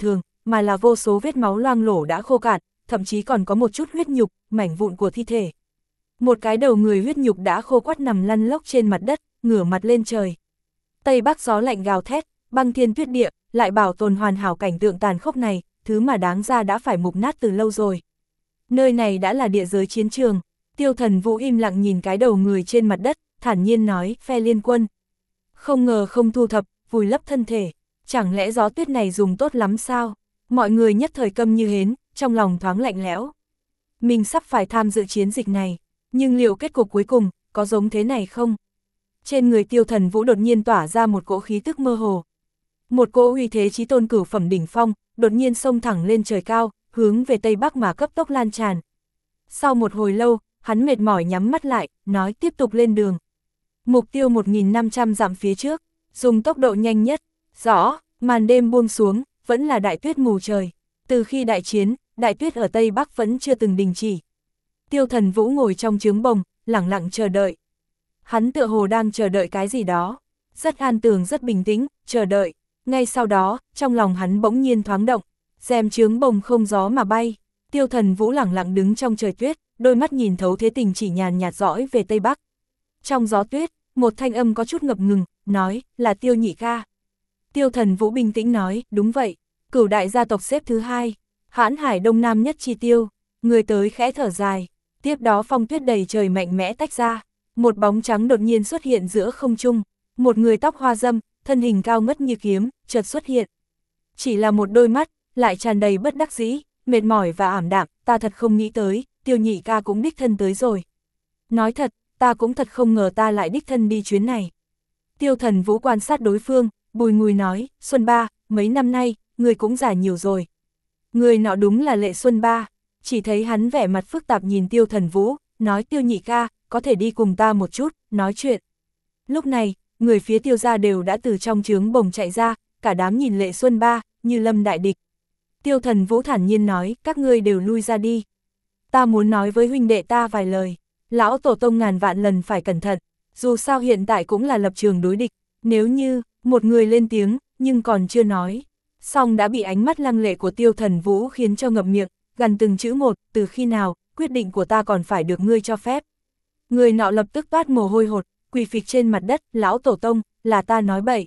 mà là vô số vết máu loang lổ đã khô cạn, thậm chí còn có một chút huyết nhục, mảnh vụn của thi thể. Một cái đầu người huyết nhục đã khô quắt nằm lăn lóc trên mặt đất, ngửa mặt lên trời. Tây Bắc gió lạnh gào thét, băng thiên tuyết địa, lại bảo tồn hoàn hảo cảnh tượng tàn khốc này, thứ mà đáng ra đã phải mục nát từ lâu rồi. Nơi này đã là địa giới chiến trường. Tiêu Thần Vũ im lặng nhìn cái đầu người trên mặt đất, thản nhiên nói, phe liên quân. Không ngờ không thu thập, vùi lấp thân thể, chẳng lẽ gió tuyết này dùng tốt lắm sao? Mọi người nhất thời câm như hến, trong lòng thoáng lạnh lẽo. Mình sắp phải tham dự chiến dịch này, nhưng liệu kết cục cuối cùng, có giống thế này không? Trên người Tiêu Thần Vũ đột nhiên tỏa ra một cỗ khí tức mơ hồ. Một cỗ uy thế chí tôn cửu phẩm đỉnh phong, đột nhiên xông thẳng lên trời cao, hướng về Tây Bắc mà cấp tốc lan tràn. Sau một hồi lâu, hắn mệt mỏi nhắm mắt lại, nói tiếp tục lên đường. Mục tiêu một nghìn năm trăm dặm phía trước, dùng tốc độ nhanh nhất. Rõ, màn đêm buông xuống, vẫn là đại tuyết mù trời. Từ khi đại chiến, đại tuyết ở Tây Bắc vẫn chưa từng đình chỉ. Tiêu Thần Vũ ngồi trong trướng bồng, lẳng lặng chờ đợi. Hắn tựa hồ đang chờ đợi cái gì đó. Rất an tường rất bình tĩnh, chờ đợi. Ngay sau đó, trong lòng hắn bỗng nhiên thoáng động. Rèm trướng bồng không gió mà bay. Tiêu Thần Vũ lẳng lặng đứng trong trời tuyết, đôi mắt nhìn thấu thế tình chỉ nhàn nhạt dõi về Tây Bắc. Trong gió tuyết, một thanh âm có chút ngập ngừng, nói, là Tiêu nhị ca. Tiêu Thần Vũ bình tĩnh nói, đúng vậy, cửu đại gia tộc xếp thứ hai, hãn hải đông nam nhất chi tiêu. Người tới khẽ thở dài, tiếp đó phong tuyết đầy trời mạnh mẽ tách ra, một bóng trắng đột nhiên xuất hiện giữa không trung, một người tóc hoa dâm, thân hình cao ngất như kiếm, chợt xuất hiện. Chỉ là một đôi mắt, lại tràn đầy bất đắc dĩ, mệt mỏi và ảm đạm, ta thật không nghĩ tới, Tiêu nhị ca cũng đích thân tới rồi. Nói thật, ta cũng thật không ngờ ta lại đích thân đi chuyến này. Tiêu Thần Vũ quan sát đối phương, bùi ngùi nói, Xuân Ba, mấy năm nay, người cũng già nhiều rồi. Người nọ đúng là Lệ Xuân Ba, chỉ thấy hắn vẻ mặt phức tạp nhìn Tiêu Thần Vũ, nói Tiêu nhị ca, có thể đi cùng ta một chút, nói chuyện. Lúc này, người phía Tiêu gia đều đã từ trong trướng bồng chạy ra, cả đám nhìn Lệ Xuân Ba, như lâm đại địch. Tiêu Thần Vũ thản nhiên nói, các ngươi đều lui ra đi. Ta muốn nói với huynh đệ ta vài lời. Lão tổ tông ngàn vạn lần phải cẩn thận, dù sao hiện tại cũng là lập trường đối địch, nếu như, một người lên tiếng, nhưng còn chưa nói. Xong đã bị ánh mắt lăng lệ của Tiêu Thần Vũ khiến cho ngậm miệng, gần từng chữ một, từ khi nào, quyết định của ta còn phải được ngươi cho phép. Người nọ lập tức toát mồ hôi hột, quỳ phịch trên mặt đất, lão tổ tông, là ta nói bậy.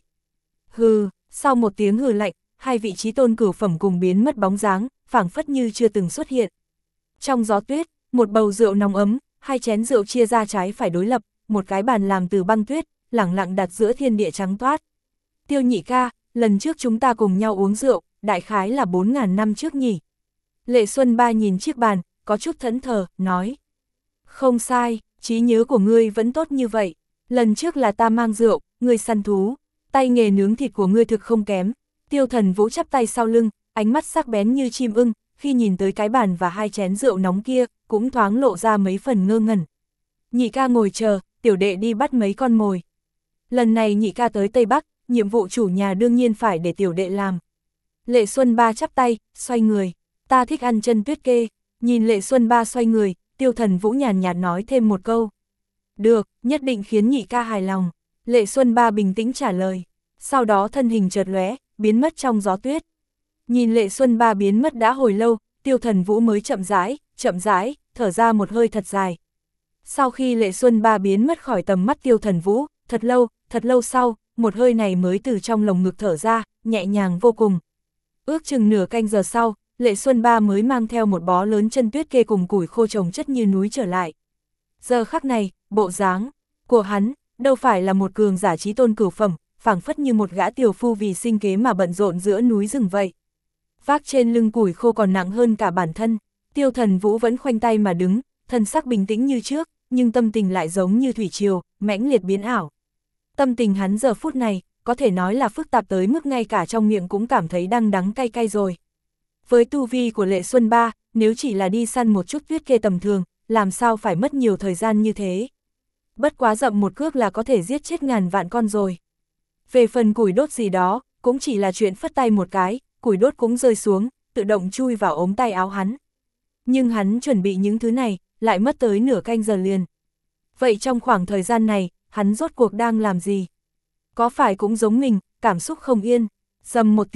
Hừ, sau một tiếng hừ lạnh, hai vị chí tôn cửu phẩm cùng biến mất bóng dáng, phảng phất như chưa từng xuất hiện. Trong gió tuyết, một bầu rượu nóng ấm, hai chén rượu chia ra trái phải đối lập, một cái bàn làm từ băng tuyết, lẳng lặng đặt giữa thiên địa trắng toát. Tiêu nhị ca, lần trước chúng ta cùng nhau uống rượu, đại khái là bốn ngàn năm trước nhỉ. Lệ Xuân Ba nhìn chiếc bàn, có chút thẫn thờ, nói. Không sai, trí nhớ của ngươi vẫn tốt như vậy. Lần trước là ta mang rượu, ngươi săn thú, tay nghề nướng thịt của ngươi thực không kém. Tiêu Thần Vũ chắp tay sau lưng, ánh mắt sắc bén như chim ưng, khi nhìn tới cái bàn và hai chén rượu nóng kia, cũng thoáng lộ ra mấy phần ngơ ngẩn. Nhị ca ngồi chờ, tiểu đệ đi bắt mấy con mồi. Lần này nhị ca tới Tây Bắc, nhiệm vụ chủ nhà đương nhiên phải để tiểu đệ làm. Lệ Xuân Ba chắp tay, xoay người, ta thích ăn chân tuyết kê. Nhìn Lệ Xuân Ba xoay người, Tiêu Thần Vũ nhàn nhạt nói thêm một câu. Được, nhất định khiến nhị ca hài lòng. Lệ Xuân Ba bình tĩnh trả lời, sau đó thân hình chợt lóe, biến mất trong gió tuyết. Nhìn Lệ Xuân Ba biến mất đã hồi lâu, Tiêu Thần Vũ mới chậm rãi, chậm rãi, thở ra một hơi thật dài. Sau khi Lệ Xuân Ba biến mất khỏi tầm mắt Tiêu Thần Vũ, thật lâu, thật lâu sau, một hơi này mới từ trong lồng ngực thở ra, nhẹ nhàng vô cùng. Ước chừng nửa canh giờ sau, Lệ Xuân Ba mới mang theo một bó lớn chân tuyết kê cùng củi khô chồng chất như núi trở lại. Giờ khắc này, bộ dáng của hắn, đâu phải là một cường giả chí tôn cửu phẩm, phảng phất như một gã tiểu phu vì sinh kế mà bận rộn giữa núi rừng vậy. Vác trên lưng củi khô còn nặng hơn cả bản thân, Tiêu Thần Vũ vẫn khoanh tay mà đứng, thân sắc bình tĩnh như trước, nhưng tâm tình lại giống như thủy triều, mãnh liệt biến ảo. Tâm tình hắn giờ phút này, có thể nói là phức tạp tới mức ngay cả trong miệng cũng cảm thấy đắng đắng cay cay rồi. Với tu vi của Lệ Xuân Ba, nếu chỉ là đi săn một chút tuyết kê tầm thường, làm sao phải mất nhiều thời gian như thế. Bất quá dậm một cước là có thể giết chết ngàn vạn con rồi. Về phần củi đốt gì đó, cũng chỉ là chuyện phất tay một cái, củi đốt cũng rơi xuống, tự động chui vào ống tay áo hắn. Nhưng hắn chuẩn bị những thứ này, lại mất tới nửa canh giờ liền. Vậy trong khoảng thời gian này, hắn rốt cuộc đang làm gì? Có phải cũng giống mình, cảm xúc không yên? Dầm một tiếng,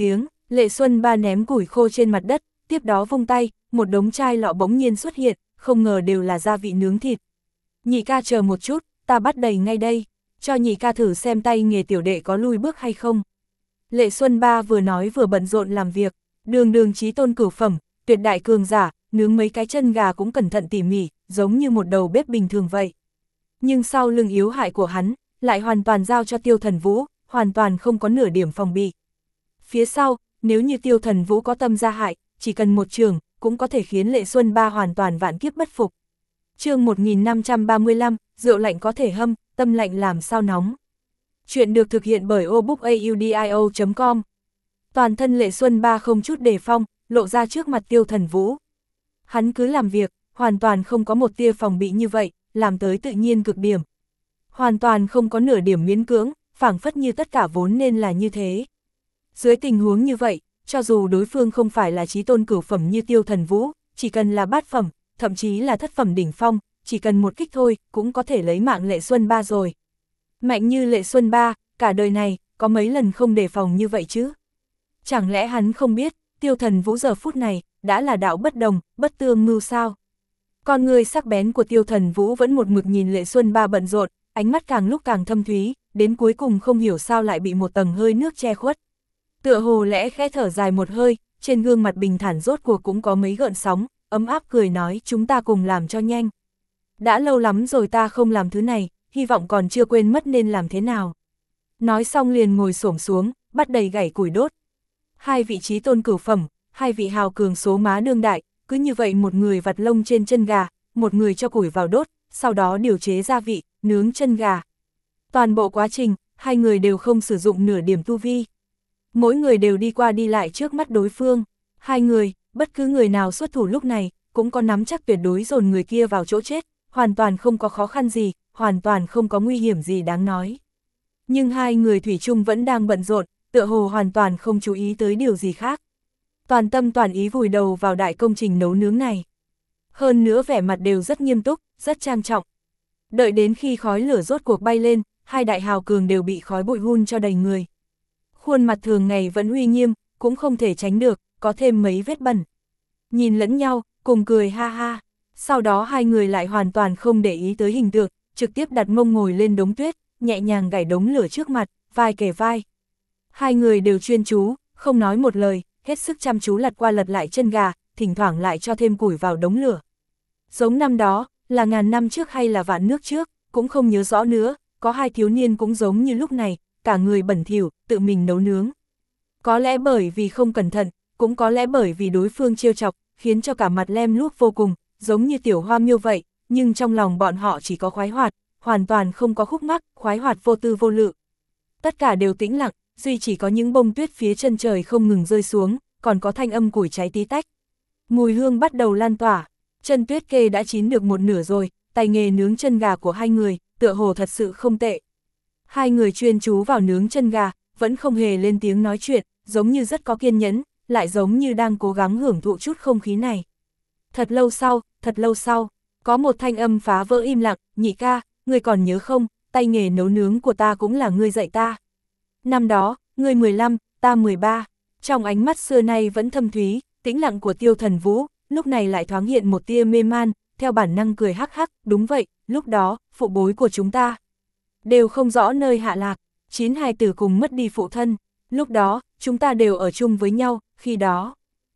Lệ Xuân Ba ném củi khô trên mặt đất, tiếp đó vung tay, một đống chai lọ bỗng nhiên xuất hiện, không ngờ đều là gia vị nướng thịt. Nhị ca chờ một chút, ta bắt đầy ngay đây, cho nhị ca thử xem tay nghề tiểu đệ có lui bước hay không. Lệ Xuân Ba vừa nói vừa bận rộn làm việc, đường đường chí tôn cửu phẩm, tuyệt đại cường giả, nướng mấy cái chân gà cũng cẩn thận tỉ mỉ, giống như một đầu bếp bình thường vậy. Nhưng sau lưng yếu hại của hắn, lại hoàn toàn giao cho Tiêu Thần Vũ, hoàn toàn không có nửa điểm phòng bị. Phía sau, nếu như Tiêu Thần Vũ có tâm ra hại, chỉ cần một trường, cũng có thể khiến Lệ Xuân Ba hoàn toàn vạn kiếp bất phục. Chương một nghìn năm trăm ba mươi lăm, rượu lạnh có thể hâm, tâm lạnh làm sao nóng. Chuyện được thực hiện bởi obookaudio chấm com. Toàn thân Lệ Xuân Ba không chút đề phong, lộ ra trước mặt Tiêu Thần Vũ. Hắn cứ làm việc, hoàn toàn không có một tia phòng bị như vậy, làm tới tự nhiên cực điểm. Hoàn toàn không có nửa điểm miễn cưỡng, phảng phất như tất cả vốn nên là như thế. Dưới tình huống như vậy, cho dù đối phương không phải là chí tôn cửu phẩm như Tiêu Thần Vũ, chỉ cần là bát phẩm, thậm chí là thất phẩm đỉnh phong, chỉ cần một kích thôi, cũng có thể lấy mạng Lệ Xuân Ba rồi. Mạnh như Lệ Xuân Ba, cả đời này, có mấy lần không đề phòng như vậy chứ? Chẳng lẽ hắn không biết, Tiêu Thần Vũ giờ phút này, đã là đạo bất đồng, bất tương mưu sao? Con người sắc bén của Tiêu Thần Vũ vẫn một mực nhìn Lệ Xuân Ba bận rộn, ánh mắt càng lúc càng thâm thúy, đến cuối cùng không hiểu sao lại bị một tầng hơi nước che khuất. Tựa hồ lẽ khẽ thở dài một hơi, trên gương mặt bình thản rốt cuộc cũng có mấy gợn sóng, ấm áp cười nói chúng ta cùng làm cho nhanh. Đã lâu lắm rồi ta không làm thứ này, hy vọng còn chưa quên mất nên làm thế nào. Nói xong liền ngồi xổm xuống, bắt đầy gảy củi đốt. Hai vị chí tôn cửu phẩm, hai vị hào cường số má đương đại, cứ như vậy một người vặt lông trên chân gà, một người cho củi vào đốt, sau đó điều chế gia vị, nướng chân gà. Toàn bộ quá trình, hai người đều không sử dụng nửa điểm tu vi. Mỗi người đều đi qua đi lại trước mắt đối phương. Hai người, bất cứ người nào xuất thủ lúc này, cũng có nắm chắc tuyệt đối dồn người kia vào chỗ chết, hoàn toàn không có khó khăn gì, hoàn toàn không có nguy hiểm gì đáng nói. Nhưng hai người thủy chung vẫn đang bận rộn, tựa hồ hoàn toàn không chú ý tới điều gì khác. Toàn tâm toàn ý vùi đầu vào đại công trình nấu nướng này. Hơn nữa vẻ mặt đều rất nghiêm túc, rất trang trọng. Đợi đến khi khói lửa rốt cuộc bay lên, hai đại hào cường đều bị khói bụi hun cho đầy người. Khuôn mặt thường ngày vẫn uy nghiêm, cũng không thể tránh được, có thêm mấy vết bẩn. Nhìn lẫn nhau, cùng cười ha ha. Sau đó hai người lại hoàn toàn không để ý tới hình tượng, trực tiếp đặt mông ngồi lên đống tuyết, nhẹ nhàng gảy đống lửa trước mặt, vai kề vai. Hai người đều chuyên chú, không nói một lời, hết sức chăm chú lật qua lật lại chân gà, thỉnh thoảng lại cho thêm củi vào đống lửa. Giống năm đó, là ngàn năm trước hay là vạn nước trước, cũng không nhớ rõ nữa, có hai thiếu niên cũng giống như lúc này, cả người bẩn thỉu, tự mình nấu nướng. Có lẽ bởi vì không cẩn thận, cũng có lẽ bởi vì đối phương trêu chọc, khiến cho cả mặt lem luốc vô cùng, giống như tiểu hoa miêu vậy, nhưng trong lòng bọn họ chỉ có khoái hoạt, hoàn toàn không có khúc mắc, khoái hoạt vô tư vô lự. Tất cả đều tĩnh lặng, duy chỉ có những bông tuyết phía chân trời không ngừng rơi xuống, còn có thanh âm củi cháy tí tách. Mùi hương bắt đầu lan tỏa, chân tuyết kê đã chín được một nửa rồi, tay nghề nướng chân gà của hai người, tựa hồ thật sự không tệ. Hai người chuyên chú vào nướng chân gà, vẫn không hề lên tiếng nói chuyện, giống như rất có kiên nhẫn, lại giống như đang cố gắng hưởng thụ chút không khí này. Thật lâu sau, thật lâu sau, có một thanh âm phá vỡ im lặng, nhị ca, ngươi còn nhớ không, tay nghề nấu nướng của ta cũng là ngươi dạy ta. Năm đó, ngươi mười lăm, ta mười ba, trong ánh mắt xưa nay vẫn thâm thúy, tĩnh lặng của Tiêu Thần Vũ, lúc này lại thoáng hiện một tia mê man, theo bản năng cười hắc hắc, đúng vậy, lúc đó, phụ bối của chúng ta đều không rõ nơi hạ lạc, chín hài tử cùng mất đi phụ thân, lúc đó, chúng ta đều ở chung với nhau, khi đó.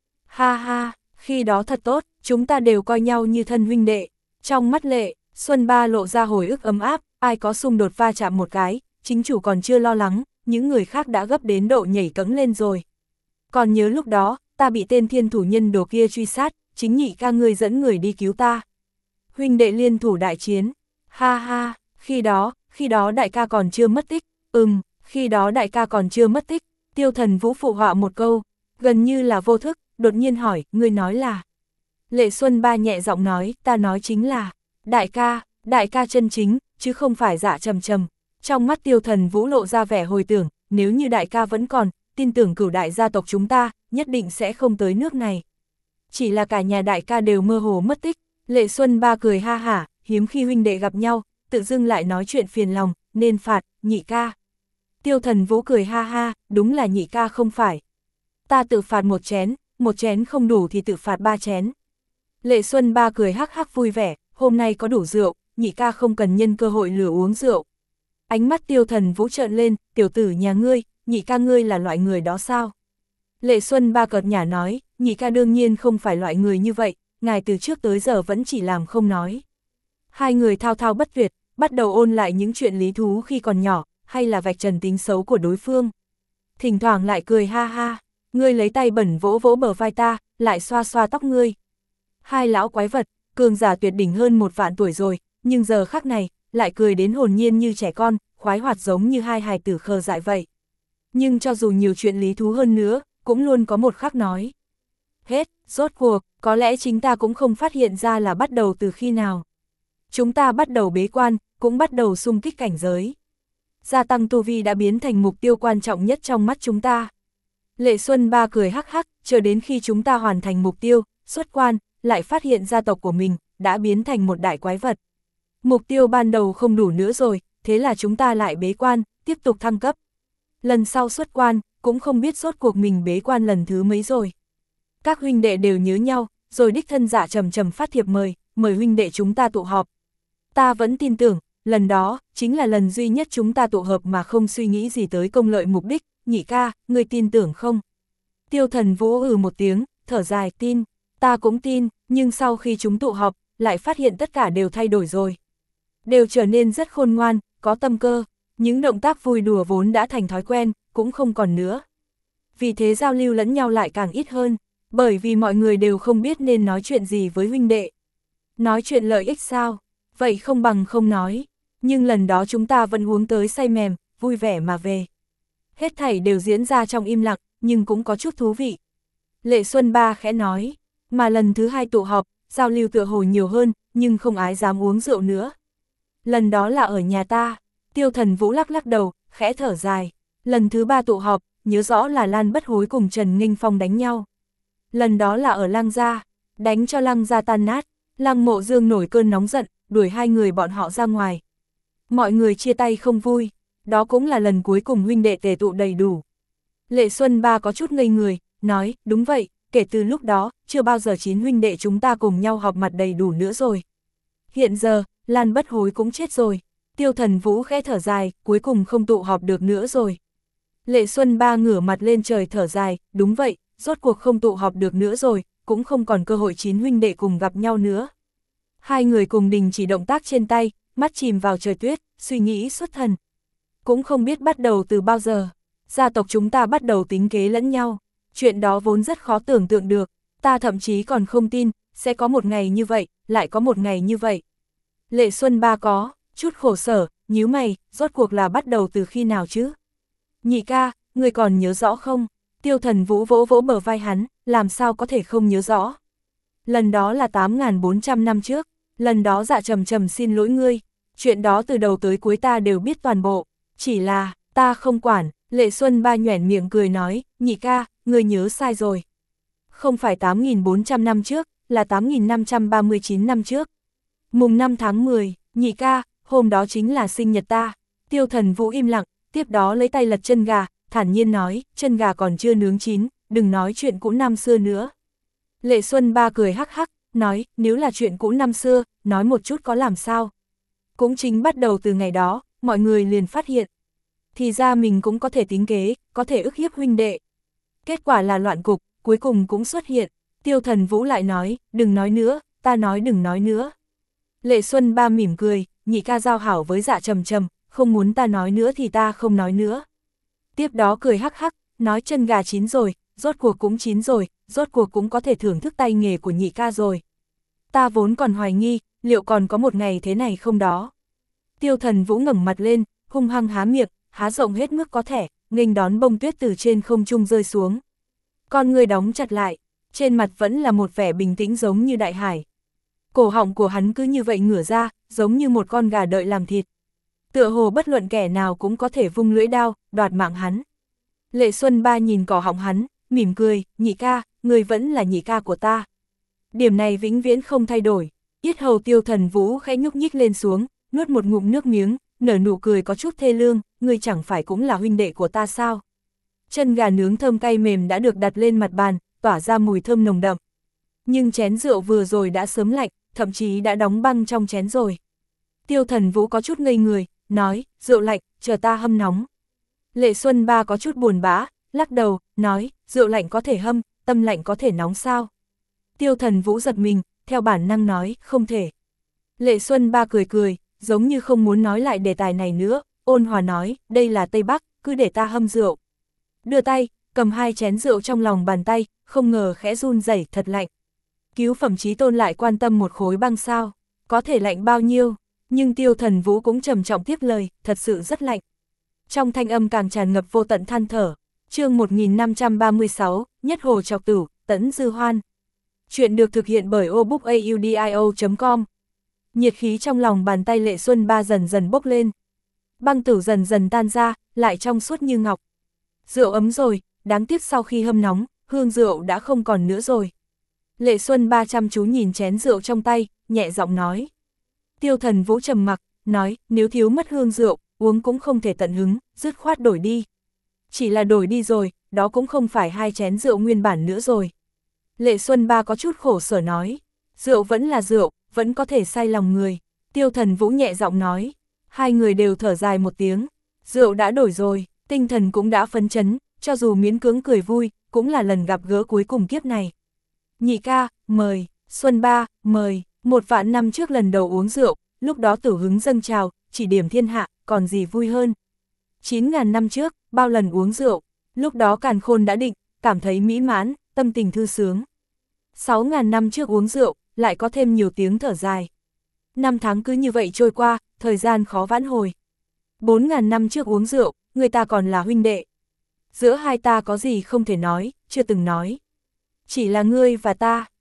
Ha ha, khi đó thật tốt, chúng ta đều coi nhau như thân huynh đệ. Trong mắt Lệ Xuân Ba lộ ra hồi ức ấm áp, ai có xung đột va chạm một cái, chính chủ còn chưa lo lắng, những người khác đã gấp đến độ nhảy cẫng lên rồi. Còn nhớ lúc đó, ta bị tên thiên thủ nhân đồ kia truy sát, chính nhị ca ngươi dẫn người đi cứu ta. Huynh đệ liên thủ đại chiến, ha ha, khi đó, khi đó đại ca còn chưa mất tích, ừm, khi đó đại ca còn chưa mất tích. Tiêu Thần Vũ phụ họa một câu, gần như là vô thức, đột nhiên hỏi, ngươi nói là. Lệ Xuân Ba nhẹ giọng nói, ta nói chính là, đại ca, đại ca chân chính, chứ không phải dạ trầm trầm. Trong mắt Tiêu Thần Vũ lộ ra vẻ hồi tưởng, nếu như đại ca vẫn còn, tin tưởng cửu đại gia tộc chúng ta, nhất định sẽ không tới nước này. Chỉ là cả nhà đại ca đều mơ hồ mất tích. Lệ Xuân Ba cười ha hả, hiếm khi huynh đệ gặp nhau, tự dưng lại nói chuyện phiền lòng, nên phạt, nhị ca. Tiêu Thần Vũ cười ha ha, đúng là nhị ca không phải. Ta tự phạt một chén, một chén không đủ thì tự phạt ba chén. Lệ Xuân Ba cười hắc hắc vui vẻ, hôm nay có đủ rượu, nhị ca không cần nhân cơ hội lừa uống rượu. Ánh mắt Tiêu Thần Vũ trợn lên, tiểu tử nhà ngươi, nhị ca ngươi là loại người đó sao? Lệ Xuân Ba cợt nhả nói, nhị ca đương nhiên không phải loại người như vậy, ngài từ trước tới giờ vẫn chỉ làm không nói. Hai người thao thao bất tuyệt, bắt đầu ôn lại những chuyện lý thú khi còn nhỏ, hay là vạch trần tính xấu của đối phương. Thỉnh thoảng lại cười ha ha, ngươi lấy tay bẩn vỗ vỗ bờ vai ta, lại xoa xoa tóc ngươi. Hai lão quái vật, cường giả tuyệt đỉnh hơn một vạn tuổi rồi, nhưng giờ khắc này, lại cười đến hồn nhiên như trẻ con, khoái hoạt giống như hai hài tử khờ dại vậy. Nhưng cho dù nhiều chuyện lý thú hơn nữa, cũng luôn có một khắc nói. Hết, rốt cuộc, có lẽ chính ta cũng không phát hiện ra là bắt đầu từ khi nào. Chúng ta bắt đầu bế quan, cũng bắt đầu xung kích cảnh giới. Gia tăng tu vi đã biến thành mục tiêu quan trọng nhất trong mắt chúng ta. Lệ Xuân Ba cười hắc hắc, chờ đến khi chúng ta hoàn thành mục tiêu, xuất quan, lại phát hiện gia tộc của mình đã biến thành một đại quái vật. Mục tiêu ban đầu không đủ nữa rồi, thế là chúng ta lại bế quan, tiếp tục thăng cấp. Lần sau xuất quan, cũng không biết rốt cuộc mình bế quan lần thứ mấy rồi. Các huynh đệ đều nhớ nhau, rồi đích thân Dạ Trầm Trầm phát thiệp mời, mời huynh đệ chúng ta tụ họp. Ta vẫn tin tưởng, lần đó, chính là lần duy nhất chúng ta tụ hợp mà không suy nghĩ gì tới công lợi mục đích, nhị ca, ngươi tin tưởng không? Tiêu Thần Vũ ừ một tiếng, thở dài, tin, ta cũng tin, nhưng sau khi chúng tụ họp, lại phát hiện tất cả đều thay đổi rồi. Đều trở nên rất khôn ngoan, có tâm cơ, những động tác vui đùa vốn đã thành thói quen, cũng không còn nữa. Vì thế giao lưu lẫn nhau lại càng ít hơn, bởi vì mọi người đều không biết nên nói chuyện gì với huynh đệ. Nói chuyện lợi ích sao? Vậy không bằng không nói. Nhưng lần đó chúng ta vẫn uống tới say mềm, vui vẻ mà về. Hết thảy đều diễn ra trong im lặng, nhưng cũng có chút thú vị. Lệ Xuân Ba khẽ nói, mà lần thứ hai tụ họp, giao lưu tựa hồ nhiều hơn, nhưng không ai dám uống rượu nữa. Lần đó là ở nhà ta. Tiêu Thần Vũ lắc lắc đầu, khẽ thở dài. Lần thứ ba tụ họp, nhớ rõ là Lan Bất Hối cùng Trần Nghinh Phong đánh nhau. Lần đó là ở Lăng Gia, đánh cho Lăng Gia tan nát. Lăng Mộ Dương nổi cơn nóng giận, đuổi hai người bọn họ ra ngoài. Mọi người chia tay không vui, đó cũng là lần cuối cùng huynh đệ tề tụ đầy đủ. Lệ Xuân Ba có chút ngây người, nói, đúng vậy, kể từ lúc đó, chưa bao giờ chín huynh đệ chúng ta cùng nhau họp mặt đầy đủ nữa rồi. Hiện giờ, Lan Bất Hối cũng chết rồi. Tiêu Thần Vũ khẽ thở dài, cuối cùng không tụ họp được nữa rồi. Lệ Xuân Ba ngửa mặt lên trời thở dài, đúng vậy, rốt cuộc không tụ họp được nữa rồi, cũng không còn cơ hội chín huynh đệ cùng gặp nhau nữa. Hai người cùng đình chỉ động tác trên tay, mắt chìm vào trời tuyết, suy nghĩ xuất thần. Cũng không biết bắt đầu từ bao giờ, gia tộc chúng ta bắt đầu tính kế lẫn nhau. Chuyện đó vốn rất khó tưởng tượng được, ta thậm chí còn không tin, sẽ có một ngày như vậy, lại có một ngày như vậy. Lệ Xuân Ba có chút khổ sở, nhíu mày, rốt cuộc là bắt đầu từ khi nào chứ? Nhị ca, người còn nhớ rõ không? Tiêu Thần Vũ vỗ vỗ bờ vai hắn, làm sao có thể không nhớ rõ? Lần đó là tám nghìn bốn trăm năm trước, lần đó Dạ Trầm Trầm xin lỗi ngươi, chuyện đó từ đầu tới cuối ta đều biết toàn bộ, chỉ là, ta không quản. Lệ Xuân Ba nhoẻn miệng cười nói, nhị ca, ngươi nhớ sai rồi. Không phải tám nghìn bốn trăm năm trước, là tám nghìn năm trăm ba mươi chín năm trước. Mùng năm tháng mười, nhị ca, hôm đó chính là sinh nhật ta. Tiêu Thần Vũ im lặng, tiếp đó lấy tay lật chân gà, thản nhiên nói, chân gà còn chưa nướng chín, đừng nói chuyện cũ năm xưa nữa. Lệ Xuân Ba cười hắc hắc, nói, nếu là chuyện cũ năm xưa, nói một chút có làm sao. Cũng chính bắt đầu từ ngày đó, mọi người liền phát hiện. Thì ra mình cũng có thể tính kế, có thể ức hiếp huynh đệ. Kết quả là loạn cục, cuối cùng cũng xuất hiện. Tiêu Thần Vũ lại nói, đừng nói nữa, ta nói đừng nói nữa. Lệ Xuân Ba mỉm cười, nhị ca giao hảo với Dạ Trầm Trầm, không muốn ta nói nữa thì ta không nói nữa. Tiếp đó cười hắc hắc, nói chân gà chín rồi, rốt cuộc cũng chín rồi, rốt cuộc cũng có thể thưởng thức tay nghề của nhị ca rồi. Ta vốn còn hoài nghi, liệu còn có một ngày thế này không đó. Tiêu Thần Vũ ngẩng mặt lên, hung hăng há miệng, há rộng hết mức có thể, nghênh đón bông tuyết từ trên không trung rơi xuống. Con người đóng chặt lại, trên mặt vẫn là một vẻ bình tĩnh giống như đại hải. Cổ họng của hắn cứ như vậy ngửa ra, giống như một con gà đợi làm thịt. Tựa hồ bất luận kẻ nào cũng có thể vung lưỡi đao, đoạt mạng hắn. Lệ Xuân Ba nhìn cổ họng hắn, mỉm cười, nhị ca, người vẫn là nhị ca của ta. Điểm này vĩnh viễn không thay đổi. Yết hầu Tiêu Thần Vũ khẽ nhúc nhích lên xuống, nuốt một ngụm nước miếng, nở nụ cười có chút thê lương, ngươi chẳng phải cũng là huynh đệ của ta sao? Chân gà nướng thơm cay mềm đã được đặt lên mặt bàn, tỏa ra mùi thơm nồng đậm. Nhưng chén rượu vừa rồi đã sớm lạnh, thậm chí đã đóng băng trong chén rồi. Tiêu Thần Vũ có chút ngây người, nói, rượu lạnh, chờ ta hâm nóng. Lệ Xuân Ba có chút buồn bã, lắc đầu, nói, rượu lạnh có thể hâm, tâm lạnh có thể nóng sao? Tiêu Thần Vũ giật mình, theo bản năng nói, không thể. Lệ Xuân Ba cười cười, giống như không muốn nói lại đề tài này nữa, ôn hòa nói, đây là Tây Bắc, cứ để ta hâm rượu. Đưa tay, cầm hai chén rượu trong lòng bàn tay, không ngờ khẽ run rẩy, thật lạnh. Cứu phẩm Chí Tôn lại quan tâm một khối băng sao, có thể lạnh bao nhiêu, nhưng Tiêu Thần Vũ cũng trầm trọng tiếp lời, thật sự rất lạnh. Trong thanh âm càng tràn ngập vô tận than thở. Chương một nghìn năm trăm ba mươi sáu, Nhất Hồ Chọc Tử, Tẫn Dư Hoan. Chuyện được thực hiện bởi obookaudio chấm com. Nhiệt khí trong lòng bàn tay Lệ Xuân Ba dần dần bốc lên. Băng tử dần dần tan ra, lại trong suốt như ngọc. Rượu ấm rồi, đáng tiếc sau khi hâm nóng, hương rượu đã không còn nữa rồi. Lệ Xuân Ba chăm chú nhìn chén rượu trong tay, nhẹ giọng nói. Tiêu Thần Vũ trầm mặc, nói, nếu thiếu mất hương rượu, uống cũng không thể tận hứng, dứt khoát đổi đi. Chỉ là đổi đi rồi, đó cũng không phải hai chén rượu nguyên bản nữa rồi. Lệ Xuân Ba có chút khổ sở nói, rượu vẫn là rượu, vẫn có thể say lòng người. Tiêu Thần Vũ nhẹ giọng nói, hai người đều thở dài một tiếng, rượu đã đổi rồi, tinh thần cũng đã phấn chấn, cho dù miễn cưỡng cười vui, cũng là lần gặp gỡ cuối cùng kiếp này. Nhị ca, mời, Xuân Ba, mời, một vạn năm trước lần đầu uống rượu, lúc đó tử hứng dâng trào, chỉ điểm thiên hạ, còn gì vui hơn. Chín ngàn năm trước, bao lần uống rượu, lúc đó càn khôn đã định, cảm thấy mỹ mãn, tâm tình thư sướng. Sáu ngàn năm trước uống rượu, lại có thêm nhiều tiếng thở dài. Năm tháng cứ như vậy trôi qua, thời gian khó vãn hồi. Bốn ngàn năm trước uống rượu, người ta còn là huynh đệ. Giữa hai ta có gì không thể nói, chưa từng nói. Chỉ là ngươi và ta,